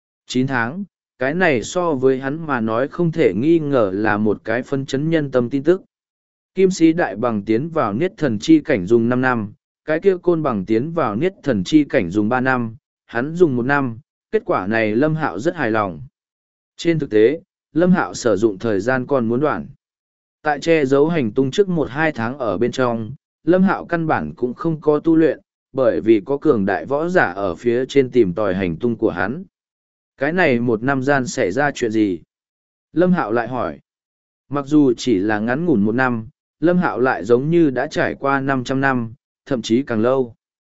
9 tháng, cái này so với hắn mà nói không thể nghi ngờ là một cái phân chấn nhân tâm tin tức. Kim sĩ đại bằng tiến vào niết thần chi cảnh dùng 5 năm, cái kia côn bằng tiến vào niết thần chi cảnh dùng 3 năm, hắn dùng 1 năm, kết quả này Lâm Hạo rất hài lòng. Trên thực tế, Lâm Hạo sử dụng thời gian còn muốn đoạn. Tại che giấu hành tung trước 1-2 tháng ở bên trong, Lâm Hạo căn bản cũng không có tu luyện, bởi vì có cường đại võ giả ở phía trên tìm tòi hành tung của hắn. Cái này 1 năm gian xảy ra chuyện gì? Lâm Hạo lại hỏi. Mặc dù chỉ là ngắn ngủn 1 năm, Lâm Hạo lại giống như đã trải qua 500 năm, thậm chí càng lâu.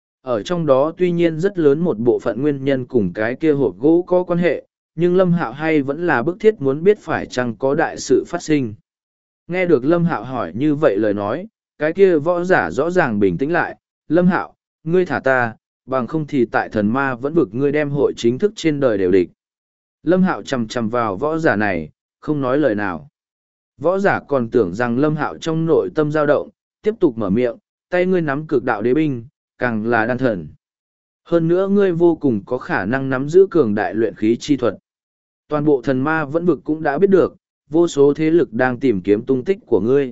Ở trong đó tuy nhiên rất lớn một bộ phận nguyên nhân cùng cái kia hộp gỗ có quan hệ, nhưng Lâm Hạo hay vẫn là bức thiết muốn biết phải chăng có đại sự phát sinh. Nghe được Lâm Hạo hỏi như vậy lời nói, cái kia võ giả rõ ràng bình tĩnh lại. Lâm Hạo, ngươi thả ta, bằng không thì tại thần ma vẫn vực ngươi đem hội chính thức trên đời đều địch. Lâm Hạo chằm chằm vào võ giả này, không nói lời nào. Võ giả còn tưởng rằng Lâm Hạo trong nội tâm dao động, tiếp tục mở miệng, tay ngươi nắm cực đạo đế binh, càng là đan thần. Hơn nữa ngươi vô cùng có khả năng nắm giữ cường đại luyện khí chi thuật. Toàn bộ thần ma vẫn vực cũng đã biết được, vô số thế lực đang tìm kiếm tung tích của ngươi.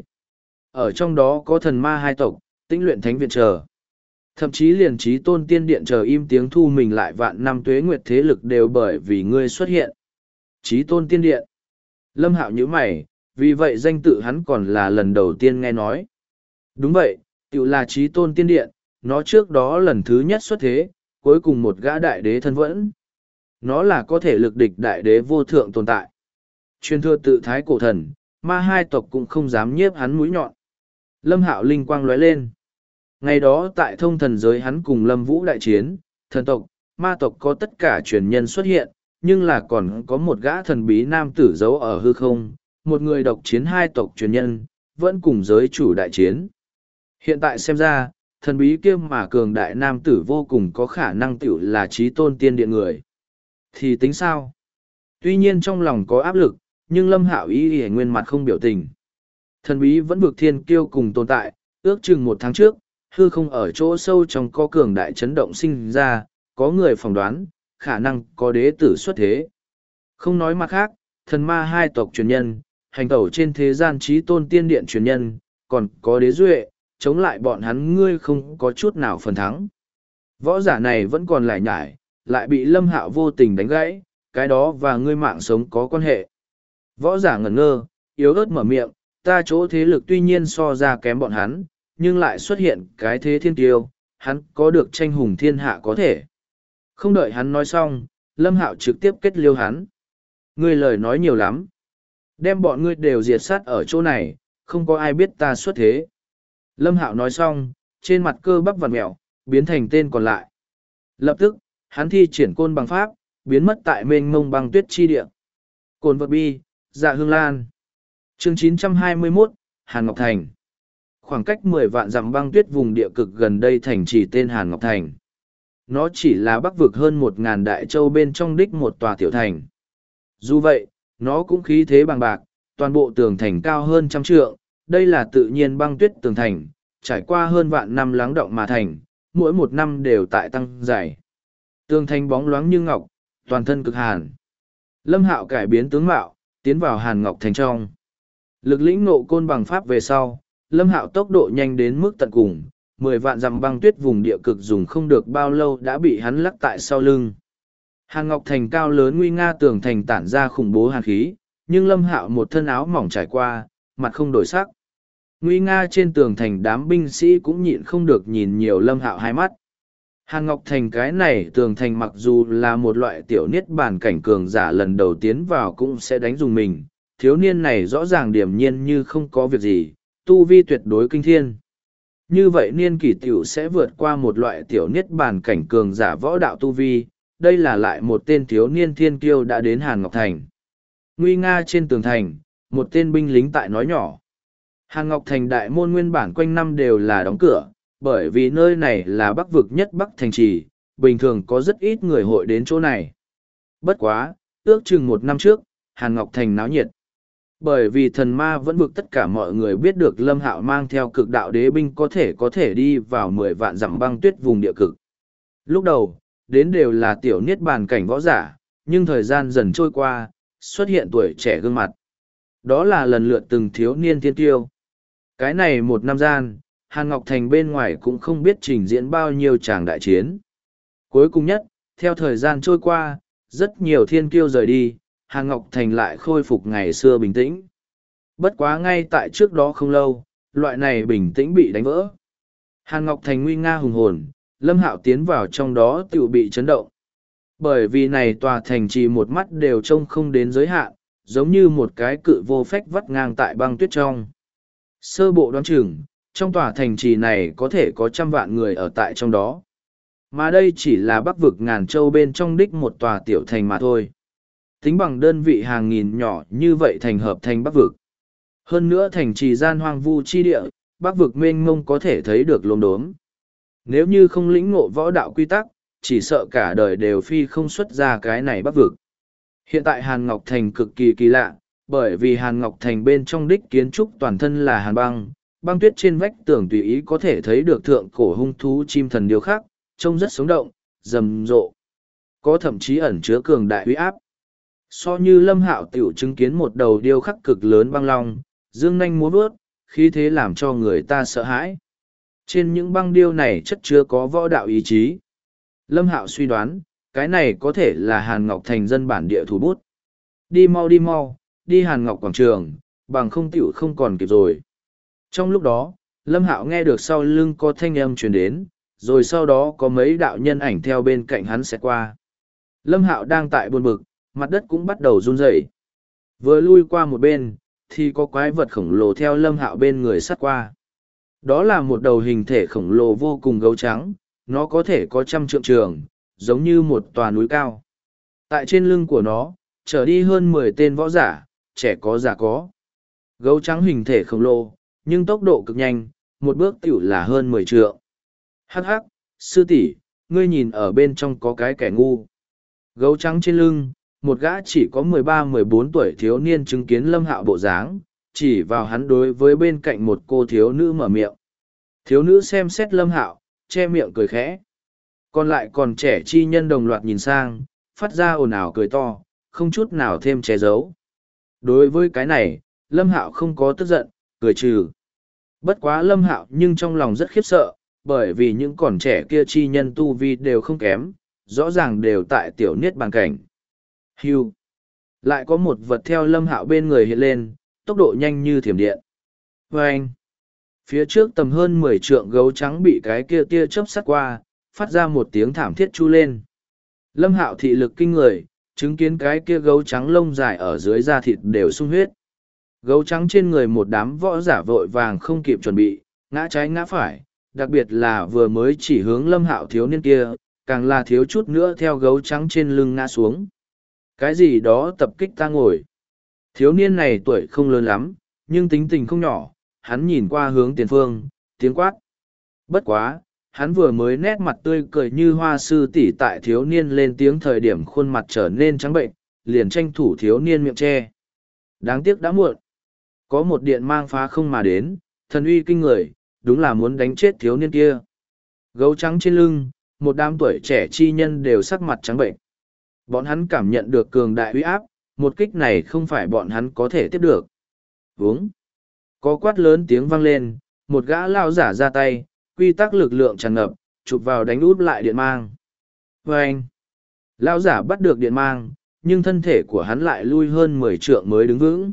Ở trong đó có thần ma hai tộc, Tĩnh Luyện Thánh Viện chờ. Thậm chí liền Chí Tôn Tiên Điện chờ im tiếng thu mình lại vạn năm tuế nguyệt thế lực đều bởi vì ngươi xuất hiện. Chí Tôn Tiên Điện. Lâm Hạo nhíu mày, vì vậy danh tự hắn còn là lần đầu tiên nghe nói. Đúng vậy, tự là Chí Tôn Tiên Điện, nó trước đó lần thứ nhất xuất thế, cuối cùng một gã đại đế thân vẫn. Nó là có thể lực địch đại đế vô thượng tồn tại. Truyền thừa tự thái cổ thần, ma hai tộc cũng không dám nhiếp hắn mũi nhọn. Lâm Hạo linh quang lóe lên. Ngày đó tại thông thần giới hắn cùng Lâm Vũ đại chiến, thần tộc, ma tộc có tất cả truyền nhân xuất hiện, nhưng là còn có một gã thần bí nam tử giấu ở hư không, một người độc chiến hai tộc truyền nhân, vẫn cùng giới chủ đại chiến. Hiện tại xem ra, thần bí kia mà cường đại nam tử vô cùng có khả năng tiểu là Chí Tôn Tiên Điện người. Thì tính sao? Tuy nhiên trong lòng có áp lực, nhưng Lâm Hạo y nguyên mặt không biểu tình. Thần bí vẫn vực thiên kiêu cùng tồn tại, ước chừng 1 tháng trước, hư không ở chỗ sâu trong có cường đại chấn động sinh ra, có người phỏng đoán, khả năng có đế tử xuất thế. Không nói mặt khác, thần ma hai tộc truyền nhân, hành tẩu trên thế gian Chí Tôn Tiên Điện truyền nhân, còn có đế duệ, chống lại bọn hắn ngươi không có chút nào phần thắng. Võ giả này vẫn còn lải nhải, lại bị Lâm Hạo vô tình đánh gãy, cái đó và ngươi mạng sống có quan hệ. Võ giả ngẩn ngơ, yếu ớt mở miệng, ta chỗ thế lực tuy nhiên so ra kém bọn hắn, nhưng lại xuất hiện cái thế thiên kiêu, hắn có được tranh hùng thiên hạ có thể. Không đợi hắn nói xong, Lâm Hạo trực tiếp kết liêu hắn. Ngươi lời nói nhiều lắm. Đem bọn ngươi đều diệt sát ở chỗ này, không có ai biết ta xuất thế. Lâm Hạo nói xong, trên mặt cơ bắp vặn mẹo, biến thành tên còn lại. Lập tức, hắn thi triển côn bằng pháp, biến mất tại mênh mông băng tuyết chi địa. Cồn vật bi, dạ hương lan. Chương 921, Hàn Ngọc Thành. Khoảng cách 10 vạn dặm băng tuyết vùng địa cực gần đây thành chỉ tên Hàn Ngọc Thành. Nó chỉ là bắc vực hơn 1.000 đại châu bên trong đích một tòa tiểu thành. Dù vậy, nó cũng khí thế bằng bạc, toàn bộ tường thành cao hơn 100 trượng, đây là tự nhiên băng tuyết tường thành, trải qua hơn vạn năm lắng động mà thành, mỗi 1 năm đều tại tăng dày. Tường thành bóng loáng như ngọc, toàn thân cực hàn. Lâm Hạo cải biến tướng mạo, tiến vào Hàn Ngọc Thành trong. Lực lĩnh ngộ côn bằng pháp về sau, Lâm Hạo tốc độ nhanh đến mức tận cùng, 10 vạn dặm băng tuyết vùng địa cực dùng không được bao lâu đã bị hắn lắc tại sau lưng. Hàn Ngọc Thành cao lớn nguy nga tường thành tản ra khủng bố hàn khí, nhưng Lâm Hạo một thân áo mỏng trải qua, mặt không đổi sắc. Nguy nga trên tường thành đám binh sĩ cũng nhịn không được nhìn nhiều Lâm Hạo hai mắt. Hàn Ngọc Thành cái này tường thành mặc dù là một loại tiểu niết bàn cảnh cường giả lần đầu tiến vào cũng sẽ đánh dùng mình, thiếu niên này rõ ràng điềm nhiên như không có việc gì, tu vi tuyệt đối kinh thiên. Như vậy niên kỷ tiểu sẽ vượt qua một loại tiểu niết bàn cảnh cường giả võ đạo tu vi, đây là lại một tên thiếu niên thiên kiêu đã đến Hàn Ngọc Thành. Nguy nga trên tường thành, một tên binh lính tại nói nhỏ. Hàn Ngọc Thành đại môn nguyên bản quanh năm đều là đóng cửa, bởi vì nơi này là bắc vực nhất bắc thành trì, bình thường có rất ít người hội đến chỗ này. Bất quá, ước chừng 1 năm trước, Hàn Ngọc Thành náo nhiệt. Bởi vì thần ma vẫn vực tất cả mọi người biết được Lâm Hạo mang theo cực đạo đế binh có thể đi vào 10 vạn dặm băng tuyết vùng địa cực. Lúc đầu, đến đều là tiểu niết bàn cảnh võ giả, nhưng thời gian dần trôi qua, xuất hiện tuổi trẻ gương mặt. Đó là lần lượt từng thiếu niên thiên tiêu. Cái này 1 năm gian, Hàn Ngọc Thành bên ngoài cũng không biết trình diễn bao nhiêu tràng đại chiến. Cuối cùng nhất, theo thời gian trôi qua, rất nhiều thiên kiêu rời đi, Hàn Ngọc Thành lại khôi phục ngày xưa bình tĩnh. Bất quá ngay tại trước đó không lâu, loại này bình tĩnh bị đánh vỡ. Hàn Ngọc Thành nguy nga hùng hồn, Lâm Hạo tiến vào trong đó tự bị chấn động. Bởi vì này tòa thành trì một mắt đều trông không đến giới hạn, giống như một cái cự vô phách vắt ngang tại băng tuyết trong. Sơ bộ đoán chừng, trong tòa thành trì này có thể có 100 vạn người ở tại trong đó. Mà đây chỉ là Bắc vực Ngàn Châu bên trong đích một tòa tiểu thành mà thôi. Tính bằng đơn vị hàng nghìn nhỏ như vậy thành hợp thành Bắc vực. Hơn nữa thành trì gian hoang vu chi địa, Bắc vực mênh mông có thể thấy được lốm đốm. Nếu như không lĩnh ngộ võ đạo quy tắc, chỉ sợ cả đời đều phi không xuất ra cái này Bắc vực. Hiện tại Hàn Ngọc Thành cực kỳ kỳ lạ, bởi vì Hàn Ngọc Thành bên trong đích kiến trúc toàn thân là hàn băng, băng tuyết trên vách tường tùy ý có thể thấy được thượng cổ hung thú chim thần điêu khắc, trông rất sống động, rầm rộ. Có thậm chí ẩn chứa cường đại uy áp. So như Lâm Hạo tiểu chứng kiến một đầu điêu khắc cực lớn băng long, dương nanh múa vuốt, khí thế làm cho người ta sợ hãi. Trên những băng điêu này chất chứa có võ đạo ý chí. Lâm Hạo suy đoán, cái này có thể là Hàn Ngọc Thành dân bản địa thủ bút. Đi mau, đi Hàn Ngọc quảng trường, bằng không tiểu không còn kịp rồi. Trong lúc đó, Lâm Hạo nghe được sau lưng có thanh âm truyền đến, rồi sau đó có mấy đạo nhân ảnh theo bên cạnh hắn sẽ qua. Lâm Hạo đang tại buồn bực, mặt đất cũng bắt đầu run rẩy. Vừa lui qua một bên, thì có quái vật khổng lồ theo Lâm Hạo bên người sát qua. Đó là một đầu hình thể khổng lồ vô cùng gấu trắng, nó có thể có 100 trượng trường, giống như một tòa núi cao. Tại trên lưng của nó, trở đi hơn 10 tên võ giả, trẻ có già có. Gấu trắng hình thể khổng lồ, nhưng tốc độ cực nhanh, một bước tiểu là hơn 10 trượng. Hắc hắc, sư tỷ, ngươi nhìn ở bên trong có cái kẻ ngu. Gấu trắng trên lưng, một gã chỉ có 13-14 tuổi thiếu niên chứng kiến Lâm Hạo bộ dáng, chỉ vào hắn đối với bên cạnh một cô thiếu nữ mở miệng. Thiếu nữ xem xét Lâm Hạo, che miệng cười khẽ. Còn lại còn trẻ chi nhân đồng loạt nhìn sang, phát ra ồn ào cười to, không chút nào thêm che giấu. Đối với cái này, Lâm Hạo không có tức giận, cười trừ. Bất quá Lâm Hạo nhưng trong lòng rất khiếp sợ, bởi vì những còn trẻ kia chi nhân tu vi đều không kém, rõ ràng đều tại tiểu niết bàn cảnh. Hưu. Lại có một vật theo Lâm Hạo bên người hiện lên, tốc độ nhanh như thiểm điện. Vâng. Phía trước tầm hơn 10 trượng gấu trắng bị cái kia tia chớp sát qua, phát ra một tiếng thảm thiết chu lên. Lâm Hạo thị lực kinh người, chứng kiến cái kia gấu trắng lông dài ở dưới da thịt đều sung huyết. Gấu trắng trên người một đám võ giả vội vàng không kịp chuẩn bị, ngã trái ngã phải, đặc biệt là vừa mới chỉ hướng Lâm Hạo thiếu niên kia, càng là thiếu chút nữa theo gấu trắng trên lưng ngã xuống. Cái gì đó tập kích ta ngồi. Thiếu niên này tuổi không lớn lắm, nhưng tính tình không nhỏ, hắn nhìn qua hướng tiền phương, tiếng quát. Bất quá, hắn vừa mới nét mặt tươi cười như hoa sư tỷ tại thiếu niên lên tiếng thời điểm khuôn mặt trở nên trắng bệnh, liền tranh thủ thiếu niên miệng che. Đáng tiếc đã muộn. Có một điện mang phá không mà đến, thần uy kinh người, đúng là muốn đánh chết thiếu niên kia. Gấu trắng trên lưng, một đám tuổi trẻ chi nhân đều sắc mặt trắng bệnh. Bọn hắn cảm nhận được cường đại uy áp, một kích này không phải bọn hắn có thể tiếp được. Vúng. Có quát lớn tiếng vang lên, một gã lao giả ra tay, quy tắc lực lượng tràn ngập, chụp vào đánh út lại điện mang. Vâng! Lao giả bắt được điện mang, nhưng thân thể của hắn lại lui hơn 10 trượng mới đứng vững.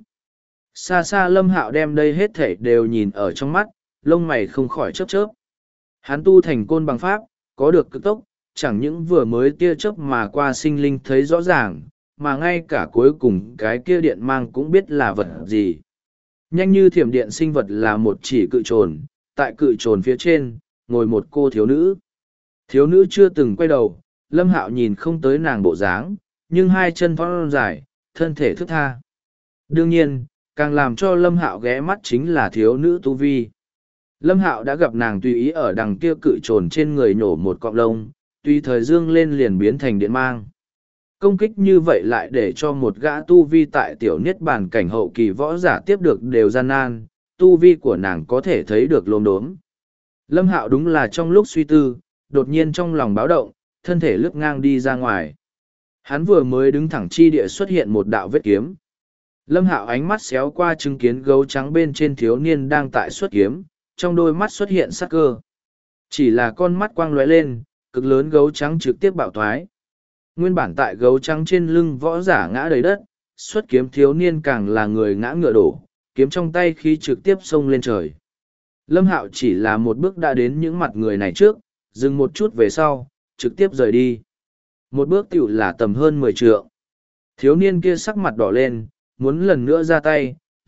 Xa xa Lâm Hạo đem đây hết thể đều nhìn ở trong mắt, lông mày không khỏi chớp chớp. Hắn tu thành côn bằng pháp, có được cực tốc, chẳng những vừa mới tia chớp mà qua sinh linh thấy rõ ràng, mà ngay cả cuối cùng cái kia điện mang cũng biết là vật gì. Nhanh như thiểm điện sinh vật là một chỉ cự trồn, tại cự trồn phía trên, ngồi một cô thiếu nữ. Thiếu nữ chưa từng quay đầu, Lâm Hạo nhìn không tới nàng bộ dáng, nhưng hai chân thon dài, thân thể thướt tha. Đương nhiên, càng làm cho Lâm Hạo ghé mắt chính là thiếu nữ tu vi. Lâm Hạo đã gặp nàng tùy ý ở đằng kia cự trồn trên người nổ một cọng lông, tùy thời dương lên liền biến thành điện mang. Công kích như vậy lại để cho một gã tu vi tại tiểu niết bàn cảnh hậu kỳ võ giả tiếp được đều gian nan, tu vi của nàng có thể thấy được lốm đốm. Lâm Hạo đúng là trong lúc suy tư, đột nhiên trong lòng báo động, thân thể lướt ngang đi ra ngoài. Hắn vừa mới đứng thẳng chi địa xuất hiện một đạo vết kiếm. Lâm Hạo ánh mắt xéo qua chứng kiến gấu trắng bên trên thiếu niên đang tại xuất kiếm, trong đôi mắt xuất hiện sắc cơ. Chỉ là con mắt quang lóe lên, cực lớn gấu trắng trực tiếp bạo thoái. Nguyên bản tại gấu trắng trên lưng võ giả ngã đầy đất, xuất kiếm thiếu niên càng là người ngã ngựa đổ, kiếm trong tay khi trực tiếp xông lên trời. Lâm Hạo chỉ là một bước đã đến những mặt người này trước, dừng một chút về sau, trực tiếp rời đi. Một bước tiểu là tầm hơn 10 trượng. Thiếu niên kia sắc mặt đỏ lên, muốn lần nữa ra tay,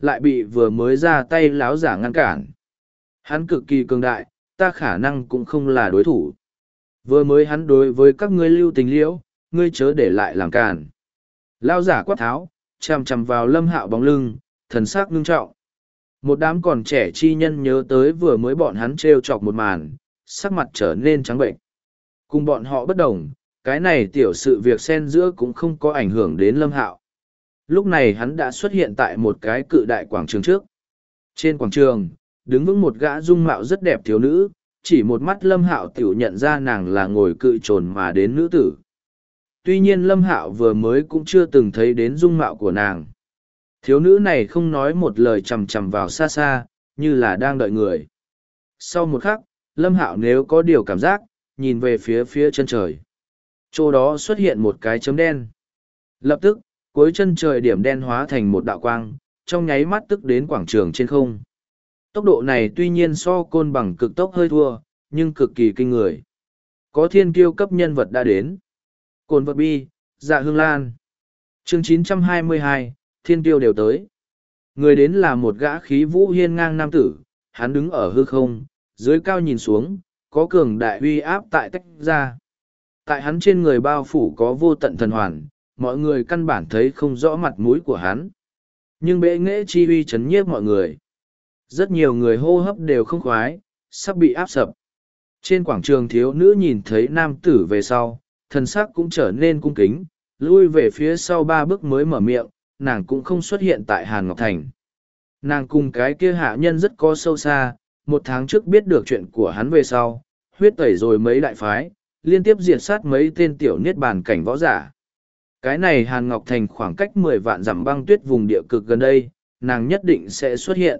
lại bị vừa mới ra tay láo giả ngăn cản. Hắn cực kỳ cường đại, ta khả năng cũng không là đối thủ. Vừa mới hắn đối với các ngươi lưu tình liễu, ngươi chớ để lại làm cản. Lao giả quát tháo, chằm chằm vào Lâm Hạo bóng lưng, thần sắc ngưng trọng. Một đám còn trẻ chi nhân nhớ tới vừa mới bọn hắn trêu chọc một màn, sắc mặt trở nên trắng bệnh. Cùng bọn họ bất đồng, cái này tiểu sự việc xen giữa cũng không có ảnh hưởng đến Lâm Hạo. Lúc này hắn đã xuất hiện tại một cái cự đại quảng trường trước. Trên quảng trường, đứng vững một gã dung mạo rất đẹp thiếu nữ, chỉ một mắt Lâm Hạo tiểu nhận ra nàng là ngồi cự trồn mà đến nữ tử. Tuy nhiên Lâm Hạo vừa mới cũng chưa từng thấy đến dung mạo của nàng. Thiếu nữ này không nói một lời chằm chằm vào xa xa, như là đang đợi người. Sau một khắc, Lâm Hạo nếu có điều cảm giác, nhìn về phía chân trời. Chỗ đó xuất hiện một cái chấm đen. Lập tức, cuối chân trời điểm đen hóa thành một đạo quang, trong nháy mắt tức đến quảng trường trên không. Tốc độ này tuy nhiên so côn bằng cực tốc hơi thua, nhưng cực kỳ kinh người. Có thiên kiêu cấp nhân vật đã đến. Cồn vật bi, dạ hương lan. Chương 922, thiên kiêu đều tới. Người đến là một gã khí vũ hiên ngang nam tử, hắn đứng ở hư không, dưới cao nhìn xuống, có cường đại uy áp tại tách ra. Tại hắn trên người bao phủ có vô tận thần hoàn, mọi người căn bản thấy không rõ mặt mũi của hắn. Nhưng bệ nghệ chi uy chấn nhiếp mọi người. Rất nhiều người hô hấp đều không khoái, sắp bị áp sập. Trên quảng trường thiếu nữ nhìn thấy nam tử về sau, thần sắc cũng trở nên cung kính, lui về phía sau 3 bước mới mở miệng, nàng cũng không xuất hiện tại Hàn Ngọc Thành. Nàng cùng cái kia hạ nhân rất có sâu xa, 1 tháng trước biết được chuyện của hắn về sau, huyết tẩy rồi mấy đại phái, liên tiếp diệt sát mấy tên tiểu niết bàn cảnh võ giả. Cái này Hàn Ngọc Thành khoảng cách 10 vạn dặm băng tuyết vùng địa cực gần đây, nàng nhất định sẽ xuất hiện.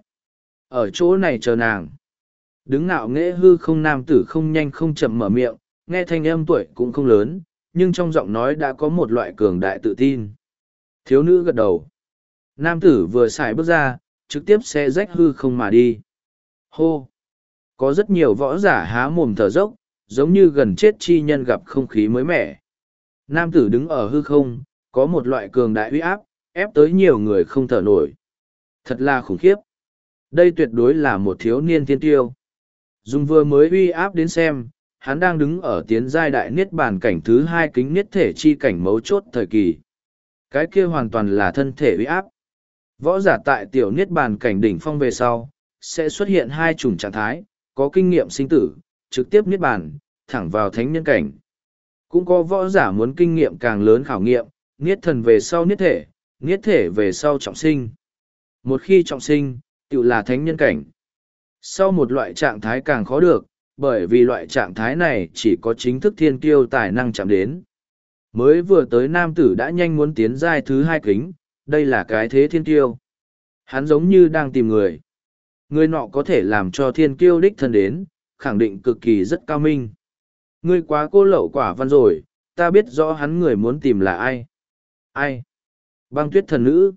Ở chỗ này chờ nàng. Đứng ngạo nghễ hư không nam tử không nhanh không chậm mở miệng, nghe thanh âm tuổi cũng không lớn, nhưng trong giọng nói đã có một loại cường đại tự tin. Thiếu nữ gật đầu. Nam tử vừa xài bước ra, trực tiếp xe rách hư không mà đi. Hô! Có rất nhiều võ giả há mồm thở dốc, giống như gần chết chi nhân gặp không khí mới mẻ. Nam tử đứng ở hư không, có một loại cường đại uy áp, ép tới nhiều người không thở nổi. Thật là khủng khiếp. Đây tuyệt đối là một thiếu niên thiên tiêu. Dùng vừa mới uy áp đến xem, hắn đang đứng ở tiến giai đại niết bàn cảnh thứ 2 kính niết thể chi cảnh mấu chốt thời kỳ. Cái kia hoàn toàn là thân thể uy áp. Võ giả tại tiểu niết bàn cảnh đỉnh phong về sau, sẽ xuất hiện 2 chủng trạng thái, có kinh nghiệm sinh tử, trực tiếp niết bàn, thẳng vào thánh nhân cảnh. Cũng có võ giả muốn kinh nghiệm càng lớn khảo nghiệm, niết thần về sau niết thể về sau trọng sinh. Một khi trọng sinh, tự là thánh nhân cảnh. Sau một loại trạng thái càng khó được, bởi vì loại trạng thái này chỉ có chính thức thiên kiêu tài năng chạm đến. Mới vừa tới nam tử đã nhanh muốn tiến giai thứ 2 kính, đây là cái thế thiên kiêu. Hắn giống như đang tìm người. Người nọ có thể làm cho thiên kiêu đích thân đến, khẳng định cực kỳ rất cao minh. Ngươi quá cô lậu quả văn rồi, ta biết rõ hắn người muốn tìm là ai. Ai? Băng tuyết thần nữ.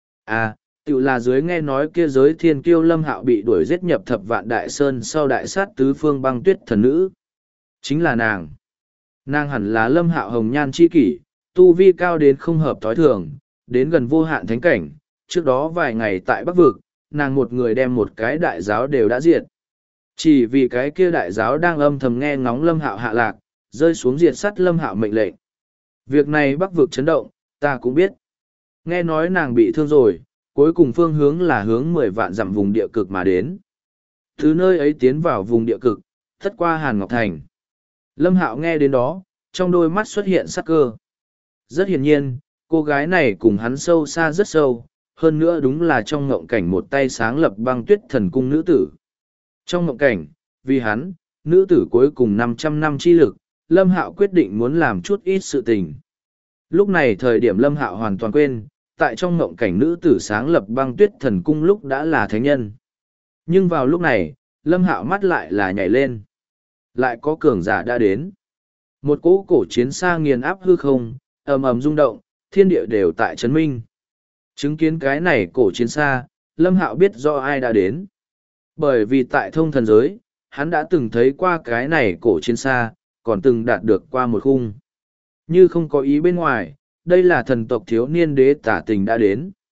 À, tự là dưới nghe nói kia giới thiên kiêu Lâm Hạo bị đuổi giết nhập thập vạn đại sơn sau đại sát tứ phương băng tuyết thần nữ. Chính là nàng. Nàng hẳn là Lâm Hạo hồng nhan chi kỷ, tu vi cao đến không hợp thói thường, đến gần vô hạn thánh cảnh. Trước đó vài ngày tại Bắc Vực, nàng một người đem một cái đại giáo đều đã diệt. Chỉ vì cái kia đại giáo đang âm thầm nghe ngóng Lâm Hạo hạ lạc, rơi xuống diệt sắt Lâm Hạo mệnh lệnh. Việc này Bắc Vực chấn động, ta cũng biết. Nghe nói nàng bị thương rồi, cuối cùng phương hướng là hướng 10 vạn dặm vùng địa cực mà đến. Từ nơi ấy tiến vào vùng địa cực, thất qua Hàn Ngọc Thành. Lâm Hạo nghe đến đó, trong đôi mắt xuất hiện sắc cơ. Rất hiển nhiên, cô gái này cùng hắn sâu xa rất sâu, hơn nữa đúng là trong ngộng cảnh một tay sáng lập băng tuyết thần cung nữ tử. Trong ngộng cảnh, vì hắn, nữ tử cuối cùng 500 năm chi lực, Lâm Hạo quyết định muốn làm chút ít sự tình. Lúc này thời điểm Lâm Hạo hoàn toàn quên, tại trong ngộng cảnh nữ tử sáng lập băng tuyết thần cung lúc đã là thánh nhân. Nhưng vào lúc này, Lâm Hạo mắt lại là nhảy lên. Lại có cường giả đã đến. Một cỗ cổ chiến xa nghiền áp hư không, ầm ầm rung động, thiên địa đều tại chấn minh. Chứng kiến cái này cổ chiến xa, Lâm Hạo biết do ai đã đến. Bởi vì tại thông thần giới, hắn đã từng thấy qua cái này cổ chiến xa, còn từng đạt được qua một khung. Như không có ý bên ngoài, đây là thần tộc thiếu niên đế tả tình đã đến.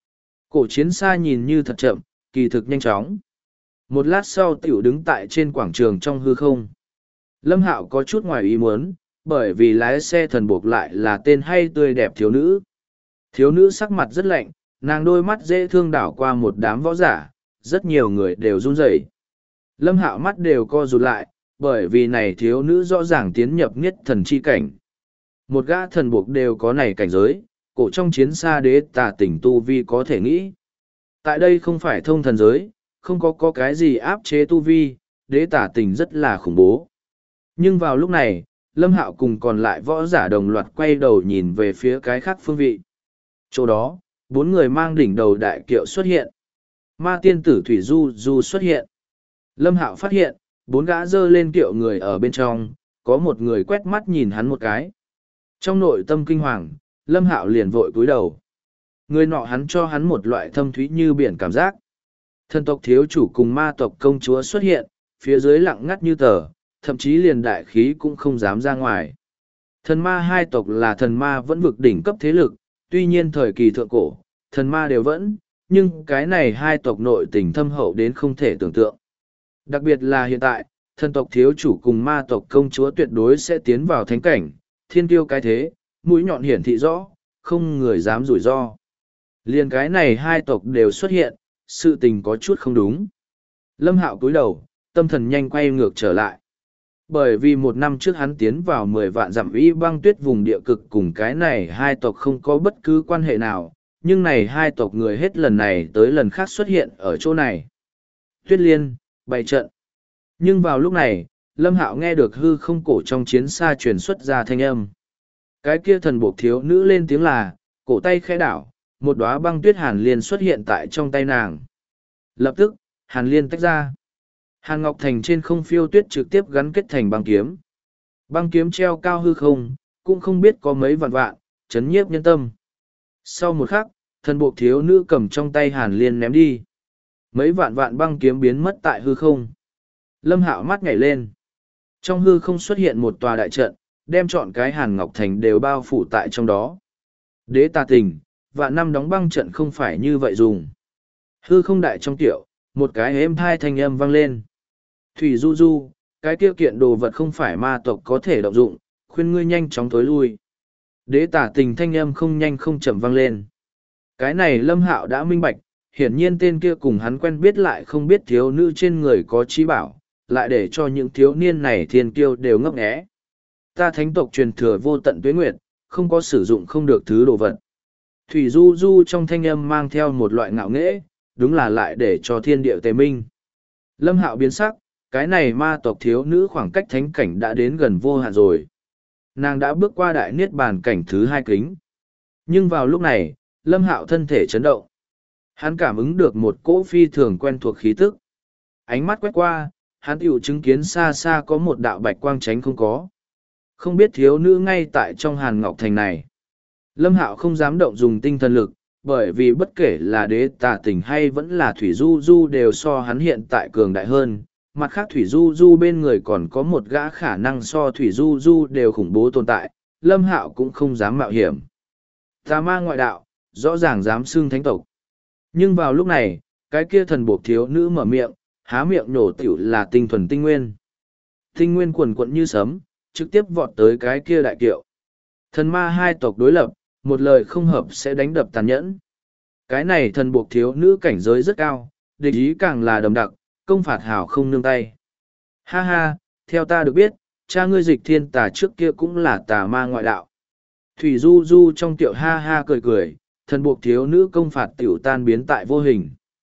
Cổ chiến xa nhìn như thật chậm, kỳ thực nhanh chóng. Một lát sau tiểu đứng tại trên quảng trường trong hư không. Lâm Hạo có chút ngoài ý muốn, bởi vì lái xe thần buộc lại là tên hay tươi đẹp thiếu nữ. Thiếu nữ sắc mặt rất lạnh, nàng đôi mắt dễ thương đảo qua một đám võ giả, rất nhiều người đều run rẩy. Lâm Hạo mắt đều co rụt lại, bởi vì này thiếu nữ rõ ràng tiến nhập niết thần chi cảnh. Một gã thần buộc đều có này cảnh giới, cổ trong chiến xa đế tà tỉnh tu vi có thể nghĩ. Tại đây không phải thông thần giới, không có cái gì áp chế tu vi, đế tà tỉnh rất là khủng bố. Nhưng vào lúc này, Lâm Hạo cùng còn lại võ giả đồng loạt quay đầu nhìn về phía cái khác phương vị. Chỗ đó, 4 người mang đỉnh đầu đại kiệu xuất hiện. Ma tiên tử Thủy Du Du xuất hiện. Lâm Hạo phát hiện, 4 gã dơ lên kiệu người ở bên trong, có một người quét mắt nhìn hắn một cái. Trong nội tâm kinh hoàng, Lâm Hạo liền vội cúi đầu. Người nọ hắn cho hắn một loại thâm thúy như biển cảm giác. Thần tộc thiếu chủ cùng ma tộc công chúa xuất hiện, phía dưới lặng ngắt như tờ, thậm chí liền đại khí cũng không dám ra ngoài. Thần ma hai tộc là thần ma vẫn vực đỉnh cấp thế lực, tuy nhiên thời kỳ thượng cổ, thần ma đều vẫn, nhưng cái này hai tộc nội tình thâm hậu đến không thể tưởng tượng. Đặc biệt là hiện tại, thần tộc thiếu chủ cùng ma tộc công chúa tuyệt đối sẽ tiến vào thánh cảnh, thiên tiêu cái thế, mũi nhọn hiển thị rõ, không người dám rủi ro. Liền cái này hai tộc đều xuất hiện, sự tình có chút không đúng. Lâm Hạo cúi đầu, tâm thần nhanh quay ngược trở lại. Bởi vì 1 năm trước hắn tiến vào 10 vạn dặm y băng tuyết vùng địa cực cùng cái này hai tộc không có bất cứ quan hệ nào, nhưng này hai tộc người hết lần này tới lần khác xuất hiện ở chỗ này. Tuyết Liên, bày trận. Nhưng vào lúc này, Lâm Hạo nghe được hư không cổ trong chiến xa truyền xuất ra thanh âm. Cái kia thần buộc thiếu nữ lên tiếng là, cổ tay khẽ đảo, một đóa băng tuyết hàn liên xuất hiện tại trong tay nàng. Lập tức, hàn liên tách ra. Hàn Ngọc Thành trên không phiêu tuyết trực tiếp gắn kết thành băng kiếm. Băng kiếm treo cao hư không, cũng không biết có mấy vạn vạn, chấn nhiếp nhân tâm. Sau một khắc, thần buộc thiếu nữ cầm trong tay hàn liên ném đi. Mấy vạn vạn băng kiếm biến mất tại hư không. Lâm Hạo mắt nhảy lên. Trong hư không xuất hiện một tòa đại trận, đem trọn cái Hàn Ngọc Thành đều bao phủ tại trong đó. Đế tà tình, vạn năm đóng băng trận không phải như vậy dùng. Hư không đại trong tiểu, một cái êm thai thanh âm vang lên. Thủy Du Du, cái tiêu kiện đồ vật không phải ma tộc có thể động dụng, khuyên ngươi nhanh chóng tối lui. Đế tả tình thanh âm không nhanh không chậm vang lên. Cái này Lâm Hạo đã minh bạch, hiển nhiên tên kia cùng hắn quen biết lại không biết thiếu nữ trên người có trí bảo, lại để cho những thiếu niên này thiên kiêu đều ngấp nghé. Ta thánh tộc truyền thừa vô tận tuế nguyệt, không có sử dụng không được thứ đồ vật. Thủy Du Du trong thanh âm mang theo một loại ngạo nghễ, đúng là lại để cho thiên địa tề minh. Lâm Hạo biến sắc, cái này ma tộc thiếu nữ khoảng cách thánh cảnh đã đến gần vô hạn rồi. Nàng đã bước qua đại niết bàn cảnh thứ 2 kính. Nhưng vào lúc này, Lâm Hạo thân thể chấn động. Hắn cảm ứng được một cỗ phi thường quen thuộc khí tức. Ánh mắt quét qua, hắn tiểu chứng kiến xa xa có một đạo bạch quang tránh không có. Không biết thiếu nữ ngay tại trong Hàn Ngọc Thành này. Lâm Hạo không dám động dùng tinh thần lực, bởi vì bất kể là đế tà tình hay vẫn là Thủy Du Du đều so hắn hiện tại cường đại hơn. Mặt khác Thủy Du Du bên người còn có một gã khả năng so Thủy Du Du đều khủng bố tồn tại, Lâm Hạo cũng không dám mạo hiểm. Tà ma ngoại đạo, rõ ràng dám xưng thánh tộc. Nhưng vào lúc này, cái kia thần buộc thiếu nữ mở miệng, há miệng nổ tiểu là tinh thuần tinh nguyên. Tinh nguyên quần quận như sấm, trực tiếp vọt tới cái kia đại kiệu. Thần ma hai tộc đối lập, một lời không hợp sẽ đánh đập tàn nhẫn. Cái này thần buộc thiếu nữ cảnh giới rất cao, địch ý càng là đầm đặc, công phạt hảo không nương tay. Ha ha, theo ta được biết, cha ngươi Dịch Thiên Tà trước kia cũng là tà ma ngoại đạo. Thủy Du Du trong tiệu ha ha cười cười, thần buộc thiếu nữ công phạt tiểu tan biến tại vô hình.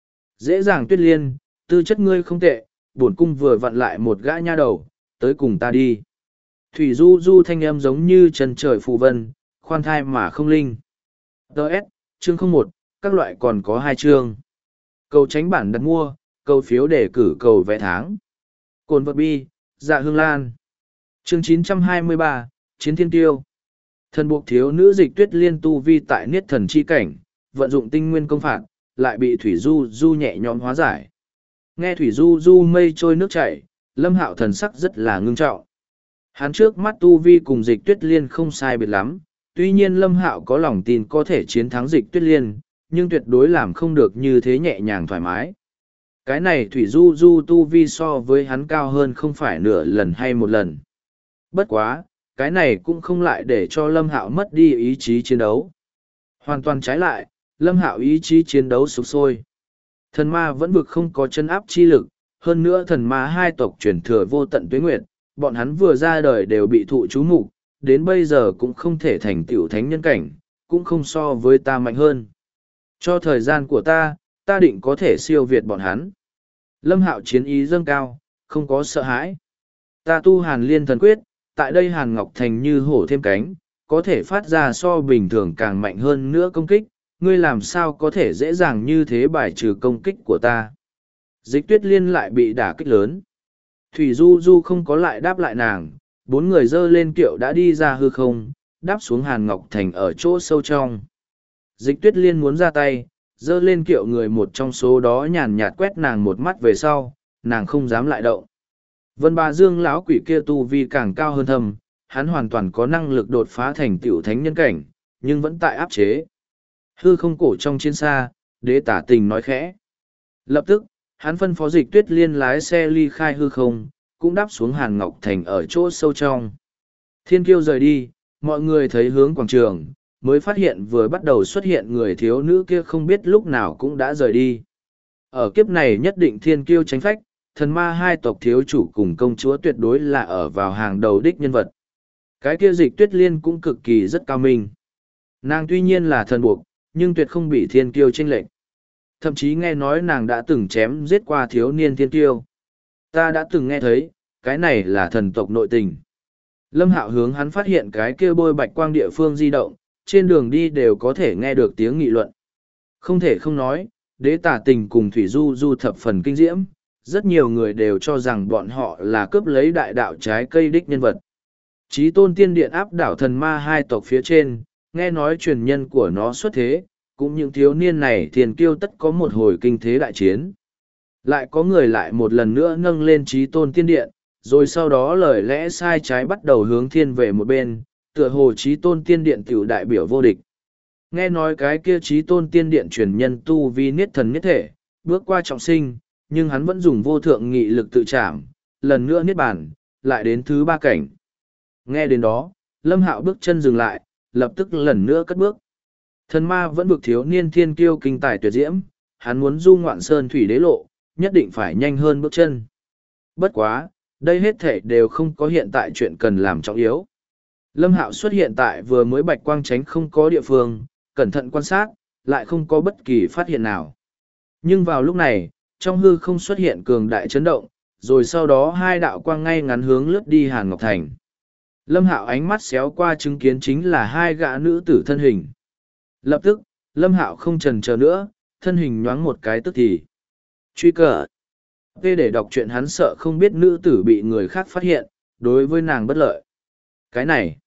Dễ dàng Tuyết Liên, tư chất ngươi không tệ, bổn cung vừa vặn lại một gã nha đầu, tới cùng ta đi. Thủy Du Du thanh âm giống như chân trời phù vân, khoan thai mà không linh. Đợt, chương 01, các loại còn có 2 chương. Cầu tránh bản đặt mua, cầu phiếu để cử cầu vé tháng. Cồn vật bi, dạ hương lan. Chương 923, Chiến Thiên Tiêu. Thần buộc thiếu nữ Dịch Tuyết Liên tu vi tại niết thần chi cảnh, vận dụng tinh nguyên công phạt, lại bị Thủy Du Du nhẹ nhõm hóa giải. Nghe Thủy Du Du mây trôi nước chảy, Lâm Hạo thần sắc rất là ngưng trọng. Hắn trước mắt tu vi cùng Dịch Tuyết Liên không sai biệt lắm, tuy nhiên Lâm Hạo có lòng tin có thể chiến thắng Dịch Tuyết Liên, nhưng tuyệt đối làm không được như thế nhẹ nhàng thoải mái. Cái này Thủy Du Du tu vi so với hắn cao hơn không phải nửa lần hay một lần. Bất quá, cái này cũng không lại để cho Lâm Hạo mất đi ý chí chiến đấu. Hoàn toàn trái lại, Lâm Hạo ý chí chiến đấu sục sôi. Thần ma vẫn vực không có chân áp chi lực, hơn nữa thần ma hai tộc truyền thừa vô tận tuế nguyệt, bọn hắn vừa ra đời đều bị thụ chú mục, đến bây giờ cũng không thể thành tựu thánh nhân cảnh, cũng không so với ta mạnh hơn. Cho thời gian của ta định có thể siêu việt bọn hắn. Lâm Hạo chiến ý dâng cao, không có sợ hãi. Ta tu Hàn Liên thần quyết, tại đây Hàn Ngọc Thành như hổ thêm cánh, có thể phát ra so bình thường càng mạnh hơn nữa công kích, ngươi làm sao có thể dễ dàng như thế bài trừ công kích của ta. Dịch Tuyết Liên lại bị đả kích lớn. Thủy Du Du không có lại đáp lại nàng, bốn người dơ lên kiệu đã đi ra hư không, đáp xuống Hàn Ngọc Thành ở chỗ sâu trong. Dịch Tuyết Liên muốn ra tay, dơ lên kiệu người một trong số đó nhàn nhạt quét nàng một mắt về sau, nàng không dám lại động. Vân Bà Dương lão quỷ kia tu vi càng cao hơn thầm, hắn hoàn toàn có năng lực đột phá thành tiểu thánh nhân cảnh, nhưng vẫn tại áp chế. Hư không cổ trong chiến xa, Đế Tả Tình nói khẽ. Lập tức, hắn phân phó Dịch Tuyết Liên lái xe ly khai hư không, cũng đáp xuống Hàn Ngọc Thành ở chỗ sâu trong. Thiên Kiêu rời đi, mọi người thấy hướng quảng trường, mới phát hiện vừa bắt đầu xuất hiện người thiếu nữ kia không biết lúc nào cũng đã rời đi. Ở kiếp này nhất định Thiên Kiêu tránh phách, thần ma hai tộc thiếu chủ cùng công chúa tuyệt đối là ở vào hàng đầu đích nhân vật. Cái kia Dịch Tuyết Liên cũng cực kỳ rất cao minh. Nàng tuy nhiên là thần buộc, nhưng tuyệt không bị Thiên Kiêu chênh lệch. Thậm chí nghe nói nàng đã từng chém giết qua thiếu niên Thiên Kiêu. Ta đã từng nghe thấy, cái này là thần tộc nội tình. Lâm Hạo hướng hắn phát hiện cái kia bôi bạch quang địa phương di động, trên đường đi đều có thể nghe được tiếng nghị luận. Không thể không nói, Đế Tả Tình cùng Thủy Du Du thập phần kinh diễm, rất nhiều người đều cho rằng bọn họ là cướp lấy đại đạo trái cây đích nhân vật. Chí Tôn Tiên Điện áp đảo thần ma hai tộc phía trên, nghe nói truyền nhân của nó xuất thế, cũng những thiếu niên này Thiên Kiêu tất có một hồi kinh thế đại chiến. Lại có người lại một lần nữa nâng lên Chí Tôn Tiên Điện, rồi sau đó lời lẽ sai trái bắt đầu hướng thiên về một bên, tựa hồ Chí Tôn Tiên Điện tiểu đại biểu vô địch. Nghe nói cái kia Chí Tôn Tiên Điện truyền nhân tu vi niết thần niết thể, bước qua trọng sinh, nhưng hắn vẫn dùng vô thượng nghị lực tự trảm, lần nữa niết bàn, lại đến thứ ba cảnh. Nghe đến đó, Lâm Hạo bước chân dừng lại, lập tức lần nữa cất bước. Thần ma vẫn bực thiếu niên Thiên Kiêu kinh tài tuyệt diễm, hắn muốn du ngoạn sơn thủy đế lộ, nhất định phải nhanh hơn bước chân. Bất quá, đây hết thể đều không có hiện tại chuyện cần làm trọng yếu. Lâm Hạo xuất hiện tại vừa mới bạch quang tránh không có địa phương, cẩn thận quan sát, lại không có bất kỳ phát hiện nào. Nhưng vào lúc này, trong hư không xuất hiện cường đại chấn động, rồi sau đó hai đạo quang ngay ngắn hướng lướt đi Hàn Ngọc Thành. Lâm Hạo ánh mắt xéo qua chứng kiến chính là hai gã nữ tử thân hình. Lập tức, Lâm Hạo không chần chờ nữa, thân hình nhoáng một cái tức thì. Truy cờ. Để đọc truyện hắn sợ không biết nữ tử bị người khác phát hiện, đối với nàng bất lợi. Cái này.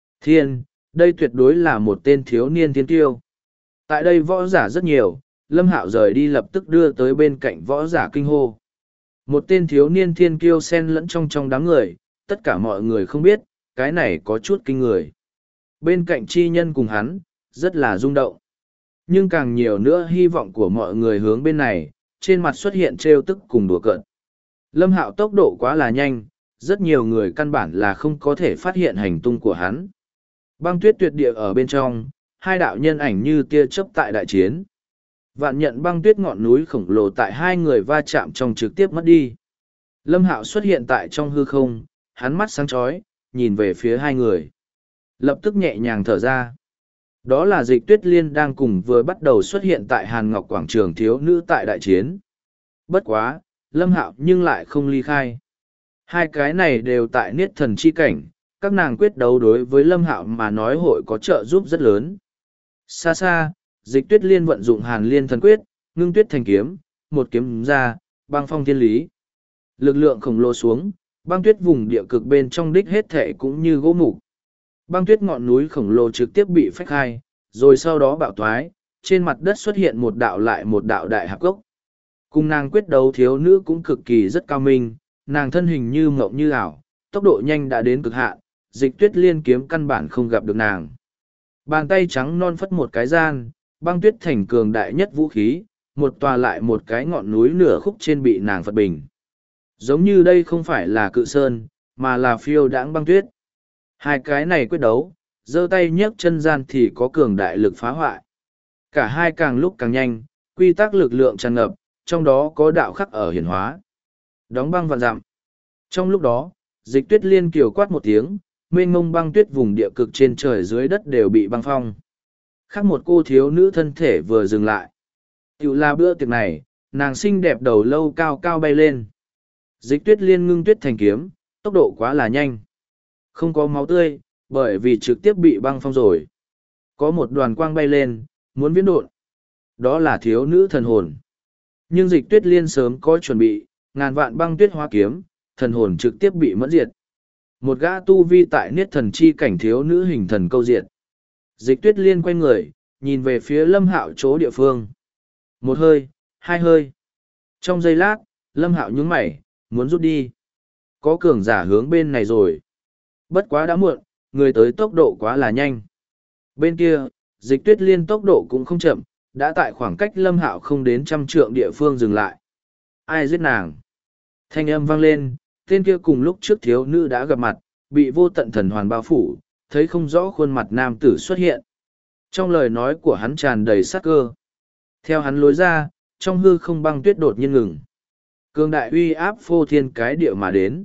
Đây tuyệt đối là một tên thiếu niên thiên tiêu. Tại đây võ giả rất nhiều, Lâm Hạo rời đi lập tức đưa tới bên cạnh võ giả kinh hô. Một tên thiếu niên thiên kiêu xen lẫn trong đám người, tất cả mọi người không biết, cái này có chút kinh người. Bên cạnh chi nhân cùng hắn, rất là rung động. Nhưng càng nhiều nữa hy vọng của mọi người hướng bên này, trên mặt xuất hiện trêu tức cùng đùa cợt. Lâm Hạo tốc độ quá là nhanh, rất nhiều người căn bản là không có thể phát hiện hành tung của hắn. Băng tuyết tuyệt địa ở bên trong, hai đạo nhân ảnh như tia chớp tại đại chiến. Vạn nhận băng tuyết ngọn núi khổng lồ tại hai người va chạm trong trực tiếp mất đi. Lâm Hạo xuất hiện tại trong hư không, hắn mắt sáng chói, nhìn về phía hai người. Lập tức nhẹ nhàng thở ra. Đó là Dịch Tuyết Liên đang cùng vừa bắt đầu xuất hiện tại Hàn Ngọc Quảng trường thiếu nữ tại đại chiến. Bất quá, Lâm Hạo nhưng lại không ly khai. Hai cái này đều tại niết thần chi cảnh, các nàng quyết đấu đối với Lâm Hạo mà nói hội có trợ giúp rất lớn. Xa xa, Dịch Tuyết Liên vận dụng Hàn Liên thần quyết, ngưng tuyết thành kiếm, một kiếm ra, băng phong thiên lý. Lực lượng khổng lồ xuống, băng tuyết vùng địa cực bên trong đích hết thể cũng như gỗ mục. Băng tuyết ngọn núi khổng lồ trực tiếp bị phách hai, rồi sau đó bạo thoái, trên mặt đất xuất hiện một đạo lại một đạo đại hạp gốc. Cùng nàng quyết đấu thiếu nữ cũng cực kỳ rất cao minh, nàng thân hình như mộng như ảo, tốc độ nhanh đã đến cực hạn, Dịch Tuyết Liên kiếm căn bản không gặp được nàng. Bàn tay trắng non phất một cái gian, băng tuyết thành cường đại nhất vũ khí, một tòa lại một cái ngọn núi nửa khúc trên bị nàng phật bình. Giống như đây không phải là cự sơn, mà là phiêu đãng băng tuyết. Hai cái này quyết đấu, giơ tay nhấc chân gian thì có cường đại lực phá hoại. Cả hai càng lúc càng nhanh, quy tắc lực lượng tràn ngập, trong đó có đạo khắc ở hiển hóa. Đóng băng vạn dặm. Trong lúc đó, Dịch Tuyết Liên kiều quát một tiếng, mênh mông băng tuyết vùng địa cực trên trời dưới đất đều bị băng phong. Khác một cô thiếu nữ thân thể vừa dừng lại. Tiểu là bữa tiệc này, nàng xinh đẹp đầu lâu cao cao bay lên. Dịch Tuyết Liên ngưng tuyết thành kiếm, tốc độ quá là nhanh. Không có máu tươi, bởi vì trực tiếp bị băng phong rồi. Có một đoàn quang bay lên, muốn viễn độn. Đó là thiếu nữ thần hồn. Nhưng Dịch Tuyết Liên sớm có chuẩn bị, ngàn vạn băng tuyết hóa kiếm, thần hồn trực tiếp bị mẫn diệt. Một gã tu vi tại niết thần chi cảnh thiếu nữ hình thần câu diệt. Dịch Tuyết Liên quay người, nhìn về phía Lâm Hạo chỗ địa phương. Một hơi, hai hơi. Trong giây lát, Lâm Hạo nhướng mày, muốn rút đi. Có cường giả hướng bên này rồi. Bất quá đã muộn, người tới tốc độ quá là nhanh. Bên kia, Dịch Tuyết Liên tốc độ cũng không chậm, đã tại khoảng cách Lâm Hạo không đến 100 trượng địa phương dừng lại. Ai giết nàng? Thanh âm vang lên, tên kia cùng lúc trước thiếu nữ đã gặp mặt, bị vô tận thần hoàn bao phủ, thấy không rõ khuôn mặt nam tử xuất hiện. Trong lời nói của hắn tràn đầy sát cơ. Theo hắn lối ra, trong hư không băng tuyết đột nhiên ngừng. Cường đại uy áp phô thiên cái địa mà đến.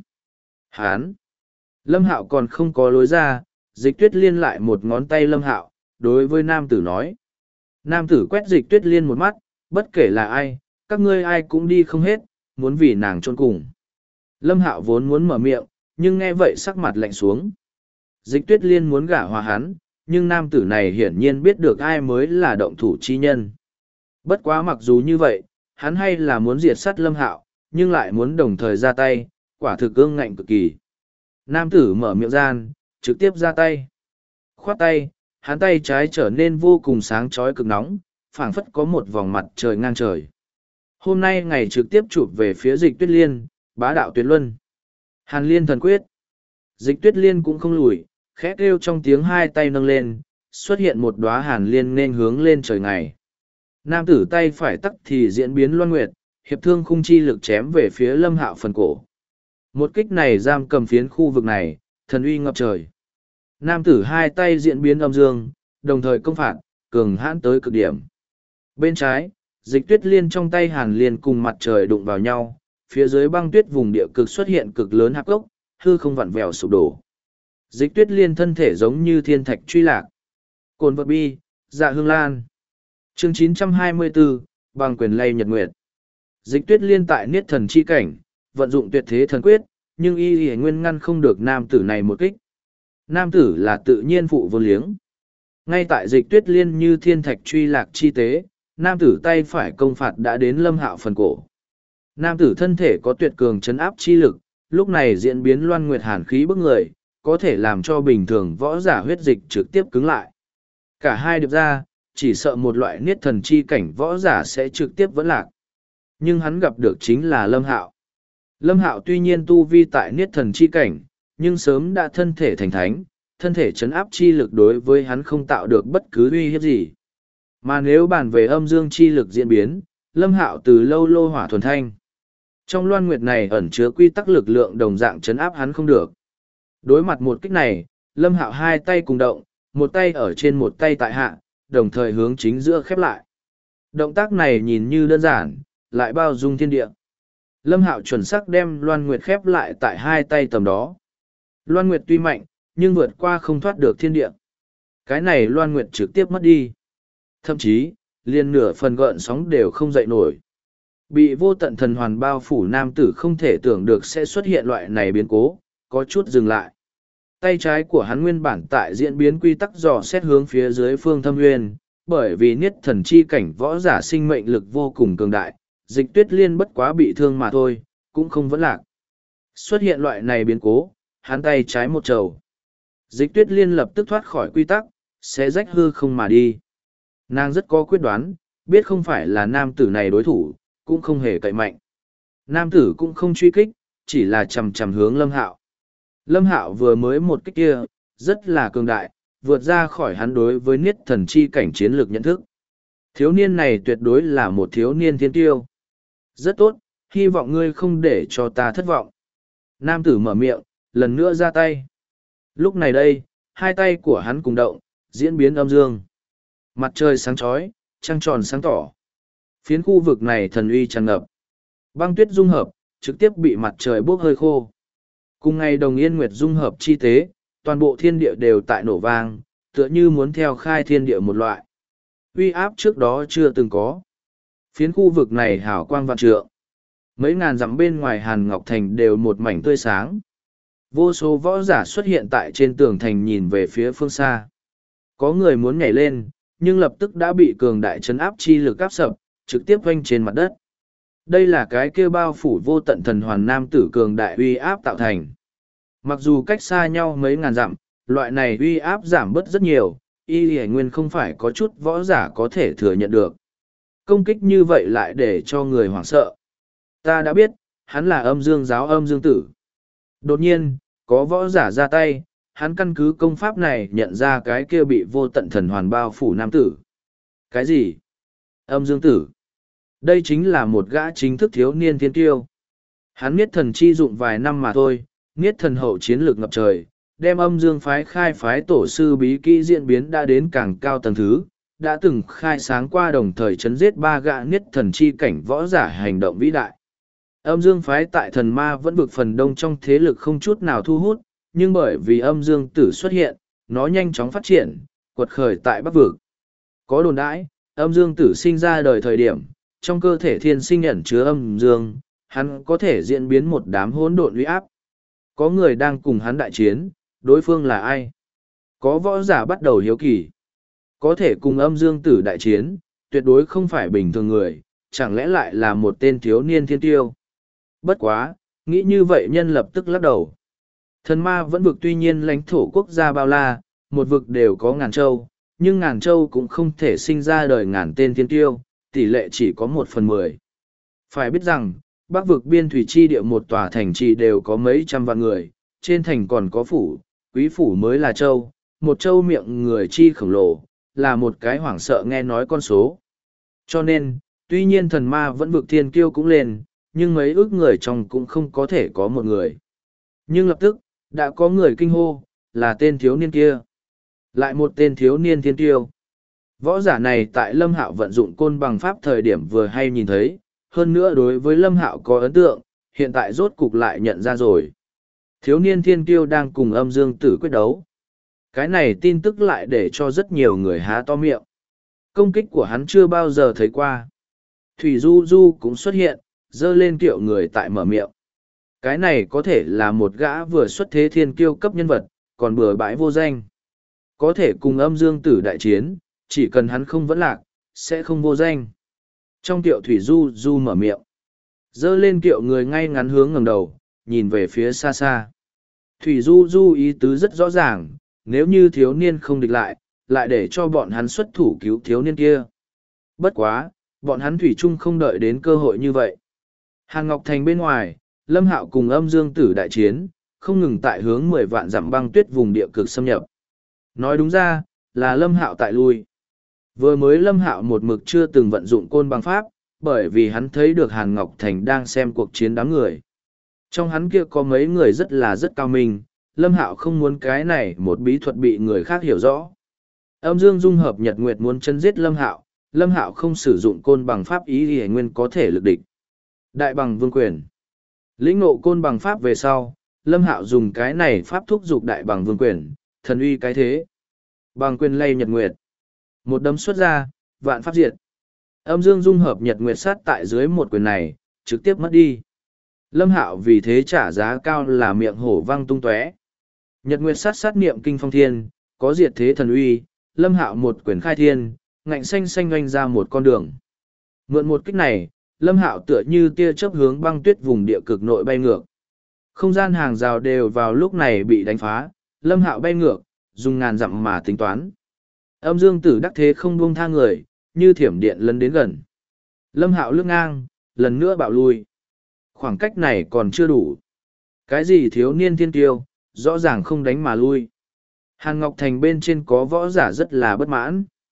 Hắn! Lâm Hạo còn không có lối ra, Dịch Tuyết Liên lại một ngón tay Lâm Hạo, đối với nam tử nói. Nam tử quét Dịch Tuyết Liên một mắt, bất kể là ai, các ngươi ai cũng đi không hết, muốn vì nàng chôn cùng. Lâm Hạo vốn muốn mở miệng, nhưng nghe vậy sắc mặt lạnh xuống. Dịch Tuyết Liên muốn gả hòa hắn, nhưng nam tử này hiển nhiên biết được ai mới là động thủ chi nhân. Bất quá mặc dù như vậy, hắn hay là muốn diệt sát Lâm Hạo, nhưng lại muốn đồng thời ra tay, quả thực ương ngạnh cực kỳ. Nam tử mở miệng gian, trực tiếp ra tay. Khoát tay, hắn tay trái trở nên vô cùng sáng chói cực nóng, phảng phất có một vòng mặt trời ngang trời. Hôm nay ngày trực tiếp chụp về phía Dịch Tuyết Liên, bá đạo tuyệt luân. Hàn Liên thần quyết. Dịch Tuyết Liên cũng không lùi, khẽ kêu trong tiếng hai tay nâng lên, xuất hiện một đóa Hàn Liên nên hướng lên trời ngày. Nam tử tay phải tắc thì diễn biến loan nguyệt, hiệp thương khung chi lực chém về phía Lâm Hạo phần cổ. Một kích này giam cầm phiến khu vực này, thần uy ngập trời. Nam tử hai tay diễn biến âm dương, đồng thời công phạt, cường hãn tới cực điểm. Bên trái, Dịch Tuyết Liên trong tay Hàn Liên cùng mặt trời đụng vào nhau, phía dưới băng tuyết vùng địa cực xuất hiện cực lớn hạp gốc, hư không vặn vẹo sụp đổ. Dịch Tuyết Liên thân thể giống như thiên thạch truy lạc. Cồn vật bi, dạ hương lan. Chương 924, bằng quyền lay nhật nguyệt. Dịch Tuyết Liên tại niết thần chi cảnh, vận dụng tuyệt thế thần quyết, nhưng y nguyên ngăn không được nam tử này một kích. Nam tử là tự nhiên phụ vô liếng. Ngay tại Dịch Tuyết Liên như thiên thạch truy lạc chi tế, nam tử tay phải công phạt đã đến Lâm Hạo phần cổ. Nam tử thân thể có tuyệt cường chấn áp chi lực, lúc này diễn biến loan nguyệt hàn khí bức người, có thể làm cho bình thường võ giả huyết dịch trực tiếp cứng lại. Cả hai điệp ra, chỉ sợ một loại niết thần chi cảnh võ giả sẽ trực tiếp vẫn lạc. Nhưng hắn gặp được chính là Lâm Hạo. Lâm Hạo tuy nhiên tu vi tại niết thần chi cảnh, nhưng sớm đã thân thể thành thánh, thân thể chấn áp chi lực đối với hắn không tạo được bất cứ uy hiếp gì. Mà nếu bàn về âm dương chi lực diễn biến, Lâm Hạo từ lâu lô hỏa thuần thanh. Trong loan nguyệt này ẩn chứa quy tắc lực lượng đồng dạng chấn áp hắn không được. Đối mặt một kích này, Lâm Hạo hai tay cùng động, một tay ở trên một tay tại hạ, đồng thời hướng chính giữa khép lại. Động tác này nhìn như đơn giản, lại bao dung thiên địa. Lâm Hạo chuẩn xác đem loan nguyệt khép lại tại hai tay tầm đó. Loan nguyệt tuy mạnh, nhưng vượt qua không thoát được thiên địa. Cái này loan nguyệt trực tiếp mất đi. Thậm chí, liền nửa phần gợn sóng đều không dậy nổi. Bị vô tận thần hoàn bao phủ nam tử không thể tưởng được sẽ xuất hiện loại này biến cố, có chút dừng lại. Tay trái của hắn nguyên bản tại diễn biến quy tắc dò xét hướng phía dưới phương thâm nguyên, bởi vì niết thần chi cảnh võ giả sinh mệnh lực vô cùng cường đại, Dịch Tuyết Liên bất quá bị thương mà thôi, cũng không vẫn lạc. Xuất hiện loại này biến cố, hắn tay trái một trầu. Dịch Tuyết Liên lập tức thoát khỏi quy tắc, sẽ rách hư không mà đi. Nàng rất có quyết đoán, biết không phải là nam tử này đối thủ, cũng không hề cậy mạnh. Nam tử cũng không truy kích, chỉ là chầm chầm hướng Lâm Hạo. Lâm Hạo vừa mới một kích kia, rất là cường đại, vượt ra khỏi hắn đối với niết thần chi cảnh chiến lược nhận thức. Thiếu niên này tuyệt đối là một thiếu niên thiên tiêu. Rất tốt, hy vọng ngươi không để cho ta thất vọng. Nam tử mở miệng, lần nữa ra tay. Lúc này đây, hai tay của hắn cùng động, diễn biến âm dương. Mặt trời sáng chói, trăng tròn sáng tỏ. Phiến khu vực này thần uy tràn ngập. Băng tuyết dung hợp, trực tiếp bị mặt trời bốc hơi khô. Cùng ngày đồng yên nguyệt dung hợp chi tế, toàn bộ thiên địa đều tại nổ vang, tựa như muốn theo khai thiên địa một loại. Uy áp trước đó chưa từng có. Phiến khu vực này hào quang vạn trượng. Mấy ngàn dặm bên ngoài Hàn Ngọc Thành đều một mảnh tươi sáng. Vô số võ giả xuất hiện tại trên tường thành nhìn về phía phương xa. Có người muốn nhảy lên, nhưng lập tức đã bị cường đại chấn áp chi lực áp sập, trực tiếp vanh trên mặt đất. Đây là cái kêu bao phủ vô tận thần hoàn nam tử cường đại uy áp tạo thành. Mặc dù cách xa nhau mấy ngàn dặm, loại này uy áp giảm bớt rất nhiều, y hải nguyên không phải có chút võ giả có thể thừa nhận được. Công kích như vậy lại để cho người hoảng sợ. Ta đã biết, hắn là âm dương giáo âm dương tử. Đột nhiên, có võ giả ra tay, hắn căn cứ công pháp này nhận ra cái kia bị vô tận thần hoàn bao phủ nam tử. Cái gì? Âm dương tử. Đây chính là một gã chính thức thiếu niên thiên tiêu. Hắn niết thần chi dụng vài năm mà thôi, niết thần hậu chiến lược ngập trời, đem âm dương phái khai phái tổ sư bí kỹ diễn biến đã đến càng cao tầng thứ, đã từng khai sáng qua đồng thời chấn giết ba gã niết thần chi cảnh võ giả hành động vĩ đại. Âm dương phái tại thần ma vẫn vực phần đông trong thế lực không chút nào thu hút, nhưng bởi vì âm dương tử xuất hiện, nó nhanh chóng phát triển, quật khởi tại bắc vực. Có đồn đãi, âm dương tử sinh ra đời thời điểm, trong cơ thể thiên sinh ẩn chứa âm dương, hắn có thể diễn biến một đám hỗn độn uy áp. Có người đang cùng hắn đại chiến, đối phương là ai? Có võ giả bắt đầu hiếu kỳ. Có thể cùng âm dương tử đại chiến, tuyệt đối không phải bình thường người, chẳng lẽ lại là một tên thiếu niên thiên tiêu? Bất quá, nghĩ như vậy nhân lập tức lắc đầu. Thần ma vẫn vực tuy nhiên lãnh thổ quốc gia bao la, một vực đều có ngàn châu, nhưng ngàn châu cũng không thể sinh ra đời ngàn tên thiên tiêu, tỷ lệ chỉ có 1/10. Phải biết rằng, bắc vực biên thủy chi địa một tòa thành trì đều có mấy trăm vạn người, trên thành còn có phủ, quý phủ mới là châu, một châu miệng người chi khổng lồ, là một cái hoảng sợ nghe nói con số. Cho nên, tuy nhiên thần ma vẫn vực thiên kiêu cũng lên, nhưng mấy ước người trong cũng không có thể có một người. Nhưng lập tức, đã có người kinh hô, là tên thiếu niên kia. Lại một tên thiếu niên thiên tiêu. Võ giả này tại Lâm Hạo vận dụng côn bằng pháp thời điểm vừa hay nhìn thấy, hơn nữa đối với Lâm Hạo có ấn tượng, hiện tại rốt cục lại nhận ra rồi. Thiếu niên thiên kiêu đang cùng âm dương tử quyết đấu. Cái này tin tức lại để cho rất nhiều người há to miệng. Công kích của hắn chưa bao giờ thấy qua. Thủy Du Du cũng xuất hiện, dơ lên kiệu người tại mở miệng. Cái này có thể là một gã vừa xuất thế thiên kiêu cấp nhân vật, còn bừa bãi vô danh. Có thể cùng âm dương tử đại chiến, chỉ cần hắn không vẫn lạc, sẽ không vô danh. Trong kiệu Thủy Du Du mở miệng. Dơ lên kiệu người ngay ngắn hướng ngẩng đầu, nhìn về phía xa xa. Thủy Du Du ý tứ rất rõ ràng, nếu như thiếu niên không địch lại, lại để cho bọn hắn xuất thủ cứu thiếu niên kia. Bất quá, bọn hắn thủy chung không đợi đến cơ hội như vậy. Hàn Ngọc Thành bên ngoài, Lâm Hạo cùng âm dương tử đại chiến, không ngừng tại hướng 10 vạn dặm băng tuyết vùng địa cực xâm nhập. Nói đúng ra, là Lâm Hạo tại lui. Vừa mới Lâm Hạo một mực chưa từng vận dụng côn bằng pháp, bởi vì hắn thấy được Hàn Ngọc Thành đang xem cuộc chiến đám người. Trong hắn kia có mấy người rất cao minh, Lâm Hạo không muốn cái này một bí thuật bị người khác hiểu rõ. Âm dương dung hợp nhật nguyệt muốn chân giết Lâm Hạo không sử dụng côn bằng pháp ý thì nguyên có thể lực địch. Đại bằng vương quyền. Lĩnh ngộ côn bằng pháp về sau, Lâm Hạo dùng cái này pháp thúc dục đại bằng vương quyền, thần uy cái thế. Bằng quyền lay nhật nguyệt. Một đấm xuất ra, vạn pháp diệt. Âm dương dung hợp nhật nguyệt sát tại dưới một quyền này, trực tiếp mất đi. Lâm Hạo vì thế trả giá cao là miệng hổ văng tung tóe. Nhật nguyệt sát sát niệm kinh phong thiên, có diệt thế thần uy, Lâm Hạo một quyền khai thiên, ngạnh xanh xanh oanh ra một con đường. Mượn một kích này, Lâm Hạo tựa như tia chớp hướng băng tuyết vùng địa cực nội bay ngược. Không gian hàng rào đều vào lúc này bị đánh phá, Lâm Hạo bay ngược, dùng ngàn dặm mà tính toán. Âm dương tử đắc thế không buông tha người, như thiểm điện lấn đến gần. Lâm Hạo lướt ngang, lần nữa bạo lui. Khoảng cách này còn chưa đủ. Cái gì thiếu niên thiên tiêu, rõ ràng không đánh mà lui. Hàn Ngọc Thành bên trên có võ giả rất là bất mãn.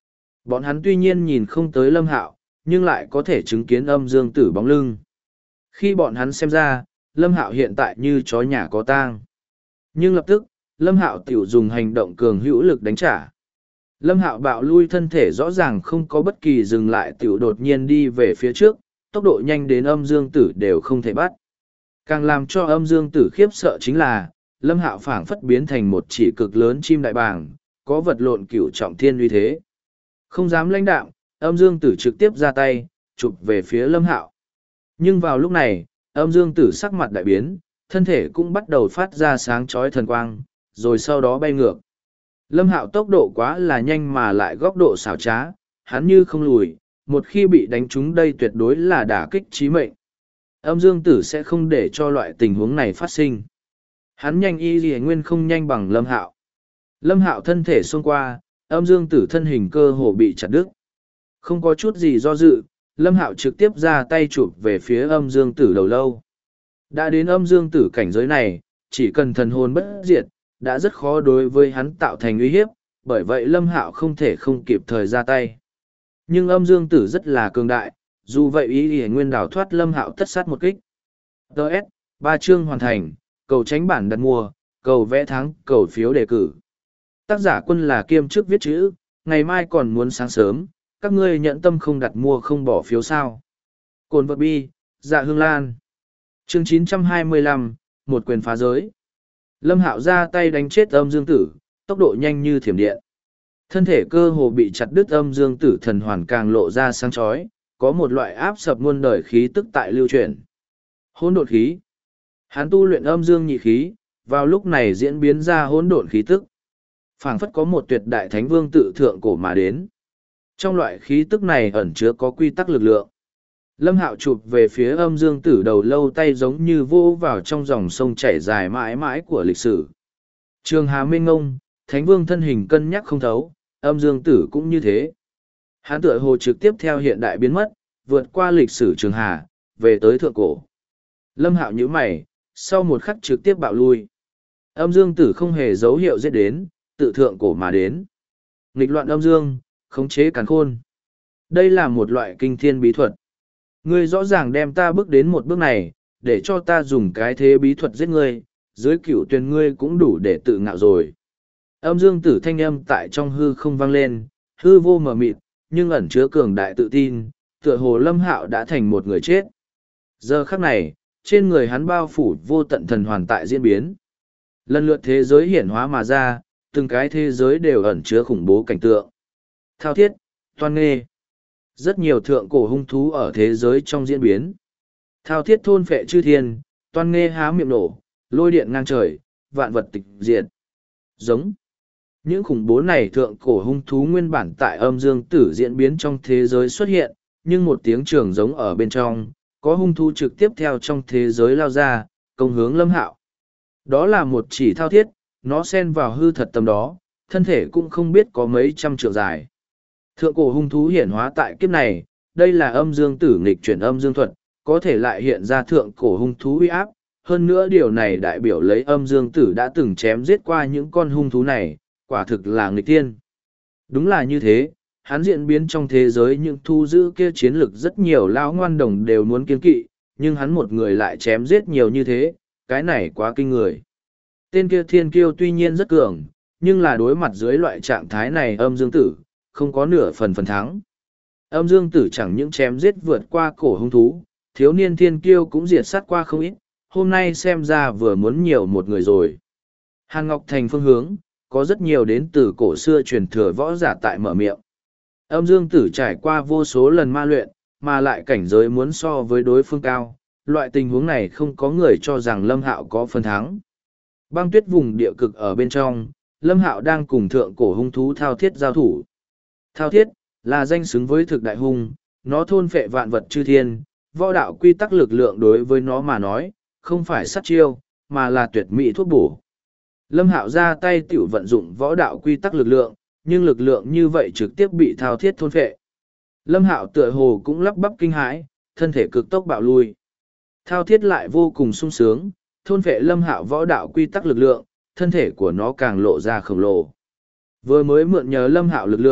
Bọn hắn tuy nhiên nhìn không tới Lâm Hạo, nhưng lại có thể chứng kiến âm dương tử bóng lưng. Khi bọn hắn xem ra, Lâm Hạo hiện tại như chó nhà có tang. Nhưng lập tức, Lâm Hạo tiểu dùng hành động cường hữu lực đánh trả. Lâm Hạo bạo lui thân thể rõ ràng không có bất kỳ dừng lại tiểu đột nhiên đi về phía trước, tốc độ nhanh đến âm dương tử đều không thể bắt. Càng làm cho âm dương tử khiếp sợ chính là, Lâm Hạo phảng phất biến thành một chỉ cực lớn chim đại bàng, có vật lộn cửu trọng thiên uy thế. Không dám lãnh đạm, âm dương tử trực tiếp ra tay, chụp về phía Lâm Hạo. Nhưng vào lúc này, âm dương tử sắc mặt đại biến, thân thể cũng bắt đầu phát ra sáng chói thần quang, rồi sau đó bay ngược. Lâm Hạo tốc độ quá là nhanh mà lại góc độ xảo trá, hắn như không lùi, một khi bị đánh trúng đây tuyệt đối là đả kích chí mệnh. Âm dương tử sẽ không để cho loại tình huống này phát sinh. Hắn nhanh y gì nguyên không nhanh bằng Lâm Hạo. Lâm Hạo thân thể xông qua, âm dương tử thân hình cơ hồ bị chặt đứt. Không có chút gì do dự, Lâm Hạo trực tiếp ra tay chụp về phía âm dương tử đầu lâu. Đã đến âm dương tử cảnh giới này, chỉ cần thần hồn bất diệt, đã rất khó đối với hắn tạo thành uy hiếp, bởi vậy Lâm Hạo không thể không kịp thời ra tay. Nhưng âm dương tử rất là cường đại, dù vậy ý ý nguyên đảo thoát Lâm Hạo tất sát một kích. Đợt, 3 chương hoàn thành, cầu tránh bản đặt mua, cầu vẽ thắng, cầu phiếu đề cử. Tác giả quân là kiêm chức viết chữ, ngày mai còn muốn sáng sớm, các ngươi nhận tâm không đặt mua không bỏ phiếu sao. Cồn vật bi, dạ hương lan. Chương 925, một quyền phá giới. Lâm Hạo ra tay đánh chết âm dương tử, tốc độ nhanh như thiểm điện. Thân thể cơ hồ bị chặt đứt âm dương tử thần hoàn càng lộ ra sáng chói, có một loại áp sập muôn đời khí tức tại lưu chuyển. Hỗn độn khí. Hắn tu luyện âm dương nhị khí, vào lúc này diễn biến ra hỗn độn khí tức. Phảng phất có một tuyệt đại thánh vương tự thượng cổ mà đến. Trong loại khí tức này ẩn chứa có quy tắc lực lượng. Lâm Hạo chụp về phía âm dương tử đầu lâu tay giống như vô vào trong dòng sông chảy dài mãi mãi của lịch sử. Trường Hà mênh ngông, thánh vương thân hình cân nhắc không thấu, âm dương tử cũng như thế. Hắn tựa hồ trực tiếp theo hiện đại biến mất, vượt qua lịch sử Trường Hà, về tới thượng cổ. Lâm Hạo nhíu mày, sau một khắc trực tiếp bạo lui. Âm dương tử không hề dấu hiệu giết đến, tự thượng cổ mà đến. Nghịch loạn âm dương, khống chế càn khôn. Đây là một loại kinh thiên bí thuật. Ngươi rõ ràng đem ta bước đến một bước này, để cho ta dùng cái thế bí thuật giết ngươi, dưới cửu tuyền ngươi cũng đủ để tự ngạo rồi. Âm dương tử thanh âm tại trong hư không vang lên, hư vô mờ mịt, nhưng ẩn chứa cường đại tự tin, tựa hồ Lâm Hạo đã thành một người chết. Giờ khắc này, trên người hắn bao phủ vô tận thần hoàn tại diễn biến. Lần lượt thế giới hiển hóa mà ra, từng cái thế giới đều ẩn chứa khủng bố cảnh tượng. Thao thiết, toan nghê. Rất nhiều thượng cổ hung thú ở thế giới trong diễn biến. Thao thiết thôn phệ chư thiên, toan nghê há miệng nổ, lôi điện ngang trời, vạn vật tịch diệt. Giống. Những khủng bố này thượng cổ hung thú nguyên bản tại âm dương tử diễn biến trong thế giới xuất hiện, nhưng một tiếng trường giống ở bên trong, có hung thú trực tiếp theo trong thế giới lao ra, công hướng Lâm Hạo. Đó là một chỉ thao thiết, nó xen vào hư thật tầm đó, thân thể cũng không biết có mấy trăm trượng dài. Thượng cổ hung thú hiển hóa tại kiếp này, đây là âm dương tử nghịch chuyển âm dương thuật, có thể lại hiện ra thượng cổ hung thú uy áp. Hơn nữa điều này đại biểu lấy âm dương tử đã từng chém giết qua những con hung thú này, quả thực là nghịch tiên. Đúng là như thế, hắn diễn biến trong thế giới những thu giữ kia chiến lực rất nhiều lão ngoan đồng đều muốn kiên kỵ, nhưng hắn một người lại chém giết nhiều như thế, cái này quá kinh người. Tên kia thiên kiêu tuy nhiên rất cường, nhưng là đối mặt dưới loại trạng thái này âm dương tử, không có nửa phần thắng. Âm dương tử chẳng những chém giết vượt qua cổ hung thú, thiếu niên thiên kiêu cũng diệt sát qua không ít, hôm nay xem ra vừa muốn nhiều một người rồi. Hàn Ngọc Thành phương hướng, có rất nhiều đến từ cổ xưa truyền thừa võ giả tại mở miệng. Âm dương tử trải qua vô số lần ma luyện, mà lại cảnh giới muốn so với đối phương cao, loại tình huống này không có người cho rằng Lâm Hạo có phần thắng. Băng tuyết vùng địa cực ở bên trong, Lâm Hạo đang cùng thượng cổ hung thú thao thiết giao thủ. Thao thiết, là danh xứng với thực đại hung, nó thôn phệ vạn vật chư thiên, võ đạo quy tắc lực lượng đối với nó mà nói, không phải sát chiêu, mà là tuyệt mỹ thuốc bổ. Lâm Hạo ra tay tiểu vận dụng võ đạo quy tắc lực lượng, nhưng lực lượng như vậy trực tiếp bị thao thiết thôn phệ. Lâm Hạo tựa hồ cũng lắp bắp kinh hãi, thân thể cực tốc bạo lui. Thao thiết lại vô cùng sung sướng, thôn phệ Lâm Hạo võ đạo quy tắc lực lượng, thân thể của nó càng lộ ra khổng lồ. Vừa mới mượn nhờ Lâm Hạo lực lượng,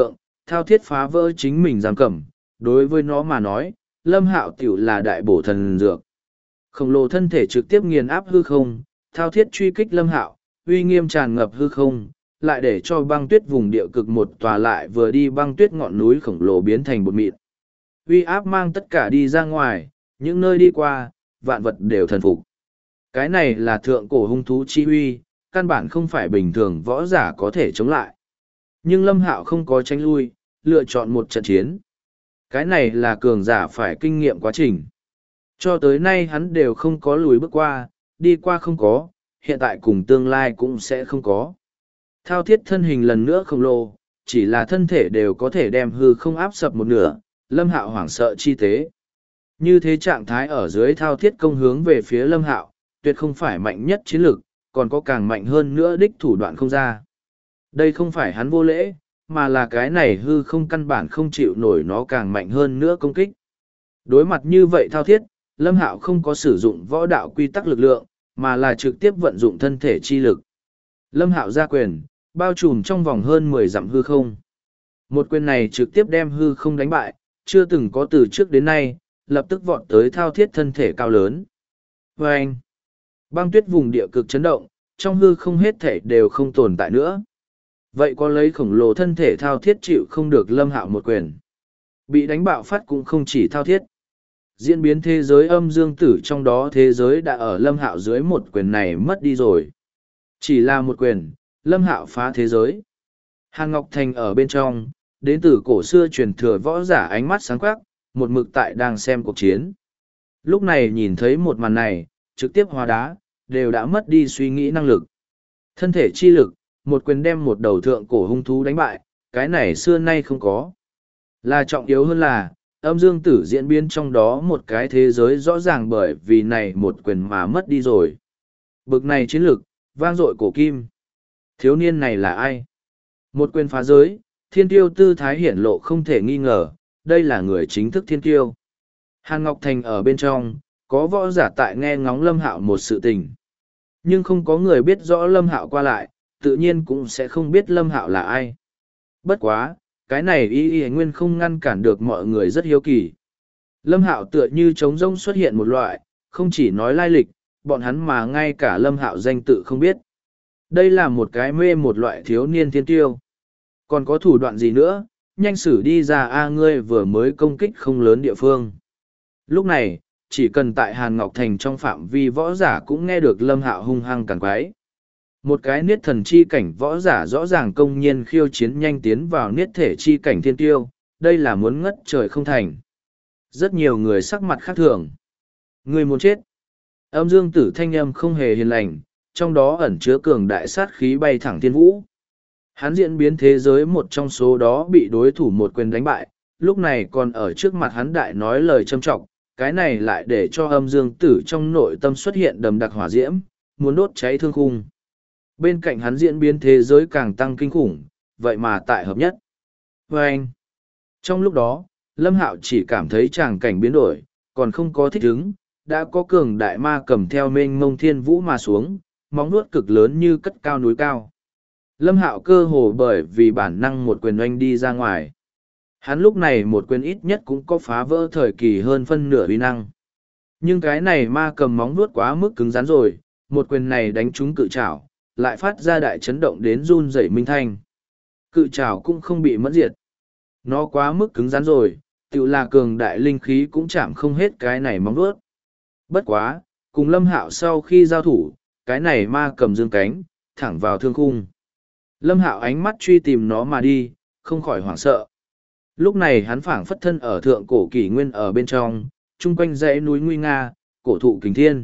thao thiết phá vỡ chính mình giam cầm, đối với nó mà nói, Lâm Hạo tiểu là đại bổ thần dược. Khổng lồ thân thể trực tiếp nghiền áp hư không, thao thiết truy kích Lâm Hạo, uy nghiêm tràn ngập hư không, lại để cho băng tuyết vùng địa cực một tòa lại vừa đi băng tuyết ngọn núi khổng lồ biến thành bột mịn. Uy áp mang tất cả đi ra ngoài, những nơi đi qua, vạn vật đều thần phục. Cái này là thượng cổ hung thú chi uy, căn bản không phải bình thường võ giả có thể chống lại. Nhưng Lâm Hạo không có tránh lui, lựa chọn một trận chiến. Cái này là cường giả phải kinh nghiệm quá trình. Cho tới nay hắn đều không có lùi bước qua, đi qua không có, hiện tại cùng tương lai cũng sẽ không có. Thao thiết thân hình lần nữa khổng lồ, chỉ là thân thể đều có thể đem hư không áp sập một nửa, Lâm Hạo hoảng sợ chi tế. Như thế trạng thái ở dưới thao thiết công hướng về phía Lâm Hạo, tuyệt không phải mạnh nhất chiến lực, còn có càng mạnh hơn nữa đích thủ đoạn không ra. Đây không phải hắn vô lễ, mà là cái này hư không căn bản không chịu nổi nó càng mạnh hơn nữa công kích. Đối mặt như vậy thao thiết, Lâm Hạo không có sử dụng võ đạo quy tắc lực lượng, mà là trực tiếp vận dụng thân thể chi lực. Lâm Hạo ra quyền, bao trùm trong vòng hơn 10 dặm hư không. Một quyền này trực tiếp đem hư không đánh bại, chưa từng có từ trước đến nay, lập tức vọt tới thao thiết thân thể cao lớn. Vâng! Băng tuyết vùng địa cực chấn động, trong hư không hết thể đều không tồn tại nữa. Vậy có lấy khổng lồ thân thể thao thiết chịu không được Lâm Hạo một quyền. Bị đánh bạo phát cũng không chỉ thao thiết. Diễn biến thế giới âm dương tử trong đó thế giới đã ở Lâm Hạo dưới một quyền này mất đi rồi. Chỉ là một quyền, Lâm Hạo phá thế giới. Hàn Ngọc Thành ở bên trong, đến từ cổ xưa truyền thừa võ giả ánh mắt sáng quắc, một mực tại đang xem cuộc chiến. Lúc này nhìn thấy một màn này, trực tiếp hóa đá, đều đã mất đi suy nghĩ năng lực. Thân thể chi lực, một quyền đem một đầu thượng cổ hung thú đánh bại, cái này xưa nay không có. Là trọng yếu hơn là, âm dương tử diễn biến trong đó một cái thế giới rõ ràng bởi vì này một quyền mà mất đi rồi. Bực này chiến lực, vang dội cổ kim. Thiếu niên này là ai? Một quyền phá giới, thiên tiêu tư thái hiển lộ không thể nghi ngờ, đây là người chính thức thiên tiêu. Hàn Ngọc Thành ở bên trong, có võ giả tại nghe ngóng Lâm Hạo một sự tình. Nhưng không có người biết rõ Lâm Hạo qua lại, tự nhiên cũng sẽ không biết Lâm Hạo là ai. Bất quá, cái này y nguyên không ngăn cản được mọi người rất hiếu kỳ. Lâm Hạo tựa như trống rỗng xuất hiện một loại, không chỉ nói lai lịch, bọn hắn mà ngay cả Lâm Hạo danh tự không biết. Đây là một cái mê một loại thiếu niên thiên tiêu. Còn có thủ đoạn gì nữa, nhanh xử đi ra ngươi vừa mới công kích không lớn địa phương. Lúc này, chỉ cần tại Hàn Ngọc Thành trong phạm vi võ giả cũng nghe được Lâm Hạo hung hăng càn quái. Một cái niết thần chi cảnh võ giả rõ ràng công nhiên khiêu chiến nhanh tiến vào niết thể chi cảnh thiên tiêu, đây là muốn ngất trời không thành. Rất nhiều người sắc mặt khác thường. Người muốn chết. Âm dương tử thanh âm không hề hiền lành, trong đó ẩn chứa cường đại sát khí bay thẳng thiên vũ. Hắn diễn biến thế giới một trong số đó bị đối thủ một quyền đánh bại, lúc này còn ở trước mặt hắn đại nói lời châm trọng, cái này lại để cho âm dương tử trong nội tâm xuất hiện đầm đặc hỏa diễm, muốn đốt cháy thương khung. Bên cạnh hắn diễn biến thế giới càng tăng kinh khủng, vậy mà tại hợp nhất. Và anh, trong lúc đó, Lâm Hạo chỉ cảm thấy tràng cảnh biến đổi, còn không có thích ứng, đã có cường đại ma cầm theo mênh mông thiên vũ mà xuống, móng nuốt cực lớn như cất cao núi cao. Lâm Hạo cơ hồ bởi vì bản năng một quyền oanh đi ra ngoài. Hắn lúc này một quyền ít nhất cũng có phá vỡ thời kỳ hơn phân nửa uy năng. Nhưng cái này ma cầm móng nuốt quá mức cứng rắn rồi, một quyền này đánh trúng cự trảo, lại phát ra đại chấn động đến run rẩy minh thanh. Cự trảo cũng không bị mẫn diệt. Nó quá mức cứng rắn rồi, tự là cường đại linh khí cũng chạm không hết cái này móng nuốt. Bất quá, cùng Lâm Hạo sau khi giao thủ, cái này ma cầm dương cánh, thẳng vào thương khung. Lâm Hạo ánh mắt truy tìm nó mà đi, không khỏi hoảng sợ. Lúc này hắn phảng phất thân ở thượng cổ kỷ nguyên ở bên trong, chung quanh dãy núi nguy nga, cổ thụ kính thiên.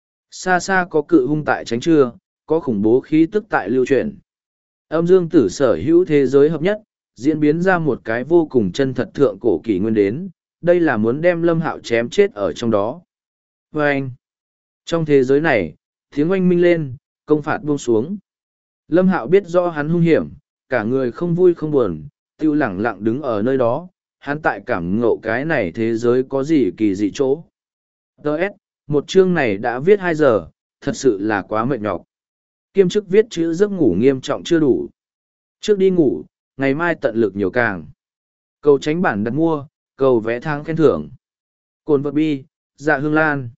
Xa xa có cự hung tại tránh trưa, có khủng bố khí tức tại lưu chuyển. Âm dương tử sở hữu thế giới hợp nhất, diễn biến ra một cái vô cùng chân thật thượng cổ kỷ nguyên đến, đây là muốn đem Lâm Hạo chém chết ở trong đó. Và anh, trong thế giới này, tiếng oanh minh lên, công phạt buông xuống. Lâm Hạo biết rõ hắn hung hiểm, cả người không vui không buồn, tiêu lẳng lặng đứng ở nơi đó, hắn tại cảm ngộ cái này thế giới có gì kỳ dị chỗ. Đợt, một chương này đã viết 2 giờ, thật sự là quá mệt nhọc. Kiêm chức viết chữ giấc ngủ nghiêm trọng chưa đủ. Trước đi ngủ, ngày mai tận lực nhiều càng. Cầu tránh bản đặt mua, cầu vẽ tháng khen thưởng. Cồn vật bi, dạ hương lan.